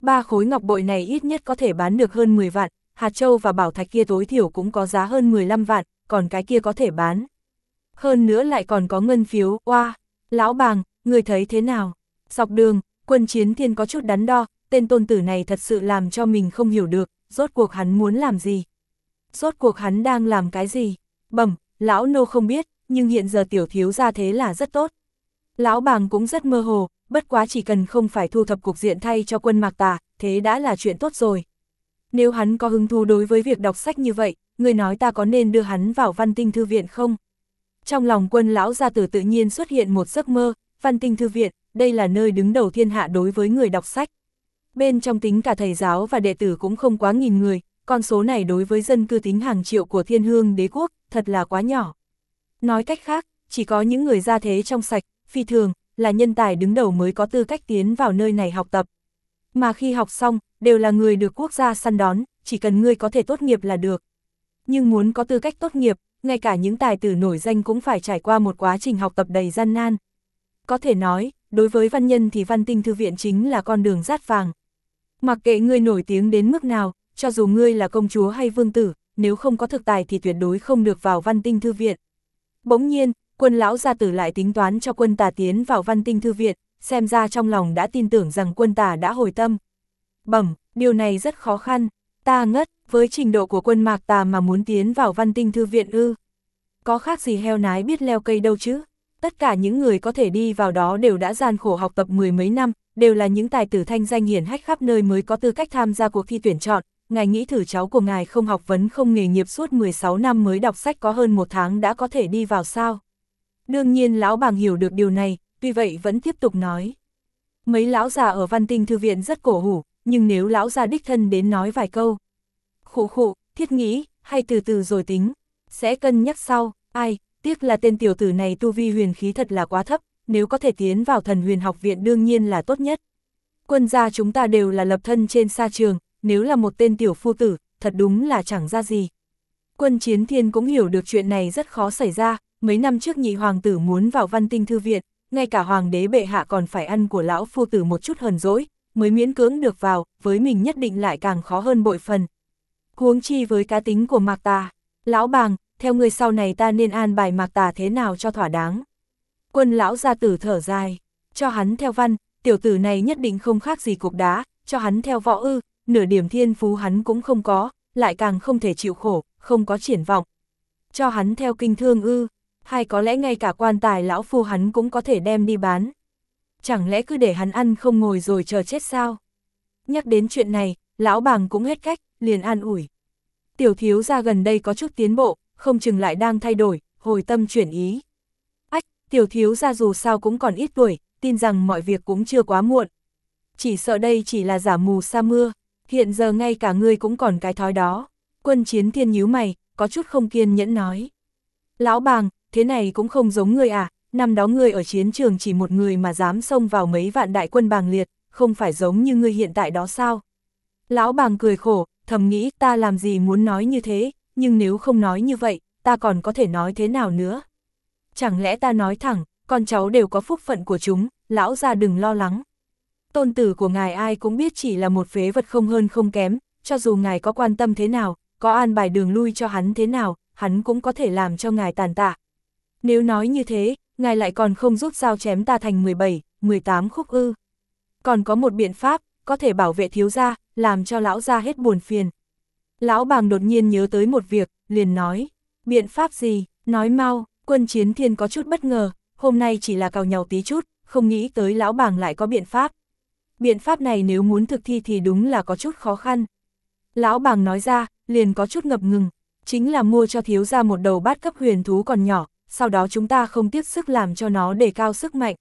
3 khối ngọc bội này ít nhất có thể bán được hơn 10 vạn, hạt châu và bảo thạch kia tối thiểu cũng có giá hơn 15 vạn, còn cái kia có thể bán. Hơn nữa lại còn có ngân phiếu, oa, lão bàng, người thấy thế nào? Dọc đường, Quân Chiến Thiên có chút đắn đo, tên tôn tử này thật sự làm cho mình không hiểu được, rốt cuộc hắn muốn làm gì? Rốt cuộc hắn đang làm cái gì? Bẩm, lão nô không biết, nhưng hiện giờ tiểu thiếu gia thế là rất tốt. Lão bàng cũng rất mơ hồ, bất quá chỉ cần không phải thu thập cục diện thay cho Quân Mạc Tà, thế đã là chuyện tốt rồi. Nếu hắn có hứng thú đối với việc đọc sách như vậy, người nói ta có nên đưa hắn vào Văn Tinh Thư Viện không? Trong lòng Quân lão gia tử tự nhiên xuất hiện một giấc mơ, Văn Tinh Thư Viện, đây là nơi đứng đầu thiên hạ đối với người đọc sách. Bên trong tính cả thầy giáo và đệ tử cũng không quá 1000 người, con số này đối với dân cư tính hàng triệu của Thiên Hương Đế quốc, thật là quá nhỏ. Nói cách khác, chỉ có những người gia thế trong sạch, phi thường, là nhân tài đứng đầu mới có tư cách tiến vào nơi này học tập. Mà khi học xong, đều là người được quốc gia săn đón, chỉ cần ngươi có thể tốt nghiệp là được. Nhưng muốn có tư cách tốt nghiệp, ngay cả những tài tử nổi danh cũng phải trải qua một quá trình học tập đầy gian nan. Có thể nói, đối với văn nhân thì Văn Tinh Thư Viện chính là con đường dát vàng. Mặc kệ ngươi nổi tiếng đến mức nào, cho dù ngươi là công chúa hay vương tử, nếu không có thực tài thì tuyệt đối không được vào Văn Tinh Thư Viện. Bỗng nhiên, Quân lão gia tử lại tính toán cho Quân Tà tiến vào Văn Tinh Thư Viện, xem ra trong lòng đã tin tưởng rằng Quân Tà đã hồi tâm. Bẩm, điều này rất khó khăn, ta ngất, với trình độ của Quân Mạc Tà mà muốn tiến vào Văn Tinh Thư Viện ư? Có khác gì heo nái biết leo cây đâu chứ? Tất cả những người có thể đi vào đó đều đã gian khổ học tập 10 mấy năm, đều là những tài tử thanh danh hiển hách khắp nơi mới có tư cách tham gia cuộc thi tuyển chọn. Ngài nghĩ thử cháu của ngài không học vấn không nghề nghiệp suốt 16 năm mới đọc sách có hơn 1 tháng đã có thể đi vào sao? Đương nhiên lão bàng hiểu được điều này, tuy vậy vẫn tiếp tục nói. Mấy lão già ở Văn Tinh Thư Viện rất cổ hủ, nhưng nếu lão già đích thân đến nói vài câu. Khụ khụ, thiết nghĩ, hay từ từ rồi tính, sẽ cân nhắc sau, ai, tiếc là tên tiểu tử này tu vi huyền khí thật là quá thấp, nếu có thể tiến vào Thần Huyền Học Viện đương nhiên là tốt nhất. Quân gia chúng ta đều là lập thân trên sa trường, nếu là một tên tiểu phu tử, thật đúng là chẳng ra gì. Quân Chiến Thiên cũng hiểu được chuyện này rất khó xảy ra, mấy năm trước nhị hoàng tử muốn vào Văn Tinh Thư Viện, ngay cả hoàng đế bệ hạ còn phải ăn của lão phu tử một chút hờn dỗi, mới miễn cưỡng được vào, với mình nhất định lại càng khó hơn bội phần. Huống chi với cá tính của Mạc Tà, lão bàng, theo người sau này ta nên an bài Mạc Tà thế nào cho thỏa đáng. Quân lão gia tử thở dài, cho hắn theo văn, tiểu tử này nhất định không khác gì cục đá, cho hắn theo võ ư, nửa điểm thiên phú hắn cũng không có, lại càng không thể chịu khổ, không có triển vọng. Cho hắn theo kinh thương ư, hay có lẽ ngay cả quan tài lão phu hắn cũng có thể đem đi bán. Chẳng lẽ cứ để hắn ăn không ngồi rồi chờ chết sao? Nhắc đến chuyện này, lão bàng cũng hết cách, liền an ủi. Tiểu thiếu gia gần đây có chút tiến bộ, không chừng lại đang thay đổi, hồi tâm chuyển ý. Ách, tiểu thiếu gia dù sao cũng còn ít tuổi, tin rằng mọi việc cũng chưa quá muộn. Chỉ sợ đây chỉ là giả mù sa mưa, hiện giờ ngay cả ngươi cũng còn cái thói đó. Quân Chiến Thiên nhíu mày, có chút không kiên nhẫn nói. Lão bàng, thế này cũng không giống ngươi à, năm đó ngươi ở chiến trường chỉ một người mà dám xông vào mấy vạn đại quân bàng liệt, không phải giống như ngươi hiện tại đó sao? Lão bàng cười khổ, thầm nghĩ ta làm gì muốn nói như thế, nhưng nếu không nói như vậy, ta còn có thể nói thế nào nữa? Chẳng lẽ ta nói thẳng, con cháu đều có phúc phận của chúng, lão gia đừng lo lắng. Tôn tử của ngài ai cũng biết chỉ là một phế vật không hơn không kém, cho dù ngài có quan tâm thế nào, có an bài đường lui cho hắn thế nào, hắn cũng có thể làm cho ngài tàn tạ. Nếu nói như thế, ngài lại còn không rút dao chém ta thành 17, 18 khúc ư. Còn có một biện pháp, có thể bảo vệ thiếu gia, làm cho lão gia hết buồn phiền. Lão bàng đột nhiên nhớ tới một việc, liền nói, biện pháp gì, nói mau. Quân Chiến Thiên có chút bất ngờ, hôm nay chỉ là cào nhàu tí chút, không nghĩ tới lão bàng lại có biện pháp. Biện pháp này nếu muốn thực thi thì đúng là có chút khó khăn. Lão bàng nói ra, liền có chút ngập ngừng, chính là mua cho thiếu gia một đầu bát cấp huyền thú còn nhỏ, sau đó chúng ta không tiếc sức làm cho nó đề cao sức mạnh.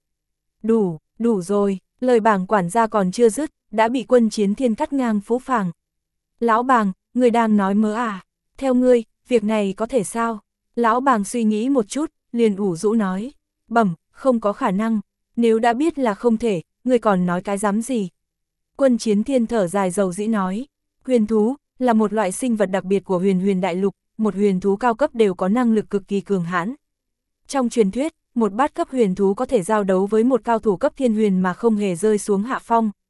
Đủ rồi, lời bàng quản gia còn chưa dứt, đã bị Quân Chiến Thiên cắt ngang phũ phàng. Lão bàng, người đang nói mớ à? Theo ngươi, việc này có thể sao? Lão bàng suy nghĩ một chút, liền ủ rũ nói. Bẩm, không có khả năng, nếu đã biết là không thể, ngươi còn nói cái dám gì? Quân Chiến Thiên thở dài dầu dĩ nói. Huyền thú, là một loại sinh vật đặc biệt của huyền đại lục, một huyền thú cao cấp đều có năng lực cực kỳ cường hãn. Trong truyền thuyết, một bát cấp huyền thú có thể giao đấu với một cao thủ cấp thiên huyền mà không hề rơi xuống hạ phong.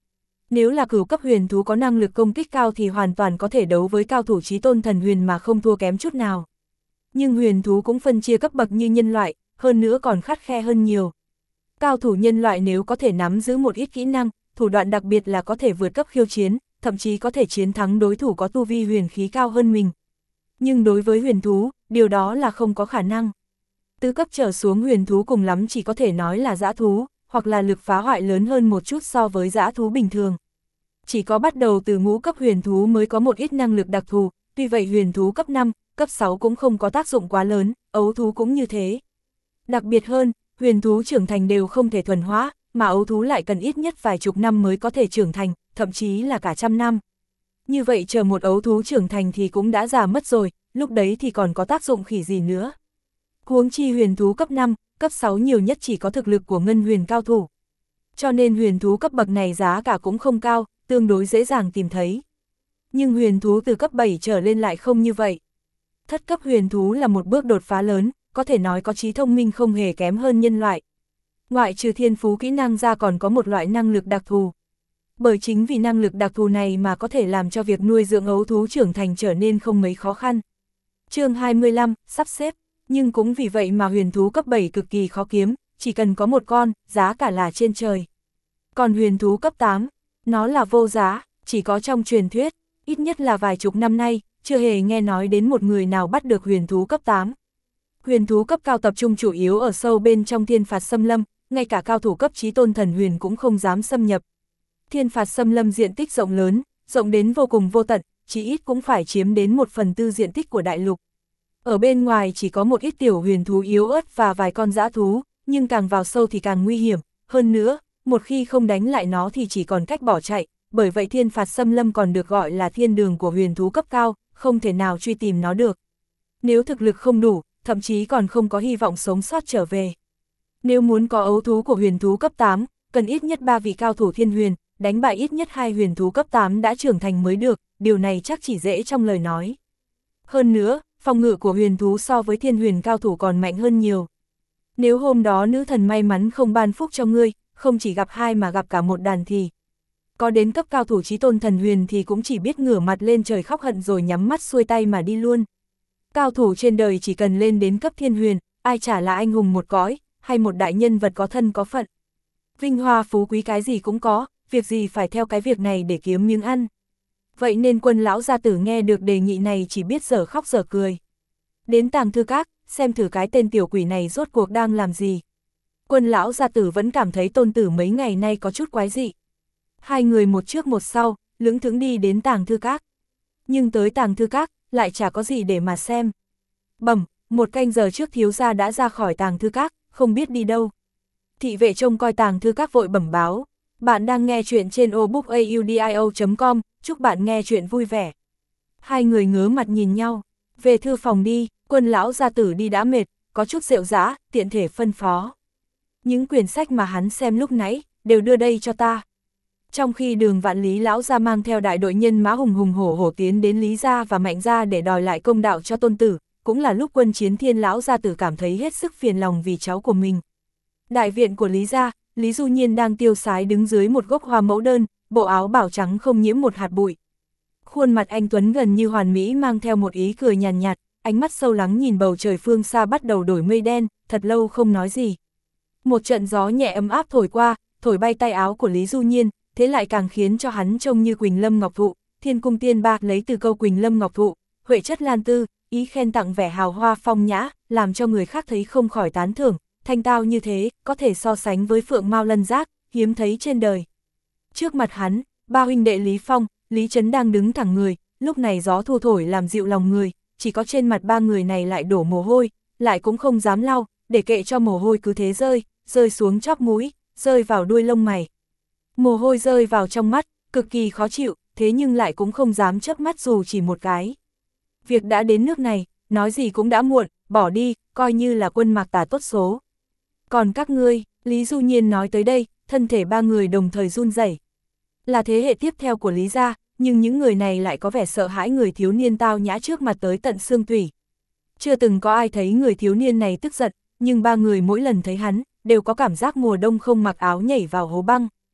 Nếu là cửu cấp huyền thú có năng lực công kích cao thì hoàn toàn có thể đấu với cao thủ chí tôn thần huyền mà không thua kém chút nào. Nhưng huyền thú cũng phân chia cấp bậc như nhân loại, hơn nữa còn khắt khe hơn nhiều. Cao thủ nhân loại nếu có thể nắm giữ một ít kỹ năng, thủ đoạn đặc biệt là có thể vượt cấp khiêu chiến, thậm chí có thể chiến thắng đối thủ có tu vi huyền khí cao hơn mình. Nhưng đối với huyền thú, điều đó là không có khả năng. Tứ cấp trở xuống huyền thú cùng lắm chỉ có thể nói là dã thú, hoặc là lực phá hoại lớn hơn một chút so với dã thú bình thường. Chỉ có bắt đầu từ ngũ cấp huyền thú mới có một ít năng lực đặc thù, tuy vậy huyền thú cấp 5, cấp 6 cũng không có tác dụng quá lớn, ấu thú cũng như thế. Đặc biệt hơn, huyền thú trưởng thành đều không thể thuần hóa, mà ấu thú lại cần ít nhất vài chục năm mới có thể trưởng thành, thậm chí là cả trăm năm. Như vậy chờ một ấu thú trưởng thành thì cũng đã già mất rồi, lúc đấy thì còn có tác dụng khỉ gì nữa. Huống chi huyền thú cấp 5, cấp 6 nhiều nhất chỉ có thực lực của ngân huyền cao thủ. Cho nên huyền thú cấp bậc này giá cả cũng không cao, tương đối dễ dàng tìm thấy. Nhưng huyền thú từ cấp 7 trở lên lại không như vậy. Thất cấp huyền thú là một bước đột phá lớn, có thể nói có trí thông minh không hề kém hơn nhân loại. Ngoại trừ thiên phú kỹ năng ra còn có một loại năng lực đặc thù. Bởi chính vì năng lực đặc thù này mà có thể làm cho việc nuôi dưỡng ấu thú trưởng thành trở nên không mấy khó khăn. Chương 25, sắp xếp. Nhưng cũng vì vậy mà huyền thú cấp 7 cực kỳ khó kiếm, chỉ cần có một con, giá cả là trên trời. Còn huyền thú cấp 8, nó là vô giá, chỉ có trong truyền thuyết, ít nhất là vài chục năm nay, chưa hề nghe nói đến một người nào bắt được huyền thú cấp 8. Huyền thú cấp cao tập trung chủ yếu ở sâu bên trong thiên phạt xâm lâm, ngay cả cao thủ cấp chí tôn thần huyền cũng không dám xâm nhập. Thiên phạt xâm lâm diện tích rộng lớn, rộng đến vô cùng vô tận, chỉ ít cũng phải chiếm đến 1/4 diện tích của đại lục. Ở bên ngoài chỉ có một ít tiểu huyền thú yếu ớt và vài con dã thú, nhưng càng vào sâu thì càng nguy hiểm, hơn nữa, một khi không đánh lại nó thì chỉ còn cách bỏ chạy, bởi vậy thiên phạt xâm lâm còn được gọi là thiên đường của huyền thú cấp cao, không thể nào truy tìm nó được. Nếu thực lực không đủ, thậm chí còn không có hy vọng sống sót trở về. Nếu muốn có ấu thú của huyền thú cấp 8, cần ít nhất 3 vị cao thủ thiên huyền, đánh bại ít nhất 2 huyền thú cấp 8 đã trưởng thành mới được, điều này chắc chỉ dễ trong lời nói. Hơn nữa, phòng ngự của huyền thú so với thiên huyền cao thủ còn mạnh hơn nhiều. Nếu hôm đó nữ thần may mắn không ban phúc cho ngươi, không chỉ gặp 2 mà gặp cả một đàn thì có đến cấp cao thủ chí tôn thần huyền thì cũng chỉ biết ngửa mặt lên trời khóc hận rồi nhắm mắt xuôi tay mà đi luôn. Cao thủ trên đời chỉ cần lên đến cấp thiên huyền, ai chả là anh hùng một cõi, hay một đại nhân vật có thân có phận. Vinh hoa phú quý cái gì cũng có, việc gì phải theo cái việc này để kiếm miếng ăn. Vậy nên Quân lão gia tử nghe được đề nghị này chỉ biết dở khóc dở cười. Đến Tàng Thư Các, xem thử cái tên tiểu quỷ này rốt cuộc đang làm gì. Quân lão gia tử vẫn cảm thấy tôn tử mấy ngày nay có chút quái dị. Hai người một trước một sau, lững thững đi đến Tàng Thư Các. Nhưng tới Tàng Thư Các, lại chả có gì để mà xem. Bẩm, 1 canh giờ trước thiếu gia đã ra khỏi Tàng Thư Các, không biết đi đâu. Thị vệ trông coi Tàng Thư Các vội bẩm báo. Bạn đang nghe chuyện trên obookaudio.com, chúc bạn nghe chuyện vui vẻ. Hai người ngớ mặt nhìn nhau. Về thư phòng đi, Quân lão gia tử đi đã mệt, có chút rượu dã, tiện thể phân phó. Những quyển sách mà hắn xem lúc nãy, đều đưa đây cho ta. Trong khi Đường Vạn Lý lão gia mang theo đại đội nhân mã hùng hùng hổ hổ tiến đến Lý gia và Mạnh gia để đòi lại công đạo cho tôn tử, cũng là lúc Quân Chiến Thiên lão gia tử cảm thấy hết sức phiền lòng vì cháu của mình. Đại viện của Lý gia, Lý Du Nhiên đang tiêu sái đứng dưới một gốc hoa mẫu đơn, bộ áo bảo trắng không nhiễm một hạt bụi. Khuôn mặt anh tuấn gần như hoàn mỹ mang theo một ý cười nhàn nhạt, ánh mắt sâu lắng nhìn bầu trời phương xa bắt đầu đổi mây đen, thật lâu không nói gì. Một trận gió nhẹ ấm áp thổi qua, thổi bay tay áo của Lý Du Nhiên, thế lại càng khiến cho hắn trông như Quỳnh Lâm Ngọc Thụ. Thiên Cung Tiên Ba lấy từ câu Quỳnh Lâm Ngọc Thụ, huệ chất lan tư, ý khen tặng vẻ hào hoa phong nhã, làm cho người khác thấy không khỏi tán thưởng. Thanh tao như thế, có thể so sánh với phượng mao lân giác, hiếm thấy trên đời. Trước mặt hắn, ba huynh đệ Lý Phong, Lý Trấn đang đứng thẳng người, lúc này gió thu thổi làm dịu lòng người, chỉ có trên mặt ba người này lại đổ mồ hôi, lại cũng không dám lau, để kệ cho mồ hôi cứ thế rơi xuống chóp mũi, rơi vào đuôi lông mày. Mồ hôi rơi vào trong mắt, cực kỳ khó chịu, thế nhưng lại cũng không dám chớp mắt dù chỉ một cái. Việc đã đến nước này, nói gì cũng đã muộn, bỏ đi, coi như là Quân Mạc Tà tốt số. Còn các ngươi, Lý Du Nhiên nói tới đây, thân thể ba người đồng thời run rẩy. Là thế hệ tiếp theo của Lý gia, nhưng những người này lại có vẻ sợ hãi người thiếu niên tao nhã trước mặt tới tận xương tủy. Chưa từng có ai thấy người thiếu niên này tức giận, nhưng ba người mỗi lần thấy hắn, đều có cảm giác mùa đông không mặc áo nhảy vào hố băng.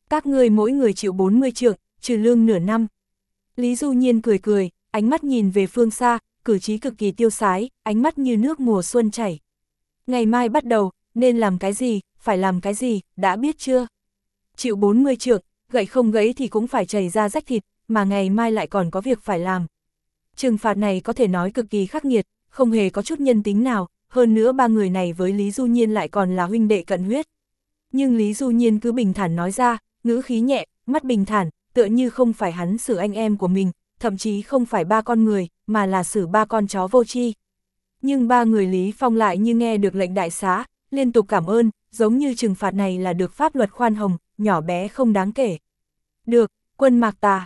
Các ngươi mỗi người chịu 40 trượng, trừ lương nửa năm. Lý Du Nhiên cười cười, ánh mắt nhìn về phương xa, cử chỉ cực kỳ tiêu sái, ánh mắt như nước mùa xuân chảy. Ngày mai bắt đầu, nên làm cái gì, phải làm cái gì, đã biết chưa? Chịu 40 trượng, gậy không gãy thì cũng phải chảy ra rách thịt, mà ngày mai lại còn có việc phải làm. Trừng phạt này có thể nói cực kỳ khắc nghiệt, không hề có chút nhân tính nào, hơn nữa ba người này với Lý Du Nhiên lại còn là huynh đệ cận huyết. Nhưng Lý Du Nhiên cứ bình thản nói ra, ngữ khí nhẹ, mắt bình thản, tựa như không phải hắn xử anh em của mình, thậm chí không phải ba con người, mà là xử ba con chó vô tri. Nhưng ba người Lý Phong lại như nghe được lệnh đại xá, liên tục cảm ơn, giống như trừng phạt này là được pháp luật khoan hồng, nhỏ bé không đáng kể. Được, Quân Mạc Tà,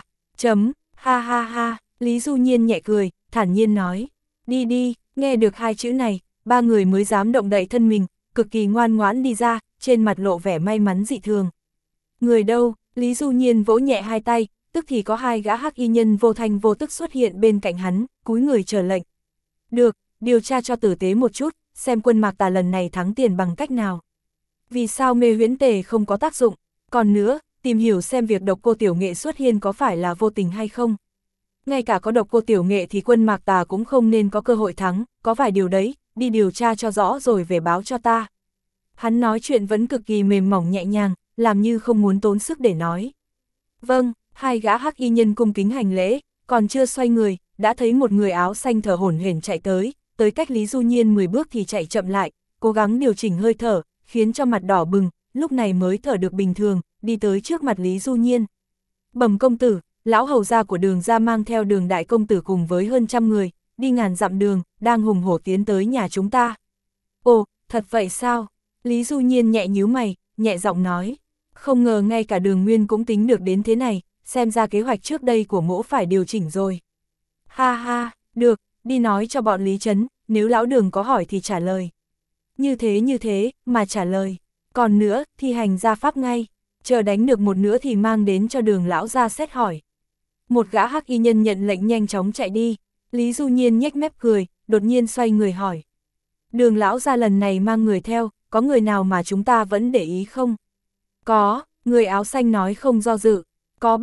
ha ha ha, Lý Du Nhiên nhẹ cười, thản nhiên nói, đi đi, nghe được hai chữ này, ba người mới dám động đậy thân mình, cực kỳ ngoan ngoãn đi ra, trên mặt lộ vẻ may mắn dị thường. Người đâu, Lý Du Nhiên vỗ nhẹ hai tay, tức thì có hai gã hắc y nhân vô thanh vô tức xuất hiện bên cạnh hắn, cúi người chờ lệnh. Được, điều tra cho tử tế một chút, xem Quân Mạc Tà lần này thắng tiền bằng cách nào. Vì sao mê huyễn tề không có tác dụng, còn nữa, tìm hiểu xem việc độc cô tiểu nghệ xuất hiện có phải là vô tình hay không. Ngay cả có độc cô tiểu nghệ thì Quân Mạc Tà cũng không nên có cơ hội thắng, có vài điều đấy, đi điều tra cho rõ rồi về báo cho ta. Hắn nói chuyện vẫn cực kỳ mềm mỏng nhẹ nhàng, làm như không muốn tốn sức để nói. Vâng, hai gã hắc y nhân cung kính hành lễ, còn chưa xoay người, đã thấy một người áo xanh thở hổn hển chạy tới cách Lý Du Nhiên 10 bước thì chạy chậm lại, cố gắng điều chỉnh hơi thở, khiến cho mặt đỏ bừng, lúc này mới thở được bình thường, đi tới trước mặt Lý Du Nhiên. Bẩm công tử, lão hầu gia của Đường gia mang theo Đường đại công tử cùng với hơn trăm người, đi ngàn dặm đường, đang hùng hổ tiến tới nhà chúng ta. Ồ, thật vậy sao? Lý Du Nhiên nhẹ nhíu mày, nhẹ giọng nói. Không ngờ ngay cả Đường Nguyên cũng tính được đến thế này, xem ra kế hoạch trước đây của mỗ phải điều chỉnh rồi. Ha ha, được, đi nói cho bọn Lý Trấn, nếu lão Đường có hỏi thì trả lời. Như thế, mà trả lời. Còn nữa, thi hành gia pháp ngay, chờ đánh được một nữa thì mang đến cho Đường lão ra xét hỏi. Một gã hắc y nhân nhận lệnh nhanh chóng chạy đi, Lý Du Nhiên nhếch mép cười, đột nhiên xoay người hỏi. Đường lão ra lần này mang người theo, có người nào mà chúng ta vẫn để ý không? Có, người áo xanh nói không do dự, có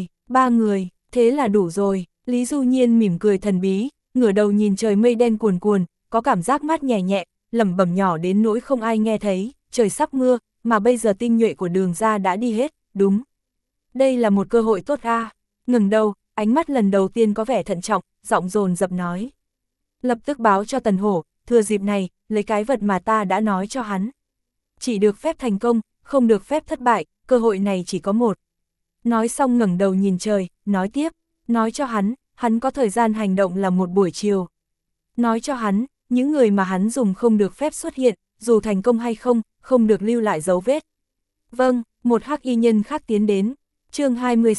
ba người, thế là đủ rồi. Lý Du Nhiên mỉm cười thần bí, ngửa đầu nhìn trời mây đen cuồn cuồn, có cảm giác mát nhẹ nhẹ, lẩm bẩm nhỏ đến nỗi không ai nghe thấy, trời sắp mưa, mà bây giờ tinh nhuệ của Đường gia đã đi hết, đúng. Đây là một cơ hội tốt a. Ngừng đầu, ánh mắt lần đầu tiên có vẻ thận trọng, giọng dồn dập nói. Lập tức báo cho Tần Hổ, thừa dịp này, lấy cái vật mà ta đã nói cho hắn. Chỉ được phép thành công, không được phép thất bại, cơ hội này chỉ có một. Nói xong ngẩng đầu nhìn trời, nói tiếp, nói cho hắn có thời gian hành động là một buổi chiều. Nói cho hắn, những người mà hắn dùng không được phép xuất hiện, dù thành công hay không, không được lưu lại dấu vết. Vâng, một hắc y nhân khác tiến đến. chương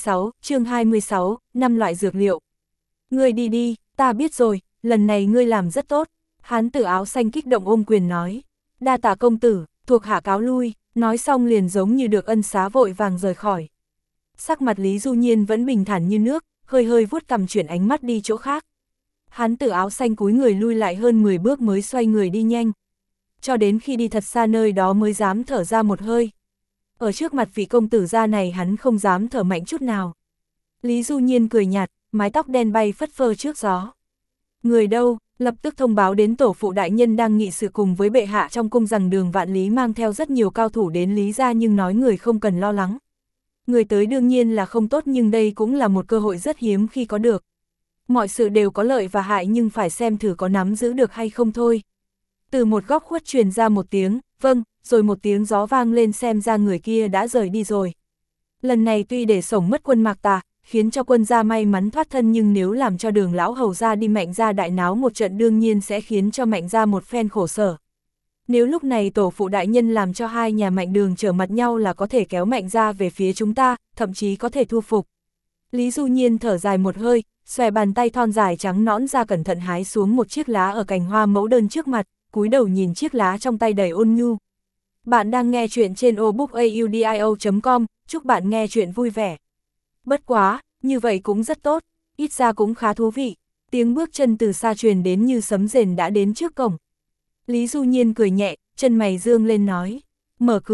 26, 5 loại dược liệu. Ngươi đi đi, ta biết rồi, lần này ngươi làm rất tốt. Hán tử áo xanh kích động ôm quyền nói. Đa tạ công tử, thuộc hạ cáo lui, nói xong liền giống như được ân xá vội vàng rời khỏi. Sắc mặt Lý Du Nhiên vẫn bình thản như nước, hơi hơi vuốt cằm chuyển ánh mắt đi chỗ khác. Hán tử áo xanh cúi người lui lại hơn 10 bước mới xoay người đi nhanh. Cho đến khi đi thật xa nơi đó mới dám thở ra một hơi. Ở trước mặt vị công tử gia này hắn không dám thở mạnh chút nào. Lý Du Nhiên cười nhạt, mái tóc đen bay phất phơ trước gió. Người đâu, lập tức thông báo đến tổ phụ đại nhân đang nghị sự cùng với bệ hạ trong cung rằng Đường Vạn Lý mang theo rất nhiều cao thủ đến Lý gia nhưng nói người không cần lo lắng. Người tới đương nhiên là không tốt nhưng đây cũng là một cơ hội rất hiếm khi có được. Mọi sự đều có lợi và hại nhưng phải xem thử có nắm giữ được hay không thôi. Từ một góc khuất truyền ra một tiếng, vâng, rồi một tiếng gió vang lên xem ra người kia đã rời đi rồi. Lần này tuy để sổng mất Quân Mạc Tà, khiến cho Quân gia may mắn thoát thân nhưng nếu làm cho Đường lão hầu gia đi Mạnh gia đại náo một trận đương nhiên sẽ khiến cho Mạnh gia một phen khổ sở. Nếu lúc này tổ phụ đại nhân làm cho hai nhà Mạnh Đường trở mặt nhau là có thể kéo Mạnh gia về phía chúng ta, thậm chí có thể thu phục. Lý Du Nhiên thở dài một hơi, xòe bàn tay thon dài trắng nõn ra cẩn thận hái xuống một chiếc lá ở cành hoa mẫu đơn trước mặt, cúi đầu nhìn chiếc lá trong tay đầy ôn nhu. Bạn đang nghe chuyện trên obookaudio.com, chúc bạn nghe chuyện vui vẻ. Bất quá, như vậy cũng rất tốt, ít ra cũng khá thú vị. Tiếng bước chân từ xa truyền đến như sấm rền đã đến trước cổng. Lý Du Nhiên cười nhẹ, chân mày dương lên nói, mở cửa,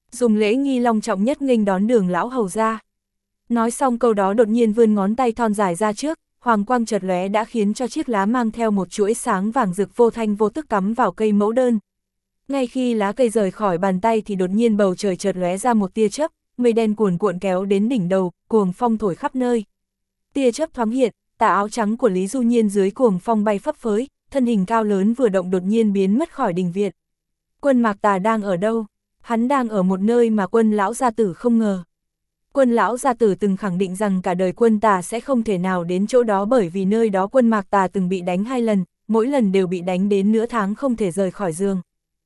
dùng lễ nghi long trọng nhất nghênh đón Đường lão hầu ra. Nói xong câu đó đột nhiên vươn ngón tay thon dài ra trước, hoàng quang chợt lóe đã khiến cho chiếc lá mang theo một chuỗi sáng vàng rực vô thanh vô tức cắm vào cây mẫu đơn. Ngay khi lá cây rời khỏi bàn tay thì đột nhiên bầu trời chợt lóe ra một tia chớp, mây đen cuồn cuộn kéo đến đỉnh đầu, cuồng phong thổi khắp nơi. Tia chớp thoáng hiện, tà áo trắng của Lý Du Nhiên dưới cuồng phong bay phấp phới, thân hình cao lớn vừa động đột nhiên biến mất khỏi đình viện. Quân Mạc Tà đang ở đâu? Hắn đang ở một nơi mà Quân lão gia tử không ngờ. Quân lão gia tử từng khẳng định rằng cả đời Quân Tà sẽ không thể nào đến chỗ đó, bởi vì nơi đó Quân Mạc Tà từng bị đánh 2 lần, mỗi lần đều bị đánh đến nửa tháng không thể rời khỏi giường.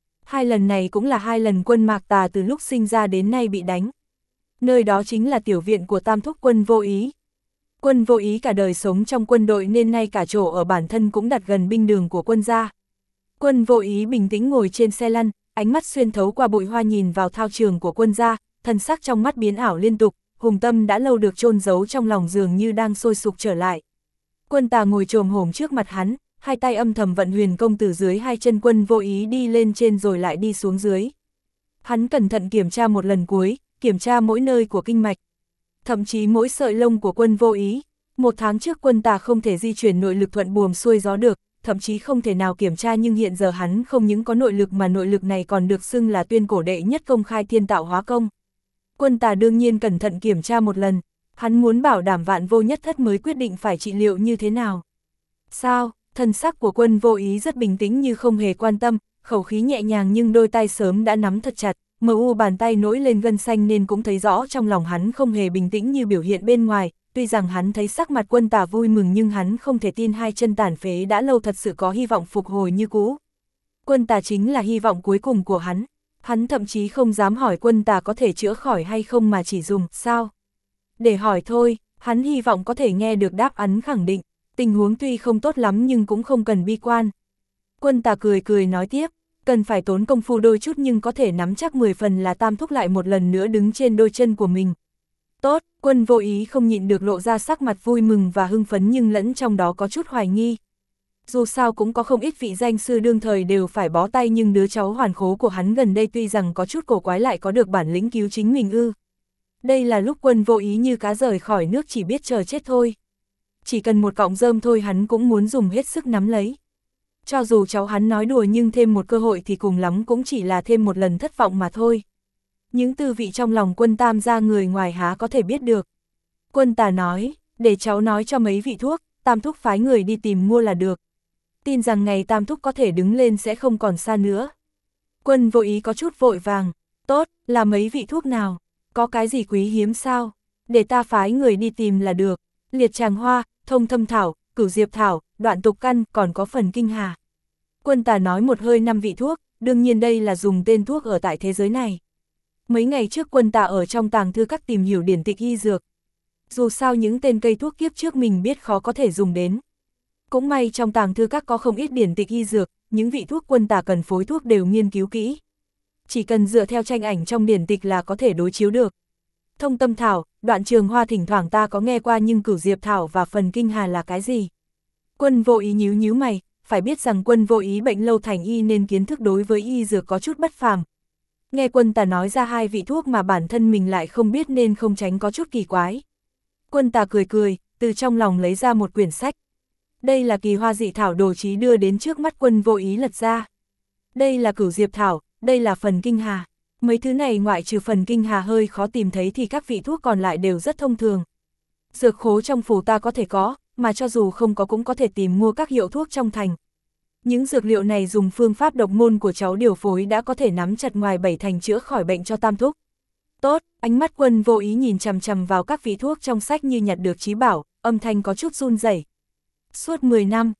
2 lần này cũng là 2 lần Quân Mạc Tà từ lúc sinh ra đến nay bị đánh. Nơi đó chính là tiểu viện của tam thúc Quân Vô Ý. Quân Vô Ý cả đời sống trong quân đội nên nay cả chỗ ở bản thân cũng đặt gần binh đường của Quân gia. Quân Vô Ý bình tĩnh ngồi trên xe lăn, ánh mắt xuyên thấu qua bụi hoa nhìn vào thao trường của Quân gia, thần sắc trong mắt biến ảo liên tục, hùng tâm đã lâu được chôn giấu trong lòng dường như đang sôi sục trở lại. Quân Tà ngồi chồm hổm trước mặt hắn, hai tay âm thầm vận huyền công từ dưới hai chân Quân Vô Ý đi lên trên rồi lại đi xuống dưới. Hắn cẩn thận kiểm tra một lần cuối, kiểm tra mỗi nơi của kinh mạch, thậm chí mỗi sợi lông của Quân Vô Ý. 1 tháng trước Quân Tà không thể di chuyển nội lực thuận buồm xuôi gió được, thậm chí không thể nào kiểm tra, nhưng hiện giờ hắn không những có nội lực mà nội lực này còn được xưng là tuyên cổ đệ nhất công khai thiên tạo hóa công. Quân Tà đương nhiên cẩn thận kiểm tra một lần, hắn muốn bảo đảm vạn vô nhất thất mới quyết định phải trị liệu như thế nào. Sao? Thần sắc của Quân Vô Ý rất bình tĩnh như không hề quan tâm, khẩu khí nhẹ nhàng nhưng đôi tay sớm đã nắm thật chặt, mờ u bàn tay nổi lên gân xanh nên cũng thấy rõ trong lòng hắn không hề bình tĩnh như biểu hiện bên ngoài. Tuy rằng hắn thấy sắc mặt Quân Tà vui mừng nhưng hắn không thể tin hai chân tàn phế đã lâu thật sự có hy vọng phục hồi như cũ. Quân Tà chính là hy vọng cuối cùng của hắn. Hắn thậm chí không dám hỏi Quân Tà có thể chữa khỏi hay không mà chỉ dùng sao để hỏi thôi. Hắn hy vọng có thể nghe được đáp án khẳng định. Tình huống tuy không tốt lắm nhưng cũng không cần bi quan. Quân Tà cười cười nói tiếp, cần phải tốn công phu đôi chút nhưng có thể nắm chắc 10 phần là tam thúc lại một lần nữa đứng trên đôi chân của mình. Tốt. Quân Vô Ý không nhịn được lộ ra sắc mặt vui mừng và hưng phấn nhưng lẫn trong đó có chút hoài nghi. Dù sao cũng có không ít vị danh sư đương thời đều phải bó tay, nhưng đứa cháu hoàn khố của hắn gần đây tuy rằng có chút cổ quái lại có được bản lĩnh cứu chính mình ư. Đây là lúc Quân Vô Ý như cá rời khỏi nước chỉ biết chờ chết thôi. Chỉ cần một cọng rơm thôi hắn cũng muốn dùng hết sức nắm lấy. Cho dù cháu hắn nói đùa nhưng thêm một cơ hội thì cùng lắm cũng chỉ là thêm một lần thất vọng mà thôi. Những tư vị trong lòng Quân Tam gia người ngoài há có thể biết được. Quân Tà nói, để cháu nói cho mấy vị thuốc, tam thúc phái người đi tìm mua là được. Tin rằng ngày tam thúc có thể đứng lên sẽ không còn xa nữa. Quân Vô Ý có chút vội vàng, tốt, là mấy vị thuốc nào, có cái gì quý hiếm sao, để ta phái người đi tìm là được. Liệt tràng hoa, thông thâm thảo, cửu diệp thảo, đoạn tục căn, còn có phần kinh hà. Quân Tà nói một hơi 5 vị thuốc, đương nhiên đây là dùng tên thuốc ở tại thế giới này. Mấy ngày trước Quân Tà ở trong tàng thư các tìm hiểu điển tịch y dược. Dù sao những tên cây thuốc kiếp trước mình biết khó có thể dùng đến. Cũng may trong tàng thư các có không ít điển tịch y dược, những vị thuốc Quân Tà cần phối thuốc đều nghiên cứu kỹ. Chỉ cần dựa theo tranh ảnh trong điển tịch là có thể đối chiếu được. Thông tâm thảo, đoạn trường hoa thỉnh thoảng ta có nghe qua nhưng cửu diệp thảo và phần kinh hà là cái gì? Quân Vô Ý nhíu nhíu mày, phải biết rằng Quân Vô Ý bệnh lâu thành y nên kiến thức đối với y dược có chút bất phàm. Nghe Quân Tà nói ra 2 vị thuốc mà bản thân mình lại không biết nên không tránh có chút kỳ quái. Quân Tà cười cười, từ trong lòng lấy ra một quyển sách. Đây là kỳ hoa dị thảo đồ trí đưa đến trước mắt Quân Vô Ý lật ra. Đây là cửu diệp thảo, đây là phần kinh hà. Mấy thứ này ngoại trừ phần kinh hà hơi khó tìm thấy thì các vị thuốc còn lại đều rất thông thường. Dược khố trong phủ ta có thể có, mà cho dù không có cũng có thể tìm mua các hiệu thuốc trong thành. Những dược liệu này dùng phương pháp độc môn của cháu điều phối đã có thể nắm chặt ngoài 7 thành chữa khỏi bệnh cho tam thúc. Tốt, ánh mắt Quân Vô Ý nhìn chằm chằm vào các vị thuốc trong sách như nhặt được trí bảo, âm thanh có chút run rẩy. Suốt 10 năm,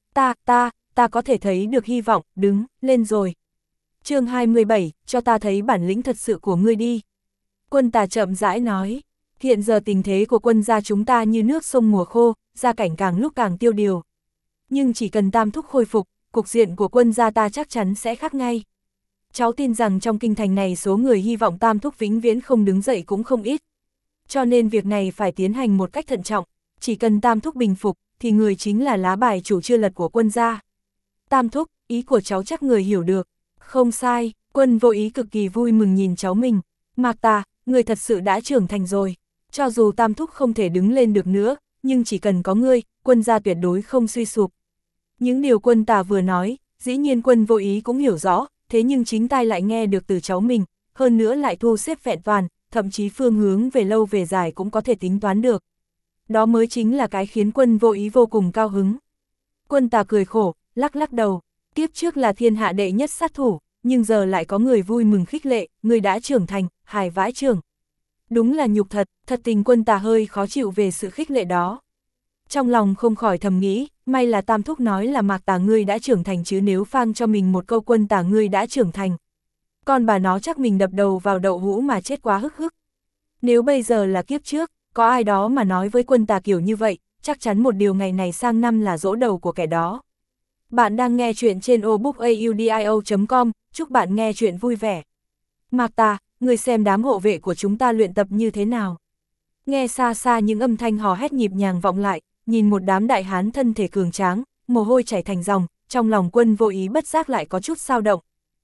ta có thể thấy được hy vọng, đứng lên rồi. Chương 27, cho ta thấy bản lĩnh thật sự của ngươi đi. Quân Tà chậm rãi nói, hiện giờ tình thế của Quân gia chúng ta như nước sông mùa khô, gia cảnh càng lúc càng tiêu điều. Nhưng chỉ cần tam thúc khôi phục, cục diện của Quân gia ta chắc chắn sẽ khác ngay. Cháu tin rằng trong kinh thành này số người hy vọng tam thúc vĩnh viễn không đứng dậy cũng không ít. Cho nên việc này phải tiến hành một cách thận trọng, chỉ cần tam thúc bình phục, thì người chính là lá bài chủ chưa lật của Quân gia. Tam thúc, ý của cháu chắc người hiểu được. Không sai, Quân Vô Ý cực kỳ vui mừng nhìn cháu mình. Mạc Tà, người thật sự đã trưởng thành rồi. Cho dù Tam Thúc không thể đứng lên được nữa, nhưng chỉ cần có ngươi, Quân gia tuyệt đối không suy sụp. Những điều Quân Tà vừa nói, dĩ nhiên Quân Vô Ý cũng hiểu rõ, thế nhưng chính tai lại nghe được từ cháu mình, hơn nữa lại thu xếp vẹn toàn, thậm chí phương hướng về lâu về dài cũng có thể tính toán được. Đó mới chính là cái khiến Quân Vô Ý vô cùng cao hứng. Quân Tà cười khổ, lắc lắc đầu, kiếp trước là thiên hạ đệ nhất sát thủ, nhưng giờ lại có người vui mừng khích lệ, người đã trưởng thành, hài vãi trưởng. Đúng là nhục thật, thật tình Quân Tà hơi khó chịu về sự khích lệ đó. Trong lòng không khỏi thầm nghĩ, may là Tam Thúc nói là Mạc Tà ngươi đã trưởng thành chứ nếu phang cho mình một câu Quân Tà ngươi đã trưởng thành. Con bà nó chắc mình đập đầu vào đậu hũ mà chết quá hức hức. Nếu bây giờ là kiếp trước, có ai đó mà nói với Quân Tà kiểu như vậy, chắc chắn một điều ngày này sang năm là dỗ đầu của kẻ đó. Bạn đang nghe chuyện trên obookaudio.com, chúc bạn nghe chuyện vui vẻ. Mạc Tà, người xem đám hộ vệ của chúng ta luyện tập như thế nào? Nghe xa xa những âm thanh hò hét nhịp nhàng vọng lại, nhìn một đám đại hán thân thể cường tráng, mồ hôi chảy thành dòng, trong lòng Quân Vô Ý bất giác lại có chút xao động.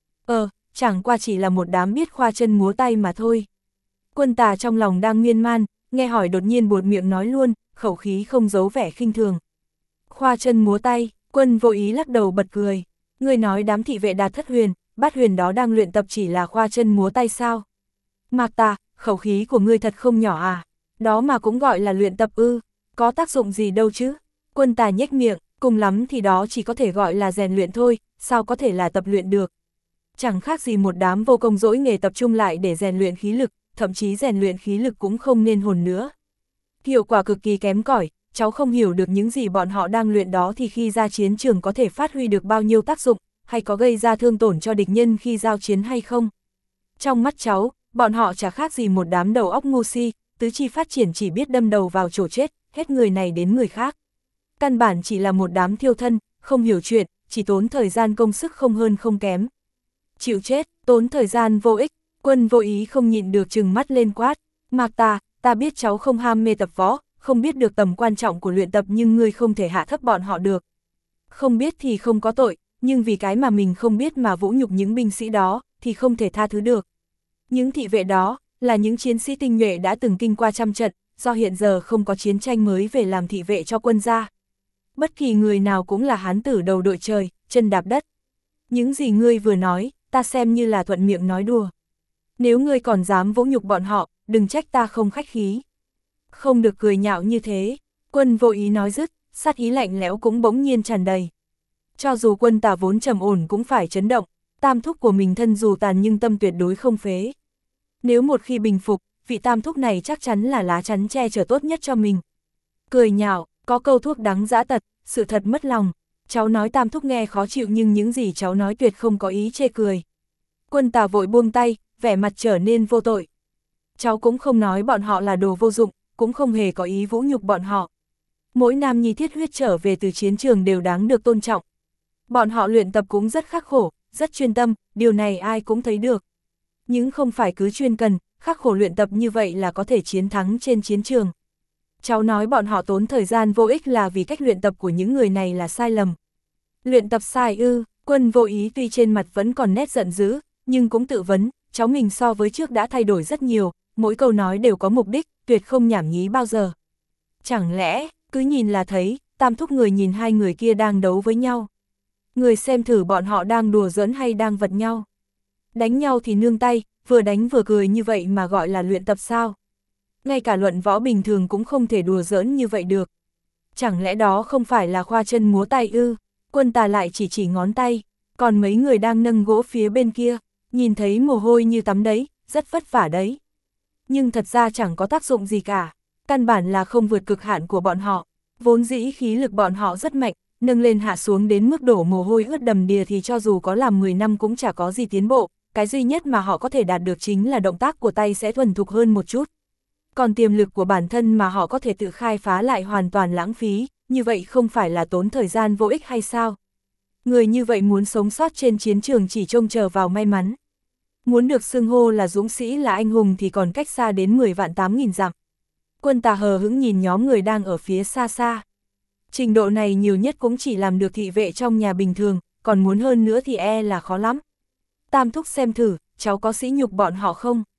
Chẳng qua chỉ là một đám biết khoa chân múa tay mà thôi. Quân Tà trong lòng đang miên man, nghe hỏi đột nhiên buột miệng nói luôn, khẩu khí không giấu vẻ khinh thường. Khoa chân múa tay, Quân Vô Ý lắc đầu bật cười. Ngươi nói đám thị vệ Đạt Thất Huyền, Bát Huyền đó đang luyện tập chỉ là khoa chân múa tay sao? Mạc Tà, khẩu khí của ngươi thật không nhỏ à? Đó mà cũng gọi là luyện tập ư? Có tác dụng gì đâu chứ? Quân Tà nhếch miệng, cùng lắm thì đó chỉ có thể gọi là rèn luyện thôi, sao có thể là tập luyện được? Chẳng khác gì một đám vô công dỗi nghề tập trung lại để rèn luyện khí lực, thậm chí rèn luyện khí lực cũng không nên hồn nữa. Hiệu quả cực kỳ kém cỏi, cháu không hiểu được những gì bọn họ đang luyện đó thì khi ra chiến trường có thể phát huy được bao nhiêu tác dụng, hay có gây ra thương tổn cho địch nhân khi giao chiến hay không. Trong mắt cháu, bọn họ chả khác gì một đám đầu óc ngu si, tứ chi phát triển chỉ biết đâm đầu vào chỗ chết, hết người này đến người khác. Căn bản chỉ là một đám thiêu thân, không hiểu chuyện, chỉ tốn thời gian công sức không hơn không kém. Chịu chết, tốn thời gian vô ích. Quân Vô Ý không nhịn được trừng mắt lên quát. Mạc Tà, ta biết cháu không ham mê tập võ, không biết được tầm quan trọng của luyện tập nhưng ngươi không thể hạ thấp bọn họ được. Không biết thì không có tội, nhưng vì cái mà mình không biết mà vũ nhục những binh sĩ đó, thì không thể tha thứ được. Những thị vệ đó, là những chiến sĩ tinh nhuệ đã từng kinh qua trăm trận, do hiện giờ không có chiến tranh mới về làm thị vệ cho quân gia. Bất kỳ người nào cũng là hán tử đầu đội trời, chân đạp đất. Những gì ngươi vừa nói, ta xem như là thuận miệng nói đùa. Nếu ngươi còn dám vũ nhục bọn họ, đừng trách ta không khách khí. Không được cười nhạo như thế. Quân Vô Ý nói dứt, sát ý lạnh lẽo cũng bỗng nhiên tràn đầy. Cho dù Quân Tà vốn trầm ổn cũng phải chấn động, Tam Thúc của mình thân dù tàn nhưng tâm tuyệt đối không phế. Nếu một khi bình phục, vị Tam Thúc này chắc chắn là lá chắn che chở tốt nhất cho mình. Cười nhạo, có câu thuốc đắng dã tật, sự thật mất lòng. Cháu nói Tam Thúc nghe khó chịu nhưng những gì cháu nói tuyệt không có ý chê cười. Quân Tà vội buông tay, vẻ mặt trở nên vô tội. Cháu cũng không nói bọn họ là đồ vô dụng, cũng không hề có ý vũ nhục bọn họ. Mỗi nam nhi thiết huyết trở về từ chiến trường đều đáng được tôn trọng. Bọn họ luyện tập cũng rất khắc khổ, rất chuyên tâm, điều này ai cũng thấy được. Nhưng không phải cứ chuyên cần, khắc khổ luyện tập như vậy là có thể chiến thắng trên chiến trường. Cháu nói bọn họ tốn thời gian vô ích là vì cách luyện tập của những người này là sai lầm. Luyện tập sai ư? Quân Vô Ý tuy trên mặt vẫn còn nét giận dữ, nhưng cũng tự vấn, cháu mình so với trước đã thay đổi rất nhiều, mỗi câu nói đều có mục đích, tuyệt không nhảm nhí bao giờ. Chẳng lẽ, cứ nhìn là thấy, Tam Thúc người nhìn hai người kia đang đấu với nhau. Người xem thử bọn họ đang đùa giỡn hay đang vật nhau. Đánh nhau thì nương tay, vừa đánh vừa cười như vậy mà gọi là luyện tập sao? Ngay cả luận võ bình thường cũng không thể đùa giỡn như vậy được. Chẳng lẽ đó không phải là khoa chân múa tay ư? Quân Tà lại chỉ ngón tay, còn mấy người đang nâng gỗ phía bên kia, nhìn thấy mồ hôi như tắm đấy, rất vất vả đấy. Nhưng thật ra chẳng có tác dụng gì cả, căn bản là không vượt cực hạn của bọn họ, vốn dĩ khí lực bọn họ rất mạnh, nâng lên hạ xuống đến mức đổ mồ hôi ướt đầm đìa thì cho dù có làm 10 năm cũng chả có gì tiến bộ, cái duy nhất mà họ có thể đạt được chính là động tác của tay sẽ thuần thục hơn một chút. Còn tiềm lực của bản thân mà họ có thể tự khai phá lại hoàn toàn lãng phí, như vậy không phải là tốn thời gian vô ích hay sao? Người như vậy muốn sống sót trên chiến trường chỉ trông chờ vào may mắn. Muốn được xưng hô là dũng sĩ là anh hùng thì còn cách xa đến 10 vạn 8.000 dặm. Quân Tà hờ hững nhìn nhóm người đang ở phía xa xa. Trình độ này nhiều nhất cũng chỉ làm được thị vệ trong nhà bình thường, còn muốn hơn nữa thì là khó lắm. Tam Thúc xem thử, cháu có sỉ nhục bọn họ không?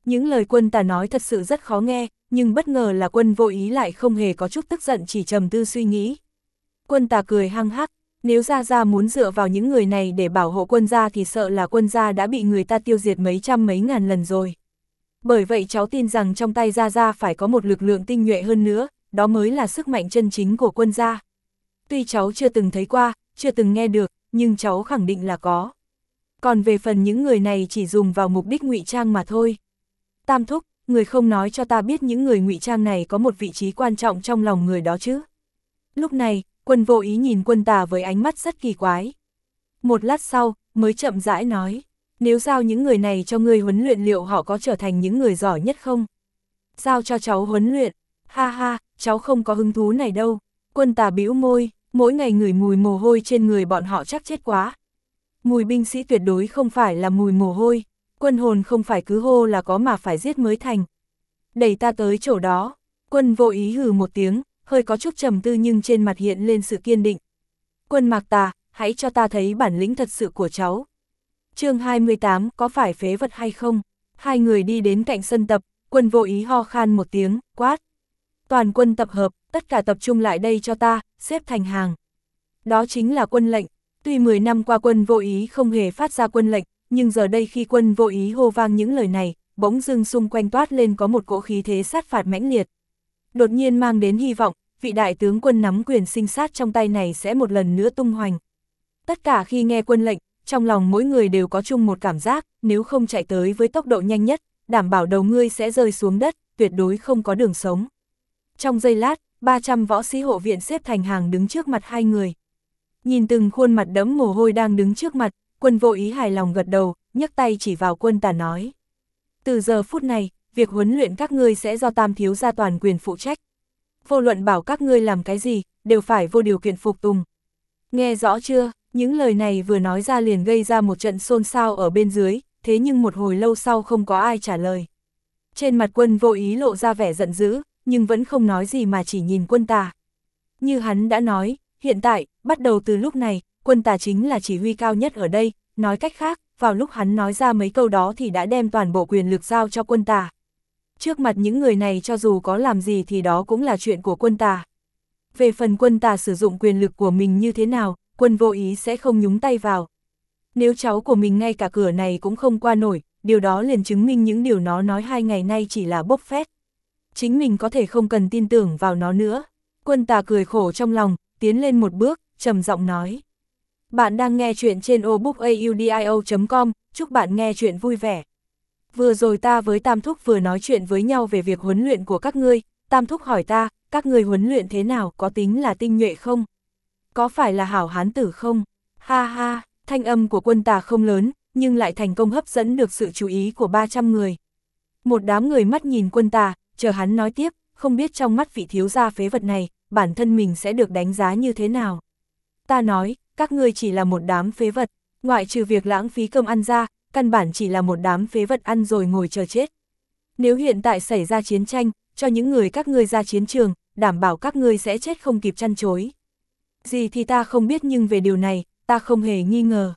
Những lời Quân Tà nói thật sự rất khó nghe, nhưng bất ngờ là Quân Vô Ý lại không hề có chút tức giận, chỉ trầm tư suy nghĩ. Quân Tà cười hăng hắc, nếu Gia Gia muốn dựa vào những người này để bảo hộ Quân gia thì sợ là Quân gia đã bị người ta tiêu diệt mấy trăm mấy ngàn lần rồi. Bởi vậy cháu tin rằng trong tay Gia Gia phải có một lực lượng tinh nhuệ hơn nữa, đó mới là sức mạnh chân chính của Quân gia. Tuy cháu chưa từng thấy qua, chưa từng nghe được, nhưng cháu khẳng định là có. Còn về phần những người này chỉ dùng vào mục đích ngụy trang mà thôi. Tam thúc, người không nói cho ta biết những người ngụy trang này có một vị trí quan trọng trong lòng người đó chứ. Lúc này, Quân Vô Ý nhìn Quân Tà với ánh mắt rất kỳ quái. Một lát sau, mới chậm rãi nói, nếu giao những người này cho ngươi huấn luyện liệu họ có trở thành những người giỏi nhất không? Giao cho cháu huấn luyện, ha ha, cháu không có hứng thú này đâu. Quân Tà bĩu môi, mỗi ngày ngửi mùi mồ hôi trên người bọn họ chắc chết quá. Mùi binh sĩ tuyệt đối không phải là mùi mồ hôi, quân hồn không phải cứ hô là có mà phải giết mới thành. Đẩy ta tới chỗ đó, Quân Vô Ý hừ một tiếng, hơi có chút trầm tư nhưng trên mặt hiện lên sự kiên định. Quân Mạc Tà, hãy cho ta thấy bản lĩnh thật sự của cháu. Chương 28, có phải phế vật hay không? Hai người đi đến cạnh sân tập, Quân Vô Ý ho khan một tiếng, quát. Toàn quân tập hợp, tất cả tập trung lại đây cho ta, xếp thành hàng. Đó chính là quân lệnh. Tuy 10 năm qua Quân Vô Ý không hề phát ra quân lệnh, nhưng giờ đây khi Quân Vô Ý hô vang những lời này, bỗng dưng xung quanh toát lên có một cỗ khí thế sát phạt mãnh liệt. Đột nhiên mang đến hy vọng, vị đại tướng quân nắm quyền sinh sát trong tay này sẽ một lần nữa tung hoành. Tất cả khi nghe quân lệnh, trong lòng mỗi người đều có chung một cảm giác, nếu không chạy tới với tốc độ nhanh nhất, đảm bảo đầu ngươi sẽ rơi xuống đất, tuyệt đối không có đường sống. Trong giây lát, 300 võ sĩ hộ viện xếp thành hàng đứng trước mặt hai người. Nhìn từng khuôn mặt đẫm mồ hôi đang đứng trước mặt, Quân Vô Ý hài lòng gật đầu, nhấc tay chỉ vào Quân Tà nói. Từ giờ phút này, việc huấn luyện các ngươi sẽ do Tam thiếu gia toàn quyền phụ trách. Vô luận bảo các ngươi làm cái gì, đều phải vô điều kiện phục tùng. Nghe rõ chưa? Những lời này vừa nói ra liền gây ra một trận xôn xao ở bên dưới, thế nhưng một hồi lâu sau không có ai trả lời. Trên mặt Quân Vô Ý lộ ra vẻ giận dữ, nhưng vẫn không nói gì mà chỉ nhìn Quân Tà. Như hắn đã nói, hiện tại, bắt đầu từ lúc này, Quân Tà chính là chỉ huy cao nhất ở đây, nói cách khác, vào lúc hắn nói ra mấy câu đó thì đã đem toàn bộ quyền lực giao cho Quân Tà. Trước mặt những người này cho dù có làm gì thì đó cũng là chuyện của Quân Tà. Về phần Quân Tà sử dụng quyền lực của mình như thế nào, Quân Vô Ý sẽ không nhúng tay vào. Nếu cháu của mình ngay cả cửa này cũng không qua nổi, điều đó liền chứng minh những điều nó nói 2 ngày nay chỉ là bốc phét. Chính mình có thể không cần tin tưởng vào nó nữa. Quân Tà cười khổ trong lòng, tiến lên một bước, trầm giọng nói. Bạn đang nghe chuyện trên obookaudio.com, chúc bạn nghe chuyện vui vẻ. Vừa rồi ta với Tam Thúc vừa nói chuyện với nhau về việc huấn luyện của các ngươi, Tam Thúc hỏi ta, các ngươi huấn luyện thế nào, có tính là tinh nhuệ không? Có phải là hảo hán tử không? Ha ha, thanh âm của Quân Tà không lớn, nhưng lại thành công hấp dẫn được sự chú ý của 300 người. Một đám người mắt nhìn Quân Tà, chờ hắn nói tiếp, không biết trong mắt vị thiếu gia phế vật này, bản thân mình sẽ được đánh giá như thế nào. Ta nói, các ngươi chỉ là một đám phế vật, ngoại trừ việc lãng phí cơm ăn ra, căn bản chỉ là một đám phế vật ăn rồi ngồi chờ chết. Nếu hiện tại xảy ra chiến tranh, cho những người các ngươi ra chiến trường, đảm bảo các ngươi sẽ chết không kịp chăn chối. Gì thì ta không biết nhưng về điều này, ta không hề nghi ngờ.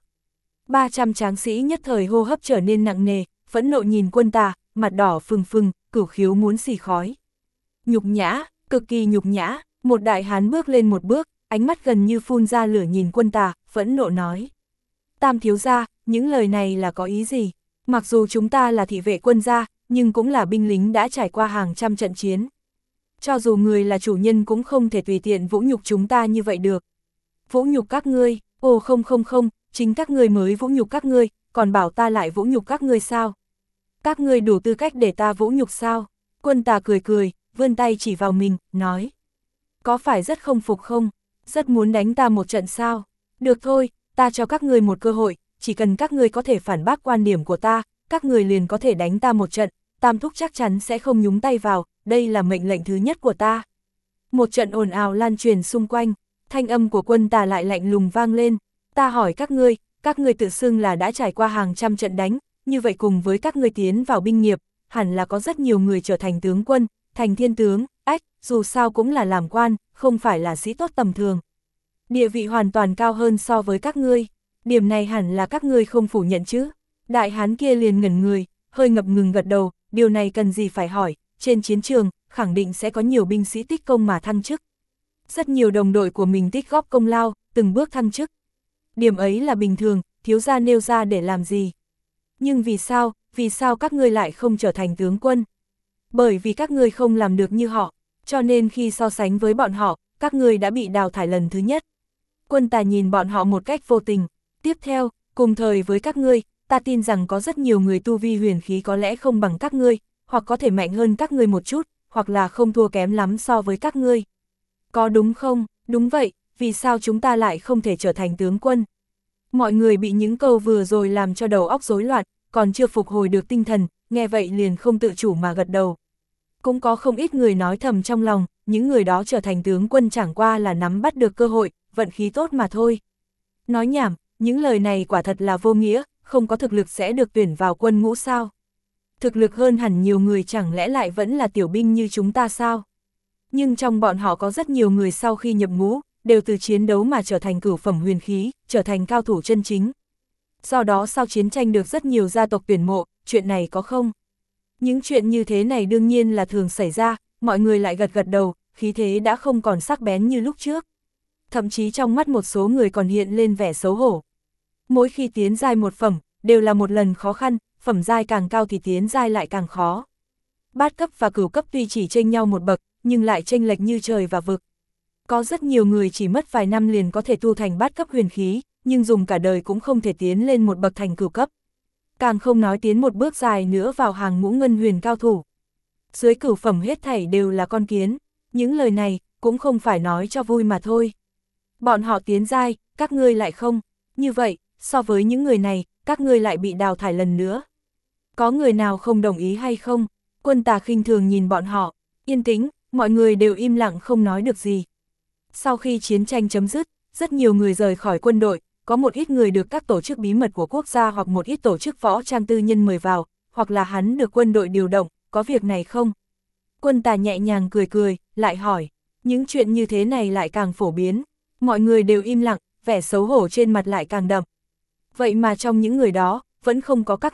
300 tráng sĩ nhất thời hô hấp trở nên nặng nề, phẫn nộ nhìn Quân Tà, mặt đỏ phừng phừng, cửu khiếu muốn xì khói. Nhục nhã, cực kỳ nhục nhã, một đại hán bước lên một bước, ánh mắt gần như phun ra lửa nhìn Quân Tà, phẫn nộ nói. Tam thiếu gia, những lời này là có ý gì? Mặc dù chúng ta là thị vệ quân gia, nhưng cũng là binh lính đã trải qua hàng trăm trận chiến. Cho dù người là chủ nhân cũng không thể tùy tiện vũ nhục chúng ta như vậy được. Vũ nhục các ngươi, ồ không, chính các ngươi mới vũ nhục các ngươi, còn bảo ta lại vũ nhục các ngươi sao? Các ngươi đủ tư cách để ta vũ nhục sao? Quân Tà cười cười, vươn tay chỉ vào mình, nói. Có phải rất không phục không? Rất muốn đánh ta một trận sao? Được thôi, ta cho các ngươi một cơ hội, chỉ cần các ngươi có thể phản bác quan điểm của ta, các ngươi liền có thể đánh ta một trận, Tam Thúc chắc chắn sẽ không nhúng tay vào, đây là mệnh lệnh thứ nhất của ta. Một trận ồn ào lan truyền xung quanh, thanh âm của Quân Tà lại lạnh lùng vang lên, ta hỏi các ngươi tự xưng là đã trải qua hàng trăm trận đánh, như vậy cùng với các ngươi tiến vào binh nghiệp, hẳn là có rất nhiều người trở thành tướng quân, thành thiên tướng, dù sao cũng là làm quan, không phải là sĩ tốt tầm thường. Địa vị hoàn toàn cao hơn so với các ngươi, điểm này hẳn là các ngươi không phủ nhận chứ. Đại hán kia liền ngẩn người, hơi ngập ngừng gật đầu, điều này cần gì phải hỏi, trên chiến trường, khẳng định sẽ có nhiều binh sĩ tích công mà thăng chức. Rất nhiều đồng đội của mình tích góp công lao, từng bước thăng chức. Điểm ấy là bình thường, thiếu gia nêu ra để làm gì? Nhưng vì sao các ngươi lại không trở thành tướng quân? Bởi vì các ngươi không làm được như họ, cho nên khi so sánh với bọn họ, các ngươi đã bị đào thải lần thứ nhất. Quân Tà nhìn bọn họ một cách vô tình. Tiếp theo, cùng thời với các ngươi, ta tin rằng có rất nhiều người tu vi huyền khí có lẽ không bằng các ngươi, hoặc có thể mạnh hơn các ngươi một chút, hoặc là không thua kém lắm so với các ngươi. Có đúng không? Đúng vậy, vì sao chúng ta lại không thể trở thành tướng quân? Mọi người bị những câu vừa rồi làm cho đầu óc rối loạn, còn chưa phục hồi được tinh thần, nghe vậy liền không tự chủ mà gật đầu. Cũng có không ít người nói thầm trong lòng, những người đó trở thành tướng quân chẳng qua là nắm bắt được cơ hội, vận khí tốt mà thôi. Nói nhảm, những lời này quả thật là vô nghĩa, không có thực lực sẽ được tuyển vào quân ngũ sao? Thực lực hơn hẳn nhiều người chẳng lẽ lại vẫn là tiểu binh như chúng ta sao? Nhưng trong bọn họ có rất nhiều người sau khi nhập ngũ, đều từ chiến đấu mà trở thành cửu phẩm huyền khí, trở thành cao thủ chân chính. Do đó sau chiến tranh được rất nhiều gia tộc tuyển mộ, chuyện này có không? Những chuyện như thế này đương nhiên là thường xảy ra, mọi người lại gật gật đầu, khí thế đã không còn sắc bén như lúc trước. Thậm chí trong mắt một số người còn hiện lên vẻ xấu hổ. Mỗi khi tiến giai một phẩm, đều là một lần khó khăn, phẩm giai càng cao thì tiến giai lại càng khó. Bát cấp và cửu cấp tuy chỉ chênh nhau một bậc, nhưng lại chênh lệch như trời và vực. Có rất nhiều người chỉ mất vài năm liền có thể tu thành bát cấp huyền khí, nhưng dùng cả đời cũng không thể tiến lên một bậc thành cửu cấp. Càng không nói tiến một bước dài nữa vào hàng ngũ ngân huyền cao thủ. Dưới cửu phẩm hết thảy đều là con kiến, những lời này cũng không phải nói cho vui mà thôi. Bọn họ tiến giai, các ngươi lại không, như vậy, so với những người này, các ngươi lại bị đào thải lần nữa. Có người nào không đồng ý hay không? Quân Tà khinh thường nhìn bọn họ, yên tĩnh, mọi người đều im lặng không nói được gì. Sau khi chiến tranh chấm dứt, rất nhiều người rời khỏi quân đội, có một ít người được các tổ chức bí mật của quốc gia hoặc một ít tổ chức võ trang tư nhân mời vào, hoặc là hắn được quân đội điều động, có việc này không? Quân Tà nhẹ nhàng cười cười, lại hỏi, những chuyện như thế này lại càng phổ biến, mọi người đều im lặng, vẻ xấu hổ trên mặt lại càng đậm. Vậy mà trong những người đó, vẫn không có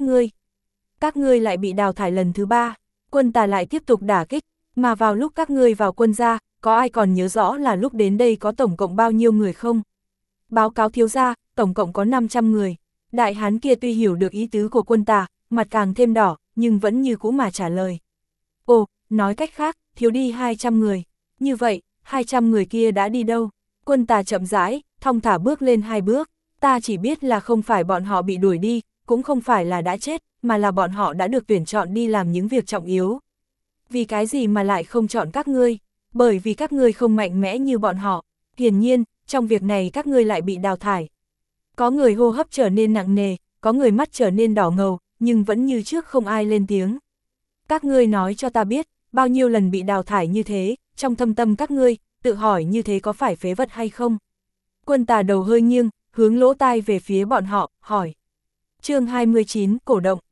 các ngươi lại bị đào thải lần thứ 3, Quân Tà lại tiếp tục đả kích, mà vào lúc các ngươi vào quân gia, có ai còn nhớ rõ là lúc đến đây có tổng cộng bao nhiêu người không? Báo cáo thiếu gia, tổng cộng có 500 người. Đại hán kia tuy hiểu được ý tứ của Quân Tà, mặt càng thêm đỏ, nhưng vẫn như cũ mà trả lời. Ồ, nói cách khác, thiếu đi 200 người. Như vậy, 200 người kia đã đi đâu? Quân Tà chậm rãi, thong thả bước lên 2 bước. Ta chỉ biết là không phải bọn họ bị đuổi đi, cũng không phải là đã chết, mà là bọn họ đã được tuyển chọn đi làm những việc trọng yếu. Vì cái gì mà lại không chọn các ngươi? Bởi vì các ngươi không mạnh mẽ như bọn họ. Hiển nhiên, trong việc này các ngươi lại bị đào thải. Có người hô hấp trở nên nặng nề, có người mắt trở nên đỏ ngầu, nhưng vẫn như trước không ai lên tiếng. Các ngươi nói cho ta biết, bao nhiêu lần bị đào thải như thế, trong thâm tâm các ngươi, tự hỏi như thế có phải phế vật hay không? Quân Tà đầu hơi nghiêng, hướng lỗ tai về phía bọn họ, hỏi. Chương 29, cổ động.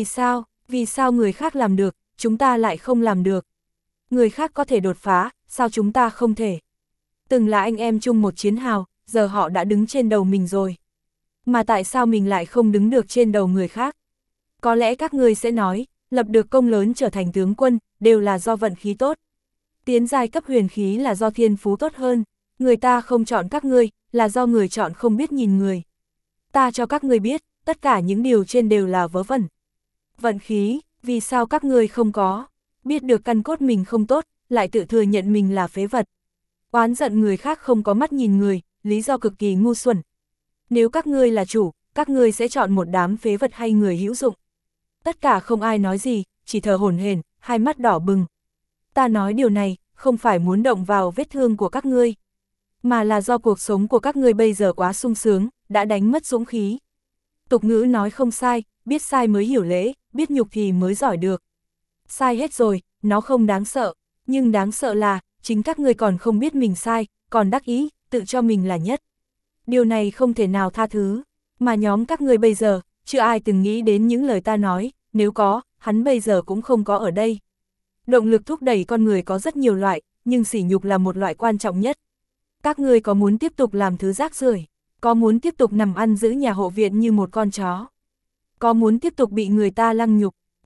Vì sao người khác làm được, chúng ta lại không làm được? Người khác có thể đột phá, sao chúng ta không thể? Từng là anh em chung một chiến hào, giờ họ đã đứng trên đầu mình rồi. Mà tại sao mình lại không đứng được trên đầu người khác? Có lẽ các ngươi sẽ nói, lập được công lớn trở thành tướng quân, đều là do vận khí tốt. Tiến giai cấp huyền khí là do thiên phú tốt hơn, người ta không chọn các ngươi, là do người chọn không biết nhìn người. Ta cho các ngươi biết, tất cả những điều trên đều là vớ vẩn. Vận khí, vì sao các ngươi không có? Biết được căn cốt mình không tốt, lại tự thừa nhận mình là phế vật. Oán giận người khác không có mắt nhìn người, lý do cực kỳ ngu xuẩn. Nếu các ngươi là chủ, các ngươi sẽ chọn một đám phế vật hay người hữu dụng. Tất cả không ai nói gì, chỉ thở hổn hển, hai mắt đỏ bừng. Ta nói điều này, không phải muốn động vào vết thương của các ngươi, mà là do cuộc sống của các ngươi bây giờ quá sung sướng, đã đánh mất dũng khí. Tục ngữ nói không sai, biết sai mới hiểu lễ, biết nhục thì mới giỏi được. Sai hết rồi, nó không đáng sợ, nhưng đáng sợ là, chính các ngươi còn không biết mình sai, còn đắc ý, tự cho mình là nhất. Điều này không thể nào tha thứ, mà nhóm các ngươi bây giờ, chưa ai từng nghĩ đến những lời ta nói, nếu có, hắn bây giờ cũng không có ở đây. Động lực thúc đẩy con người có rất nhiều loại, nhưng sỉ nhục là một loại quan trọng nhất. Các ngươi có muốn tiếp tục làm thứ rác rưởi, có muốn tiếp tục nằm ăn giữ nhà hộ viện như một con chó, có muốn tiếp tục bị người ta lăng nhục,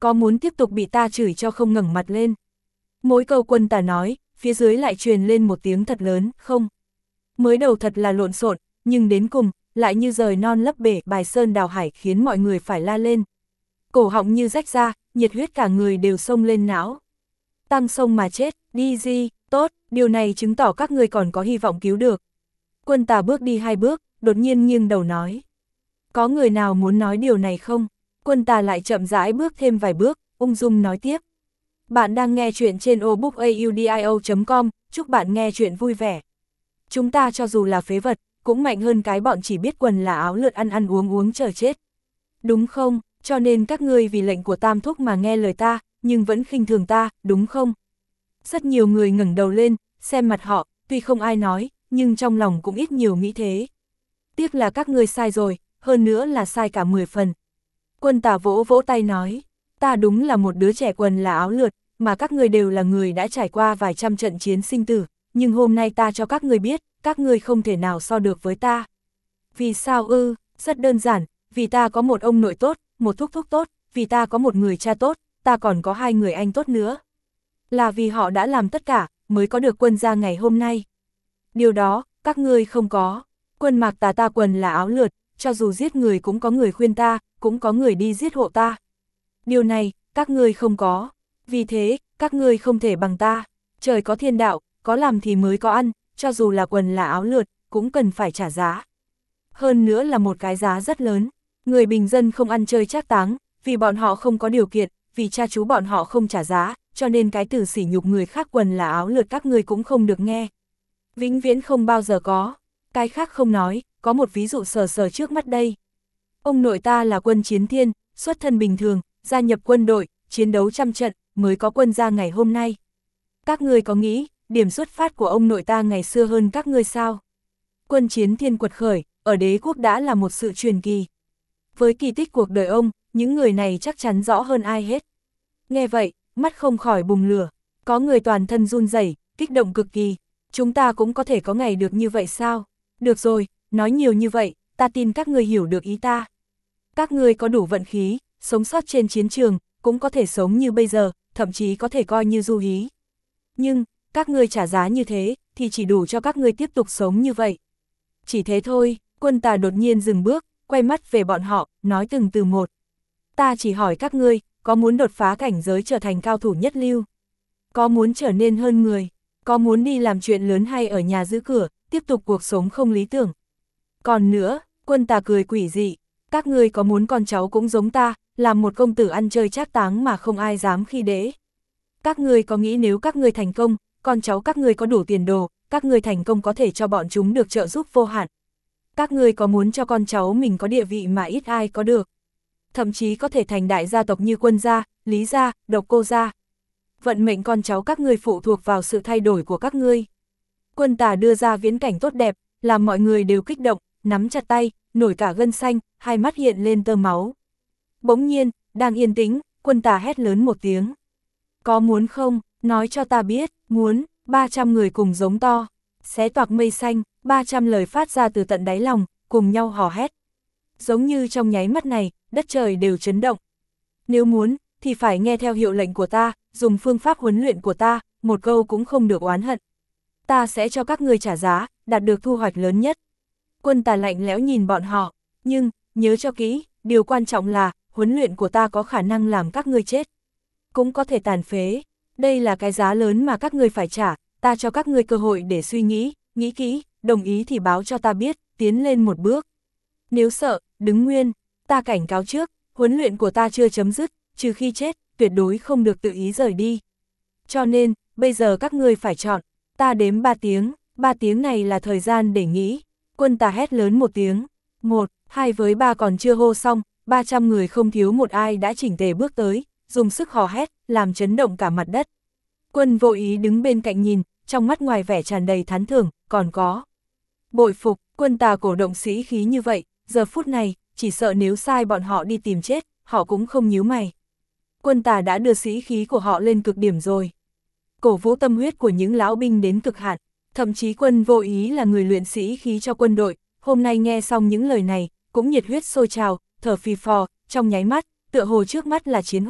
có muốn tiếp tục bị ta chửi cho không ngẩng mặt lên. Mỗi câu Quân Tà nói, phía dưới lại truyền lên một tiếng thật lớn, không. Mới đầu thật là lộn xộn, nhưng đến cùng, lại như rời non lấp bể, bài sơn đào hải khiến mọi người phải la lên. Cổ họng như rách ra, nhiệt huyết cả người đều xông lên não. Tăng sông mà chết, đi gì, tốt, điều này chứng tỏ các ngươi còn có hy vọng cứu được. Quân Tà bước đi 2 bước, đột nhiên nghiêng đầu nói. Có người nào muốn nói điều này không? Quân Tà lại chậm rãi bước thêm vài bước, ung dung nói tiếp. Bạn đang nghe chuyện trên obookaudio.com, chúc bạn nghe chuyện vui vẻ. Chúng ta cho dù là phế vật, cũng mạnh hơn cái bọn chỉ biết quần là áo lượt ăn uống chờ chết. Đúng không? Cho nên các ngươi vì lệnh của Tam Thúc mà nghe lời ta, nhưng vẫn khinh thường ta, đúng không? Rất nhiều người ngẩng đầu lên, xem mặt họ, tuy không ai nói, nhưng trong lòng cũng ít nhiều nghĩ thế. Tiếc là các ngươi sai rồi, hơn nữa là sai cả 10 phần. Quân Tà vỗ vỗ tay nói, ta đúng là một đứa trẻ quần là áo lượt, mà các ngươi đều là người đã trải qua vài trăm trận chiến sinh tử, nhưng hôm nay ta cho các ngươi biết, các ngươi không thể nào so được với ta. Vì sao ư? Rất đơn giản, vì ta có một ông nội tốt, một thúc thúc tốt, vì ta có một người cha tốt, ta còn có 2 người anh tốt nữa. Là vì họ đã làm tất cả, mới có được Quân gia ngày hôm nay. Điều đó, các ngươi không có. Quân Mạc Tà ta quần là áo lượt, cho dù giết người cũng có người khuyên ta, cũng có người đi giết hộ ta. Điều này, các ngươi không có. Vì thế, các ngươi không thể bằng ta. Trời có thiên đạo, có làm thì mới có ăn, cho dù là quần là áo lượt, cũng cần phải trả giá. Hơn nữa là một cái giá rất lớn. Người bình dân không ăn chơi trác táng, vì bọn họ không có điều kiện, vì cha chú bọn họ không trả giá, cho nên cái từ sỉ nhục người khác quần là áo lượt các ngươi cũng không được nghe. Vĩnh viễn không bao giờ có. Cái khác không nói, có một ví dụ sờ sờ trước mắt đây. Ông nội ta là quân chiến thiên, xuất thân bình thường, gia nhập quân đội, chiến đấu trăm trận, mới có Quân gia ngày hôm nay. Các ngươi có nghĩ, điểm xuất phát của ông nội ta ngày xưa hơn các ngươi sao? Quân chiến thiên quật khởi, ở đế quốc đã là một sự truyền kỳ. Với kỳ tích cuộc đời ông, những người này chắc chắn rõ hơn ai hết. Nghe vậy, mắt không khỏi bùng lửa, có người toàn thân run rẩy, kích động cực kỳ. Chúng ta cũng có thể có ngày được như vậy sao? Được rồi, nói nhiều như vậy, ta tin các ngươi hiểu được ý ta. Các ngươi có đủ vận khí, sống sót trên chiến trường, cũng có thể sống như bây giờ, thậm chí có thể coi như du hí. Nhưng, các ngươi trả giá như thế, thì chỉ đủ cho các ngươi tiếp tục sống như vậy. Chỉ thế thôi, Quân Tà đột nhiên dừng bước, quay mắt về bọn họ, nói từng từ một. Ta chỉ hỏi các ngươi, có muốn đột phá cảnh giới trở thành cao thủ nhất lưu? Có muốn trở nên hơn người? Có muốn đi làm chuyện lớn hay ở nhà giữ cửa, tiếp tục cuộc sống không lý tưởng? Còn nữa, Quân Tà cười quỷ dị, các ngươi có muốn con cháu cũng giống ta, làm một công tử ăn chơi trác táng mà không ai dám khi dễ? Các ngươi có nghĩ nếu các ngươi thành công, con cháu các ngươi có đủ tiền đồ, các ngươi thành công có thể cho bọn chúng được trợ giúp vô hạn? Các ngươi có muốn cho con cháu mình có địa vị mà ít ai có được? Thậm chí có thể thành đại gia tộc như Quân gia, Lý gia, Độc Cô gia. Vận mệnh con cháu các ngươi phụ thuộc vào sự thay đổi của các ngươi. Quân Tà đưa ra viễn cảnh tốt đẹp, làm mọi người đều kích động, nắm chặt tay, nổi cả gân xanh, hai mắt hiện lên tơ máu. Bỗng nhiên, đang yên tĩnh, Quân Tà hét lớn một tiếng. Có muốn không, nói cho ta biết, muốn, 300 người cùng giống to, xé toạc mây xanh, 300 lời phát ra từ tận đáy lòng, cùng nhau hò hét. Giống như trong nháy mắt này, đất trời đều chấn động. Nếu muốn, thì phải nghe theo hiệu lệnh của ta, dùng phương pháp huấn luyện của ta, một câu cũng không được oán hận. Ta sẽ cho các ngươi trả giá, đạt được thu hoạch lớn nhất. Quân Tà lạnh lẽo nhìn bọn họ, nhưng, nhớ cho kỹ, điều quan trọng là, huấn luyện của ta có khả năng làm các ngươi chết. Cũng có thể tàn phế. Đây là cái giá lớn mà các ngươi phải trả, ta cho các ngươi cơ hội để suy nghĩ, nghĩ kỹ, đồng ý thì báo cho ta biết, tiến lên một bước. Nếu sợ, đứng nguyên, ta cảnh cáo trước, huấn luyện của ta chưa chấm dứt, trừ khi chết, tuyệt đối không được tự ý rời đi. Cho nên, bây giờ các ngươi phải chọn, ta đếm 3 tiếng, 3 tiếng này là thời gian để nghĩ. Quân Tà hét lớn một tiếng, 1, 2 với 3 còn chưa hô xong, 300 người không thiếu một ai đã chỉnh tề bước tới, dùng sức hò hét, làm chấn động cả mặt đất. Quân Vô Ý đứng bên cạnh nhìn, trong mắt ngoài vẻ tràn đầy thán thưởng, còn có bội phục. Quân Tà cổ động sĩ khí như vậy, giờ phút này, chỉ sợ nếu sai bọn họ đi tìm chết, họ cũng không nhíu mày. Quân Tà đã đưa sĩ khí của họ lên cực điểm rồi. Cổ vũ tâm huyết của những lão binh đến cực hạn, thậm chí Quân Vô Ý là người luyện sĩ khí cho quân đội, hôm nay nghe xong những lời này, cũng nhiệt huyết sôi trào, thở phì phò, trong nháy mắt, tựa hồ trước mắt là chiến hỏa,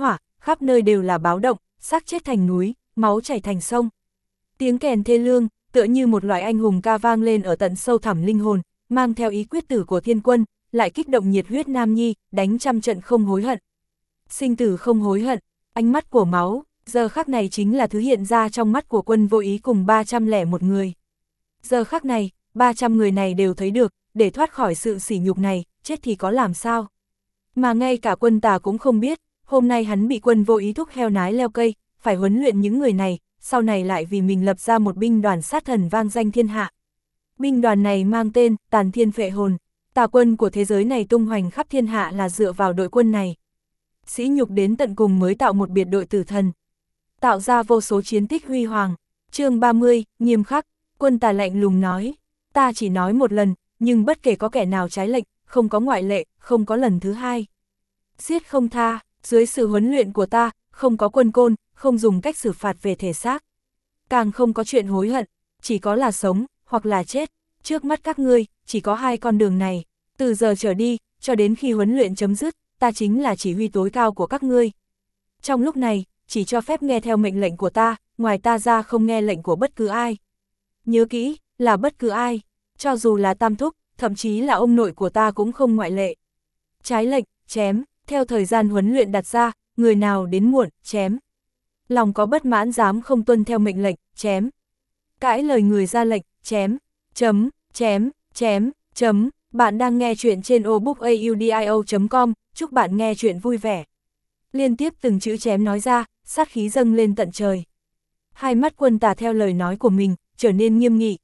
khắp nơi đều là báo động, xác chết thành núi, máu chảy thành sông. Tiếng kèn thê lương, tựa như một loại anh hùng ca vang lên ở tận sâu thẳm linh hồn, mang theo ý quyết tử của thiên quân, lại kích động nhiệt huyết nam nhi, đánh trăm trận không hối hận. Sinh tử không hối hận, ánh mắt của máu, giờ khắc này chính là thứ hiện ra trong mắt của Quân Vô Ý cùng 301 người. Giờ khắc này, 300 người này đều thấy được, để thoát khỏi sự sỉ nhục này, chết thì có làm sao. Mà ngay cả Quân Tà cũng không biết, hôm nay hắn bị Quân Vô Ý thúc heo nái leo cây, phải huấn luyện những người này, sau này lại vì mình lập ra một binh đoàn sát thần vang danh thiên hạ. Binh đoàn này mang tên Tàn Thiên Phệ Hồn, tà quân của thế giới này tung hoành khắp thiên hạ là dựa vào đội quân này. Sỉ nhục đến tận cùng mới tạo một biệt đội tử thần, tạo ra vô số chiến tích huy hoàng. Chương 30, nghiêm khắc. Quân Tà lạnh lùng nói, ta chỉ nói một lần, nhưng bất kể có kẻ nào trái lệnh, không có ngoại lệ, không có lần thứ hai. Giết không tha, dưới sự huấn luyện của ta, không có quân côn, không dùng cách xử phạt về thể xác. Càng không có chuyện hối hận, chỉ có là sống, hoặc là chết. Trước mắt các ngươi, chỉ có hai con đường này. Từ giờ trở đi, cho đến khi huấn luyện chấm dứt, ta chính là chỉ huy tối cao của các ngươi. Trong lúc này, chỉ cho phép nghe theo mệnh lệnh của ta, ngoài ta ra không nghe lệnh của bất cứ ai. Nhớ kỹ, là bất cứ ai, cho dù là tam thúc, thậm chí là ông nội của ta cũng không ngoại lệ. Trái lệnh, chém, theo thời gian huấn luyện đặt ra, người nào đến muộn, chém. Lòng có bất mãn dám không tuân theo mệnh lệnh, chém. Cãi lời người ra lệnh, chém. Chấm, chém, chém, chấm. Bạn đang nghe chuyện trên obookaudio.com, chúc bạn nghe chuyện vui vẻ. Liên tiếp từng chữ chém nói ra, sát khí dâng lên tận trời. Hai mắt Quân Tà theo lời nói của mình, trở nên nghiêm nghị.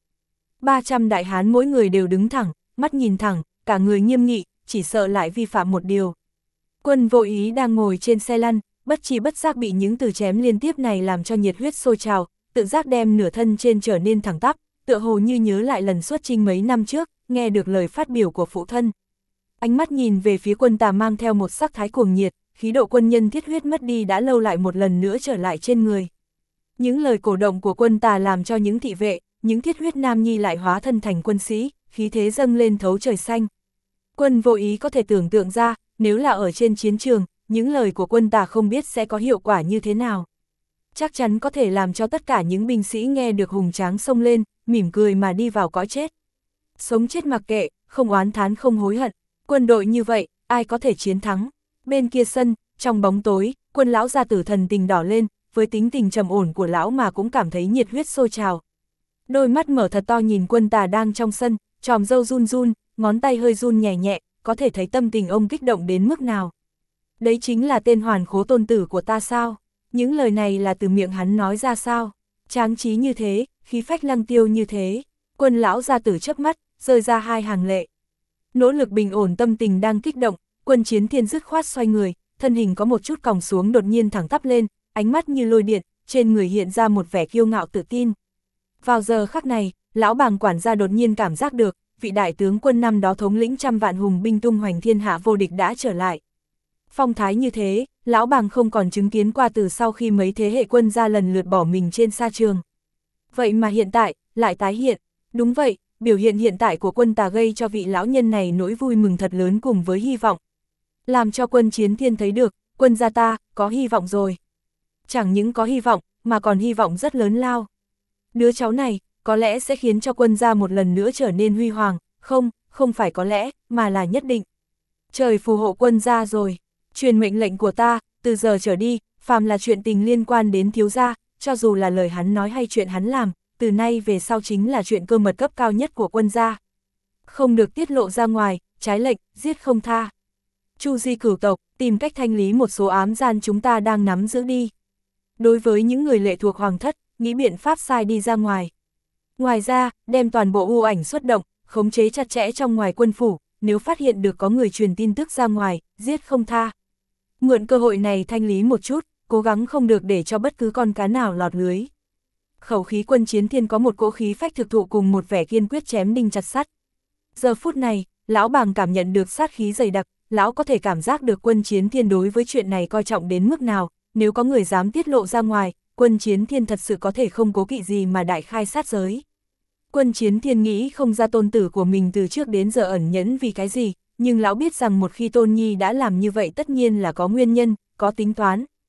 300 đại hán mỗi người đều đứng thẳng, mắt nhìn thẳng, cả người nghiêm nghị, chỉ sợ lại vi phạm một điều. Quân Vô Ý đang ngồi trên xe lăn, bất chi bất giác bị những từ chém liên tiếp này làm cho nhiệt huyết sôi trào, tự giác đem nửa thân trên trở nên thẳng tắp, tựa hồ như nhớ lại lần xuất chinh mấy năm trước, nghe được lời phát biểu của phụ thân. Ánh mắt nhìn về phía Quân Tà mang theo một sắc thái cuồng nhiệt, khí độ quân nhân thiết huyết mất đi đã lâu lại một lần nữa trở lại trên người. Những lời cổ động của Quân Tà làm cho những thị vệ, những thiết huyết nam nhi lại hóa thân thành quân sĩ, khí thế dâng lên thấu trời xanh. Quân Vô Ý có thể tưởng tượng ra, nếu là ở trên chiến trường, những lời của Quân Tà không biết sẽ có hiệu quả như thế nào. Chắc chắn có thể làm cho tất cả những binh sĩ nghe được hùng tráng xông lên, mỉm cười mà đi vào cõi chết. Sống chết mặc kệ, không oán thán không hối hận, quân đội như vậy, ai có thể chiến thắng. Bên kia sân, trong bóng tối, Quân lão gia tử thần tình đỏ lên, với tính tình trầm ổn của lão mà cũng cảm thấy nhiệt huyết sôi trào. Đôi mắt mở thật to nhìn Quân Tà đang trong sân, tròm râu run run, ngón tay hơi run nhẹ nhẹ, có thể thấy tâm tình ông kích động đến mức nào. Đấy chính là tên Hoàn Khố tôn tử của ta sao? Những lời này là từ miệng hắn nói ra sao? Tráng trí như thế, khí phách lăng tiêu như thế. Quân lão gia tử chớp mắt, rơi ra hai hàng lệ. Nỗ lực bình ổn tâm tình đang kích động, Quân Chiến Thiên dứt khoát xoay người, thân hình có một chút còng xuống đột nhiên thẳng tắp lên, ánh mắt như lôi điện, trên người hiện ra một vẻ kiêu ngạo tự tin. Vào giờ khắc này, lão bàng quản gia đột nhiên cảm giác được, vị đại tướng quân năm đó thống lĩnh trăm vạn hùng binh tung hoành thiên hạ vô địch đã trở lại. Phong thái như thế, lão bàng không còn chứng kiến qua từ sau khi mấy thế hệ quân gia lần lượt bỏ mình trên sa trường. Vậy mà hiện tại, lại tái hiện. Đúng vậy, biểu hiện hiện tại của Quân Tà gây cho vị lão nhân này nỗi vui mừng thật lớn cùng với hy vọng. Làm cho Quân Chiến Thiên thấy được, quân gia ta, có hy vọng rồi. Chẳng những có hy vọng, mà còn hy vọng rất lớn lao. Đứa cháu này, có lẽ sẽ khiến cho quân gia một lần nữa trở nên huy hoàng, không phải có lẽ, mà là nhất định. Trời phù hộ quân gia rồi, truyền mệnh lệnh của ta, từ giờ trở đi, phàm là chuyện tình liên quan đến thiếu gia, cho dù là lời hắn nói hay chuyện hắn làm, từ nay về sau chính là chuyện cơ mật cấp cao nhất của quân gia. Không được tiết lộ ra ngoài, trái lệnh, giết không tha. Chu di cửu tộc, tìm cách thanh lý một số ám gian chúng ta đang nắm giữ đi. Đối với những người lệ thuộc hoàng thất, nghĩ biện pháp sai đi ra ngoài. Ngoài ra, đem toàn bộ u ảnh xuất động, khống chế chặt chẽ trong ngoài quân phủ, nếu phát hiện được có người truyền tin tức ra ngoài, giết không tha. Mượn cơ hội này thanh lý một chút, cố gắng không được để cho bất cứ con cá nào lọt lưới. Khẩu khí Quân Chiến Thiên có một cỗ khí phách thực thụ cùng một vẻ kiên quyết chém đinh chặt sắt. Giờ phút này, lão bàng cảm nhận được sát khí dày đặc, lão có thể cảm giác được Quân Chiến Thiên đối với chuyện này coi trọng đến mức nào, nếu có người dám tiết lộ ra ngoài, Quân Chiến Thiên thật sự có thể không cố kỵ gì mà đại khai sát giới. Quân Chiến Thiên nghĩ không ra tôn tử của mình từ trước đến giờ ẩn nhẫn vì cái gì, nhưng lão biết rằng một khi Tôn Nhi đã làm như vậy tất nhiên là có nguyên nhân, có tính toán.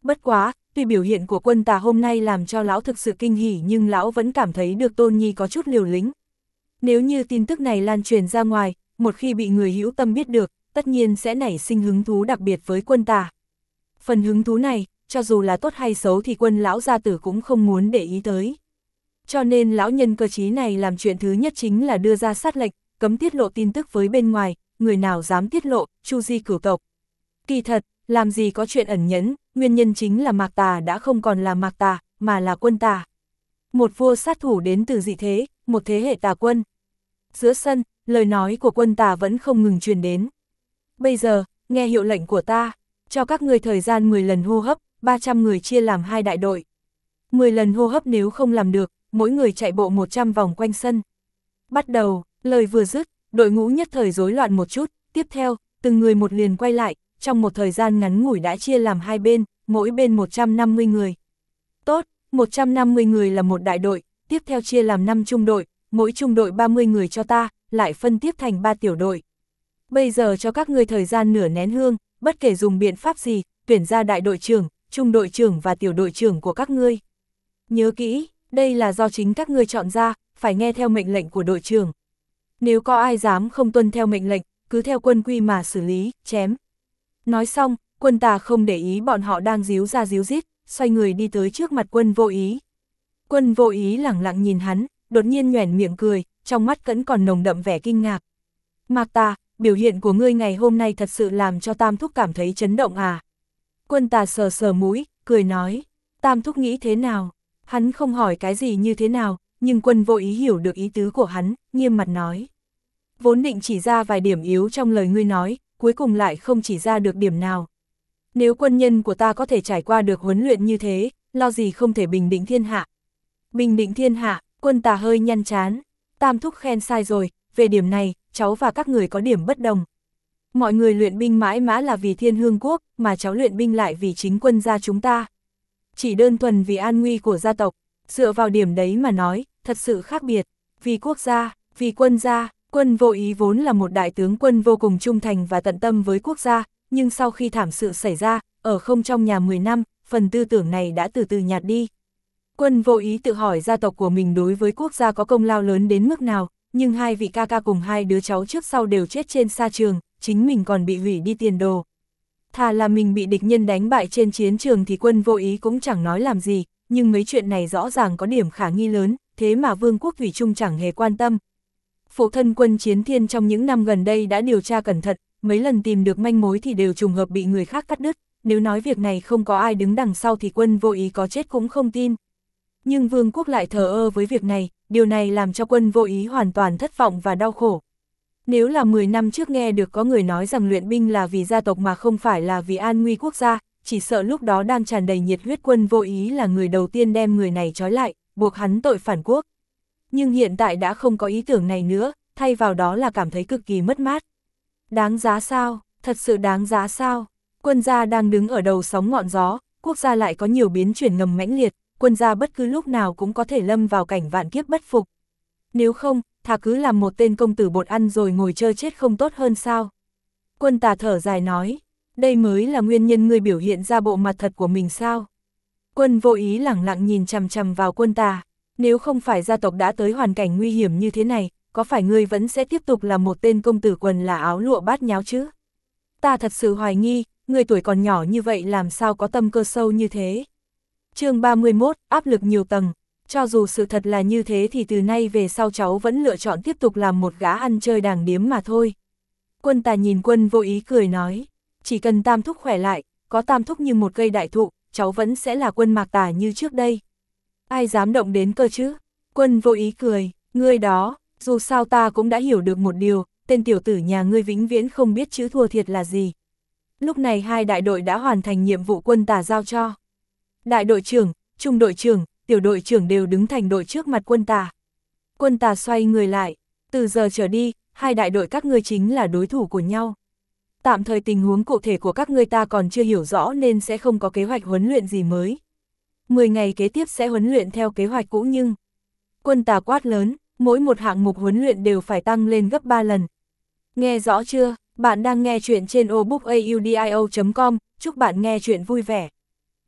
Bất quá, tuy biểu hiện của Quân Tà hôm nay làm cho lão thực sự kinh hỉ nhưng lão vẫn cảm thấy được Tôn Nhi có chút liều lĩnh. Nếu như tin tức này lan truyền ra ngoài, một khi bị người hữu tâm biết được, tất nhiên sẽ nảy sinh hứng thú đặc biệt với Quân Tà. Phần hứng thú này, cho dù là tốt hay xấu thì Quân lão gia tử cũng không muốn để ý tới. Cho nên lão nhân cơ trí này làm chuyện thứ nhất chính là đưa ra sát lệnh, cấm tiết lộ tin tức với bên ngoài, người nào dám tiết lộ, chu di cửu tộc. Kỳ thật, làm gì có chuyện ẩn nhẫn, nguyên nhân chính là Mạc Tà đã không còn là Mạc Tà, mà là Quân Tà. Một vua sát thủ đến từ dị thế, một thế hệ tà quân. Giữa sân, lời nói của Quân Tà vẫn không ngừng truyền đến. Bây giờ, nghe hiệu lệnh của ta, cho các ngươi thời gian 10 lần hô hấp, 300 người chia làm 2 đại đội. 10 lần hô hấp nếu không làm được, mỗi người chạy bộ 100 vòng quanh sân. Bắt đầu, lời vừa dứt, đội ngũ nhất thời rối loạn một chút, tiếp theo, từng người một liền quay lại, trong một thời gian ngắn ngủi đã chia làm 2 bên, mỗi bên 150 người. Tốt, 150 người là một đại đội, tiếp theo chia làm 5 trung đội, mỗi trung đội 30 người cho ta, lại phân tiếp thành 3 tiểu đội. Bây giờ cho các ngươi thời gian nửa nén hương, bất kể dùng biện pháp gì, tuyển ra đại đội trưởng, trung đội trưởng và tiểu đội trưởng của các ngươi. Nhớ kỹ, đây là do chính các ngươi chọn ra, phải nghe theo mệnh lệnh của đội trưởng. Nếu có ai dám không tuân theo mệnh lệnh, cứ theo quân quy mà xử lý, chém. Nói xong, Quân Tà không để ý bọn họ đang díu ra díu dít, xoay người đi tới trước mặt Quân Vô Ý. Quân Vô Ý lẳng lặng nhìn hắn, đột nhiên nhoẻn miệng cười, trong mắt vẫn còn nồng đậm vẻ kinh ngạc. Mạc Tà, biểu hiện của ngươi ngày hôm nay thật sự làm cho Tam Thúc cảm thấy chấn động à? Quân Tà sờ sờ mũi, cười nói, Tam Thúc nghĩ thế nào? Hắn không hỏi cái gì như thế nào, nhưng Quân Vô Ý hiểu được ý tứ của hắn, nghiêm mặt nói. Vốn định chỉ ra vài điểm yếu trong lời ngươi nói, cuối cùng lại không chỉ ra được điểm nào. Nếu quân nhân của ta có thể trải qua được huấn luyện như thế, lo gì không thể bình định thiên hạ. Bình định thiên hạ, Quân Tà hơi nhăn chán. Tam Thúc khen sai rồi, về điểm này, cháu và các người có điểm bất đồng. Mọi người luyện binh mãi mã là vì Thiên Hương Quốc, mà cháu luyện binh lại vì chính quân gia chúng ta. Chỉ đơn thuần vì an nguy của gia tộc, dựa vào điểm đấy mà nói, thật sự khác biệt. Vì quốc gia, vì quân gia, Quân Vô Ý vốn là một đại tướng quân vô cùng trung thành và tận tâm với quốc gia, nhưng sau khi thảm sự xảy ra, ở không trong nhà 10 năm, phần tư tưởng này đã từ từ nhạt đi. Quân Vô Ý tự hỏi gia tộc của mình đối với quốc gia có công lao lớn đến mức nào, nhưng hai vị ca ca cùng hai đứa cháu trước sau đều chết trên sa trường, chính mình còn bị hủy đi tiền đồ. Thà là mình bị địch nhân đánh bại trên chiến trường thì Quân Vô Ý cũng chẳng nói làm gì, nhưng mấy chuyện này rõ ràng có điểm khả nghi lớn, thế mà Vương quốc thủy chung chẳng hề quan tâm. Phụ thân Quân Chiến Thiên trong những năm gần đây đã điều tra cẩn thận, mấy lần tìm được manh mối thì đều trùng hợp bị người khác cắt đứt, nếu nói việc này không có ai đứng đằng sau thì Quân Vô Ý có chết cũng không tin. Nhưng Vương quốc lại thờ ơ với việc này, điều này làm cho Quân Vô Ý hoàn toàn thất vọng và đau khổ. Nếu là 10 năm trước nghe được có người nói rằng luyện binh là vì gia tộc mà không phải là vì an nguy quốc gia, chỉ sợ lúc đó đang tràn đầy nhiệt huyết Quân Vô Ý là người đầu tiên đem người này trói lại, buộc hắn tội phản quốc. Nhưng hiện tại đã không có ý tưởng này nữa, thay vào đó là cảm thấy cực kỳ mất mát. Đáng giá sao? Thật sự đáng giá sao? Quân gia đang đứng ở đầu sóng ngọn gió, quốc gia lại có nhiều biến chuyển ngầm mãnh liệt, quân gia bất cứ lúc nào cũng có thể lâm vào cảnh vạn kiếp bất phục. Nếu không, thà cứ làm một tên công tử bột ăn rồi ngồi chơi chết không tốt hơn sao? Quân Tà thở dài nói, đây mới là nguyên nhân ngươi biểu hiện ra bộ mặt thật của mình sao? Quân Vô Ý lẳng lặng nhìn chằm chằm vào Quân Tà, nếu không phải gia tộc đã tới hoàn cảnh nguy hiểm như thế này, có phải ngươi vẫn sẽ tiếp tục là một tên công tử quần là áo lụa bát nháo chứ? Ta thật sự hoài nghi, ngươi tuổi còn nhỏ như vậy làm sao có tâm cơ sâu như thế? Chương 31, áp lực nhiều tầng. Cho dù sự thật là như thế thì từ nay về sau cháu vẫn lựa chọn tiếp tục làm một gã ăn chơi đàng điếm mà thôi. Quân Tà nhìn Quân Vô Ý cười nói, chỉ cần Tam Thúc khỏe lại, có Tam Thúc như một cây đại thụ, cháu vẫn sẽ là Quân Mạc Tà như trước đây. Ai dám động đến cơ chứ? Quân Vô Ý cười, ngươi đó, dù sao ta cũng đã hiểu được một điều, tên tiểu tử nhà ngươi vĩnh viễn không biết chữ thua thiệt là gì. Lúc này hai đại đội đã hoàn thành nhiệm vụ Quân Tà giao cho. Đại đội trưởng, trung đội trưởng, tiểu đội trưởng đều đứng thành đội trước mặt Quân Tà. Quân Tà xoay người lại, từ giờ trở đi, hai đại đội các ngươi chính là đối thủ của nhau. Tạm thời tình huống cụ thể của các ngươi ta còn chưa hiểu rõ nên sẽ không có kế hoạch huấn luyện gì mới. 10 ngày kế tiếp sẽ huấn luyện theo kế hoạch cũ nhưng... Quân Tà quát lớn, mỗi một hạng mục huấn luyện đều phải tăng lên gấp 3 lần. Nghe rõ chưa? Bạn đang nghe chuyện trên obookaudio.com, chúc bạn nghe chuyện vui vẻ.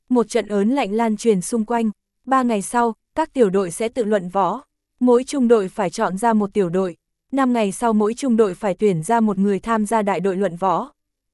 Một trận ớn lạnh lan truyền xung quanh, 3 ngày sau, các tiểu đội sẽ tự luận võ. Mỗi trung đội phải chọn ra một tiểu đội, 5 ngày sau mỗi trung đội phải tuyển ra một người tham gia đại đội luận võ.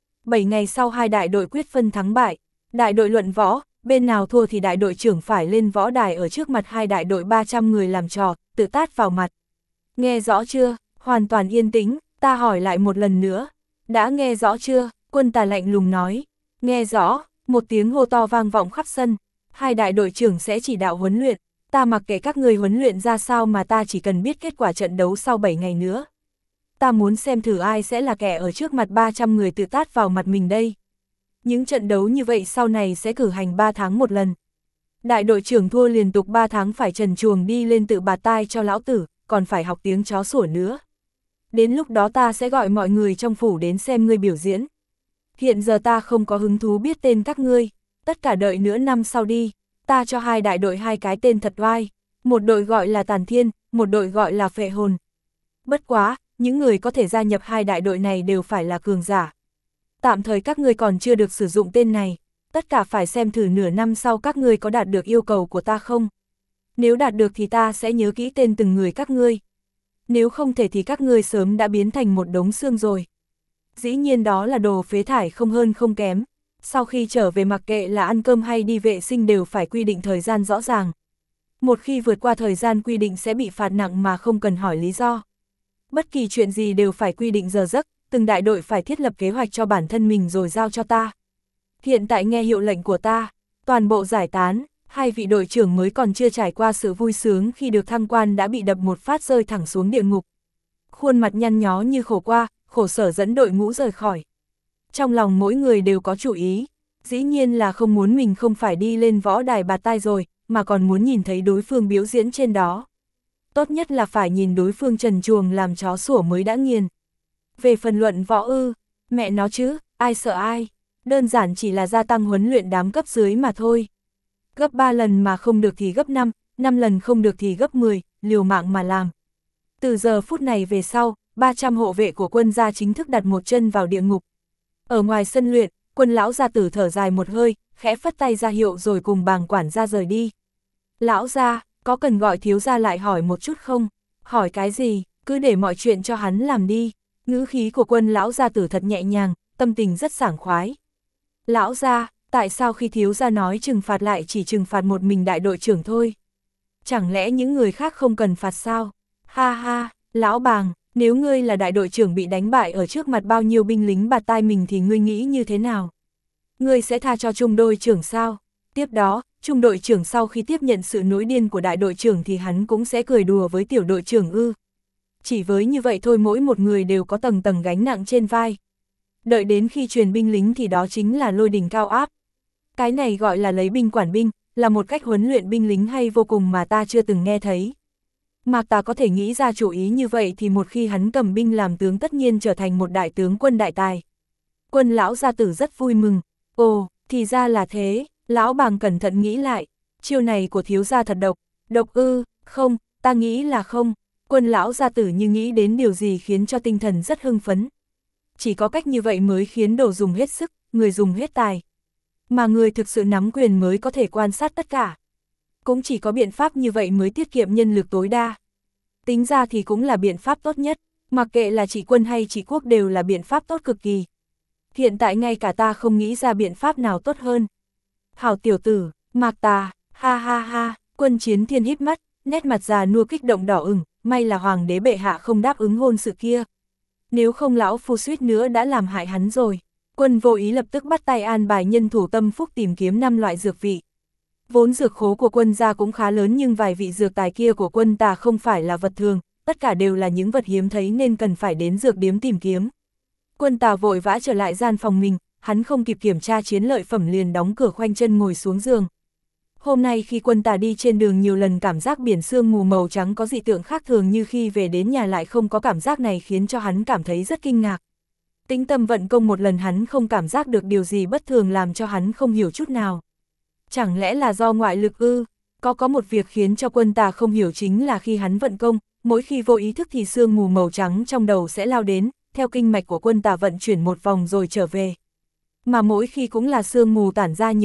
7 ngày sau hai đại đội quyết phân thắng bại, đại đội luận võ, bên nào thua thì đại đội trưởng phải lên võ đài ở trước mặt hai đại đội 300 người làm trò, tự tát vào mặt. Nghe rõ chưa? Hoàn toàn yên tĩnh, ta hỏi lại một lần nữa. Đã nghe rõ chưa? Quân Tà lạnh lùng nói. Nghe rõ, một tiếng hô to vang vọng khắp sân. Hai đại đội trưởng sẽ chỉ đạo huấn luyện. Ta mặc kệ các người huấn luyện ra sao mà ta chỉ cần biết kết quả trận đấu sau 7 ngày nữa. Ta muốn xem thử ai sẽ là kẻ ở trước mặt 300 người tự tát vào mặt mình đây. Những trận đấu như vậy sau này sẽ cử hành 3 tháng một lần. Đại đội trưởng thua liên tục 3 tháng phải trần truồng đi lên tự bạt tai cho lão tử, còn phải học tiếng chó sủa nữa. Đến lúc đó ta sẽ gọi mọi người trong phủ đến xem ngươi biểu diễn. Hiện giờ ta không có hứng thú biết tên các ngươi, tất cả đợi nửa năm sau đi, ta cho hai đại đội hai cái tên thật oai, một đội gọi là Tàn Thiên, một đội gọi là Phệ Hồn. Bất quá, những người có thể gia nhập hai đại đội này đều phải là cường giả. Tạm thời các ngươi còn chưa được sử dụng tên này, tất cả phải xem thử nửa năm sau các ngươi có đạt được yêu cầu của ta không. Nếu đạt được thì ta sẽ nhớ kỹ tên từng người các ngươi. Nếu không thể thì các ngươi sớm đã biến thành một đống xương rồi. Dĩ nhiên đó là đồ phế thải không hơn không kém. Sau khi trở về mặc kệ là ăn cơm hay đi vệ sinh đều phải quy định thời gian rõ ràng. Một khi vượt qua thời gian quy định sẽ bị phạt nặng mà không cần hỏi lý do. Bất kỳ chuyện gì đều phải quy định giờ giấc, từng đại đội phải thiết lập kế hoạch cho bản thân mình rồi giao cho ta. Hiện tại nghe hiệu lệnh của ta, toàn bộ giải tán, hai vị đội trưởng mới còn chưa trải qua sự vui sướng khi được thăng quan đã bị đập một phát rơi thẳng xuống địa ngục. Khuôn mặt nhăn nhó như khổ qua, khổ sở dẫn đội ngũ rời khỏi. Trong lòng mỗi người đều có chủ ý, dĩ nhiên là không muốn mình không phải đi lên võ đài bạt tai rồi, mà còn muốn nhìn thấy đối phương biểu diễn trên đó. Tốt nhất là phải nhìn đối phương trần truồng làm chó sủa mới đã nghiền. Về phần luận võ mẹ nó chứ, ai sợ ai, đơn giản chỉ là gia tăng huấn luyện đám cấp dưới mà thôi. Gấp 3 lần mà không được thì gấp 5, 5 lần không được thì gấp 10, liều mạng mà làm. Từ giờ phút này về sau, 300 hộ vệ của quân gia chính thức đặt một chân vào địa ngục. Ở ngoài sân luyện, Quân lão gia tử thở dài một hơi, khẽ phất tay ra hiệu rồi cùng bàng quản gia rời đi. Lão gia, có cần gọi thiếu gia lại hỏi một chút không? Hỏi cái gì, cứ để mọi chuyện cho hắn làm đi. Ngữ khí của Quân lão gia tử thật nhẹ nhàng, tâm tình rất sảng khoái. Lão gia, tại sao khi thiếu gia nói trừng phạt lại chỉ trừng phạt một mình đại đội trưởng thôi? Chẳng lẽ những người khác không cần phạt sao? Ha ha, lão bàng, nếu ngươi là đại đội trưởng bị đánh bại ở trước mặt bao nhiêu binh lính bạt tai mình thì ngươi nghĩ như thế nào? Ngươi sẽ tha cho trung đội trưởng sao? Tiếp đó, trung đội trưởng sau khi tiếp nhận sự nổi điên của đại đội trưởng thì hắn cũng sẽ cười đùa với tiểu đội trưởng Chỉ với như vậy thôi mỗi một người đều có tầng tầng gánh nặng trên vai. Đợi đến khi truyền binh lính thì đó chính là lôi đỉnh cao áp. Cái này gọi là lấy binh quản binh, là một cách huấn luyện binh lính hay vô cùng mà ta chưa từng nghe thấy. Mạc ta có thể nghĩ ra chủ ý như vậy thì một khi hắn cầm binh làm tướng tất nhiên trở thành một đại tướng quân đại tài. Quân lão gia tử rất vui mừng. Ồ, thì ra là thế, lão bàng cẩn thận nghĩ lại. Chiêu này của thiếu gia thật độc. Độc không, ta nghĩ là không. Quân lão gia tử như nghĩ đến điều gì khiến cho tinh thần rất hưng phấn. Chỉ có cách như vậy mới khiến đồ dùng hết sức, người dùng hết tài. Mà người thực sự nắm quyền mới có thể quan sát tất cả. Cũng chỉ có biện pháp như vậy mới tiết kiệm nhân lực tối đa. Tính ra thì cũng là biện pháp tốt nhất, mặc kệ là trị quân hay trị quốc đều là biện pháp tốt cực kỳ. Hiện tại ngay cả ta không nghĩ ra biện pháp nào tốt hơn. Hảo tiểu tử, Mạc ta, ha ha ha, Quân Chiến Thiên híp mắt, nét mặt già nua kích động đỏ ửng, may là hoàng đế bệ hạ không đáp ứng hôn sự kia. Nếu không lão phu suýt nữa đã làm hại hắn rồi. Quân Vô Ý lập tức bắt tay an bài nhân thủ tâm phúc tìm kiếm 5 loại dược vị. Vốn dược khố của quân gia cũng khá lớn nhưng vài vị dược tài kia của quân ta không phải là vật thường, tất cả đều là những vật hiếm thấy nên cần phải đến dược điếm tìm kiếm. Quân Tào vội vã trở lại gian phòng mình, hắn không kịp kiểm tra chiến lợi phẩm liền đóng cửa khoanh chân ngồi xuống giường. Hôm nay khi Quân Tà đi trên đường nhiều lần cảm giác biển sương mù màu trắng có dị tượng khác thường như khi về đến nhà lại không có cảm giác này khiến cho hắn cảm thấy rất kinh ngạc. Tĩnh tâm vận công một lần hắn không cảm giác được điều gì bất thường làm cho hắn không hiểu chút nào. Chẳng lẽ là do ngoại lực Có một việc khiến cho Quân Tà không hiểu chính là khi hắn vận công, mỗi khi vô ý thức thì sương mù màu trắng trong đầu sẽ lao đến, theo kinh mạch của Quân Tà vận chuyển một vòng rồi trở về. Mà mỗi khi cũng là sương mù tản ra nhiều nhất,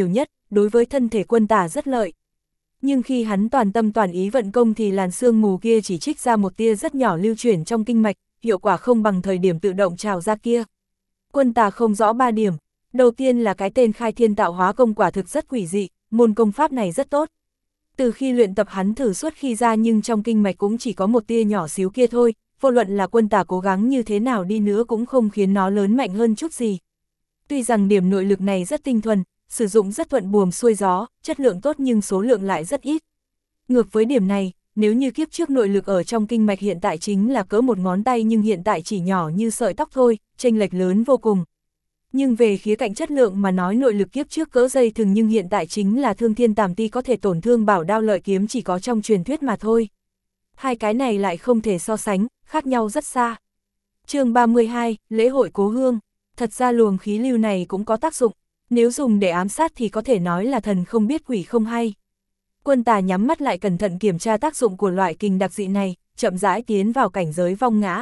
đối với thân thể Quân Tả rất lợi. Nhưng khi hắn toàn tâm toàn ý vận công thì làn sương mù kia chỉ trích ra một tia rất nhỏ lưu chuyển trong kinh mạch, hiệu quả không bằng thời điểm tự động trào ra kia. Quân Tả không rõ 3 điểm. Đầu tiên là cái tên khai thiên tạo hóa công quả thực rất quỷ dị, môn công pháp này rất tốt. Từ khi luyện tập hắn thử suốt khi ra nhưng trong kinh mạch cũng chỉ có một tia nhỏ xíu kia thôi, vô luận là Quân Tả cố gắng như thế nào đi nữa cũng không khiến nó lớn mạnh hơn chút gì. Tuy rằng điểm nội lực này rất tinh thuần, sử dụng rất thuận buồm xuôi gió, chất lượng tốt nhưng số lượng lại rất ít. Ngược với điểm này, nếu như kiếp trước nội lực ở trong kinh mạch hiện tại chính là cỡ một ngón tay nhưng hiện tại chỉ nhỏ như sợi tóc thôi, chênh lệch lớn vô cùng. Nhưng về khía cạnh chất lượng mà nói nội lực kiếp trước cỡ dây thừng nhưng hiện tại chính là thương thiên tàm ti có thể tổn thương bảo đao lợi kiếm chỉ có trong truyền thuyết mà thôi. Hai cái này lại không thể so sánh, khác nhau rất xa. Chương 32, lễ hội Cố Hương. Thật ra luồng khí lưu này cũng có tác dụng, nếu dùng để ám sát thì có thể nói là thần không biết quỷ không hay. Quân Tả nhắm mắt lại cẩn thận kiểm tra tác dụng của loại kình đặc dị này, chậm rãi tiến vào cảnh giới vong ngã.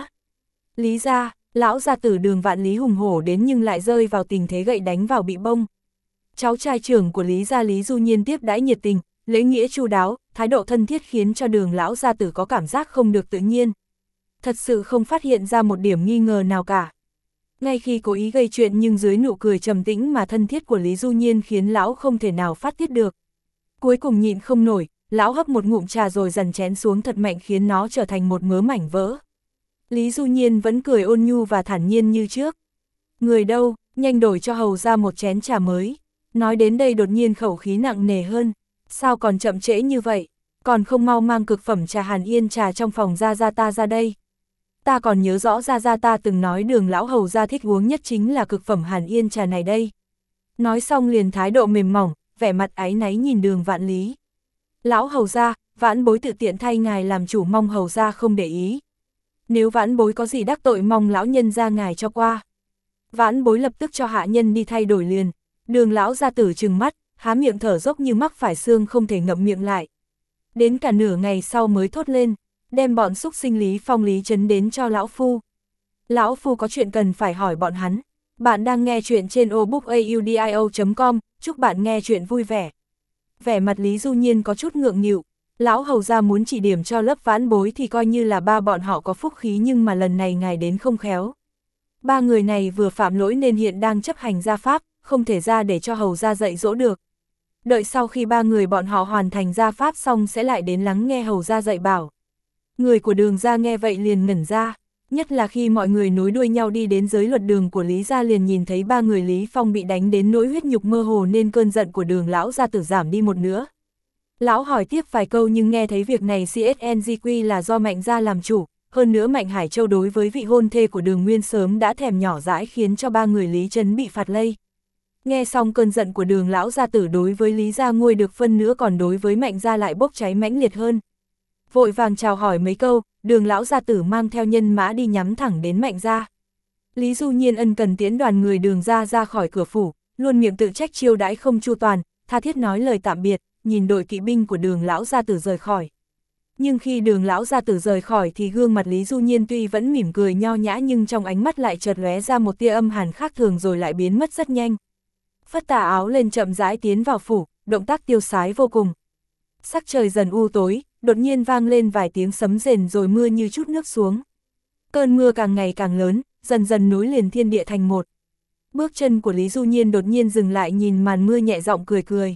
Lý gia, lão gia tử Đường Vạn Lý hùng hổ đến nhưng lại rơi vào tình thế gậy đánh vào bị bông. Cháu trai trưởng của Lý gia Lý Du Nhiên tiếp đãi nhiệt tình, lễ nghĩa chu đáo, thái độ thân thiết khiến cho Đường lão gia tử có cảm giác không được tự nhiên. Thật sự không phát hiện ra một điểm nghi ngờ nào cả. Ngay khi cố ý gây chuyện nhưng dưới nụ cười trầm tĩnh mà thân thiết của Lý Du Nhiên khiến lão không thể nào phát tiết được. Cuối cùng nhịn không nổi, lão hấp một ngụm trà rồi dằn chén xuống thật mạnh khiến nó trở thành một mớ mảnh vỡ. Lý Du Nhiên vẫn cười ôn nhu và thản nhiên như trước. Người đâu, nhanh đổi cho hầu ra một chén trà mới. Nói đến đây đột nhiên khẩu khí nặng nề hơn. Sao còn chậm trễ như vậy? Còn không mau mang cực phẩm trà Hàn Yên trà trong phòng ra ta ra đây. Ta còn nhớ rõ ra ta từng nói Đường lão hầu ra thích uống nhất chính là cực phẩm Hàn Yên trà này đây. Nói xong liền thái độ mềm mỏng, vẻ mặt áy náy nhìn Đường Vạn Lý. Lão hầu ra, vãn bối tự tiện thay ngài làm chủ, mong hầu ra không để ý. Nếu vãn bối có gì đắc tội mong lão nhân ra ngài cho qua. Vãn bối lập tức cho hạ nhân đi thay đổi liền. Đường lão gia tử trừng mắt, há miệng thở dốc như mắc phải xương không thể ngậm miệng lại. Đến cả nửa ngày sau mới thốt lên, đem bọn xúc sinh Lý Phong Lý Trấn đến cho lão phu. Lão phu có chuyện cần phải hỏi bọn hắn. Bạn đang nghe chuyện trên obookaudio.com, chúc bạn nghe chuyện vui vẻ. Vẻ mặt Lý Du Nhiên có chút ngượng nghịu. Lão hầu ra muốn chỉ điểm cho lớp vãn bối thì coi như là ba bọn họ có phúc khí nhưng mà lần này ngài đến không khéo. Ba người này vừa phạm lỗi nên hiện đang chấp hành gia pháp, không thể ra để cho hầu ra dạy dỗ được. Đợi sau khi ba người bọn họ hoàn thành gia pháp xong sẽ lại đến lắng nghe hầu ra dạy bảo. Người của Đường gia nghe vậy liền ngẩn ra, nhất là khi mọi người nối đuôi nhau đi đến giới luật Đường của Lý gia liền nhìn thấy ba người Lý Phong bị đánh đến nỗi huyết nhục mơ hồ nên cơn giận của Đường lão gia tử giảm đi một nửa. Lão hỏi tiếp vài câu nhưng nghe thấy việc này CSNGQ là do Mạnh gia làm chủ, hơn nữa Mạnh Hải Châu đối với vị hôn thê của Đường Nguyên sớm đã thèm nhỏ dãi khiến cho ba người Lý Trấn bị phạt lây. Nghe xong cơn giận của Đường lão gia tử đối với Lý gia nguôi được phân nữa còn đối với Mạnh gia lại bốc cháy mãnh liệt hơn. Vội vàng chào hỏi mấy câu, Đường lão gia tử mang theo nhân mã đi nhắm thẳng đến Mạnh gia. Lý Du Nhiên ân cần tiễn đoàn người Đường gia ra khỏi cửa phủ, luôn miệng tự trách chiêu đãi không chu toàn, tha thiết nói lời tạm biệt, nhìn đội kỵ binh của Đường lão gia tử rời khỏi. Nhưng khi Đường lão gia tử rời khỏi thì gương mặt Lý Du Nhiên tuy vẫn mỉm cười nho nhã nhưng trong ánh mắt lại chợt lóe ra một tia âm hàn khác thường rồi lại biến mất rất nhanh. Phất tà áo lên chậm rãi tiến vào phủ, động tác tiêu sái vô cùng. Sắc trời dần u tối, đột nhiên vang lên vài tiếng sấm rền rồi mưa như chút nước xuống. Cơn mưa càng ngày càng lớn, dần dần nối liền thiên địa thành một. Bước chân của Lý Du Nhiên đột nhiên dừng lại nhìn màn mưa nhẹ giọng cười cười.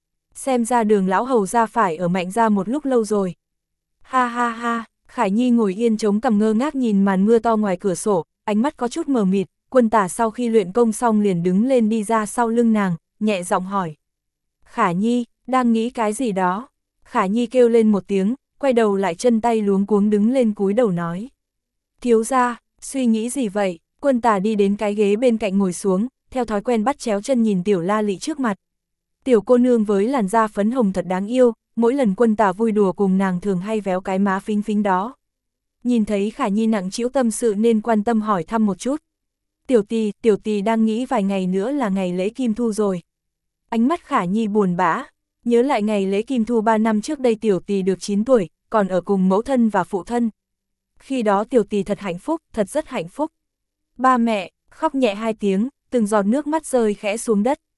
Xem ra Đường lão hầu ra phải ở Mạnh gia một lúc lâu rồi. Ha ha ha, Khải Nhi ngồi yên chống cằm ngơ ngác nhìn màn mưa to ngoài cửa sổ, ánh mắt có chút mờ mịt. Quân Tả sau khi luyện công xong liền đứng lên đi ra sau lưng nàng, nhẹ giọng hỏi. Khả Nhi, đang nghĩ cái gì đó? Khả Nhi kêu lên một tiếng, quay đầu lại chân tay luống cuống đứng lên cúi đầu nói. Thiếu gia, suy nghĩ gì vậy? Quân Tả đi đến cái ghế bên cạnh ngồi xuống, theo thói quen bắt chéo chân nhìn Tiểu La Lị trước mặt. Tiểu cô nương với làn da phấn hồng thật đáng yêu, mỗi lần Quân Tả vui đùa cùng nàng thường hay véo cái má phính phính đó. Nhìn thấy Khả Nhi nặng trĩu tâm sự nên quan tâm hỏi thăm một chút. Tiểu tì đang nghĩ vài ngày nữa là ngày lễ Kim Thu rồi. Ánh mắt Khả Nhi buồn bã, nhớ lại ngày lễ Kim Thu 3 năm trước đây Tiểu tì được 9 tuổi, còn ở cùng mẫu thân và phụ thân. Khi đó Tiểu tì thật hạnh phúc, thật rất hạnh phúc. Ba mẹ, khóc nhẹ 2 tiếng, từng giọt nước mắt rơi khẽ xuống đất.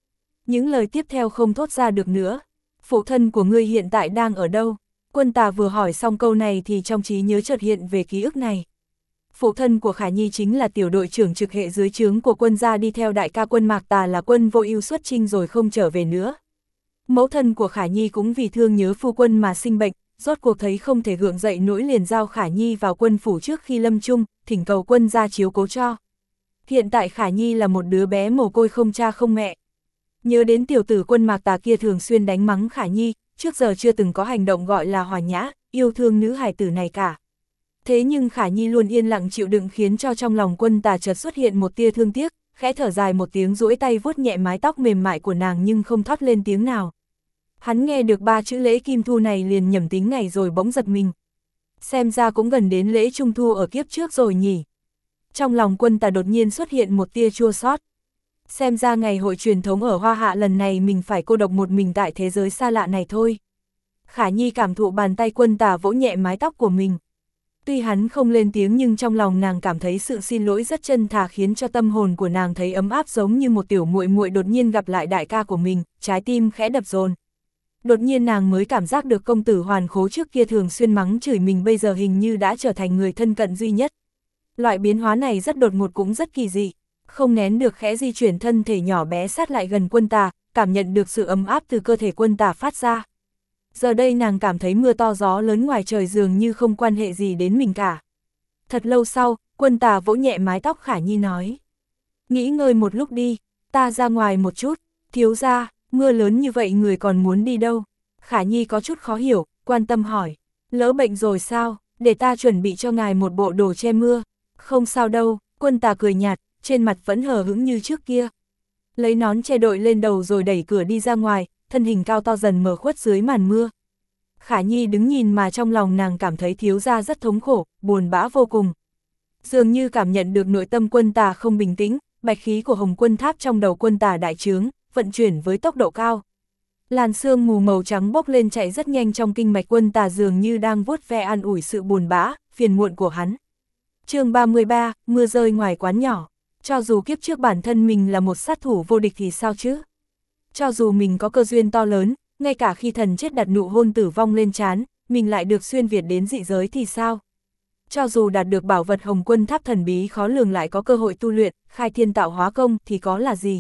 Những lời tiếp theo không thốt ra được nữa. Phụ thân của ngươi hiện tại đang ở đâu? Quân Tà vừa hỏi xong câu này thì trong trí nhớ chợt hiện về ký ức này. Phụ thân của Khả Nhi chính là tiểu đội trưởng trực hệ dưới trướng của quân gia đi theo đại ca quân Mạc Tà là quân vô ưu xuất chinh rồi không trở về nữa. Mẫu thân của Khả Nhi cũng vì thương nhớ phu quân mà sinh bệnh, rốt cuộc thấy không thể gượng dậy nỗi liền giao Khả Nhi vào quân phủ trước khi lâm chung, thỉnh cầu quân gia chiếu cố cho. Hiện tại Khả Nhi là một đứa bé mồ côi không cha không mẹ. Nhớ đến tiểu tử quân Mạc Tà kia thường xuyên đánh mắng Khả Nhi, trước giờ chưa từng có hành động gọi là hòa nhã, yêu thương nữ hài tử này cả. Thế nhưng Khả Nhi luôn yên lặng chịu đựng khiến cho trong lòng quân Tà chợt xuất hiện một tia thương tiếc, khẽ thở dài một tiếng duỗi tay vuốt nhẹ mái tóc mềm mại của nàng nhưng không thốt lên tiếng nào. Hắn nghe được 3 chữ lễ Kim Thu này liền nhẩm tính ngày rồi bỗng giật mình. Xem ra cũng gần đến lễ Trung Thu ở kiếp trước rồi nhỉ. Trong lòng quân Tà đột nhiên xuất hiện một tia chua xót. Xem ra ngày hội truyền thống ở Hoa Hạ lần này mình phải cô độc một mình tại thế giới xa lạ này thôi. Khả Nhi cảm thụ bàn tay quân Tà vỗ nhẹ mái tóc của mình. Tuy hắn không lên tiếng nhưng trong lòng nàng cảm thấy sự xin lỗi rất chân thà khiến cho tâm hồn của nàng thấy ấm áp giống như một tiểu muội muội đột nhiên gặp lại đại ca của mình, trái tim khẽ đập dồn. Đột nhiên nàng mới cảm giác được công tử Hoàn Khố trước kia thường xuyên mắng chửi mình bây giờ hình như đã trở thành người thân cận duy nhất. Loại biến hóa này rất đột ngột cũng rất kỳ dị, không nén được khẽ di chuyển thân thể nhỏ bé sát lại gần quân Tà, cảm nhận được sự ấm áp từ cơ thể quân Tà phát ra. Giờ đây nàng cảm thấy mưa to gió lớn ngoài trời dường như không quan hệ gì đến mình cả. Thật lâu sau, quân Tà vỗ nhẹ mái tóc Khả Nhi nói. Nghỉ ngơi một lúc đi, ta ra ngoài một chút, thiếu gia, mưa lớn như vậy người còn muốn đi đâu? Khả Nhi có chút khó hiểu, quan tâm hỏi. Lỡ bệnh rồi sao, để ta chuẩn bị cho ngài một bộ đồ che mưa. Không sao đâu, quân Tà cười nhạt, trên mặt vẫn hờ hững như trước kia. Lấy nón che đội lên đầu rồi đẩy cửa đi ra ngoài, thân hình cao to dần mờ khuất dưới màn mưa. Khả Nhi đứng nhìn mà trong lòng nàng cảm thấy thiếu gia rất thống khổ, buồn bã vô cùng. Dường như cảm nhận được nội tâm quân Tà không bình tĩnh, bạch khí của Hồng Quân Tháp trong đầu quân Tà đại trướng, vận chuyển với tốc độ cao. Làn sương mù màu trắng bốc lên chạy rất nhanh trong kinh mạch quân Tà dường như đang vuốt ve an ủi sự buồn bã, phiền muộn của hắn. Chương 33, mưa rơi ngoài quán nhỏ. Cho dù kiếp trước bản thân mình là một sát thủ vô địch thì sao chứ? Cho dù mình có cơ duyên to lớn, ngay cả khi thần chết đặt nụ hôn tử vong lên trán, mình lại được xuyên Việt đến dị giới thì sao? Cho dù đạt được bảo vật Hồng Quân Tháp thần bí khó lường lại có cơ hội tu luyện, khai thiên tạo hóa công thì có là gì?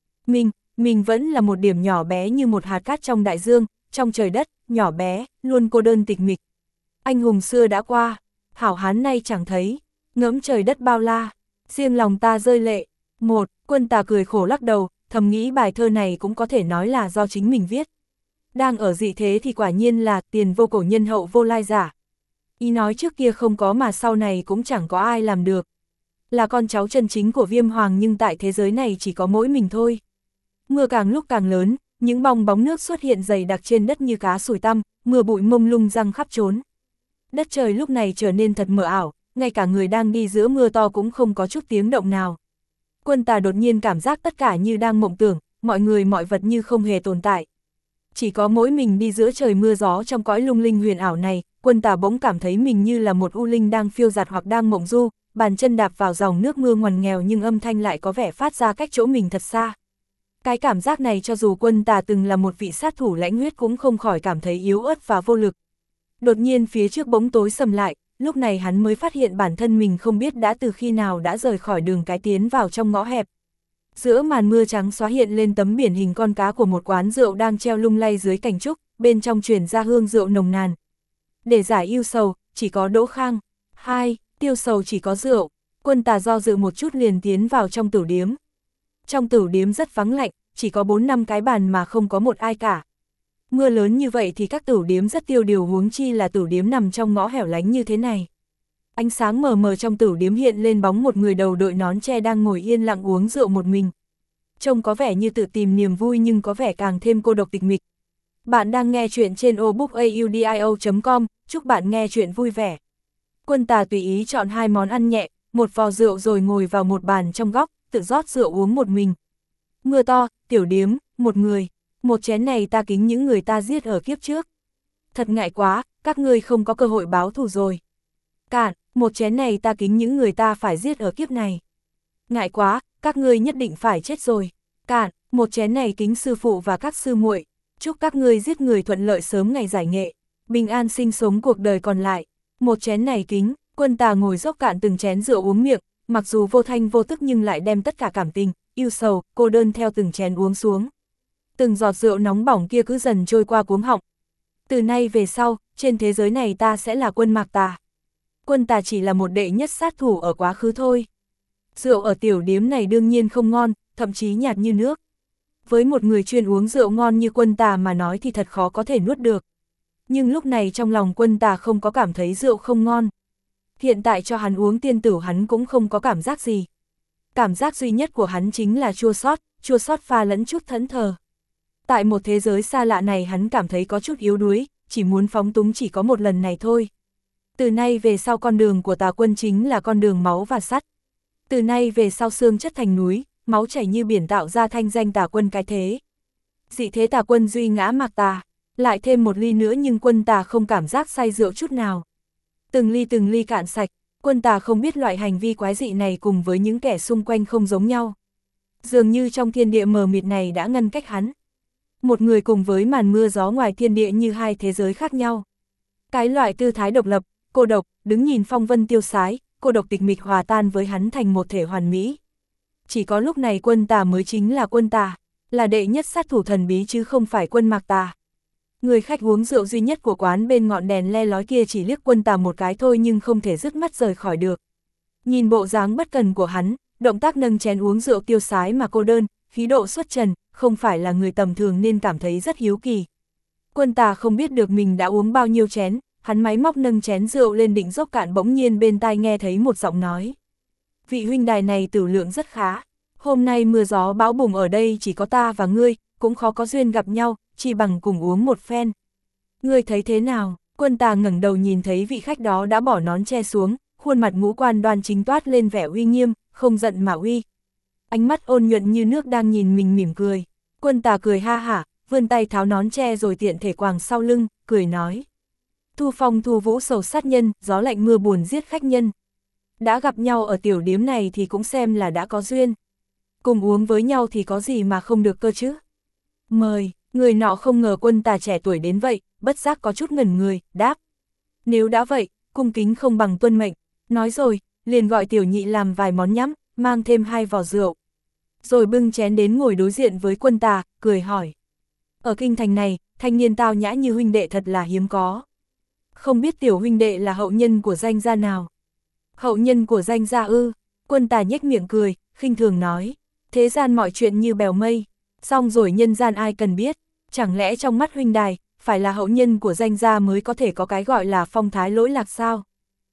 Mình vẫn là một điểm nhỏ bé như một hạt cát trong đại dương, trong trời đất, nhỏ bé, luôn cô đơn tịch mịch. Anh hùng xưa đã qua, hảo hán nay chẳng thấy, ngẫm trời đất bao la, riêng lòng ta rơi lệ. Quân Tà cười khổ lắc đầu, thầm nghĩ bài thơ này cũng có thể nói là do chính mình viết. Đang ở dị thế thì quả nhiên là tiền vô cổ nhân hậu vô lai giả. Ý nói trước kia không có mà sau này cũng chẳng có ai làm được. Là con cháu chân chính của Viêm Hoàng nhưng tại thế giới này chỉ có mỗi mình thôi. Mưa càng lúc càng lớn, những bong bóng nước xuất hiện dày đặc trên đất như cá sủi tăm, mưa bụi mông lung răng khắp trốn. Đất trời lúc này trở nên thật mờ ảo, ngay cả người đang đi giữa mưa to cũng không có chút tiếng động nào. Quân Tà đột nhiên cảm giác tất cả như đang mộng tưởng, mọi người mọi vật như không hề tồn tại. Chỉ có mỗi mình đi giữa trời mưa gió trong cõi lung linh huyền ảo này, Quân Tà bỗng cảm thấy mình như là một u linh đang phiêu dạt hoặc đang mộng du, bàn chân đạp vào dòng nước mưa ngoằn nghèo nhưng âm thanh lại có vẻ phát ra cách chỗ mình thật xa. Cái cảm giác này cho dù Quân Tà từng là một vị sát thủ lãnh huyết cũng không khỏi cảm thấy yếu ớt và vô lực. Đột nhiên phía trước bóng tối sầm lại, lúc này hắn mới phát hiện bản thân mình không biết đã từ khi nào đã rời khỏi đường cái tiến vào trong ngõ hẹp. Giữa màn mưa trắng xóa hiện lên tấm biển hình con cá của một quán rượu đang treo lung lay dưới cành trúc, bên trong truyền ra hương rượu nồng nàn. Để giải ưu sầu, chỉ có đỗ khang. 2. Tiêu sầu chỉ có rượu. Quân Tà do dự một chút liền tiến vào trong tửu điếm. Trong tửu điếm rất vắng lạnh, chỉ có 4-5 cái bàn mà không có một ai cả. Mưa lớn như vậy thì các tửu điếm rất tiêu điều, huống chi là tửu điếm nằm trong ngõ hẻo lánh như thế này. Ánh sáng mờ mờ trong tửu điếm hiện lên bóng một người đầu đội nón tre đang ngồi yên lặng uống rượu một mình. Trông có vẻ như tự tìm niềm vui nhưng có vẻ càng thêm cô độc tịch mịch. Bạn đang nghe chuyện trên obookaudio.com, chúc bạn nghe chuyện vui vẻ. Quân Tà tùy ý chọn 2 món ăn nhẹ, một vò rượu rồi ngồi vào một bàn trong góc, tự rót rượu uống một mình. Mưa to, tiểu điếm, một người, một chén này ta kính những người ta giết ở kiếp trước. Thật ngại quá, các ngươi không có cơ hội báo thù rồi. Cạn, một chén này ta kính những người ta phải giết ở kiếp này. Ngại quá, các ngươi nhất định phải chết rồi. Cạn, Một chén này kính sư phụ và các sư muội, chúc các ngươi giết người thuận lợi sớm ngày giải nghệ, bình an sinh sống cuộc đời còn lại. Một chén này kính, Quân Tà ngồi dốc cạn từng chén rượu uống miệng, mặc dù vô thanh vô tức nhưng lại đem tất cả cảm tình, yêu sầu, cô đơn theo từng chén uống xuống. Từng giọt rượu nóng bỏng kia cứ dần trôi qua cuống họng. Từ nay về sau, trên thế giới này ta sẽ là Quân Mạc Tà. Quân Tà chỉ là một đệ nhất sát thủ ở quá khứ thôi. Rượu ở tiểu điếm này đương nhiên không ngon, thậm chí nhạt như nước. Với một người chuyên uống rượu ngon như Quân Tà mà nói thì thật khó có thể nuốt được. Nhưng lúc này trong lòng Quân Tà không có cảm thấy rượu không ngon. Hiện tại cho hắn uống tiên tửu hắn cũng không có cảm giác gì. Cảm giác duy nhất của hắn chính là chua xót pha lẫn chút thẫn thờ. Tại một thế giới xa lạ này hắn cảm thấy có chút yếu đuối, chỉ muốn phóng túng chỉ có một lần này thôi. Từ nay về sau con đường của Tà Quân chính là con đường máu và sắt. Từ nay về sau xương chất thành núi, máu chảy như biển tạo ra thanh danh Tà Quân cái thế. Dị thế Tà Quân duy ngã Mạc Tà, lại thêm một ly nữa nhưng Quân Tà không cảm giác say rượu chút nào. Từng ly cạn sạch, Quân Tà không biết loại hành vi quái dị này cùng với những kẻ xung quanh không giống nhau. Dường như trong thiên địa mờ mịt này đã ngăn cách hắn. Một người cùng với màn mưa gió ngoài thiên địa như hai thế giới khác nhau. Cái loại tư thái độc lập, cô độc, đứng nhìn phong vân tiêu sái, cô độc tịch mịch hòa tan với hắn thành một thể hoàn mỹ. Chỉ có lúc này Quân Tà mới chính là Quân Tà, là đệ nhất sát thủ thần bí chứ không phải Quân Mạc Tà. Người khách uống rượu duy nhất của quán bên ngọn đèn le lói kia chỉ liếc Quân Tà một cái thôi nhưng không thể dứt mắt rời khỏi được. Nhìn bộ dáng bất cần của hắn, động tác nâng chén uống rượu tiêu sái mà cô đơn, khí độ xuất trần, không phải là người tầm thường nên cảm thấy rất hiếu kỳ. Quân Tà không biết được mình đã uống bao nhiêu chén, hắn máy móc nâng chén rượu lên định dốc cạn bỗng nhiên bên tai nghe thấy một giọng nói. Vị huynh đài này tửu lượng rất khá, hôm nay mưa gió bão bùng ở đây chỉ có ta và ngươi, cũng khó có duyên gặp nhau, chỉ bằng cùng uống một phen. Ngươi thấy thế nào? Quân Tà ngẩng đầu nhìn thấy vị khách đó đã bỏ nón che xuống, khuôn mặt ngũ quan đoan chính toát lên vẻ uy nghiêm, không giận mà uy. Ánh mắt ôn nhuận như nước đang nhìn mình mỉm cười. Quân Tà cười ha hả, vươn tay tháo nón che rồi tiện thể quàng sau lưng, cười nói. Thu phong thu vũ sầu sát nhân, gió lạnh mưa buồn giết khách nhân. Đã gặp nhau ở tiểu điếm này thì cũng xem là đã có duyên. Cùng uống với nhau thì có gì mà không được cơ chứ. Mời, người nọ không ngờ Quân Tà trẻ tuổi đến vậy, bất giác có chút ngẩn người, đáp. Nếu đã vậy, cung kính không bằng tuân mệnh. Nói rồi, liền gọi tiểu nhị làm vài món nhắm, mang thêm 2 vò rượu. Rồi bưng chén đến ngồi đối diện với Quân Tà, cười hỏi. Ở kinh thành này, thanh niên tao nhã như huynh đệ thật là hiếm có. Không biết tiểu huynh đệ là hậu nhân của danh gia nào? Hậu nhân của danh gia ư? Quân Tà nhếch miệng cười, khinh thường nói. Thế gian mọi chuyện như bèo mây, xong rồi nhân gian ai cần biết. Chẳng lẽ trong mắt huynh đài, phải là hậu nhân của danh gia mới có thể có cái gọi là phong thái lỗi lạc sao?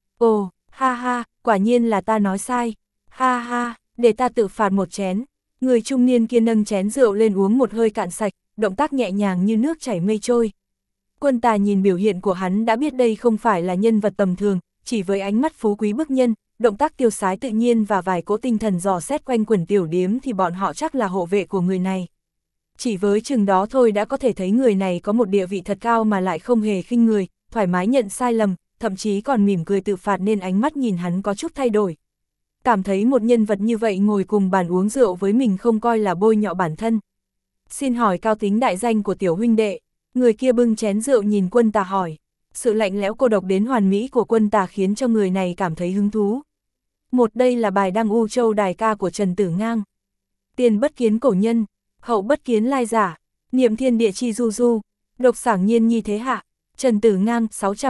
Ồ, ha ha, quả nhiên là ta nói sai. Ha ha, để ta tự phạt một chén. Người trung niên kia nâng chén rượu lên uống một hơi cạn sạch, động tác nhẹ nhàng như nước chảy mây trôi. Quân Tà nhìn biểu hiện của hắn đã biết đây không phải là nhân vật tầm thường, chỉ với ánh mắt phú quý bức nhân, động tác tiêu sái tự nhiên và vài cỗ tinh thần dò xét quanh quần tiểu điếm thì bọn họ chắc là hộ vệ của người này. Chỉ với chừng đó thôi đã có thể thấy người này có một địa vị thật cao mà lại không hề khinh người, thoải mái nhận sai lầm, thậm chí còn mỉm cười tự phạt nên ánh mắt nhìn hắn có chút thay đổi. Cảm thấy một nhân vật như vậy ngồi cùng bàn uống rượu với mình không coi là bôi nhọ bản thân. Xin hỏi cao tính đại danh của tiểu huynh đệ. Người kia bưng chén rượu nhìn Quân Tà hỏi. Sự lạnh lẽo cô độc đến hoàn mỹ của Quân Tà khiến cho người này cảm thấy hứng thú. Một đây là bài đăng U Châu đài ca của Trần Tử Ngang. Tiền bất kiến cổ nhân, hậu bất kiến lai giả, niệm thiên địa chi du du, độc sảng nhiên nhi thế hạ. Trần Tử Ngang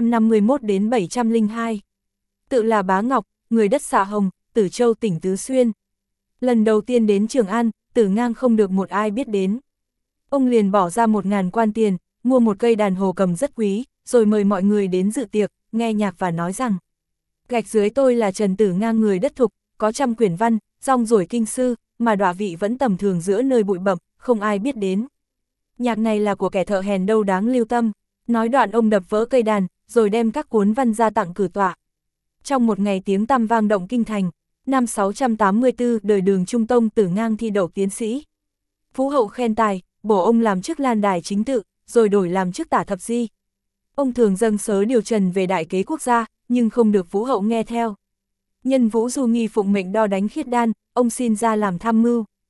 651 đến 702. Tự là Bá Ngọc, người đất Xạ Hồng, Tử Châu tỉnh Tứ Xuyên. Lần đầu tiên đến Trường An, Tử Ngang không được một ai biết đến. Ông liền bỏ ra 1000 quan tiền, mua một cây đàn hồ cầm rất quý, rồi mời mọi người đến dự tiệc, nghe nhạc và nói rằng. Gạch dưới tôi là Trần Tử Ngang người đất thục, có trăm quyển văn, rong ruổi kinh sư, mà đọa vị vẫn tầm thường giữa nơi bụi bặm, không ai biết đến. Nhạc này là của kẻ thợ hèn đâu đáng lưu tâm. Nói đoạn ông đập vỡ cây đàn, rồi đem các cuốn văn ra tặng cử tọa. Trong một ngày tiếng tăm vang động kinh thành, năm 684 đời Đường Trung Tông Tử Ngang thi đậu tiến sĩ. Phú hậu khen tài, bổ ông làm chức Lan Đài chính tự, rồi đổi làm chức Tả Thập Di. Ông thường dâng sớ điều trần về đại kế quốc gia, nhưng không được Phú hậu nghe theo. Nhân Vũ Du nghi phụng mệnh đo đánh khiết đan, ông xin ra làm tham mưu.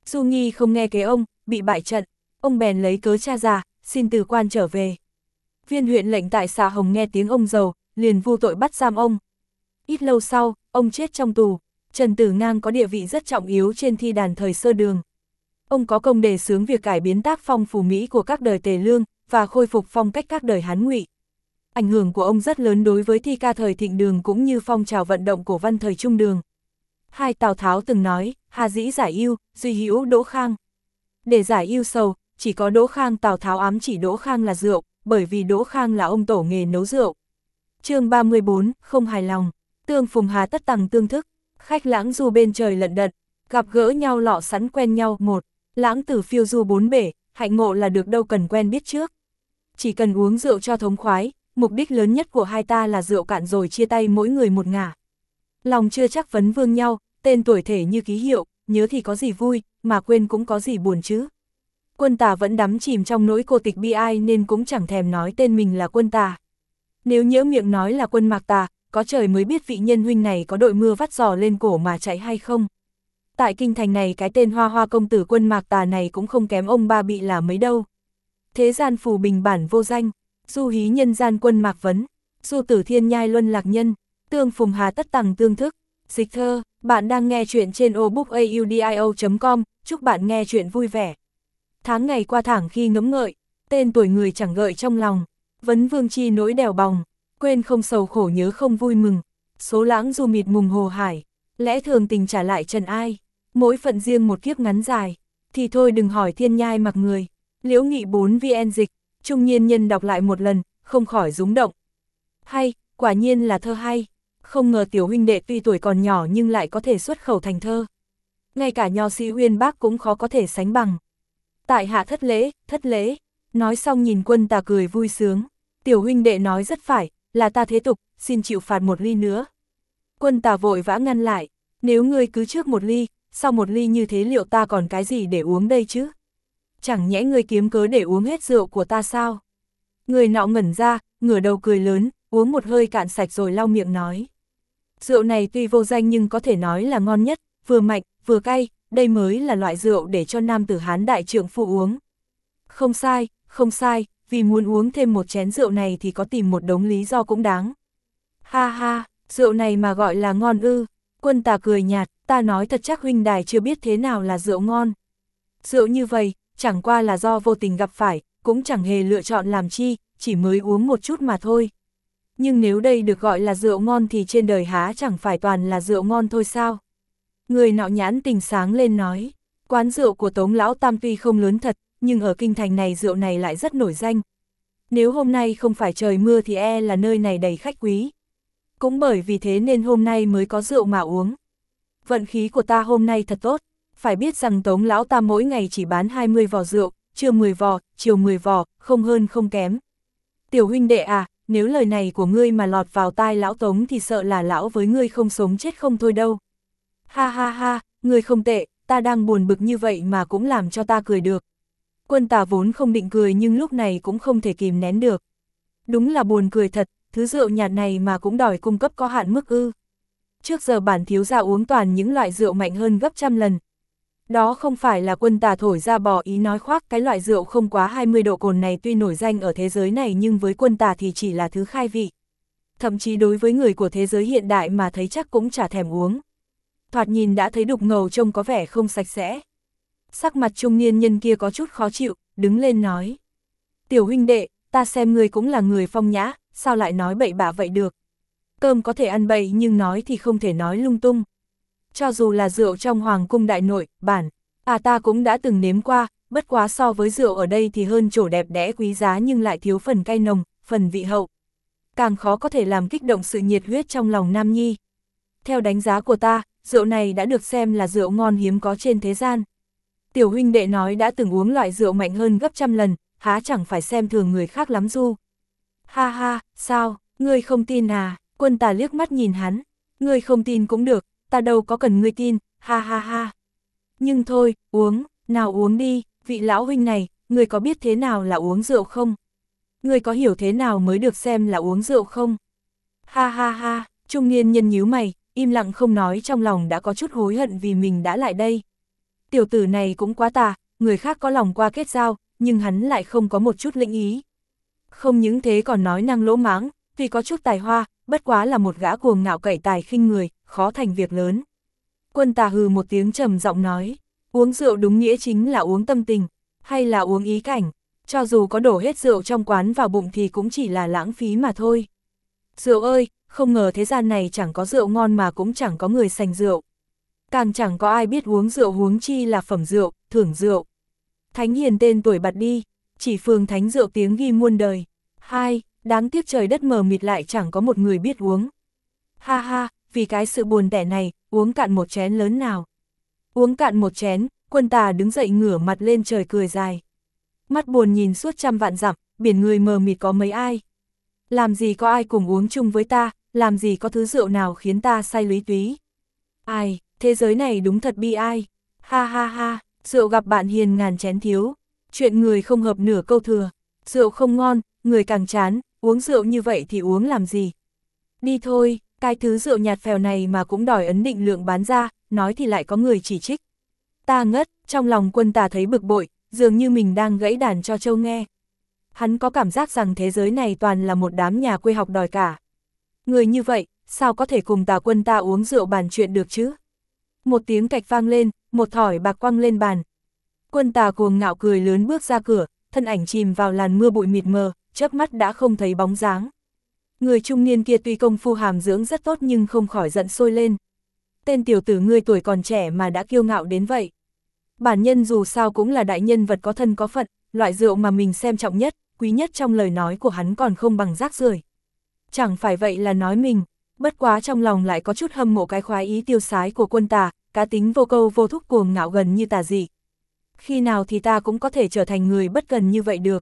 Du Nghi không nghe kế ông, bị bại trận, ông bèn lấy cớ cha già, xin từ quan trở về. Viên huyện lệnh tại Xà Hồng nghe tiếng ông giàu, liền vu tội bắt giam ông. Ít lâu sau, ông chết trong tù. Trần Tử Ngang có địa vị rất trọng yếu trên thi đàn thời Sơ Đường. Ông có công đề xướng việc cải biến tác phong phù Mỹ của các đời Tề Lương và khôi phục phong cách các đời Hán Ngụy. Ảnh hưởng của ông rất lớn đối với thi ca thời Thịnh Đường cũng như phong trào vận động cổ văn thời Trung Đường. Hai Tào Tháo từng nói, hà dĩ giải ưu, duy hữu Đỗ Khang. Để giải ưu sầu, chỉ có Đỗ Khang. Tào Tháo ám chỉ Đỗ Khang là rượu, bởi vì Đỗ Khang là ông tổ nghề nấu rượu. Chương 34, không hài lòng. Tương phùng hà tất tằng tương thức, khách lãng du bên trời lận đận, gặp gỡ nhau lọ sẵn quen nhau. Một, lãng tử phiêu du bốn bể, hạnh ngộ là được đâu cần quen biết trước. Chỉ cần uống rượu cho thống khoái, mục đích lớn nhất của hai ta là rượu cạn rồi chia tay mỗi người một ngả. Lòng chưa chắc vấn vương nhau, tên tuổi thể như ký hiệu, nhớ thì có gì vui, mà quên cũng có gì buồn chứ. Quân Tả vẫn đắm chìm trong nỗi cô tịch bi ai nên cũng chẳng thèm nói tên mình là Quân Tả. Nếu nhỡ miệng nói là Quân Mạc Tà, có trời mới biết vị nhân huynh này có đội mưa vắt giò lên cổ mà chạy hay không. Tại kinh thành này cái tên Hoa Hoa công tử Quân Mạc Tà này cũng không kém ông Ba Bị là mấy đâu. Thế gian phù bình bản vô danh, du hí nhân gian Quân Mạc Vấn, du tử thiên nhai luân lạc nhân, tương phùng hà tất tằng tương thức. Dịch thơ, bạn đang nghe chuyện trên obookaudio.com, chúc bạn nghe chuyện vui vẻ. Tháng ngày qua thẳng khi ngẫm ngợi, tên tuổi người chẳng gợi trong lòng, vấn vương chi nỗi đèo bòng, quên không sầu khổ nhớ không vui mừng, số lãng du mịt mùng hồ hải, lẽ thường tình trả lại trần ai, mỗi phận riêng một kiếp ngắn dài, thì thôi đừng hỏi thiên nhai mặc người. Liễu Nghị 4 VN dịch, trung niên nhân đọc lại một lần, không khỏi rúng động. Hay, quả nhiên là thơ hay, không ngờ tiểu huynh đệ tuy tuổi còn nhỏ nhưng lại có thể xuất khẩu thành thơ. Ngay cả nho sĩ Uyên Bác cũng khó có thể sánh bằng. Tại hạ thất lễ, nói xong nhìn Quân Tả cười vui sướng. Tiểu huynh đệ nói rất phải, là ta thế tục, xin chịu phạt một ly nữa. Quân Tả vội vã ngăn lại, nếu ngươi cứ trước một ly, sau một ly như thế liệu ta còn cái gì để uống đây chứ? Chẳng nhẽ ngươi kiếm cớ để uống hết rượu của ta sao? Người nọ ngẩn ra, ngửa đầu cười lớn, uống một hơi cạn sạch rồi lau miệng nói. Rượu này tuy vô danh nhưng có thể nói là ngon nhất, vừa mạnh, vừa cay, đây mới là loại rượu để cho nam tử Hán đại trượng phu uống. Không sai, vì muốn uống thêm một chén rượu này thì có tìm một đống lý do cũng đáng. Ha ha, rượu này mà gọi là ngon ư? Quân Tả cười nhạt, ta nói thật chắc huynh đài chưa biết thế nào là rượu ngon. Rượu như vậy, chẳng qua là do vô tình gặp phải, cũng chẳng hề lựa chọn làm chi, chỉ mới uống một chút mà thôi. Nhưng nếu đây được gọi là rượu ngon thì trên đời há chẳng phải toàn là rượu ngon thôi sao? Người nọ nhãn tình sáng lên nói, quán rượu của Tống Lão Tam tuy không lớn thật, nhưng ở kinh thành này rượu này lại rất nổi danh. Nếu hôm nay không phải trời mưa thì là nơi này đầy khách quý. Cũng bởi vì thế nên hôm nay mới có rượu mà uống. Vận khí của ta hôm nay thật tốt, phải biết rằng Tống Lão Tam mỗi ngày chỉ bán 20 vò rượu, trưa 10 vò, chiều 10 vò, không hơn không kém. Tiểu huynh đệ à, nếu lời này của ngươi mà lọt vào tai lão Tống thì sợ là lão với ngươi không sống chết không thôi đâu. Ha ha ha, ngươi không tệ, ta đang buồn bực như vậy mà cũng làm cho ta cười được. Quân Tả vốn không định cười nhưng lúc này cũng không thể kìm nén được. Đúng là buồn cười thật, thứ rượu nhạt này mà cũng đòi cung cấp có hạn mức ư. Trước giờ bản thiếu gia uống toàn những loại rượu mạnh hơn gấp trăm lần. Đó không phải là Quân Tả thổi ra bỏ ý nói khoác, cái loại rượu không quá 20 độ cồn này tuy nổi danh ở thế giới này nhưng với Quân Tả thì chỉ là thứ khai vị. Thậm chí đối với người của thế giới hiện đại mà thấy chắc cũng chả thèm uống. Thoạt nhìn đã thấy đục ngầu trông có vẻ không sạch sẽ. Sắc mặt trung niên nhân kia có chút khó chịu, đứng lên nói. Tiểu huynh đệ, ta xem ngươi cũng là người phong nhã, sao lại nói bậy bạ vậy được? Cơm có thể ăn bậy nhưng nói thì không thể nói lung tung. Cho dù là rượu trong hoàng cung đại nội, bản, ta cũng đã từng nếm qua, bất quá so với rượu ở đây thì hơn chỗ đẹp đẽ quý giá nhưng lại thiếu phần cay nồng, phần vị hậu. Càng khó có thể làm kích động sự nhiệt huyết trong lòng nam nhi. Theo đánh giá của ta, rượu này đã được xem là rượu ngon hiếm có trên thế gian. Tiểu huynh đệ nói đã từng uống loại rượu mạnh hơn gấp trăm lần, há chẳng phải xem thường người khác lắm du. Ha ha, sao, ngươi không tin à? Quân Tả liếc mắt nhìn hắn, ngươi không tin cũng được, ta đâu có cần ngươi tin, ha ha ha. Nhưng thôi, uống, nào uống đi, vị lão huynh này, ngươi có biết thế nào là uống rượu không? Ngươi có hiểu thế nào mới được xem là uống rượu không? Ha ha ha, trung niên nhân nhíu mày, im lặng không nói, trong lòng đã có chút hối hận vì mình đã lại đây. Tiểu tử này cũng quá tà, người khác có lòng qua kết giao, nhưng hắn lại không có một chút lĩnh ý. Không những thế còn nói năng lỗ mãng, vì có chút tài hoa, bất quá là một gã cuồng ngạo cậy tài khinh người, khó thành việc lớn. Quân Tà hừ một tiếng trầm giọng nói, uống rượu đúng nghĩa chính là uống tâm tình, hay là uống ý cảnh, cho dù có đổ hết rượu trong quán vào bụng thì cũng chỉ là lãng phí mà thôi. Rượu ơi, không ngờ thế gian này chẳng có rượu ngon mà cũng chẳng có người sành rượu. Càng chẳng có ai biết uống rượu huống chi là phẩm rượu, thưởng rượu. Thánh hiền tên tuổi bật đi, chỉ phường thánh rượu tiếng ghi muôn đời. 2. Đáng tiếc trời đất mờ mịt lại chẳng có một người biết uống. Ha ha, vì cái sự buồn tẻ này, uống cạn một chén lớn nào. Uống cạn một chén, Quân Tà đứng dậy ngửa mặt lên trời cười dài. Mắt buồn nhìn suốt trăm vạn dặm, biển người mờ mịt có mấy ai. Làm gì có ai cùng uống chung với ta, làm gì có thứ rượu nào khiến ta say lúy túy. Ai, thế giới này đúng thật bi ai. Ha ha ha, rượu gặp bạn hiền ngàn chén thiếu. Chuyện người không hợp nửa câu thừa. Rượu không ngon, người càng chán, uống rượu như vậy thì uống làm gì. Đi thôi, cái thứ rượu nhạt phèo này mà cũng đòi ấn định lượng bán ra, nói thì lại có người chỉ trích. Ta ngất, trong lòng Quân Tà thấy bực bội, dường như mình đang gãy đàn cho trâu nghe. Hắn có cảm giác rằng thế giới này toàn là một đám nhà quê học đòi cả. Người như vậy, sao có thể cùng Tà Quân ta uống rượu bàn chuyện được chứ? Một tiếng cạch vang lên, một thỏi bạc quăng lên bàn. Quân Tà cuồng ngạo cười lớn bước ra cửa, thân ảnh chìm vào làn mưa bụi mịt mờ, chớp mắt đã không thấy bóng dáng. Người trung niên kia tuy công phu hàm dưỡng rất tốt nhưng không khỏi giận sôi lên. Tên tiểu tử ngươi tuổi còn trẻ mà đã kiêu ngạo đến vậy. Bản nhân dù sao cũng là đại nhân vật có thân có phận, loại rượu mà mình xem trọng nhất, quý nhất trong lời nói của hắn còn không bằng rác rưởi. Chẳng phải vậy là nói mình, bất quá trong lòng lại có chút hâm mộ cái khoái ý tiêu sái của Quân Tà, cá tính vô câu vô thúc cuồng ngạo gần như tà dị. Khi nào thì ta cũng có thể trở thành người bất cần như vậy được.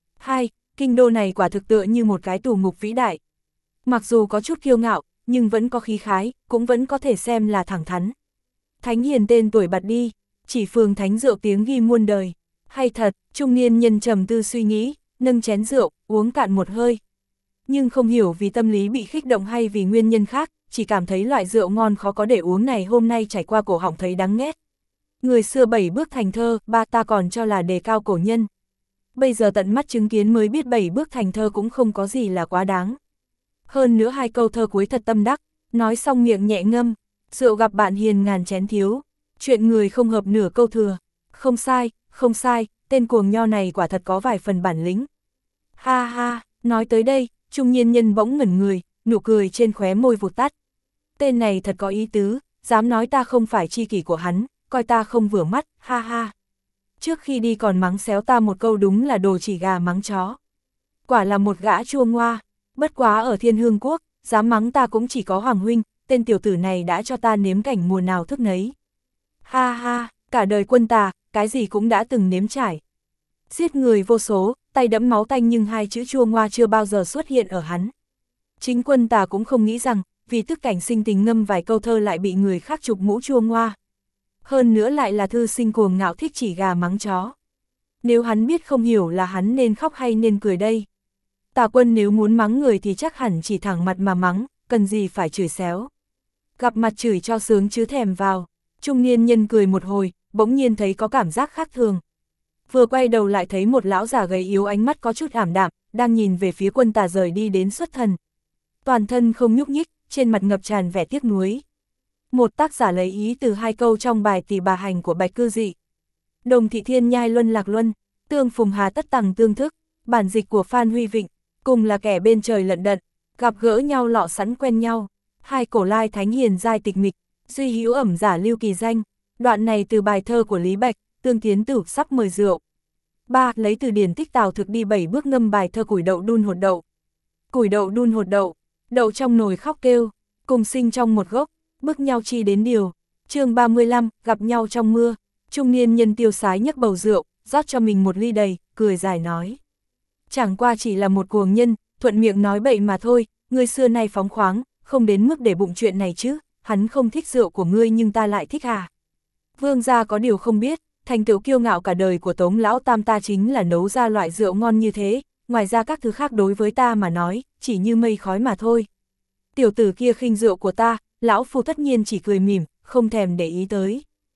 2. Kinh đô này quả thực tựa như một cái tù ngục vĩ đại. Mặc dù có chút kiêu ngạo, nhưng vẫn có khí khái, cũng vẫn có thể xem là thẳng thắn. Thánh hiền tên tuổi bật đi, chỉ phường thánh rượu tiếng ghi muôn đời. Hay thật, trung niên nhân trầm tư suy nghĩ, nâng chén rượu, uống cạn một hơi. Nhưng không hiểu vì tâm lý bị khích động hay vì nguyên nhân khác, chỉ cảm thấy loại rượu ngon khó có để uống này hôm nay chảy qua cổ họng thấy đắng nghét. Người xưa 7 bước thành thơ, ba ta còn cho là đề cao cổ nhân. Bây giờ tận mắt chứng kiến mới biết 7 bước thành thơ cũng không có gì là quá đáng. Hơn nữa hai câu thơ cuối thật tâm đắc, nói xong miệng nhẹ ngâm, rượu gặp bạn hiền ngàn chén thiếu, chuyện người không hợp nửa câu thừa. Không sai, không sai, tên cuồng nho này quả thật có vài phần bản lĩnh. Ha ha, nói tới đây, trung niên nhân bỗng ngẩn người, nụ cười trên khóe môi vụt tắt. Tên này thật có ý tứ, dám nói ta không phải tri kỷ của hắn, coi ta không vừa mắt, ha ha. Trước khi đi còn mắng xéo ta một câu đúng là đồ chỉ gà mắng chó. Quả là một gã chua ngoa, bất quá ở Thiên Hương Quốc, dám mắng ta cũng chỉ có Hoàng huynh, tên tiểu tử này đã cho ta nếm cảnh mùa nào thức nấy. Ha ha, cả đời Quân Tà, cái gì cũng đã từng nếm trải. Giết người vô số, tay đẫm máu tanh nhưng hai chữ chua ngoa chưa bao giờ xuất hiện ở hắn. Chính Quân Tà cũng không nghĩ rằng, vì tức cảnh sinh tình ngâm vài câu thơ lại bị người khác chụp mũ chua ngoa. Hơn nữa lại là thư sinh cuồng ngạo thích chỉ gà mắng chó. Nếu hắn biết không hiểu là hắn nên khóc hay nên cười đây. Tà Quân nếu muốn mắng người thì chắc hẳn chỉ thẳng mặt mà mắng, cần gì phải chửi xéo. Gặp mặt chửi cho sướng chứ thèm vào. Trung niên nhân cười một hồi, bỗng nhiên thấy có cảm giác khác thường. Vừa quay đầu lại thấy một lão già gầy yếu ánh mắt có chút ảm đạm, đang nhìn về phía Quân Tà rời đi đến xuất thần. Toàn thân không nhúc nhích, trên mặt ngập tràn vẻ tiếc nuối. Một tác giả lấy ý từ hai câu trong bài Tỷ Bà Hành của Bạch Cư Dị. Đồng thị thiên nhai luân lạc luân, tương phùng hà tất tằng tương thức, bản dịch của Phan Huy Vịnh, cùng là kẻ bên trời lận đận, gặp gỡ nhau lọ sẵn quen nhau. Hai cổ lai thánh hiền giai tịch mịch, duy hữu ẩm giả lưu kỳ danh. Đoạn này từ bài thơ của Lý Bạch, Tương Tiến Tử sắp mời rượu. 3. Lấy từ điển tích Tào Thực đi 7 bước ngâm bài thơ củi đậu đun hột đậu. Củi đậu đun hột đậu, đậu trong nồi khóc kêu, cùng sinh trong một gốc, bức nhau chi đến điều. Chương 35, gặp nhau trong mưa. Trung niên nhân tiêu sái nhấc bầu rượu, rót cho mình một ly đầy, cười dài nói. Chẳng qua chỉ là một cuồng nhân, thuận miệng nói bậy mà thôi, người xưa nay phóng khoáng, không đến mức để bụng chuyện này chứ, hắn không thích rượu của ngươi nhưng ta lại thích à. Vương gia có điều không biết, thành tựu kiêu ngạo cả đời của Tống lão tam ta chính là nấu ra loại rượu ngon như thế, ngoài ra các thứ khác đối với ta mà nói, chỉ như mây khói mà thôi. Tiểu tử kia khinh rượu của ta, lão phu tất nhiên chỉ cười mỉm, không thèm để ý tới.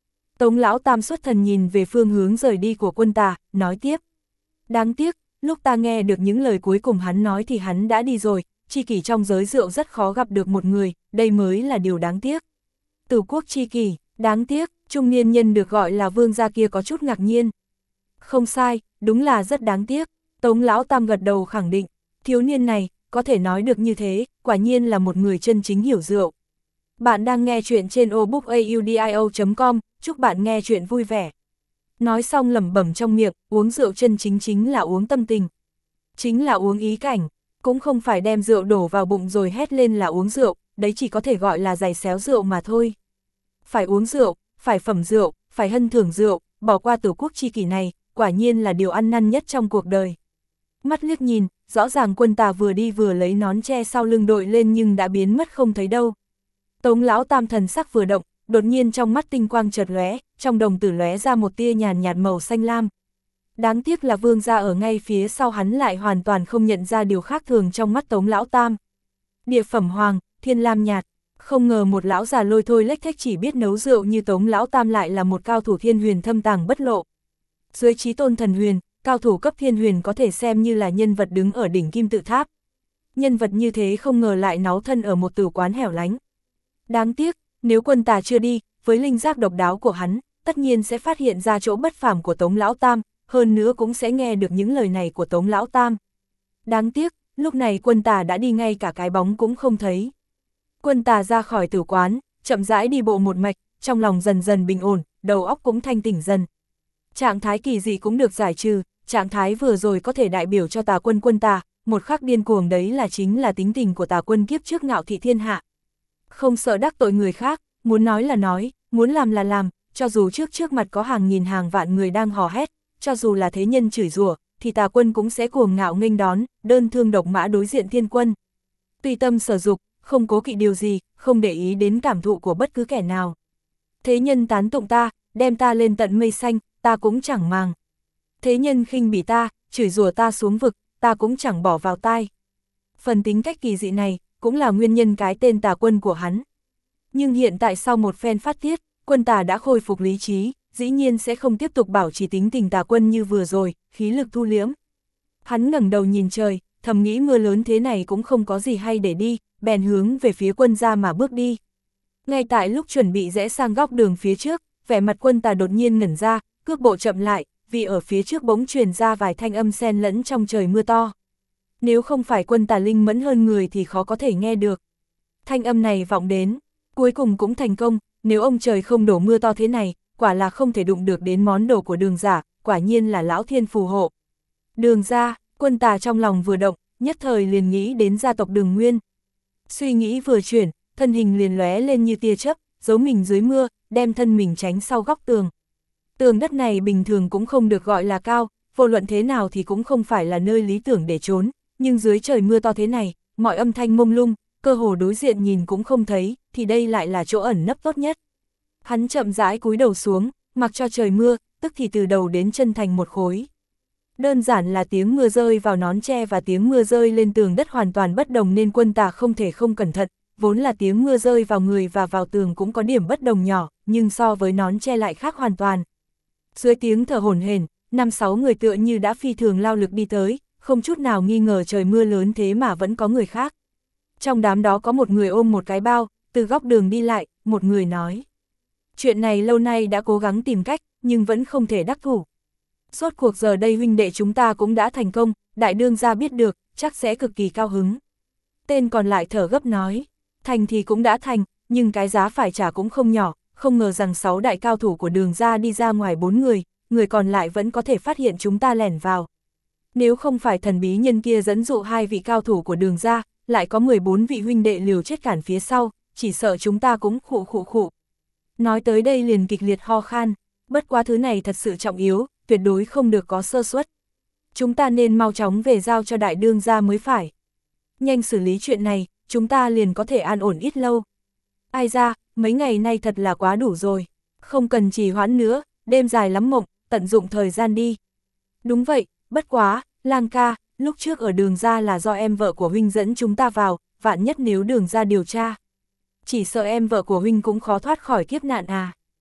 Tống Lão Tam xuất thần nhìn về phương hướng rời đi của Quân Tà, nói tiếp. Đáng tiếc, lúc ta nghe được những lời cuối cùng hắn nói thì hắn đã đi rồi, tri kỷ trong giới rượu rất khó gặp được một người, đây mới là điều đáng tiếc. Tử quốc tri kỷ, đáng tiếc, trung niên nhân được gọi là Vương gia kia có chút ngạc nhiên. Không sai, đúng là rất đáng tiếc, Tống Lão Tam gật đầu khẳng định, thiếu niên này, có thể nói được như thế, quả nhiên là một người chân chính hiểu rượu. Bạn đang nghe chuyện trên obookaudio.com, chúc bạn nghe chuyện vui vẻ. Nói xong lẩm bẩm trong miệng, uống rượu chân chính chính là uống tâm tình. Chính là uống ý cảnh, cũng không phải đem rượu đổ vào bụng rồi hét lên là uống rượu, đấy chỉ có thể gọi là giày xéo rượu mà thôi. Phải uống rượu, phải phẩm rượu, phải hân thưởng rượu, bỏ qua tử quốc tri kỷ này, quả nhiên là điều ăn năn nhất trong cuộc đời. Mắt liếc nhìn, rõ ràng Quân Tà vừa đi vừa lấy nón che sau lưng đội lên nhưng đã biến mất không thấy đâu. Tống Lão Tam thần sắc vừa động, đột nhiên trong mắt tinh quang chợt lóe, trong đồng tử lóe ra một tia nhàn nhạt màu xanh lam. Đáng tiếc là Vương gia ở ngay phía sau hắn lại hoàn toàn không nhận ra điều khác thường trong mắt Tống Lão Tam. Địa phẩm hoàng, thiên lam nhạt, không ngờ một lão già lôi thôi lếch thếch chỉ biết nấu rượu như Tống Lão Tam lại là một cao thủ thiên huyền thâm tàng bất lộ. Dưới chí tôn thần huyền, cao thủ cấp thiên huyền có thể xem như là nhân vật đứng ở đỉnh kim tự tháp. Nhân vật như thế không ngờ lại náu thân ở một tử quán hẻo lánh. Đáng tiếc, nếu Quân Tà chưa đi, với linh giác độc đáo của hắn, tất nhiên sẽ phát hiện ra chỗ bất phàm của Tống Lão Tam, hơn nữa cũng sẽ nghe được những lời này của Tống Lão Tam. Đáng tiếc, lúc này Quân Tà đã đi ngay cả cái bóng cũng không thấy. Quân Tà ra khỏi tử quán, chậm rãi đi bộ một mạch, trong lòng dần dần bình ổn, đầu óc cũng thanh tỉnh dần. Trạng thái kỳ dị cũng được giải trừ, trạng thái vừa rồi có thể đại biểu cho Tà Quân Quân Tà, một khắc điên cuồng đấy là chính là tính tình của Tà Quân kiếp trước ngạo thị thiên hạ. Không sợ đắc tội người khác, muốn nói là nói, muốn làm là làm, cho dù trước mặt có hàng nghìn hàng vạn người đang hò hét, cho dù là thế nhân chửi rủa, thì Tà Quân cũng sẽ cuồng ngạo nghênh đón, đơn thương độc mã đối diện thiên quân. Tùy tâm sở dục, không cố kỵ điều gì, không để ý đến cảm thụ của bất cứ kẻ nào. Thế nhân tán tụng ta, đem ta lên tận mây xanh, ta cũng chẳng màng. Thế nhân khinh bỉ ta, chửi rủa ta xuống vực, ta cũng chẳng bỏ vào tai. Phần tính cách kỳ dị này, cũng là nguyên nhân cái tên Tà Quân của hắn. Nhưng hiện tại sau một phen phát tiết, Quân Tà đã khôi phục lý trí, dĩ nhiên sẽ không tiếp tục bảo trì tính tình Tà Quân như vừa rồi, khí lực thu liễm. Hắn ngẩng đầu nhìn trời, thầm nghĩ mưa lớn thế này cũng không có gì hay để đi, bèn hướng về phía Quân gia mà bước đi. Ngay tại lúc chuẩn bị rẽ sang góc đường phía trước, vẻ mặt Quân Tà đột nhiên ngẩn ra, cước bộ chậm lại, vì ở phía trước bỗng truyền ra vài thanh âm xen lẫn trong trời mưa to. Nếu không phải Quân Tà linh mẫn hơn người thì khó có thể nghe được. Thanh âm này vọng đến, cuối cùng cũng thành công, nếu ông trời không đổ mưa to thế này, quả là không thể đụng được đến món đồ của Đường gia, quả nhiên là lão thiên phù hộ. Đường gia, Quân Tà trong lòng vừa động, nhất thời liền nghĩ đến gia tộc Đường Nguyên. Suy nghĩ vừa chuyển, thân hình liền lóe lên như tia chớp, giấu mình dưới mưa, đem thân mình tránh sau góc tường. Tường đất này bình thường cũng không được gọi là cao, vô luận thế nào thì cũng không phải là nơi lý tưởng để trốn, nhưng dưới trời mưa to thế này, mọi âm thanh mông lung, cơ hồ đối diện nhìn cũng không thấy, thì đây lại là chỗ ẩn nấp tốt nhất. Hắn chậm rãi cúi đầu xuống, mặc cho trời mưa, tức thì từ đầu đến chân thành một khối. Đơn giản là tiếng mưa rơi vào nón tre và tiếng mưa rơi lên tường đất hoàn toàn bất đồng nên Quân Tà không thể không cẩn thận, vốn là tiếng mưa rơi vào người và vào tường cũng có điểm bất đồng nhỏ, nhưng so với nón tre lại khác hoàn toàn. Dưới tiếng thở hổn hển, 5-6 người tựa như đã phi thường lao lực đi tới, không chút nào nghi ngờ trời mưa lớn thế mà vẫn có người khác. Trong đám đó có một người ôm một cái bao, từ góc đường đi lại, một người nói. Chuyện này lâu nay đã cố gắng tìm cách, nhưng vẫn không thể đắc thủ. Rốt cuộc giờ đây huynh đệ chúng ta cũng đã thành công, đại đương gia biết được, chắc sẽ cực kỳ cao hứng. Tên còn lại thở gấp nói, thành thì cũng đã thành, nhưng cái giá phải trả cũng không nhỏ, không ngờ rằng 6 đại cao thủ của Đường gia đi ra ngoài 4 người, người còn lại vẫn có thể phát hiện chúng ta lẻn vào. Nếu không phải thần bí nhân kia dẫn dụ 2 vị cao thủ của Đường gia, lại có 14 vị huynh đệ liều chết cản phía sau, chỉ sợ chúng ta cũng khụ. Nói tới đây liền kịch liệt ho khan, bất quá thứ này thật sự trọng yếu, tuyệt đối không được có sơ suất. Chúng ta nên mau chóng về giao cho đại đương gia mới phải. Nhanh xử lý chuyện này, chúng ta liền có thể an ổn ít lâu. Ai ra, mấy ngày nay thật là quá đủ rồi, không cần trì hoãn nữa, đêm dài lắm mộng, tận dụng thời gian đi. Đúng vậy, bất quá, Lang ca, lúc trước ở Đường gia là do em vợ của huynh dẫn chúng ta vào, vạn nhất nếu Đường gia điều tra. Chỉ sợ em vợ của huynh cũng khó thoát khỏi kiếp nạn à.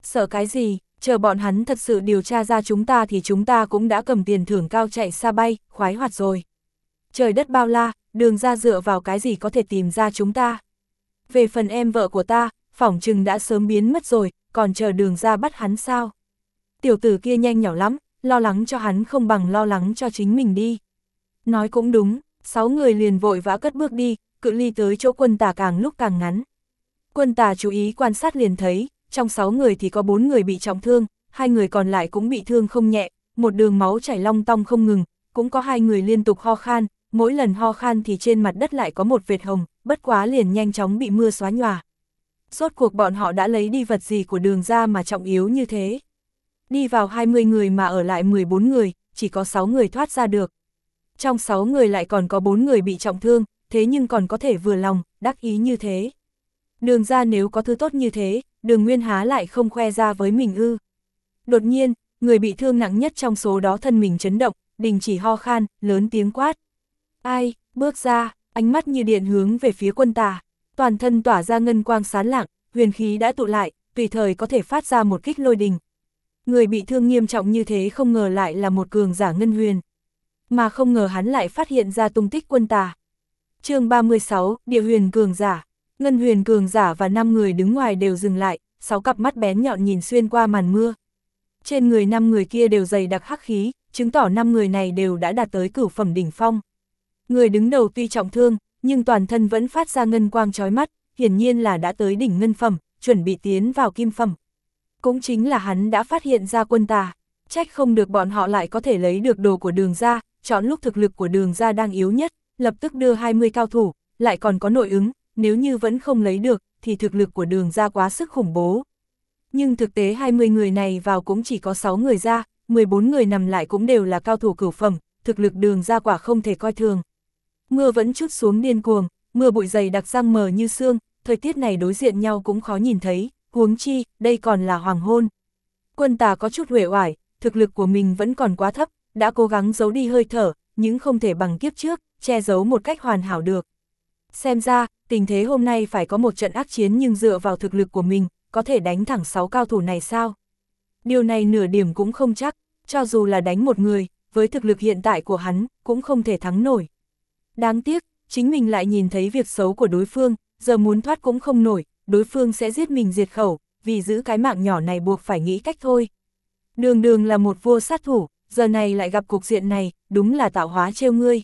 Sợ cái gì, chờ bọn hắn thật sự điều tra ra chúng ta thì chúng ta cũng đã cầm tiền thưởng cao chạy xa bay, khoái hoạt rồi. Trời đất bao la, Đường ra dựa vào cái gì có thể tìm ra chúng ta. Về phần em vợ của ta, phỏng chừng đã sớm biến mất rồi, còn chờ Đường ra bắt hắn sao? Tiểu tử kia nhanh nhỏ lắm, lo lắng cho hắn không bằng lo lắng cho chính mình đi. Nói cũng đúng, 6 người liền vội vã cất bước đi, cự ly tới chỗ Quân Tà càng lúc càng ngắn. Quân Tà chú ý quan sát liền thấy, trong 6 người thì có 4 người bị trọng thương, 2 người còn lại cũng bị thương không nhẹ, một đường máu chảy long tong không ngừng, cũng có 2 người liên tục ho khan, mỗi lần ho khan thì trên mặt đất lại có một vệt hồng, bất quá liền nhanh chóng bị mưa xóa nhòa. Rốt cuộc bọn họ đã lấy đi vật gì của Đường ra mà trọng yếu như thế? Đi vào 20 người mà ở lại 14 người, chỉ có 6 người thoát ra được. Trong 6 người lại còn có 4 người bị trọng thương, thế nhưng còn có thể vừa lòng, đắc ý như thế. Đường ra nếu có thứ tốt như thế, Đường Nguyên há lại không khoe ra với mình ư. Đột nhiên, người bị thương nặng nhất trong số đó thân mình chấn động, đình chỉ ho khan, lớn tiếng quát. Ai, bước ra, ánh mắt như điện hướng về phía Quân Tà, toàn thân tỏa ra ngân quang sáng lạng, huyền khí đã tụ lại, tùy thời có thể phát ra một kích lôi đình. Người bị thương nghiêm trọng như thế không ngờ lại là một cường giả ngân huyền. Mà không ngờ hắn lại phát hiện ra tung tích Quân Tà. Chương 36, Địa huyền cường giả. Ngân huyền cường giả và 5 người đứng ngoài đều dừng lại, 6 cặp mắt bén nhọn nhìn xuyên qua màn mưa. Trên người 5 người kia đều dày đặc hắc khí, chứng tỏ 5 người này đều đã đạt tới cửu phẩm đỉnh phong. Người đứng đầu tuy trọng thương, nhưng toàn thân vẫn phát ra ngân quang chói mắt, hiển nhiên là đã tới đỉnh ngân phẩm, chuẩn bị tiến vào kim phẩm. Cũng chính là hắn đã phát hiện ra Quân Tà, trách không được bọn họ lại có thể lấy được đồ của Đường ra, chọn lúc thực lực của Đường ra đang yếu nhất, lập tức đưa 20 cao thủ, lại còn có nội ứng, nếu như vẫn không lấy được, thì thực lực của Đường ra quá sức khủng bố. Nhưng thực tế 20 người này vào cũng chỉ có 6 người ra, 14 người nằm lại cũng đều là cao thủ cửu phẩm, thực lực Đường ra quả không thể coi thường. Mưa vẫn trút xuống điên cuồng, mưa bụi dày đặc răng mờ như sương, thời tiết này đối diện nhau cũng khó nhìn thấy, huống chi, đây còn là hoàng hôn. Quân Tà có chút uể oải, thực lực của mình vẫn còn quá thấp, đã cố gắng giấu đi hơi thở, nhưng không thể bằng kiếp trước, che giấu một cách hoàn hảo được. Xem ra, tình thế hôm nay phải có một trận ác chiến nhưng dựa vào thực lực của mình, có thể đánh thẳng 6 cao thủ này sao? Điều này nửa điểm cũng không chắc, cho dù là đánh một người, với thực lực hiện tại của hắn, cũng không thể thắng nổi. Đáng tiếc, chính mình lại nhìn thấy việc xấu của đối phương, giờ muốn thoát cũng không nổi, đối phương sẽ giết mình diệt khẩu, vì giữ cái mạng nhỏ này buộc phải nghĩ cách thôi. Đường Đường là một vua sát thủ, giờ này lại gặp cục diện này, đúng là tạo hóa trêu ngươi.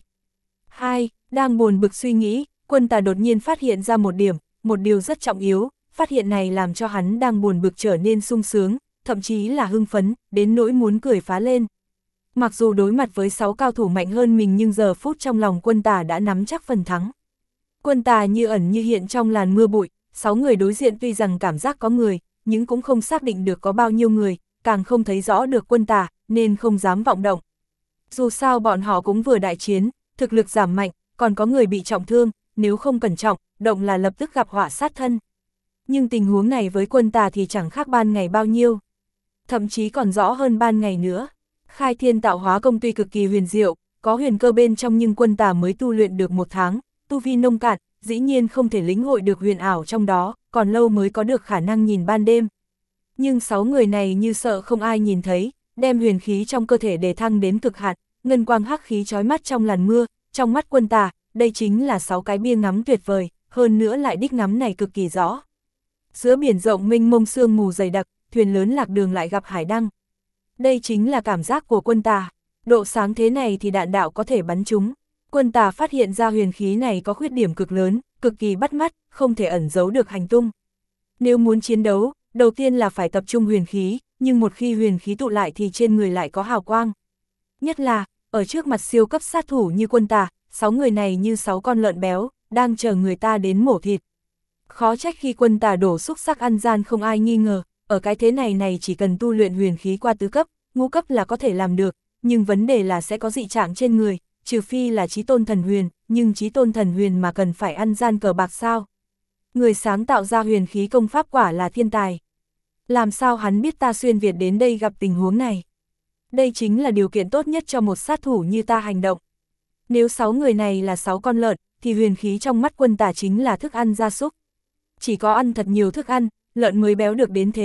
2. Đang buồn bực suy nghĩ, Quân Tà đột nhiên phát hiện ra một điều rất trọng yếu, phát hiện này làm cho hắn đang buồn bực trở nên sung sướng, thậm chí là hưng phấn, đến nỗi muốn cười phá lên. Mặc dù đối mặt với 6 cao thủ mạnh hơn mình nhưng giờ phút trong lòng Quân Tà đã nắm chắc phần thắng. Quân Tà như ẩn như hiện trong làn mưa bụi, 6 người đối diện tuy rằng cảm giác có người, nhưng cũng không xác định được có bao nhiêu người, càng không thấy rõ được Quân Tà, nên không dám vọng động. Dù sao bọn họ cũng vừa đại chiến, thực lực giảm mạnh, còn có người bị trọng thương, nếu không cẩn trọng, động là lập tức gặp họa sát thân. Nhưng tình huống này với Quân Tà thì chẳng khác ban ngày bao nhiêu, thậm chí còn rõ hơn ban ngày nữa. Khai Thiên Tạo Hóa Công tuy cực kỳ huyền diệu, có huyền cơ bên trong nhưng Quân Tà mới tu luyện được 1 tháng, tu vi nông cạn, dĩ nhiên không thể lĩnh hội được huyền ảo trong đó, còn lâu mới có được khả năng nhìn ban đêm. Nhưng 6 người này như sợ không ai nhìn thấy, đem huyền khí trong cơ thể đề thăng đến cực hạn, ngân quang hắc khí chói mắt trong làn mưa, trong mắt Quân Tà, đây chính là 6 cái bia ngắm tuyệt vời, hơn nữa lại đích ngắm này cực kỳ rõ. Giữa biển rộng mênh mông sương mù dày đặc, thuyền lớn lạc đường lại gặp hải đăng. Đây chính là cảm giác của Quân Tà, độ sáng thế này thì đạn đạo có thể bắn trúng. Quân Tà phát hiện ra huyền khí này có khuyết điểm cực lớn, cực kỳ bắt mắt, không thể ẩn giấu được hành tung. Nếu muốn chiến đấu, đầu tiên là phải tập trung huyền khí, nhưng một khi huyền khí tụ lại thì trên người lại có hào quang. Nhất là, ở trước mặt siêu cấp sát thủ như Quân Tà, 6 người này như 6 con lợn béo, đang chờ người ta đến mổ thịt. Khó trách khi Quân Tà đổ xúc sắc ăn gian không ai nghi ngờ, ở cái thế này chỉ cần tu luyện huyền khí qua tứ cấp, ngũ cấp là có thể làm được, nhưng vấn đề là sẽ có dị trạng trên người, trừ phi là chí tôn thần huyền, nhưng chí tôn thần huyền mà cần phải ăn gian cờ bạc sao? Người sáng tạo ra huyền khí công pháp quả là thiên tài. Làm sao hắn biết ta xuyên Việt đến đây gặp tình huống này? Đây chính là điều kiện tốt nhất cho một sát thủ như ta hành động. Nếu 6 người này là 6 con lợn, thì huyền khí trong mắt Quân Tà chính là thức ăn gia súc. Chỉ có ăn thật nhiều thức ăn, lợn mới béo được đến thế,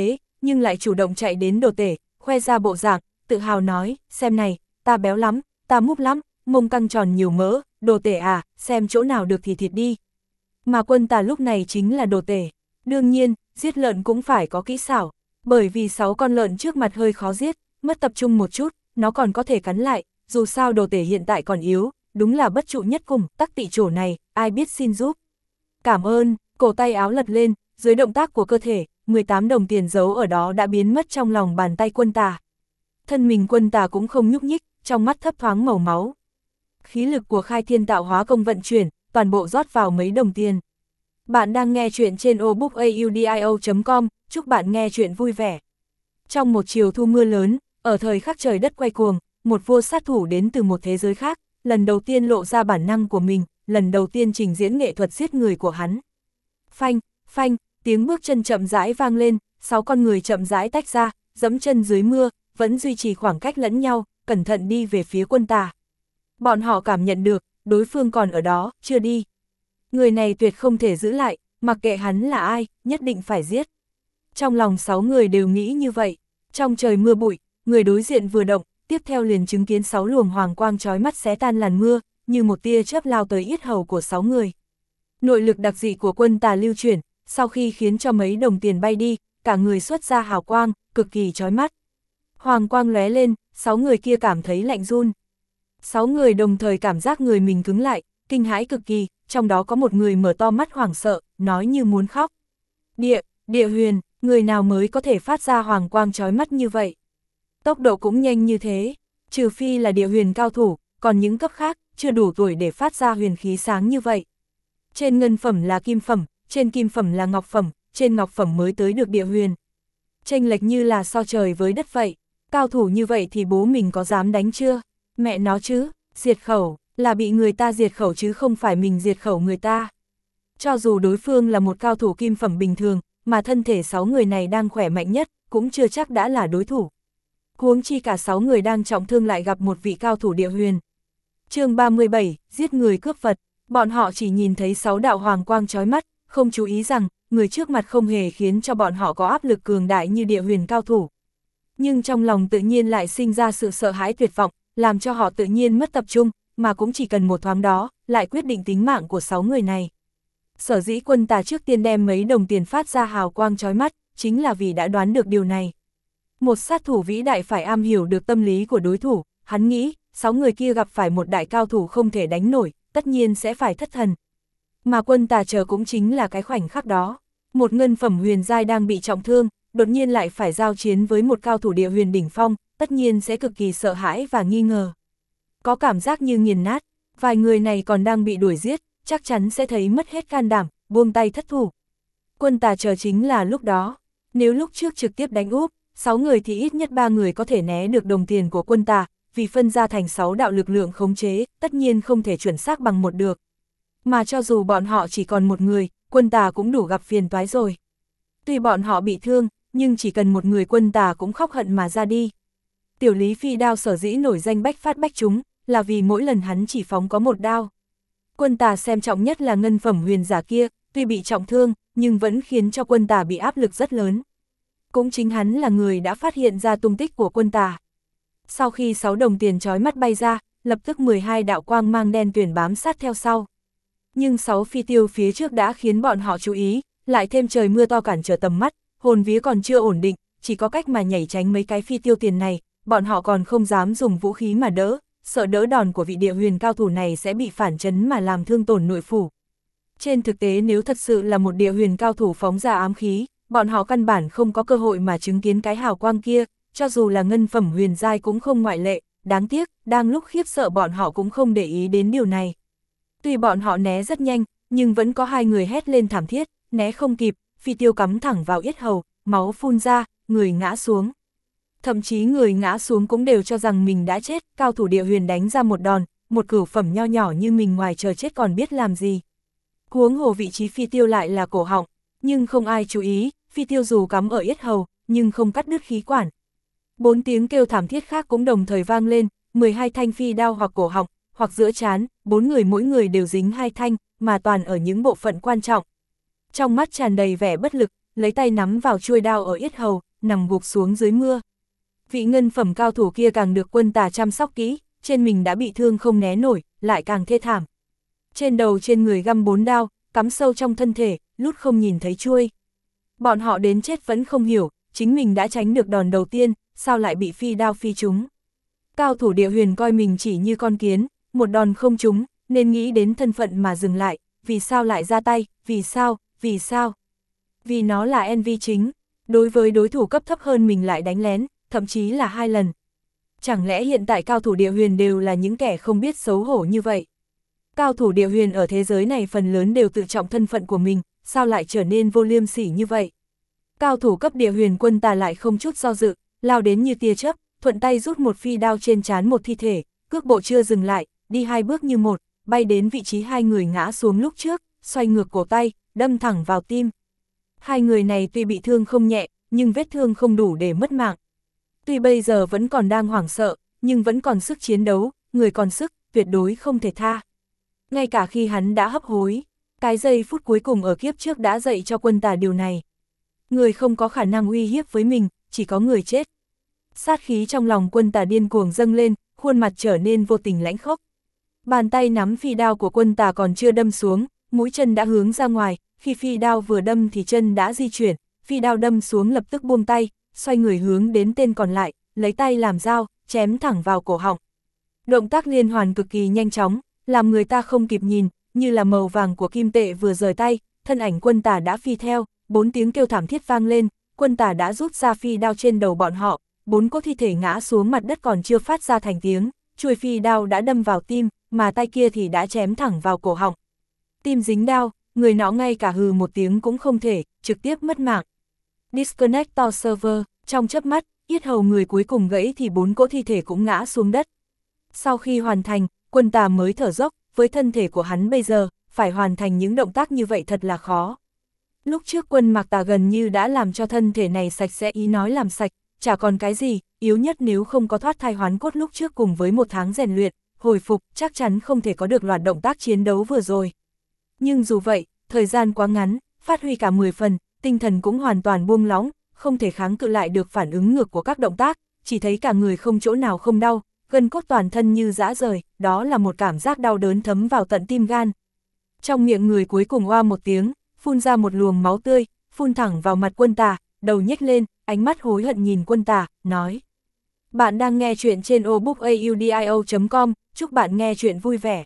nhưng lại chủ động chạy đến đồ tể, khoe ra bộ dạng, tự hào nói, xem này, ta béo lắm, ta múp lắm, mông căng tròn nhiều mỡ, đồ tể à, xem chỗ nào được thì thịt đi. Mà Quân Tà lúc này chính là đồ tể. Đương nhiên, giết lợn cũng phải có kỹ xảo, bởi vì 6 con lợn trước mặt hơi khó giết, mất tập trung một chút, nó còn có thể cắn lại, dù sao đồ tể hiện tại còn yếu, đúng là bất trụ nhất cùng, tắc tị chỗ này, ai biết xin giúp. Cảm ơn, cổ tay áo lật lên, dưới động tác của cơ thể, 18 đồng tiền giấu ở đó đã biến mất trong lòng bàn tay Quân Tà. Thân mình Quân Tà cũng không nhúc nhích, trong mắt thấp thoáng màu máu. Khí lực của Khai Thiên Tạo Hóa Công vận chuyển, toàn bộ rót vào mấy đồng tiền. Bạn đang nghe chuyện trên obookaudio.com, chúc bạn nghe chuyện vui vẻ. Trong một chiều thu mưa lớn, ở thời khắc trời đất quay cuồng, một vua sát thủ đến từ một thế giới khác, lần đầu tiên lộ ra bản năng của mình, lần đầu tiên trình diễn nghệ thuật giết người của hắn. Phanh, phanh, tiếng bước chân chậm rãi vang lên, 6 con người chậm rãi tách ra, dẫm chân dưới mưa, vẫn duy trì khoảng cách lẫn nhau, cẩn thận đi về phía Quân Tà. Bọn họ cảm nhận được, đối phương còn ở đó, chưa đi. Người này tuyệt không thể giữ lại, mặc kệ hắn là ai, nhất định phải giết. Trong lòng 6 người đều nghĩ như vậy. Trong trời mưa bụi, người đối diện vừa động, tiếp theo liền chứng kiến 6 luồng hoàng quang chói mắt xé tan làn mưa, như một tia chớp lao tới yết hầu của 6 người. Nội lực đặc dị của Quân Tà lưu chuyển, sau khi khiến cho mấy đồng tiền bay đi, cả người xuất ra hào quang, cực kỳ chói mắt. Hoàng quang lóe lên, 6 người kia cảm thấy lạnh run. 6 người đồng thời cảm giác người mình cứng lại, kinh hãi cực kỳ, trong đó có một người mở to mắt hoảng sợ, nói như muốn khóc. Địa huyền, người nào mới có thể phát ra hoàng quang chói mắt như vậy? Tốc độ cũng nhanh như thế, trừ phi là địa huyền cao thủ, còn những cấp khác, chưa đủ tuổi để phát ra huyền khí sáng như vậy. Trên ngân phẩm là kim phẩm, trên kim phẩm là ngọc phẩm, trên ngọc phẩm mới tới được địa huyền. Chênh lệch như là so trời với đất vậy, cao thủ như vậy thì bố mình có dám đánh chưa? Mẹ nó chứ, diệt khẩu, là bị người ta diệt khẩu chứ không phải mình diệt khẩu người ta. Cho dù đối phương là một cao thủ kim phẩm bình thường, mà thân thể 6 người này đang khỏe mạnh nhất, cũng chưa chắc đã là đối thủ. Huống chi cả 6 người đang trọng thương lại gặp một vị cao thủ địa huyền. Chương 37, giết người cướp vật, bọn họ chỉ nhìn thấy 6 đạo hoàng quang chói mắt, không chú ý rằng, người trước mặt không hề khiến cho bọn họ có áp lực cường đại như địa huyền cao thủ. Nhưng trong lòng tự nhiên lại sinh ra sự sợ hãi tuyệt vọng, làm cho họ tự nhiên mất tập trung, mà cũng chỉ cần một thoáng đó, lại quyết định tính mạng của 6 người này. Sở dĩ Quân Tà trước tiên đem mấy đồng tiền phát ra hào quang chói mắt, chính là vì đã đoán được điều này. Một sát thủ vĩ đại phải am hiểu được tâm lý của đối thủ, hắn nghĩ, 6 người kia gặp phải một đại cao thủ không thể đánh nổi, tất nhiên sẽ phải thất thần. Mà Quân Tà chờ cũng chính là cái khoảnh khắc đó. Một ngân phẩm huyền giai đang bị trọng thương, đột nhiên lại phải giao chiến với một cao thủ địa huyền đỉnh phong, tất nhiên sẽ cực kỳ sợ hãi và nghi ngờ. Có cảm giác như nghiền nát, vài người này còn đang bị đuổi giết, chắc chắn sẽ thấy mất hết can đảm, buông tay thất thủ. Quân Tà chờ chính là lúc đó, nếu lúc trước trực tiếp đánh úp, 6 người thì ít nhất 3 người có thể né được đồng tiền của Quân Tà, vì phân ra thành 6 đạo lực lượng khống chế, tất nhiên không thể chuẩn xác bằng một được. Mà cho dù bọn họ chỉ còn một người, Quân Tà cũng đủ gặp phiền toái rồi. Tuy bọn họ bị thương, nhưng chỉ cần một người Quân Tà cũng khóc hận mà ra đi. Tiểu Lý Phi đao sở dĩ nổi danh bách phát bách trúng, là vì mỗi lần hắn chỉ phóng có một đao. Quân Tà xem trọng nhất là ngân phẩm huyền giả kia, tuy bị trọng thương, nhưng vẫn khiến cho Quân Tà bị áp lực rất lớn. Cũng chính hắn là người đã phát hiện ra tung tích của Quân Tà. Sau khi 6 đồng tiền chói mắt bay ra, lập tức 12 đạo quang mang đen tuyền bám sát theo sau. Nhưng 6 phi tiêu phía trước đã khiến bọn họ chú ý, lại thêm trời mưa to cản trở tầm mắt, hồn vía còn chưa ổn định, chỉ có cách mà nhảy tránh mấy cái phi tiêu tiền này, bọn họ còn không dám dùng vũ khí mà đỡ, sợ đỡ đòn của vị địa huyền cao thủ này sẽ bị phản chấn mà làm thương tổn nội phủ. Trên thực tế nếu thật sự là một địa huyền cao thủ phóng ra ám khí, bọn họ căn bản không có cơ hội mà chứng kiến cái hào quang kia, cho dù là ngân phẩm huyền giai cũng không ngoại lệ, đáng tiếc, đang lúc khiếp sợ bọn họ cũng không để ý đến điều này. Tuy bọn họ né rất nhanh, nhưng vẫn có 2 người hét lên thảm thiết, né không kịp, phi tiêu cắm thẳng vào yết hầu, máu phun ra, người ngã xuống. Thậm chí người ngã xuống cũng đều cho rằng mình đã chết, cao thủ địa huyền đánh ra một đòn, một cửu phẩm nho nhỏ như mình ngoài chờ chết còn biết làm gì. Huống hồ vị trí phi tiêu lại là cổ họng, nhưng không ai chú ý, phi tiêu dù cắm ở yết hầu, nhưng không cắt đứt khí quản. 4 tiếng kêu thảm thiết khác cũng đồng thời vang lên, 12 thanh phi đao hoặc cổ họng, hoặc giữa trán, 4 người mỗi người đều dính 2 thanh, mà toàn ở những bộ phận quan trọng. Trong mắt tràn đầy vẻ bất lực, lấy tay nắm vào chuôi đao ở yết hầu, nằm gục xuống dưới mưa. Vị ngân phẩm cao thủ kia càng được Quân Tà chăm sóc kỹ, trên mình đã bị thương không né nổi, lại càng thê thảm. Trên đầu trên người găm 4 đao, cắm sâu trong thân thể, lút không nhìn thấy chuôi. Bọn họ đến chết vẫn không hiểu, chính mình đã tránh được đòn đầu tiên, sao lại bị phi đao phi trúng. Cao thủ Địa Huyền coi mình chỉ như con kiến, một đòn không trúng, nên nghĩ đến thân phận mà dừng lại, vì sao lại ra tay, vì sao? Vì nó là NV chính, đối với đối thủ cấp thấp hơn mình lại đánh lén, thậm chí là 2 lần. Chẳng lẽ hiện tại cao thủ Địa Huyền đều là những kẻ không biết xấu hổ như vậy? Cao thủ Địa Huyền ở thế giới này phần lớn đều tự trọng thân phận của mình, sao lại trở nên vô liêm sỉ như vậy? Cao thủ cấp Địa Huyền Quân Tà lại không chút do dự, lao đến như tia chớp, thuận tay rút một phi đao trên trán một thi thể, cước bộ chưa dừng lại, đi 2 bước như một, bay đến vị trí 2 người ngã xuống lúc trước, xoay ngược cổ tay, đâm thẳng vào tim. 2 người này tuy bị thương không nhẹ, nhưng vết thương không đủ để mất mạng. Tuy bây giờ vẫn còn đang hoảng sợ, nhưng vẫn còn sức chiến đấu, người còn sức, tuyệt đối không thể tha. Ngay cả khi hắn đã hấp hối, cái giây phút cuối cùng ở kiếp trước đã dạy cho Quân Tà điều này. Người không có khả năng uy hiếp với mình, chỉ có người chết. Sát khí trong lòng Quân Tà điên cuồng dâng lên, khuôn mặt trở nên vô tình lãnh khốc. Bàn tay nắm phi đao của Quân Tà còn chưa đâm xuống, mũi chân đã hướng ra ngoài, khi phi đao vừa đâm thì chân đã di chuyển, phi đao đâm xuống lập tức buông tay, xoay người hướng đến tên còn lại, lấy tay làm dao, chém thẳng vào cổ họng. Động tác liên hoàn cực kỳ nhanh chóng, làm người ta không kịp nhìn, như là màu vàng của kim tệ vừa rời tay, thân ảnh Quân Tà đã phi theo, 4 tiếng kêu thảm thiết vang lên, Quân Tà đã rút ra phi đao trên đầu bọn họ, 4 cỗ thi thể ngã xuống mặt đất còn chưa phát ra thành tiếng, chuôi phi đao đã đâm vào tim, mà tay kia thì đã chém thẳng vào cổ họng. Tim dính đao, người nọ ngay cả hừ một tiếng cũng không thể, trực tiếp mất mạng. Disconnect to server, trong chớp mắt, yết hầu người cuối cùng gãy thì 4 cỗ thi thể cũng ngã xuống đất. Sau khi hoàn thành, Quân Tà mới thở dốc, với thân thể của hắn bây giờ, phải hoàn thành những động tác như vậy thật là khó. Lúc trước Quân Mạc Tà gần như đã làm cho thân thể này sạch sẽ, ý nói làm sạch, chả còn cái gì, yếu nhất nếu không có thoát thai hoán cốt lúc trước cùng với 1 tháng rèn luyện, hồi phục, chắc chắn không thể có được loạt động tác chiến đấu vừa rồi. Nhưng dù vậy, thời gian quá ngắn, phát huy cả 10 phần, tinh thần cũng hoàn toàn buông lỏng, không thể kháng cự lại được phản ứng ngược của các động tác, chỉ thấy cả người không chỗ nào không đau, gân cốt toàn thân như giã rời, đó là một cảm giác đau đớn thấm vào tận tim gan. Trong miệng người cuối cùng oa một tiếng, phun ra một luồng máu tươi, phun thẳng vào mặt Quân Tà, đầu nhếch lên, ánh mắt hối hận nhìn Quân Tà, nói. Bạn đang nghe chuyện trên audiobook.com, chúc bạn nghe chuyện vui vẻ.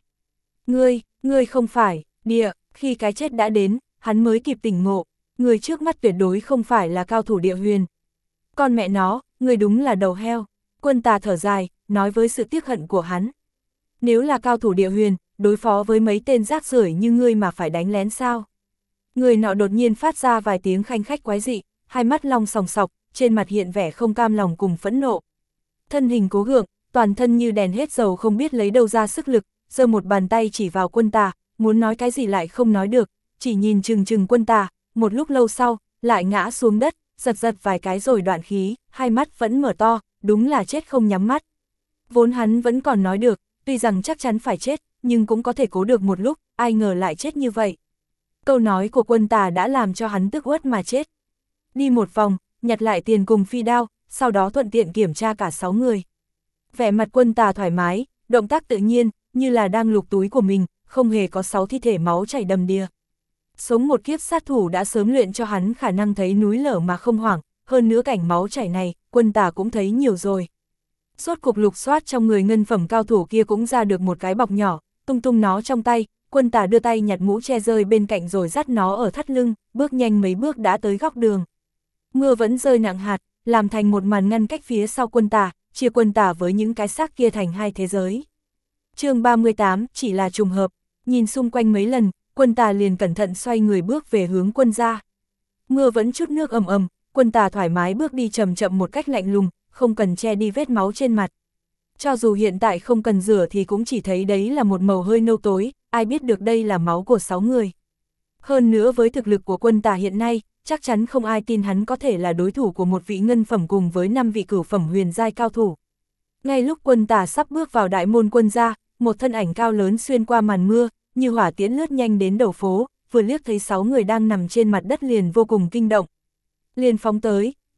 Ngươi không phải, khi cái chết đã đến, hắn mới kịp tỉnh ngộ, người trước mắt tuyệt đối không phải là cao thủ Địa Huyền. Con mẹ nó, ngươi đúng là đầu heo. Quân Tà thở dài, nói với sự tiếc hận của hắn. Nếu là cao thủ Địa Huyền, đối phó với mấy tên rác rưởi như ngươi mà phải đánh lén sao? Người nọ đột nhiên phát ra vài tiếng khanh khách quái dị, hai mắt long sòng sọc, trên mặt hiện vẻ không cam lòng cùng phẫn nộ. Thân hình cố gượng, toàn thân như đèn hết dầu không biết lấy đâu ra sức lực, giơ một bàn tay chỉ vào Quân Tà, muốn nói cái gì lại không nói được, chỉ nhìn chừng chừng Quân Tà, một lúc lâu sau, lại ngã xuống đất, giật vài cái rồi đoạn khí, hai mắt vẫn mở to, đúng là chết không nhắm mắt. Vốn hắn vẫn còn nói được, tuy rằng chắc chắn phải chết, nhưng cũng có thể cố được một lúc, ai ngờ lại chết như vậy. Câu nói của Quân Tà đã làm cho hắn tức uất mà chết. Đi một vòng, nhặt lại tiền cùng phi đao, sau đó thuận tiện kiểm tra cả 6 người. Vẻ mặt Quân Tà thoải mái, động tác tự nhiên, như là đang lục túi của mình, không hề có 6 thi thể máu chảy đầm đìa. Sống một kiếp sát thủ đã sớm luyện cho hắn khả năng thấy núi lở mà không hoảng, hơn nữa cảnh máu chảy này, Quân Tà cũng thấy nhiều rồi. Rốt cục lục soát trong người ngân phẩm cao thủ kia cũng ra được một cái bọc nhỏ, tung nó trong tay, Quân Tà đưa tay nhặt mũ che rơi bên cạnh rồi dắt nó ở thắt lưng, bước nhanh mấy bước đã tới góc đường. Mưa vẫn rơi nặng hạt, làm thành một màn ngăn cách phía sau Quân Tà, chia Quân Tà với những cái xác kia thành hai thế giới. Chương 38, chỉ là trùng hợp, nhìn xung quanh mấy lần, Quân Tà liền cẩn thận xoay người bước về hướng Quân gia. Mưa vẫn chút nước ầm ầm, Quân Tà thoải mái bước đi chậm chậm một cách lạnh lùng, không cần che đi vết máu trên mặt. Cho dù hiện tại không cần rửa thì cũng chỉ thấy đấy là một màu hơi nâu tối, ai biết được đây là máu của 6 người. Hơn nữa với thực lực của Quân Tà hiện nay, chắc chắn không ai tin hắn có thể là đối thủ của một vị ngân phẩm cùng với 5 vị cửu phẩm huyền giai cao thủ. Ngay lúc Quân Tà sắp bước vào đại môn Quân gia, một thân ảnh cao lớn xuyên qua màn mưa, như hỏa tiễn lướt nhanh đến đầu phố, vừa liếc thấy 6 người đang nằm trên mặt đất liền vô cùng kinh động. Liền phóng tới,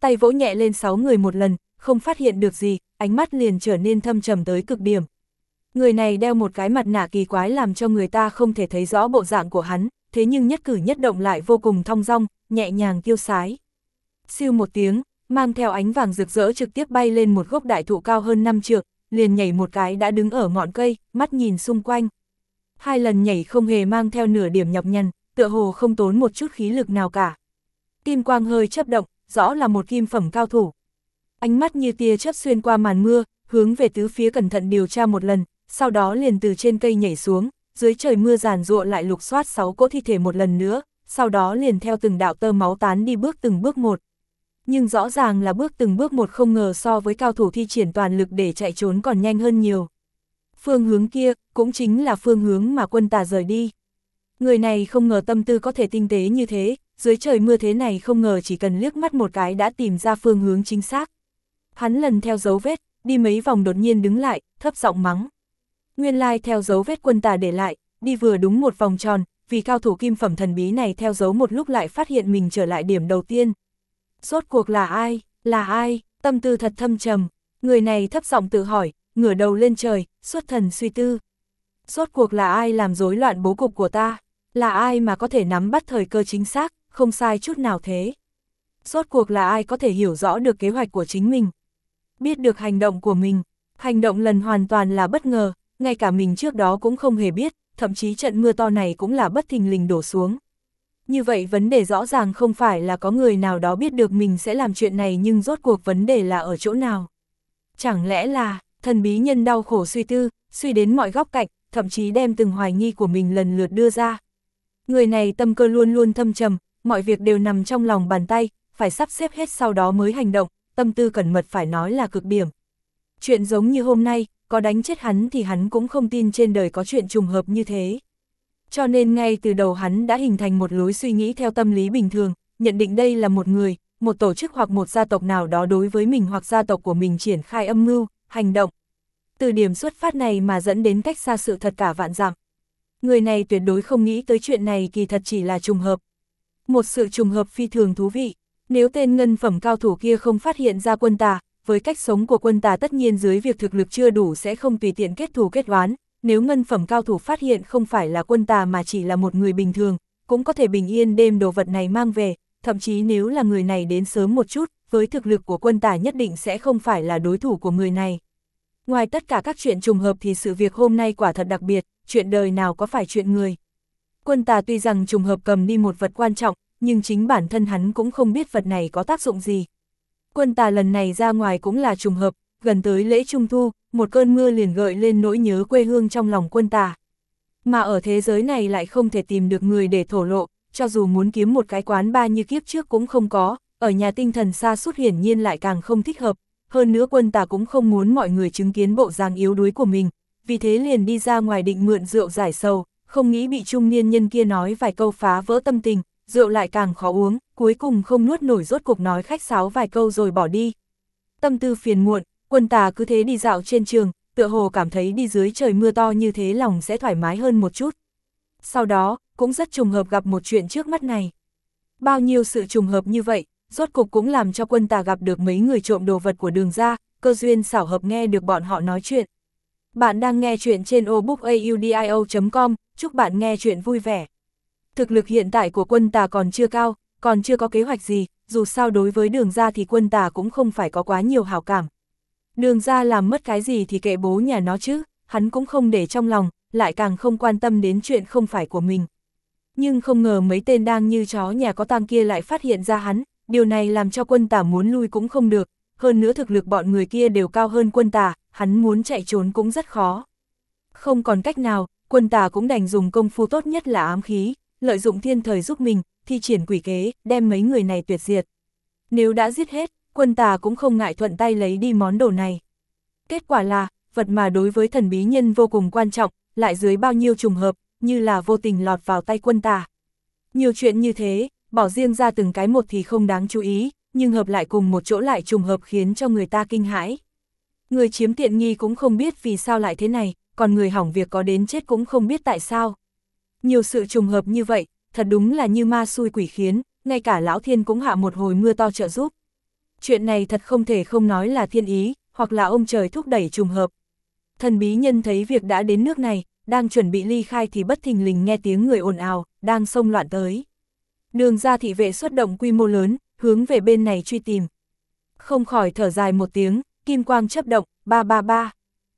tay vỗ nhẹ lên 6 người một lần, không phát hiện được gì, ánh mắt liền trở nên thâm trầm tới cực điểm. Người này đeo một cái mặt nạ kỳ quái làm cho người ta không thể thấy rõ bộ dạng của hắn, thế nhưng nhất cử nhất động lại vô cùng thong dong, nhẹ nhàng tiêu sái. Siêu một tiếng, mang theo ánh vàng rực rỡ trực tiếp bay lên một gốc đại thụ cao hơn 5 trượng, liền nhảy một cái đã đứng ở ngọn cây, mắt nhìn xung quanh. 2 lần nhảy không hề mang theo nửa điểm nhọc nhằn, tựa hồ không tốn một chút khí lực nào cả. Kim quang hơi chớp động, rõ là một kim phẩm cao thủ. Ánh mắt như tia chớp xuyên qua màn mưa, hướng về tứ phía cẩn thận điều tra một lần, sau đó liền từ trên cây nhảy xuống, dưới trời mưa giàn giụa lại lục soát 6 cỗ thi thể một lần nữa, sau đó liền theo từng đạo tơ máu tán đi bước từng bước một. Nhưng rõ ràng là bước từng bước một, không ngờ so với cao thủ thi triển toàn lực để chạy trốn còn nhanh hơn nhiều. Phương hướng kia, cũng chính là phương hướng mà Quân Tà rời đi. Người này không ngờ tâm tư có thể tinh tế như thế, dưới trời mưa thế này không ngờ chỉ cần liếc mắt một cái đã tìm ra phương hướng chính xác. Hắn lần theo dấu vết, đi mấy vòng đột nhiên đứng lại, thấp giọng mắng. Nguyên lai theo dấu vết Quân Tà để lại, đi vừa đúng một vòng tròn, vì cao thủ kim phẩm thần bí này theo dấu một lúc lại phát hiện mình trở lại điểm đầu tiên. Rốt cuộc là ai, là ai, tâm tư thật thâm trầm, người này thấp giọng tự hỏi, ngửa đầu lên trời, xuất thần suy tư. Rốt cuộc là ai làm rối loạn bố cục của ta, là ai mà có thể nắm bắt thời cơ chính xác, không sai chút nào thế. Rốt cuộc là ai có thể hiểu rõ được kế hoạch của chính mình, biết được hành động của mình, hành động lần hoàn toàn là bất ngờ, ngay cả mình trước đó cũng không hề biết, thậm chí trận mưa to này cũng là bất thình lình đổ xuống. Như vậy vấn đề rõ ràng không phải là có người nào đó biết được mình sẽ làm chuyện này, nhưng rốt cuộc vấn đề là ở chỗ nào? Chẳng lẽ là, thần bí nhân đau khổ suy tư, suy đến mọi góc cạnh, thậm chí đem từng hoài nghi của mình lần lượt đưa ra. Người này tâm cơ luôn luôn thâm trầm, mọi việc đều nằm trong lòng bàn tay, phải sắp xếp hết sau đó mới hành động, tâm tư cẩn mật phải nói là cực điểm. Chuyện giống như hôm nay, có đánh chết hắn thì hắn cũng không tin trên đời có chuyện trùng hợp như thế. Cho nên ngay từ đầu hắn đã hình thành một lối suy nghĩ theo tâm lý bình thường, nhận định đây là một người, một tổ chức hoặc một gia tộc nào đó đối với mình hoặc gia tộc của mình triển khai âm mưu, hành động. Từ điểm xuất phát này mà dẫn đến cách xa sự thật cả vạn dặm. Người này tuyệt đối không nghĩ tới chuyện này kỳ thật chỉ là trùng hợp. Một sự trùng hợp phi thường thú vị, nếu tên ngân phẩm cao thủ kia không phát hiện ra Quân Tà, với cách sống của Quân Tà tất nhiên dưới việc thực lực chưa đủ sẽ không tùy tiện kết thù kết oán. Nếu ngân phẩm cao thủ phát hiện không phải là Quân Tà mà chỉ là một người bình thường, cũng có thể bình yên đem đồ vật này mang về, thậm chí nếu là người này đến sớm một chút, với thực lực của Quân Tà nhất định sẽ không phải là đối thủ của người này. Ngoài tất cả các chuyện trùng hợp thì sự việc hôm nay quả thật đặc biệt, chuyện đời nào có phải chuyện người. Quân Tà tuy rằng trùng hợp cầm đi một vật quan trọng, nhưng chính bản thân hắn cũng không biết vật này có tác dụng gì. Quân Tà lần này ra ngoài cũng là trùng hợp, gần tới lễ Trung Thu, một cơn mưa liền gợi lên nỗi nhớ quê hương trong lòng Quân Tà. Mà ở thế giới này lại không thể tìm được người để thổ lộ, cho dù muốn kiếm một cái quán bar như kiếp trước cũng không có, ở nhà tinh thần sa sút hiển nhiên lại càng không thích hợp. Hơn nữa Quân Tà cũng không muốn mọi người chứng kiến bộ dáng yếu đuối của mình, vì thế liền đi ra ngoài định mượn rượu giải sầu, không nghĩ bị trung niên nhân kia nói vài câu phá vỡ tâm tình, rượu lại càng khó uống, cuối cùng không nuốt nổi rốt cục nói khách sáo vài câu rồi bỏ đi. Tâm tư phiền muộn, Quân Tà cứ thế đi dạo trên trường, tựa hồ cảm thấy đi dưới trời mưa to như thế lòng sẽ thoải mái hơn một chút. Sau đó, cũng rất trùng hợp gặp một chuyện trước mắt này. Bao nhiêu sự trùng hợp như vậy, rốt cục cũng làm cho Quân Tà gặp được mấy người trộm đồ vật của Đường ra, cơ duyên xảo hợp nghe được bọn họ nói chuyện. Bạn đang nghe chuyện trên obookaudio.com, chúc bạn nghe chuyện vui vẻ. Thực lực hiện tại của Quân Tà còn chưa cao, còn chưa có kế hoạch gì, dù sao đối với Đường ra thì Quân Tà cũng không phải có quá nhiều hảo cảm. Đường ra làm mất cái gì thì kệ bố nhà nó chứ, hắn cũng không để trong lòng, lại càng không quan tâm đến chuyện không phải của mình. Nhưng không ngờ mấy tên đang như chó nhà có tang kia lại phát hiện ra hắn, điều này làm cho Quân Tà muốn lui cũng không được, hơn nữa thực lực bọn người kia đều cao hơn Quân Tà, hắn muốn chạy trốn cũng rất khó. Không còn cách nào, Quân Tà cũng đành dùng công phu tốt nhất là ám khí, lợi dụng thiên thời giúp mình, thi triển quỷ kế, đem mấy người này tuyệt diệt. Nếu đã giết hết, Quân Tà cũng không ngại thuận tay lấy đi món đồ này. Kết quả là, vật mà đối với thần bí nhân vô cùng quan trọng, lại dưới bao nhiêu trùng hợp, như là vô tình lọt vào tay Quân Tà. Nhiều chuyện như thế, bỏ riêng ra từng cái một thì không đáng chú ý, nhưng hợp lại cùng một chỗ lại trùng hợp khiến cho người ta kinh hãi. Người chiếm tiện nghi cũng không biết vì sao lại thế này, còn người hỏng việc có đến chết cũng không biết tại sao. Nhiều sự trùng hợp như vậy, thật đúng là như ma xui quỷ khiến, ngay cả Lão Thiên cũng hạ một hồi mưa to trợ giúp. Chuyện này thật không thể không nói là thiên ý, hoặc là ông trời thúc đẩy trùng hợp. Thần bí nhân thấy việc đã đến nước này, đang chuẩn bị ly khai thì bất thình lình nghe tiếng người ồn ào, đang xông loạn tới. Đường ra thị vệ xuất động quy mô lớn, hướng về bên này truy tìm. Không khỏi thở dài một tiếng, kim quang chớp động, ba ba ba.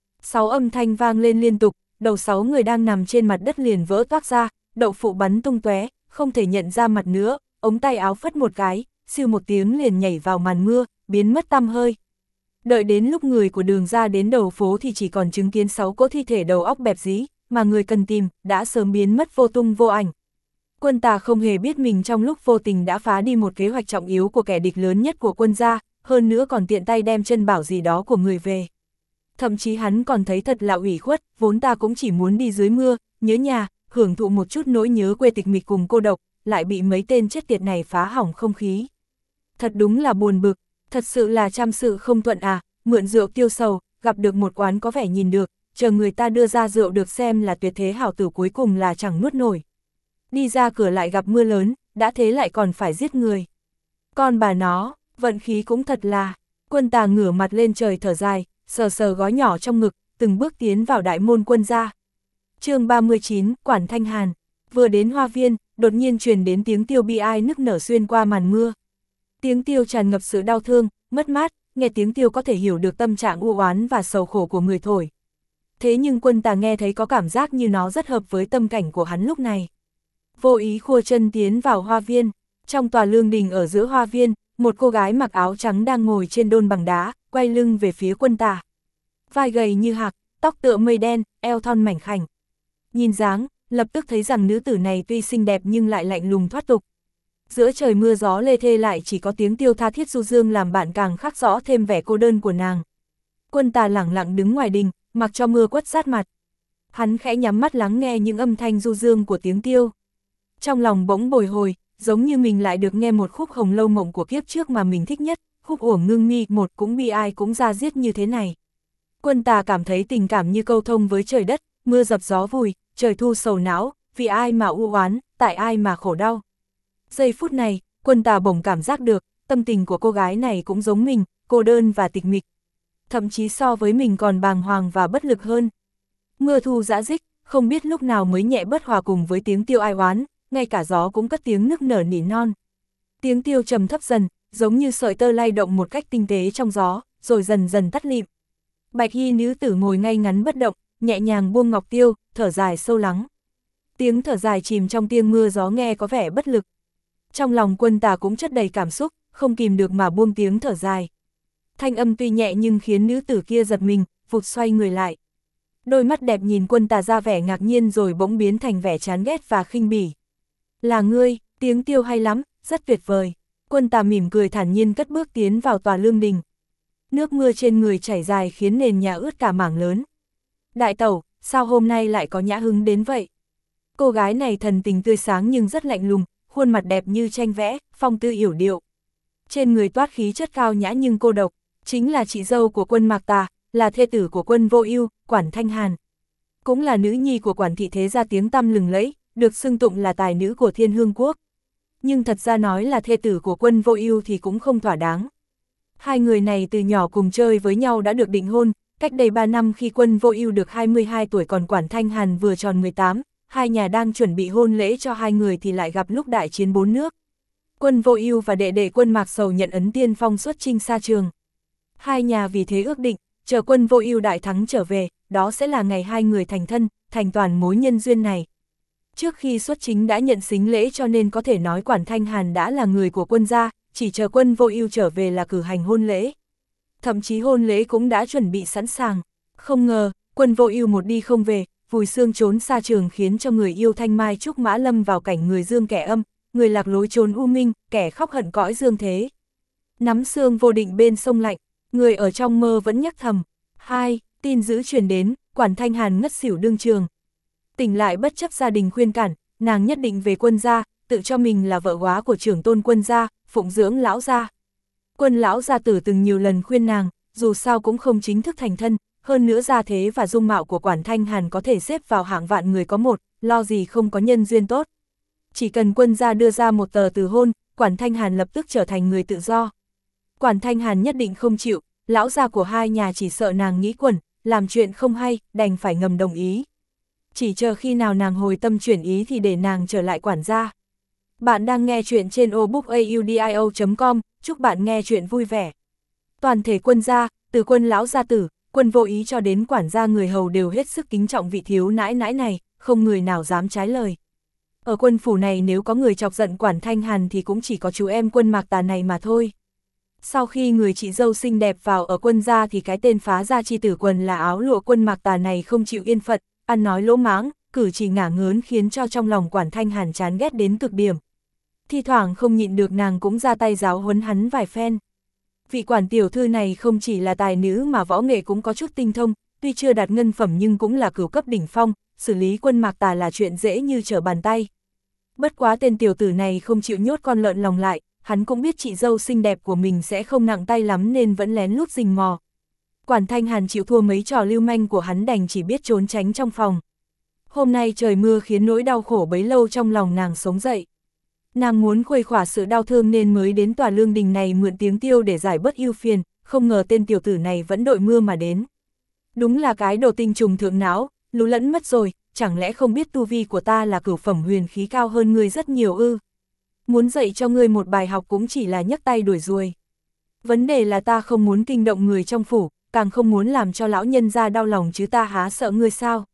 6 âm thanh vang lên liên tục, đầu 6 người đang nằm trên mặt đất liền vỡ toác ra, đậu phụ bắn tung tóe, không thể nhận ra mặt nữa, ống tay áo phất một cái, siêu một tiếng liền nhảy vào màn mưa, biến mất tăm hơi. Đợi đến lúc người của đường ra đến đầu phố thì chỉ còn chứng kiến 6 cỗ thi thể đầu óc bẹp dí, mà người cần tìm đã sớm biến mất vô tung vô ảnh. Quân Tà không hề biết mình trong lúc vô tình đã phá đi một kế hoạch trọng yếu của kẻ địch lớn nhất của quân gia, hơn nữa còn tiện tay đem chân bảo gì đó của người về. Thậm chí hắn còn thấy thật là ủy khuất, vốn ta cũng chỉ muốn đi dưới mưa, nhớ nhà, hưởng thụ một chút nỗi nhớ quê tịch mịch cùng cô độc, lại bị mấy tên chết tiệt này phá hỏng không khí. Thật đúng là buồn bực, thật sự là trăm sự không thuận à, mượn rượu tiêu sầu, gặp được một quán có vẻ nhìn được, chờ người ta đưa ra rượu được xem là tuyệt thế hảo tử cuối cùng là chẳng nuốt nổi. Đi ra cửa lại gặp mưa lớn, đã thế lại còn phải giết người. Con bà nó, vận khí cũng thật là, Quân Tà ngửa mặt lên trời thở dài, sờ sờ gói nhỏ trong ngực, từng bước tiến vào đại môn quân gia. Chương 39, Quản Thanh Hàn. Vừa đến hoa viên, đột nhiên truyền đến tiếng tiêu bi ai nức nở xuyên qua màn mưa. Tiếng tiêu tràn ngập sự đau thương, mất mát, nghe tiếng tiêu có thể hiểu được tâm trạng u oán và sầu khổ của người thổi. Thế nhưng Quân Tà nghe thấy có cảm giác như nó rất hợp với tâm cảnh của hắn lúc này. Vô ý khua chân tiến vào hoa viên, trong tòa lương đình ở giữa hoa viên, một cô gái mặc áo trắng đang ngồi trên đôn bằng đá, quay lưng về phía Quân Tà. Vai gầy như hạc, tóc tựa mây đen, eo thon mảnh khảnh. Nhìn dáng, lập tức thấy rằng nữ tử này tuy xinh đẹp nhưng lại lạnh lùng thoát tục. Giữa trời mưa gió lê thê lại chỉ có tiếng tiêu tha thiết du dương làm bạn càng khắc rõ thêm vẻ cô đơn của nàng. Quân Tà lẳng lặng đứng ngoài đình, mặc cho mưa quất sát mặt. Hắn khẽ nhắm mắt lắng nghe những âm thanh du dương của tiếng tiêu. Trong lòng bỗng bồi hồi, giống như mình lại được nghe một khúc Hồng Lâu Mộng của kiếp trước mà mình thích nhất, khúc Uổng Ngưng Mi một cũng bi ai cũng ra diết như thế này. Quân Tà cảm thấy tình cảm như câu thông với trời đất, mưa dập gió vùi, trời thu sầu não, vì ai mà u oán, tại ai mà khổ đau. Giây phút này, Quân Tà bỗng cảm giác được, tâm tình của cô gái này cũng giống mình, cô đơn và tịch mịch. Thậm chí so với mình còn bàng hoàng và bất lực hơn. Mưa thu dã dích, không biết lúc nào mới nhẹ bớt hòa cùng với tiếng tiêu ai oán, ngay cả gió cũng cất tiếng nức nở nỉ non. Tiếng tiêu trầm thấp dần, giống như sợi tơ lay động một cách tinh tế trong gió, rồi dần dần tắt lịm. Bạch y nữ tử ngồi ngay ngắn bất động, nhẹ nhàng buông ngọc tiêu, thở dài sâu lắng. Tiếng thở dài chìm trong tiếng mưa gió nghe có vẻ bất lực. Trong lòng Quân Tà cũng chất đầy cảm xúc, không kìm được mà buông tiếng thở dài. Thanh âm tuy nhẹ nhưng khiến nữ tử kia giật mình, vụt xoay người lại. Đôi mắt đẹp nhìn Quân Tà ra vẻ ngạc nhiên rồi bỗng biến thành vẻ chán ghét và khinh bỉ. Là ngươi, tiếng tiêu hay lắm, rất tuyệt vời. Quân Tà mỉm cười thản nhiên cất bước tiến vào tòa lương đình. Nước mưa trên người chảy dài khiến nền nhà ướt cả mảng lớn. Đại tẩu, sao hôm nay lại có nhã hứng đến vậy? Cô gái này thần tình tươi sáng nhưng rất lạnh lùng, khuôn mặt đẹp như tranh vẽ, phong tư yểu điệu. Trên người toát khí chất cao nhã nhưng cô độc, chính là chị dâu của Quân Mạc Tà, là thê tử của Quân Vô Ưu, Quản Thanh Hàn. Cũng là nữ nhi của quản thị thế gia tiếng tăm lừng lẫy, được xưng tụng là tài nữ của Thiên Hương Quốc. Nhưng thật ra nói là thê tử của Quân Vô Ưu thì cũng không thỏa đáng. Hai người này từ nhỏ cùng chơi với nhau đã được định hôn, cách đây 3 năm khi Quân Vô Ưu được 22 tuổi còn Quản Thanh Hàn vừa tròn 18, hai nhà đang chuẩn bị hôn lễ cho hai người thì lại gặp lúc đại chiến 4 nước. Quân Vô Ưu và đệ đệ Quân Mạc Sầu nhận ấn tiên phong xuất chinh xa trường. Hai nhà vì thế ước định, chờ Quân Vô Ưu đại thắng trở về, đó sẽ là ngày hai người thành thân, thành toàn mối nhân duyên này. Trước khi xuất chính đã nhận sính lễ cho nên có thể nói Quản Thanh Hàn đã là người của Quân gia, chỉ chờ Quân Vô Ưu trở về là cử hành hôn lễ. Thậm chí hôn lễ cũng đã chuẩn bị sẵn sàng. Không ngờ, Quân Vô Ưu một đi không về, vùi xương trốn xa trường khiến cho người yêu Thanh Mai Trúc Mã lâm vào cảnh người dương kẻ âm, người lạc lối trốn u minh, kẻ khóc hận cõi dương thế. Nắm xương vô định bên sông lạnh, người ở trong mơ vẫn nhắc thầm. Tin dữ truyền đến, Quản Thanh Hàn ngất xỉu đương trường. Tỉnh lại bất chấp gia đình khuyên cản, nàng nhất định về Quân gia, tự cho mình là vợ góa của trưởng tôn Quân gia, phụng dưỡng lão gia. Quân lão gia tử từng nhiều lần khuyên nàng, dù sao cũng không chính thức thành thân, hơn nữa gia thế và dung mạo của Quản Thanh Hàn có thể xếp vào hạng vạn người có một, lo gì không có nhân duyên tốt. Chỉ cần Quân gia đưa ra một tờ từ hôn, Quản Thanh Hàn lập tức trở thành người tự do. Quản Thanh Hàn nhất định không chịu, lão già của hai nhà chỉ sợ nàng nghĩ quẩn, làm chuyện không hay, đành phải ngầm đồng ý. Chỉ chờ khi nào nàng hồi tâm chuyển ý thì để nàng trở lại quản gia. Bạn đang nghe chuyện trên obookaudio.com, chúc bạn nghe chuyện vui vẻ. Toàn thể quân gia, từ quân lão gia tử, quân vô ý cho đến quản gia người hầu đều hết sức kính trọng vị thiếu nãi nãi này, không người nào dám trái lời. Ở quân phủ này nếu có người chọc giận Quản Thanh Hàn thì cũng chỉ có chú em Quân Mạc Tà này mà thôi. Sau khi người chị dâu xinh đẹp vào ở quân gia thì cái tên phá gia chi tử quần là áo lụa Quân Mạc Tà này không chịu yên phận, ăn nói lỗ mãng, cử chỉ ngả ngớn khiến cho trong lòng Quản Thanh Hàn chán ghét đến cực điểm. Thi thoảng không nhịn được nàng cũng ra tay giáo huấn hắn vài phen. Vị quản tiểu thư này không chỉ là tài nữ mà võ nghệ cũng có chút tinh thông, tuy chưa đạt ngân phẩm nhưng cũng là cửu cấp đỉnh phong, xử lý Quân Mạc Tà là chuyện dễ như trở bàn tay. Bất quá tên tiểu tử này không chịu nhốt con lợn lòng lại, hắn cũng biết chị dâu xinh đẹp của mình sẽ không nặng tay lắm nên vẫn lén lút rình mò. Quản Thanh Hàn chịu thua mấy trò lưu manh của hắn đành chỉ biết trốn tránh trong phòng. Hôm nay trời mưa khiến nỗi đau khổ bấy lâu trong lòng nàng sống dậy. Nàng muốn khuây khỏa sự đau thương nên mới đến tòa lương đình này mượn tiếng tiêu để giải bớt ưu phiền, không ngờ tên tiểu tử này vẫn đội mưa mà đến. Đúng là cái đồ tinh trùng thượng não, lú lẫn mất rồi, chẳng lẽ không biết tu vi của ta là cửu phẩm huyền khí cao hơn ngươi rất nhiều ư? Muốn dạy cho ngươi một bài học cũng chỉ là nhấc tay đuổi ruồi. Vấn đề là ta không muốn kinh động người trong phủ, càng không muốn làm cho lão nhân gia đau lòng chứ ta há sợ ngươi sao?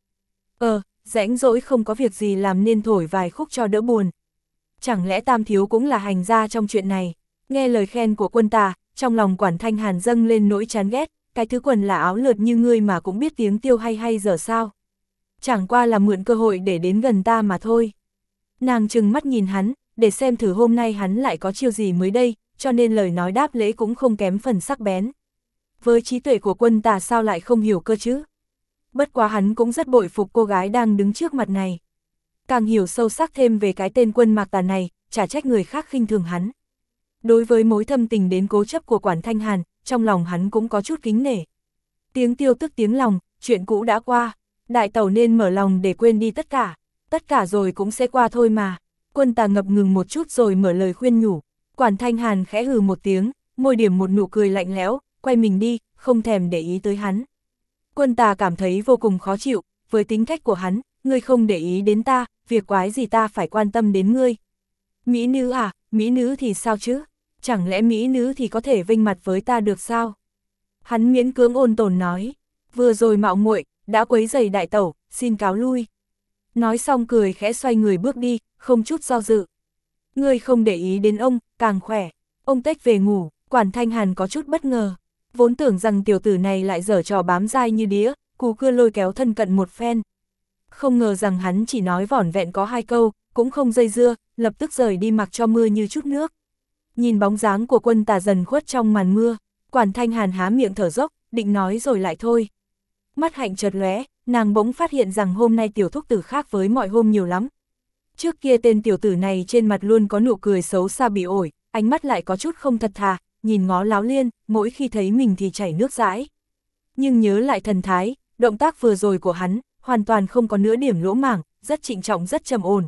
Rãnh rỗi không có việc gì làm nên thổi vài khúc cho đỡ buồn. Chẳng lẽ Tam thiếu cũng là hành gia trong chuyện này? Nghe lời khen của Quân Tà, trong lòng Quản Thanh Hàn dâng lên nỗi chán ghét, cái thứ quần là áo lượt như ngươi mà cũng biết tiếng tiêu hay giờ sao? Chẳng qua là mượn cơ hội để đến gần ta mà thôi. Nàng trừng mắt nhìn hắn, để xem thử hôm nay hắn lại có chiêu gì mới đây, cho nên lời nói đáp lễ cũng không kém phần sắc bén. Với trí tuệ của Quân Tà sao lại không hiểu cơ chứ? Bất quá hắn cũng rất bội phục cô gái đang đứng trước mặt này. Càng hiểu sâu sắc thêm về cái tên Quân Mạc Tà này, chả trách người khác khinh thường hắn. Đối với mối thâm tình đến cố chấp của Quản Thanh Hàn, trong lòng hắn cũng có chút kính nể. Tiếng tiêu tức tiếng lòng, chuyện cũ đã qua. Đại tẩu nên mở lòng để quên đi tất cả rồi cũng sẽ qua thôi mà. Quân Tà ngập ngừng một chút rồi mở lời khuyên nhủ. Quản Thanh Hàn khẽ hừ một tiếng, môi điểm một nụ cười lạnh lẽo, quay mình đi, không thèm để ý tới hắn. Quân Tà cảm thấy vô cùng khó chịu, với tính cách của hắn, ngươi không để ý đến ta, việc quái gì ta phải quan tâm đến ngươi. Mỹ nữ à, mỹ nữ thì sao chứ? Chẳng lẽ mỹ nữ thì có thể vênh mặt với ta được sao? Hắn miễn cưỡng ôn tồn nói, vừa rồi mạo muội đã quấy rầy đại tẩu, xin cáo lui. Nói xong cười khẽ xoay người bước đi, không chút do dự. Ngươi không để ý đến ông, càng khỏe. Ông tếch về ngủ, Quản Thanh Hàn có chút bất ngờ. Vốn tưởng rằng tiểu tử này lại giở trò bám dai như đĩa, cù cưa lôi kéo thân cận một phen. Không ngờ rằng hắn chỉ nói vỏn vẹn có 2 câu, cũng không dây dưa, lập tức rời đi mặc cho mưa như chút nước. Nhìn bóng dáng của Quân Tà dần khuất trong màn mưa, Quản Thanh Hàn há miệng thở dốc, định nói rồi lại thôi. Mắt hạnh chợt lóe, nàng bỗng phát hiện rằng hôm nay tiểu thúc tử khác với mọi hôm nhiều lắm. Trước kia tên tiểu tử này trên mặt luôn có nụ cười xấu xa bị ổi, ánh mắt lại có chút không thật thà, nhìn ngó láo liên, mỗi khi thấy mình thì chảy nước dãi. Nhưng nhớ lại thần thái, động tác vừa rồi của hắn, hoàn toàn không có nửa điểm lỗ mảng, rất trịnh trọng rất trầm ổn.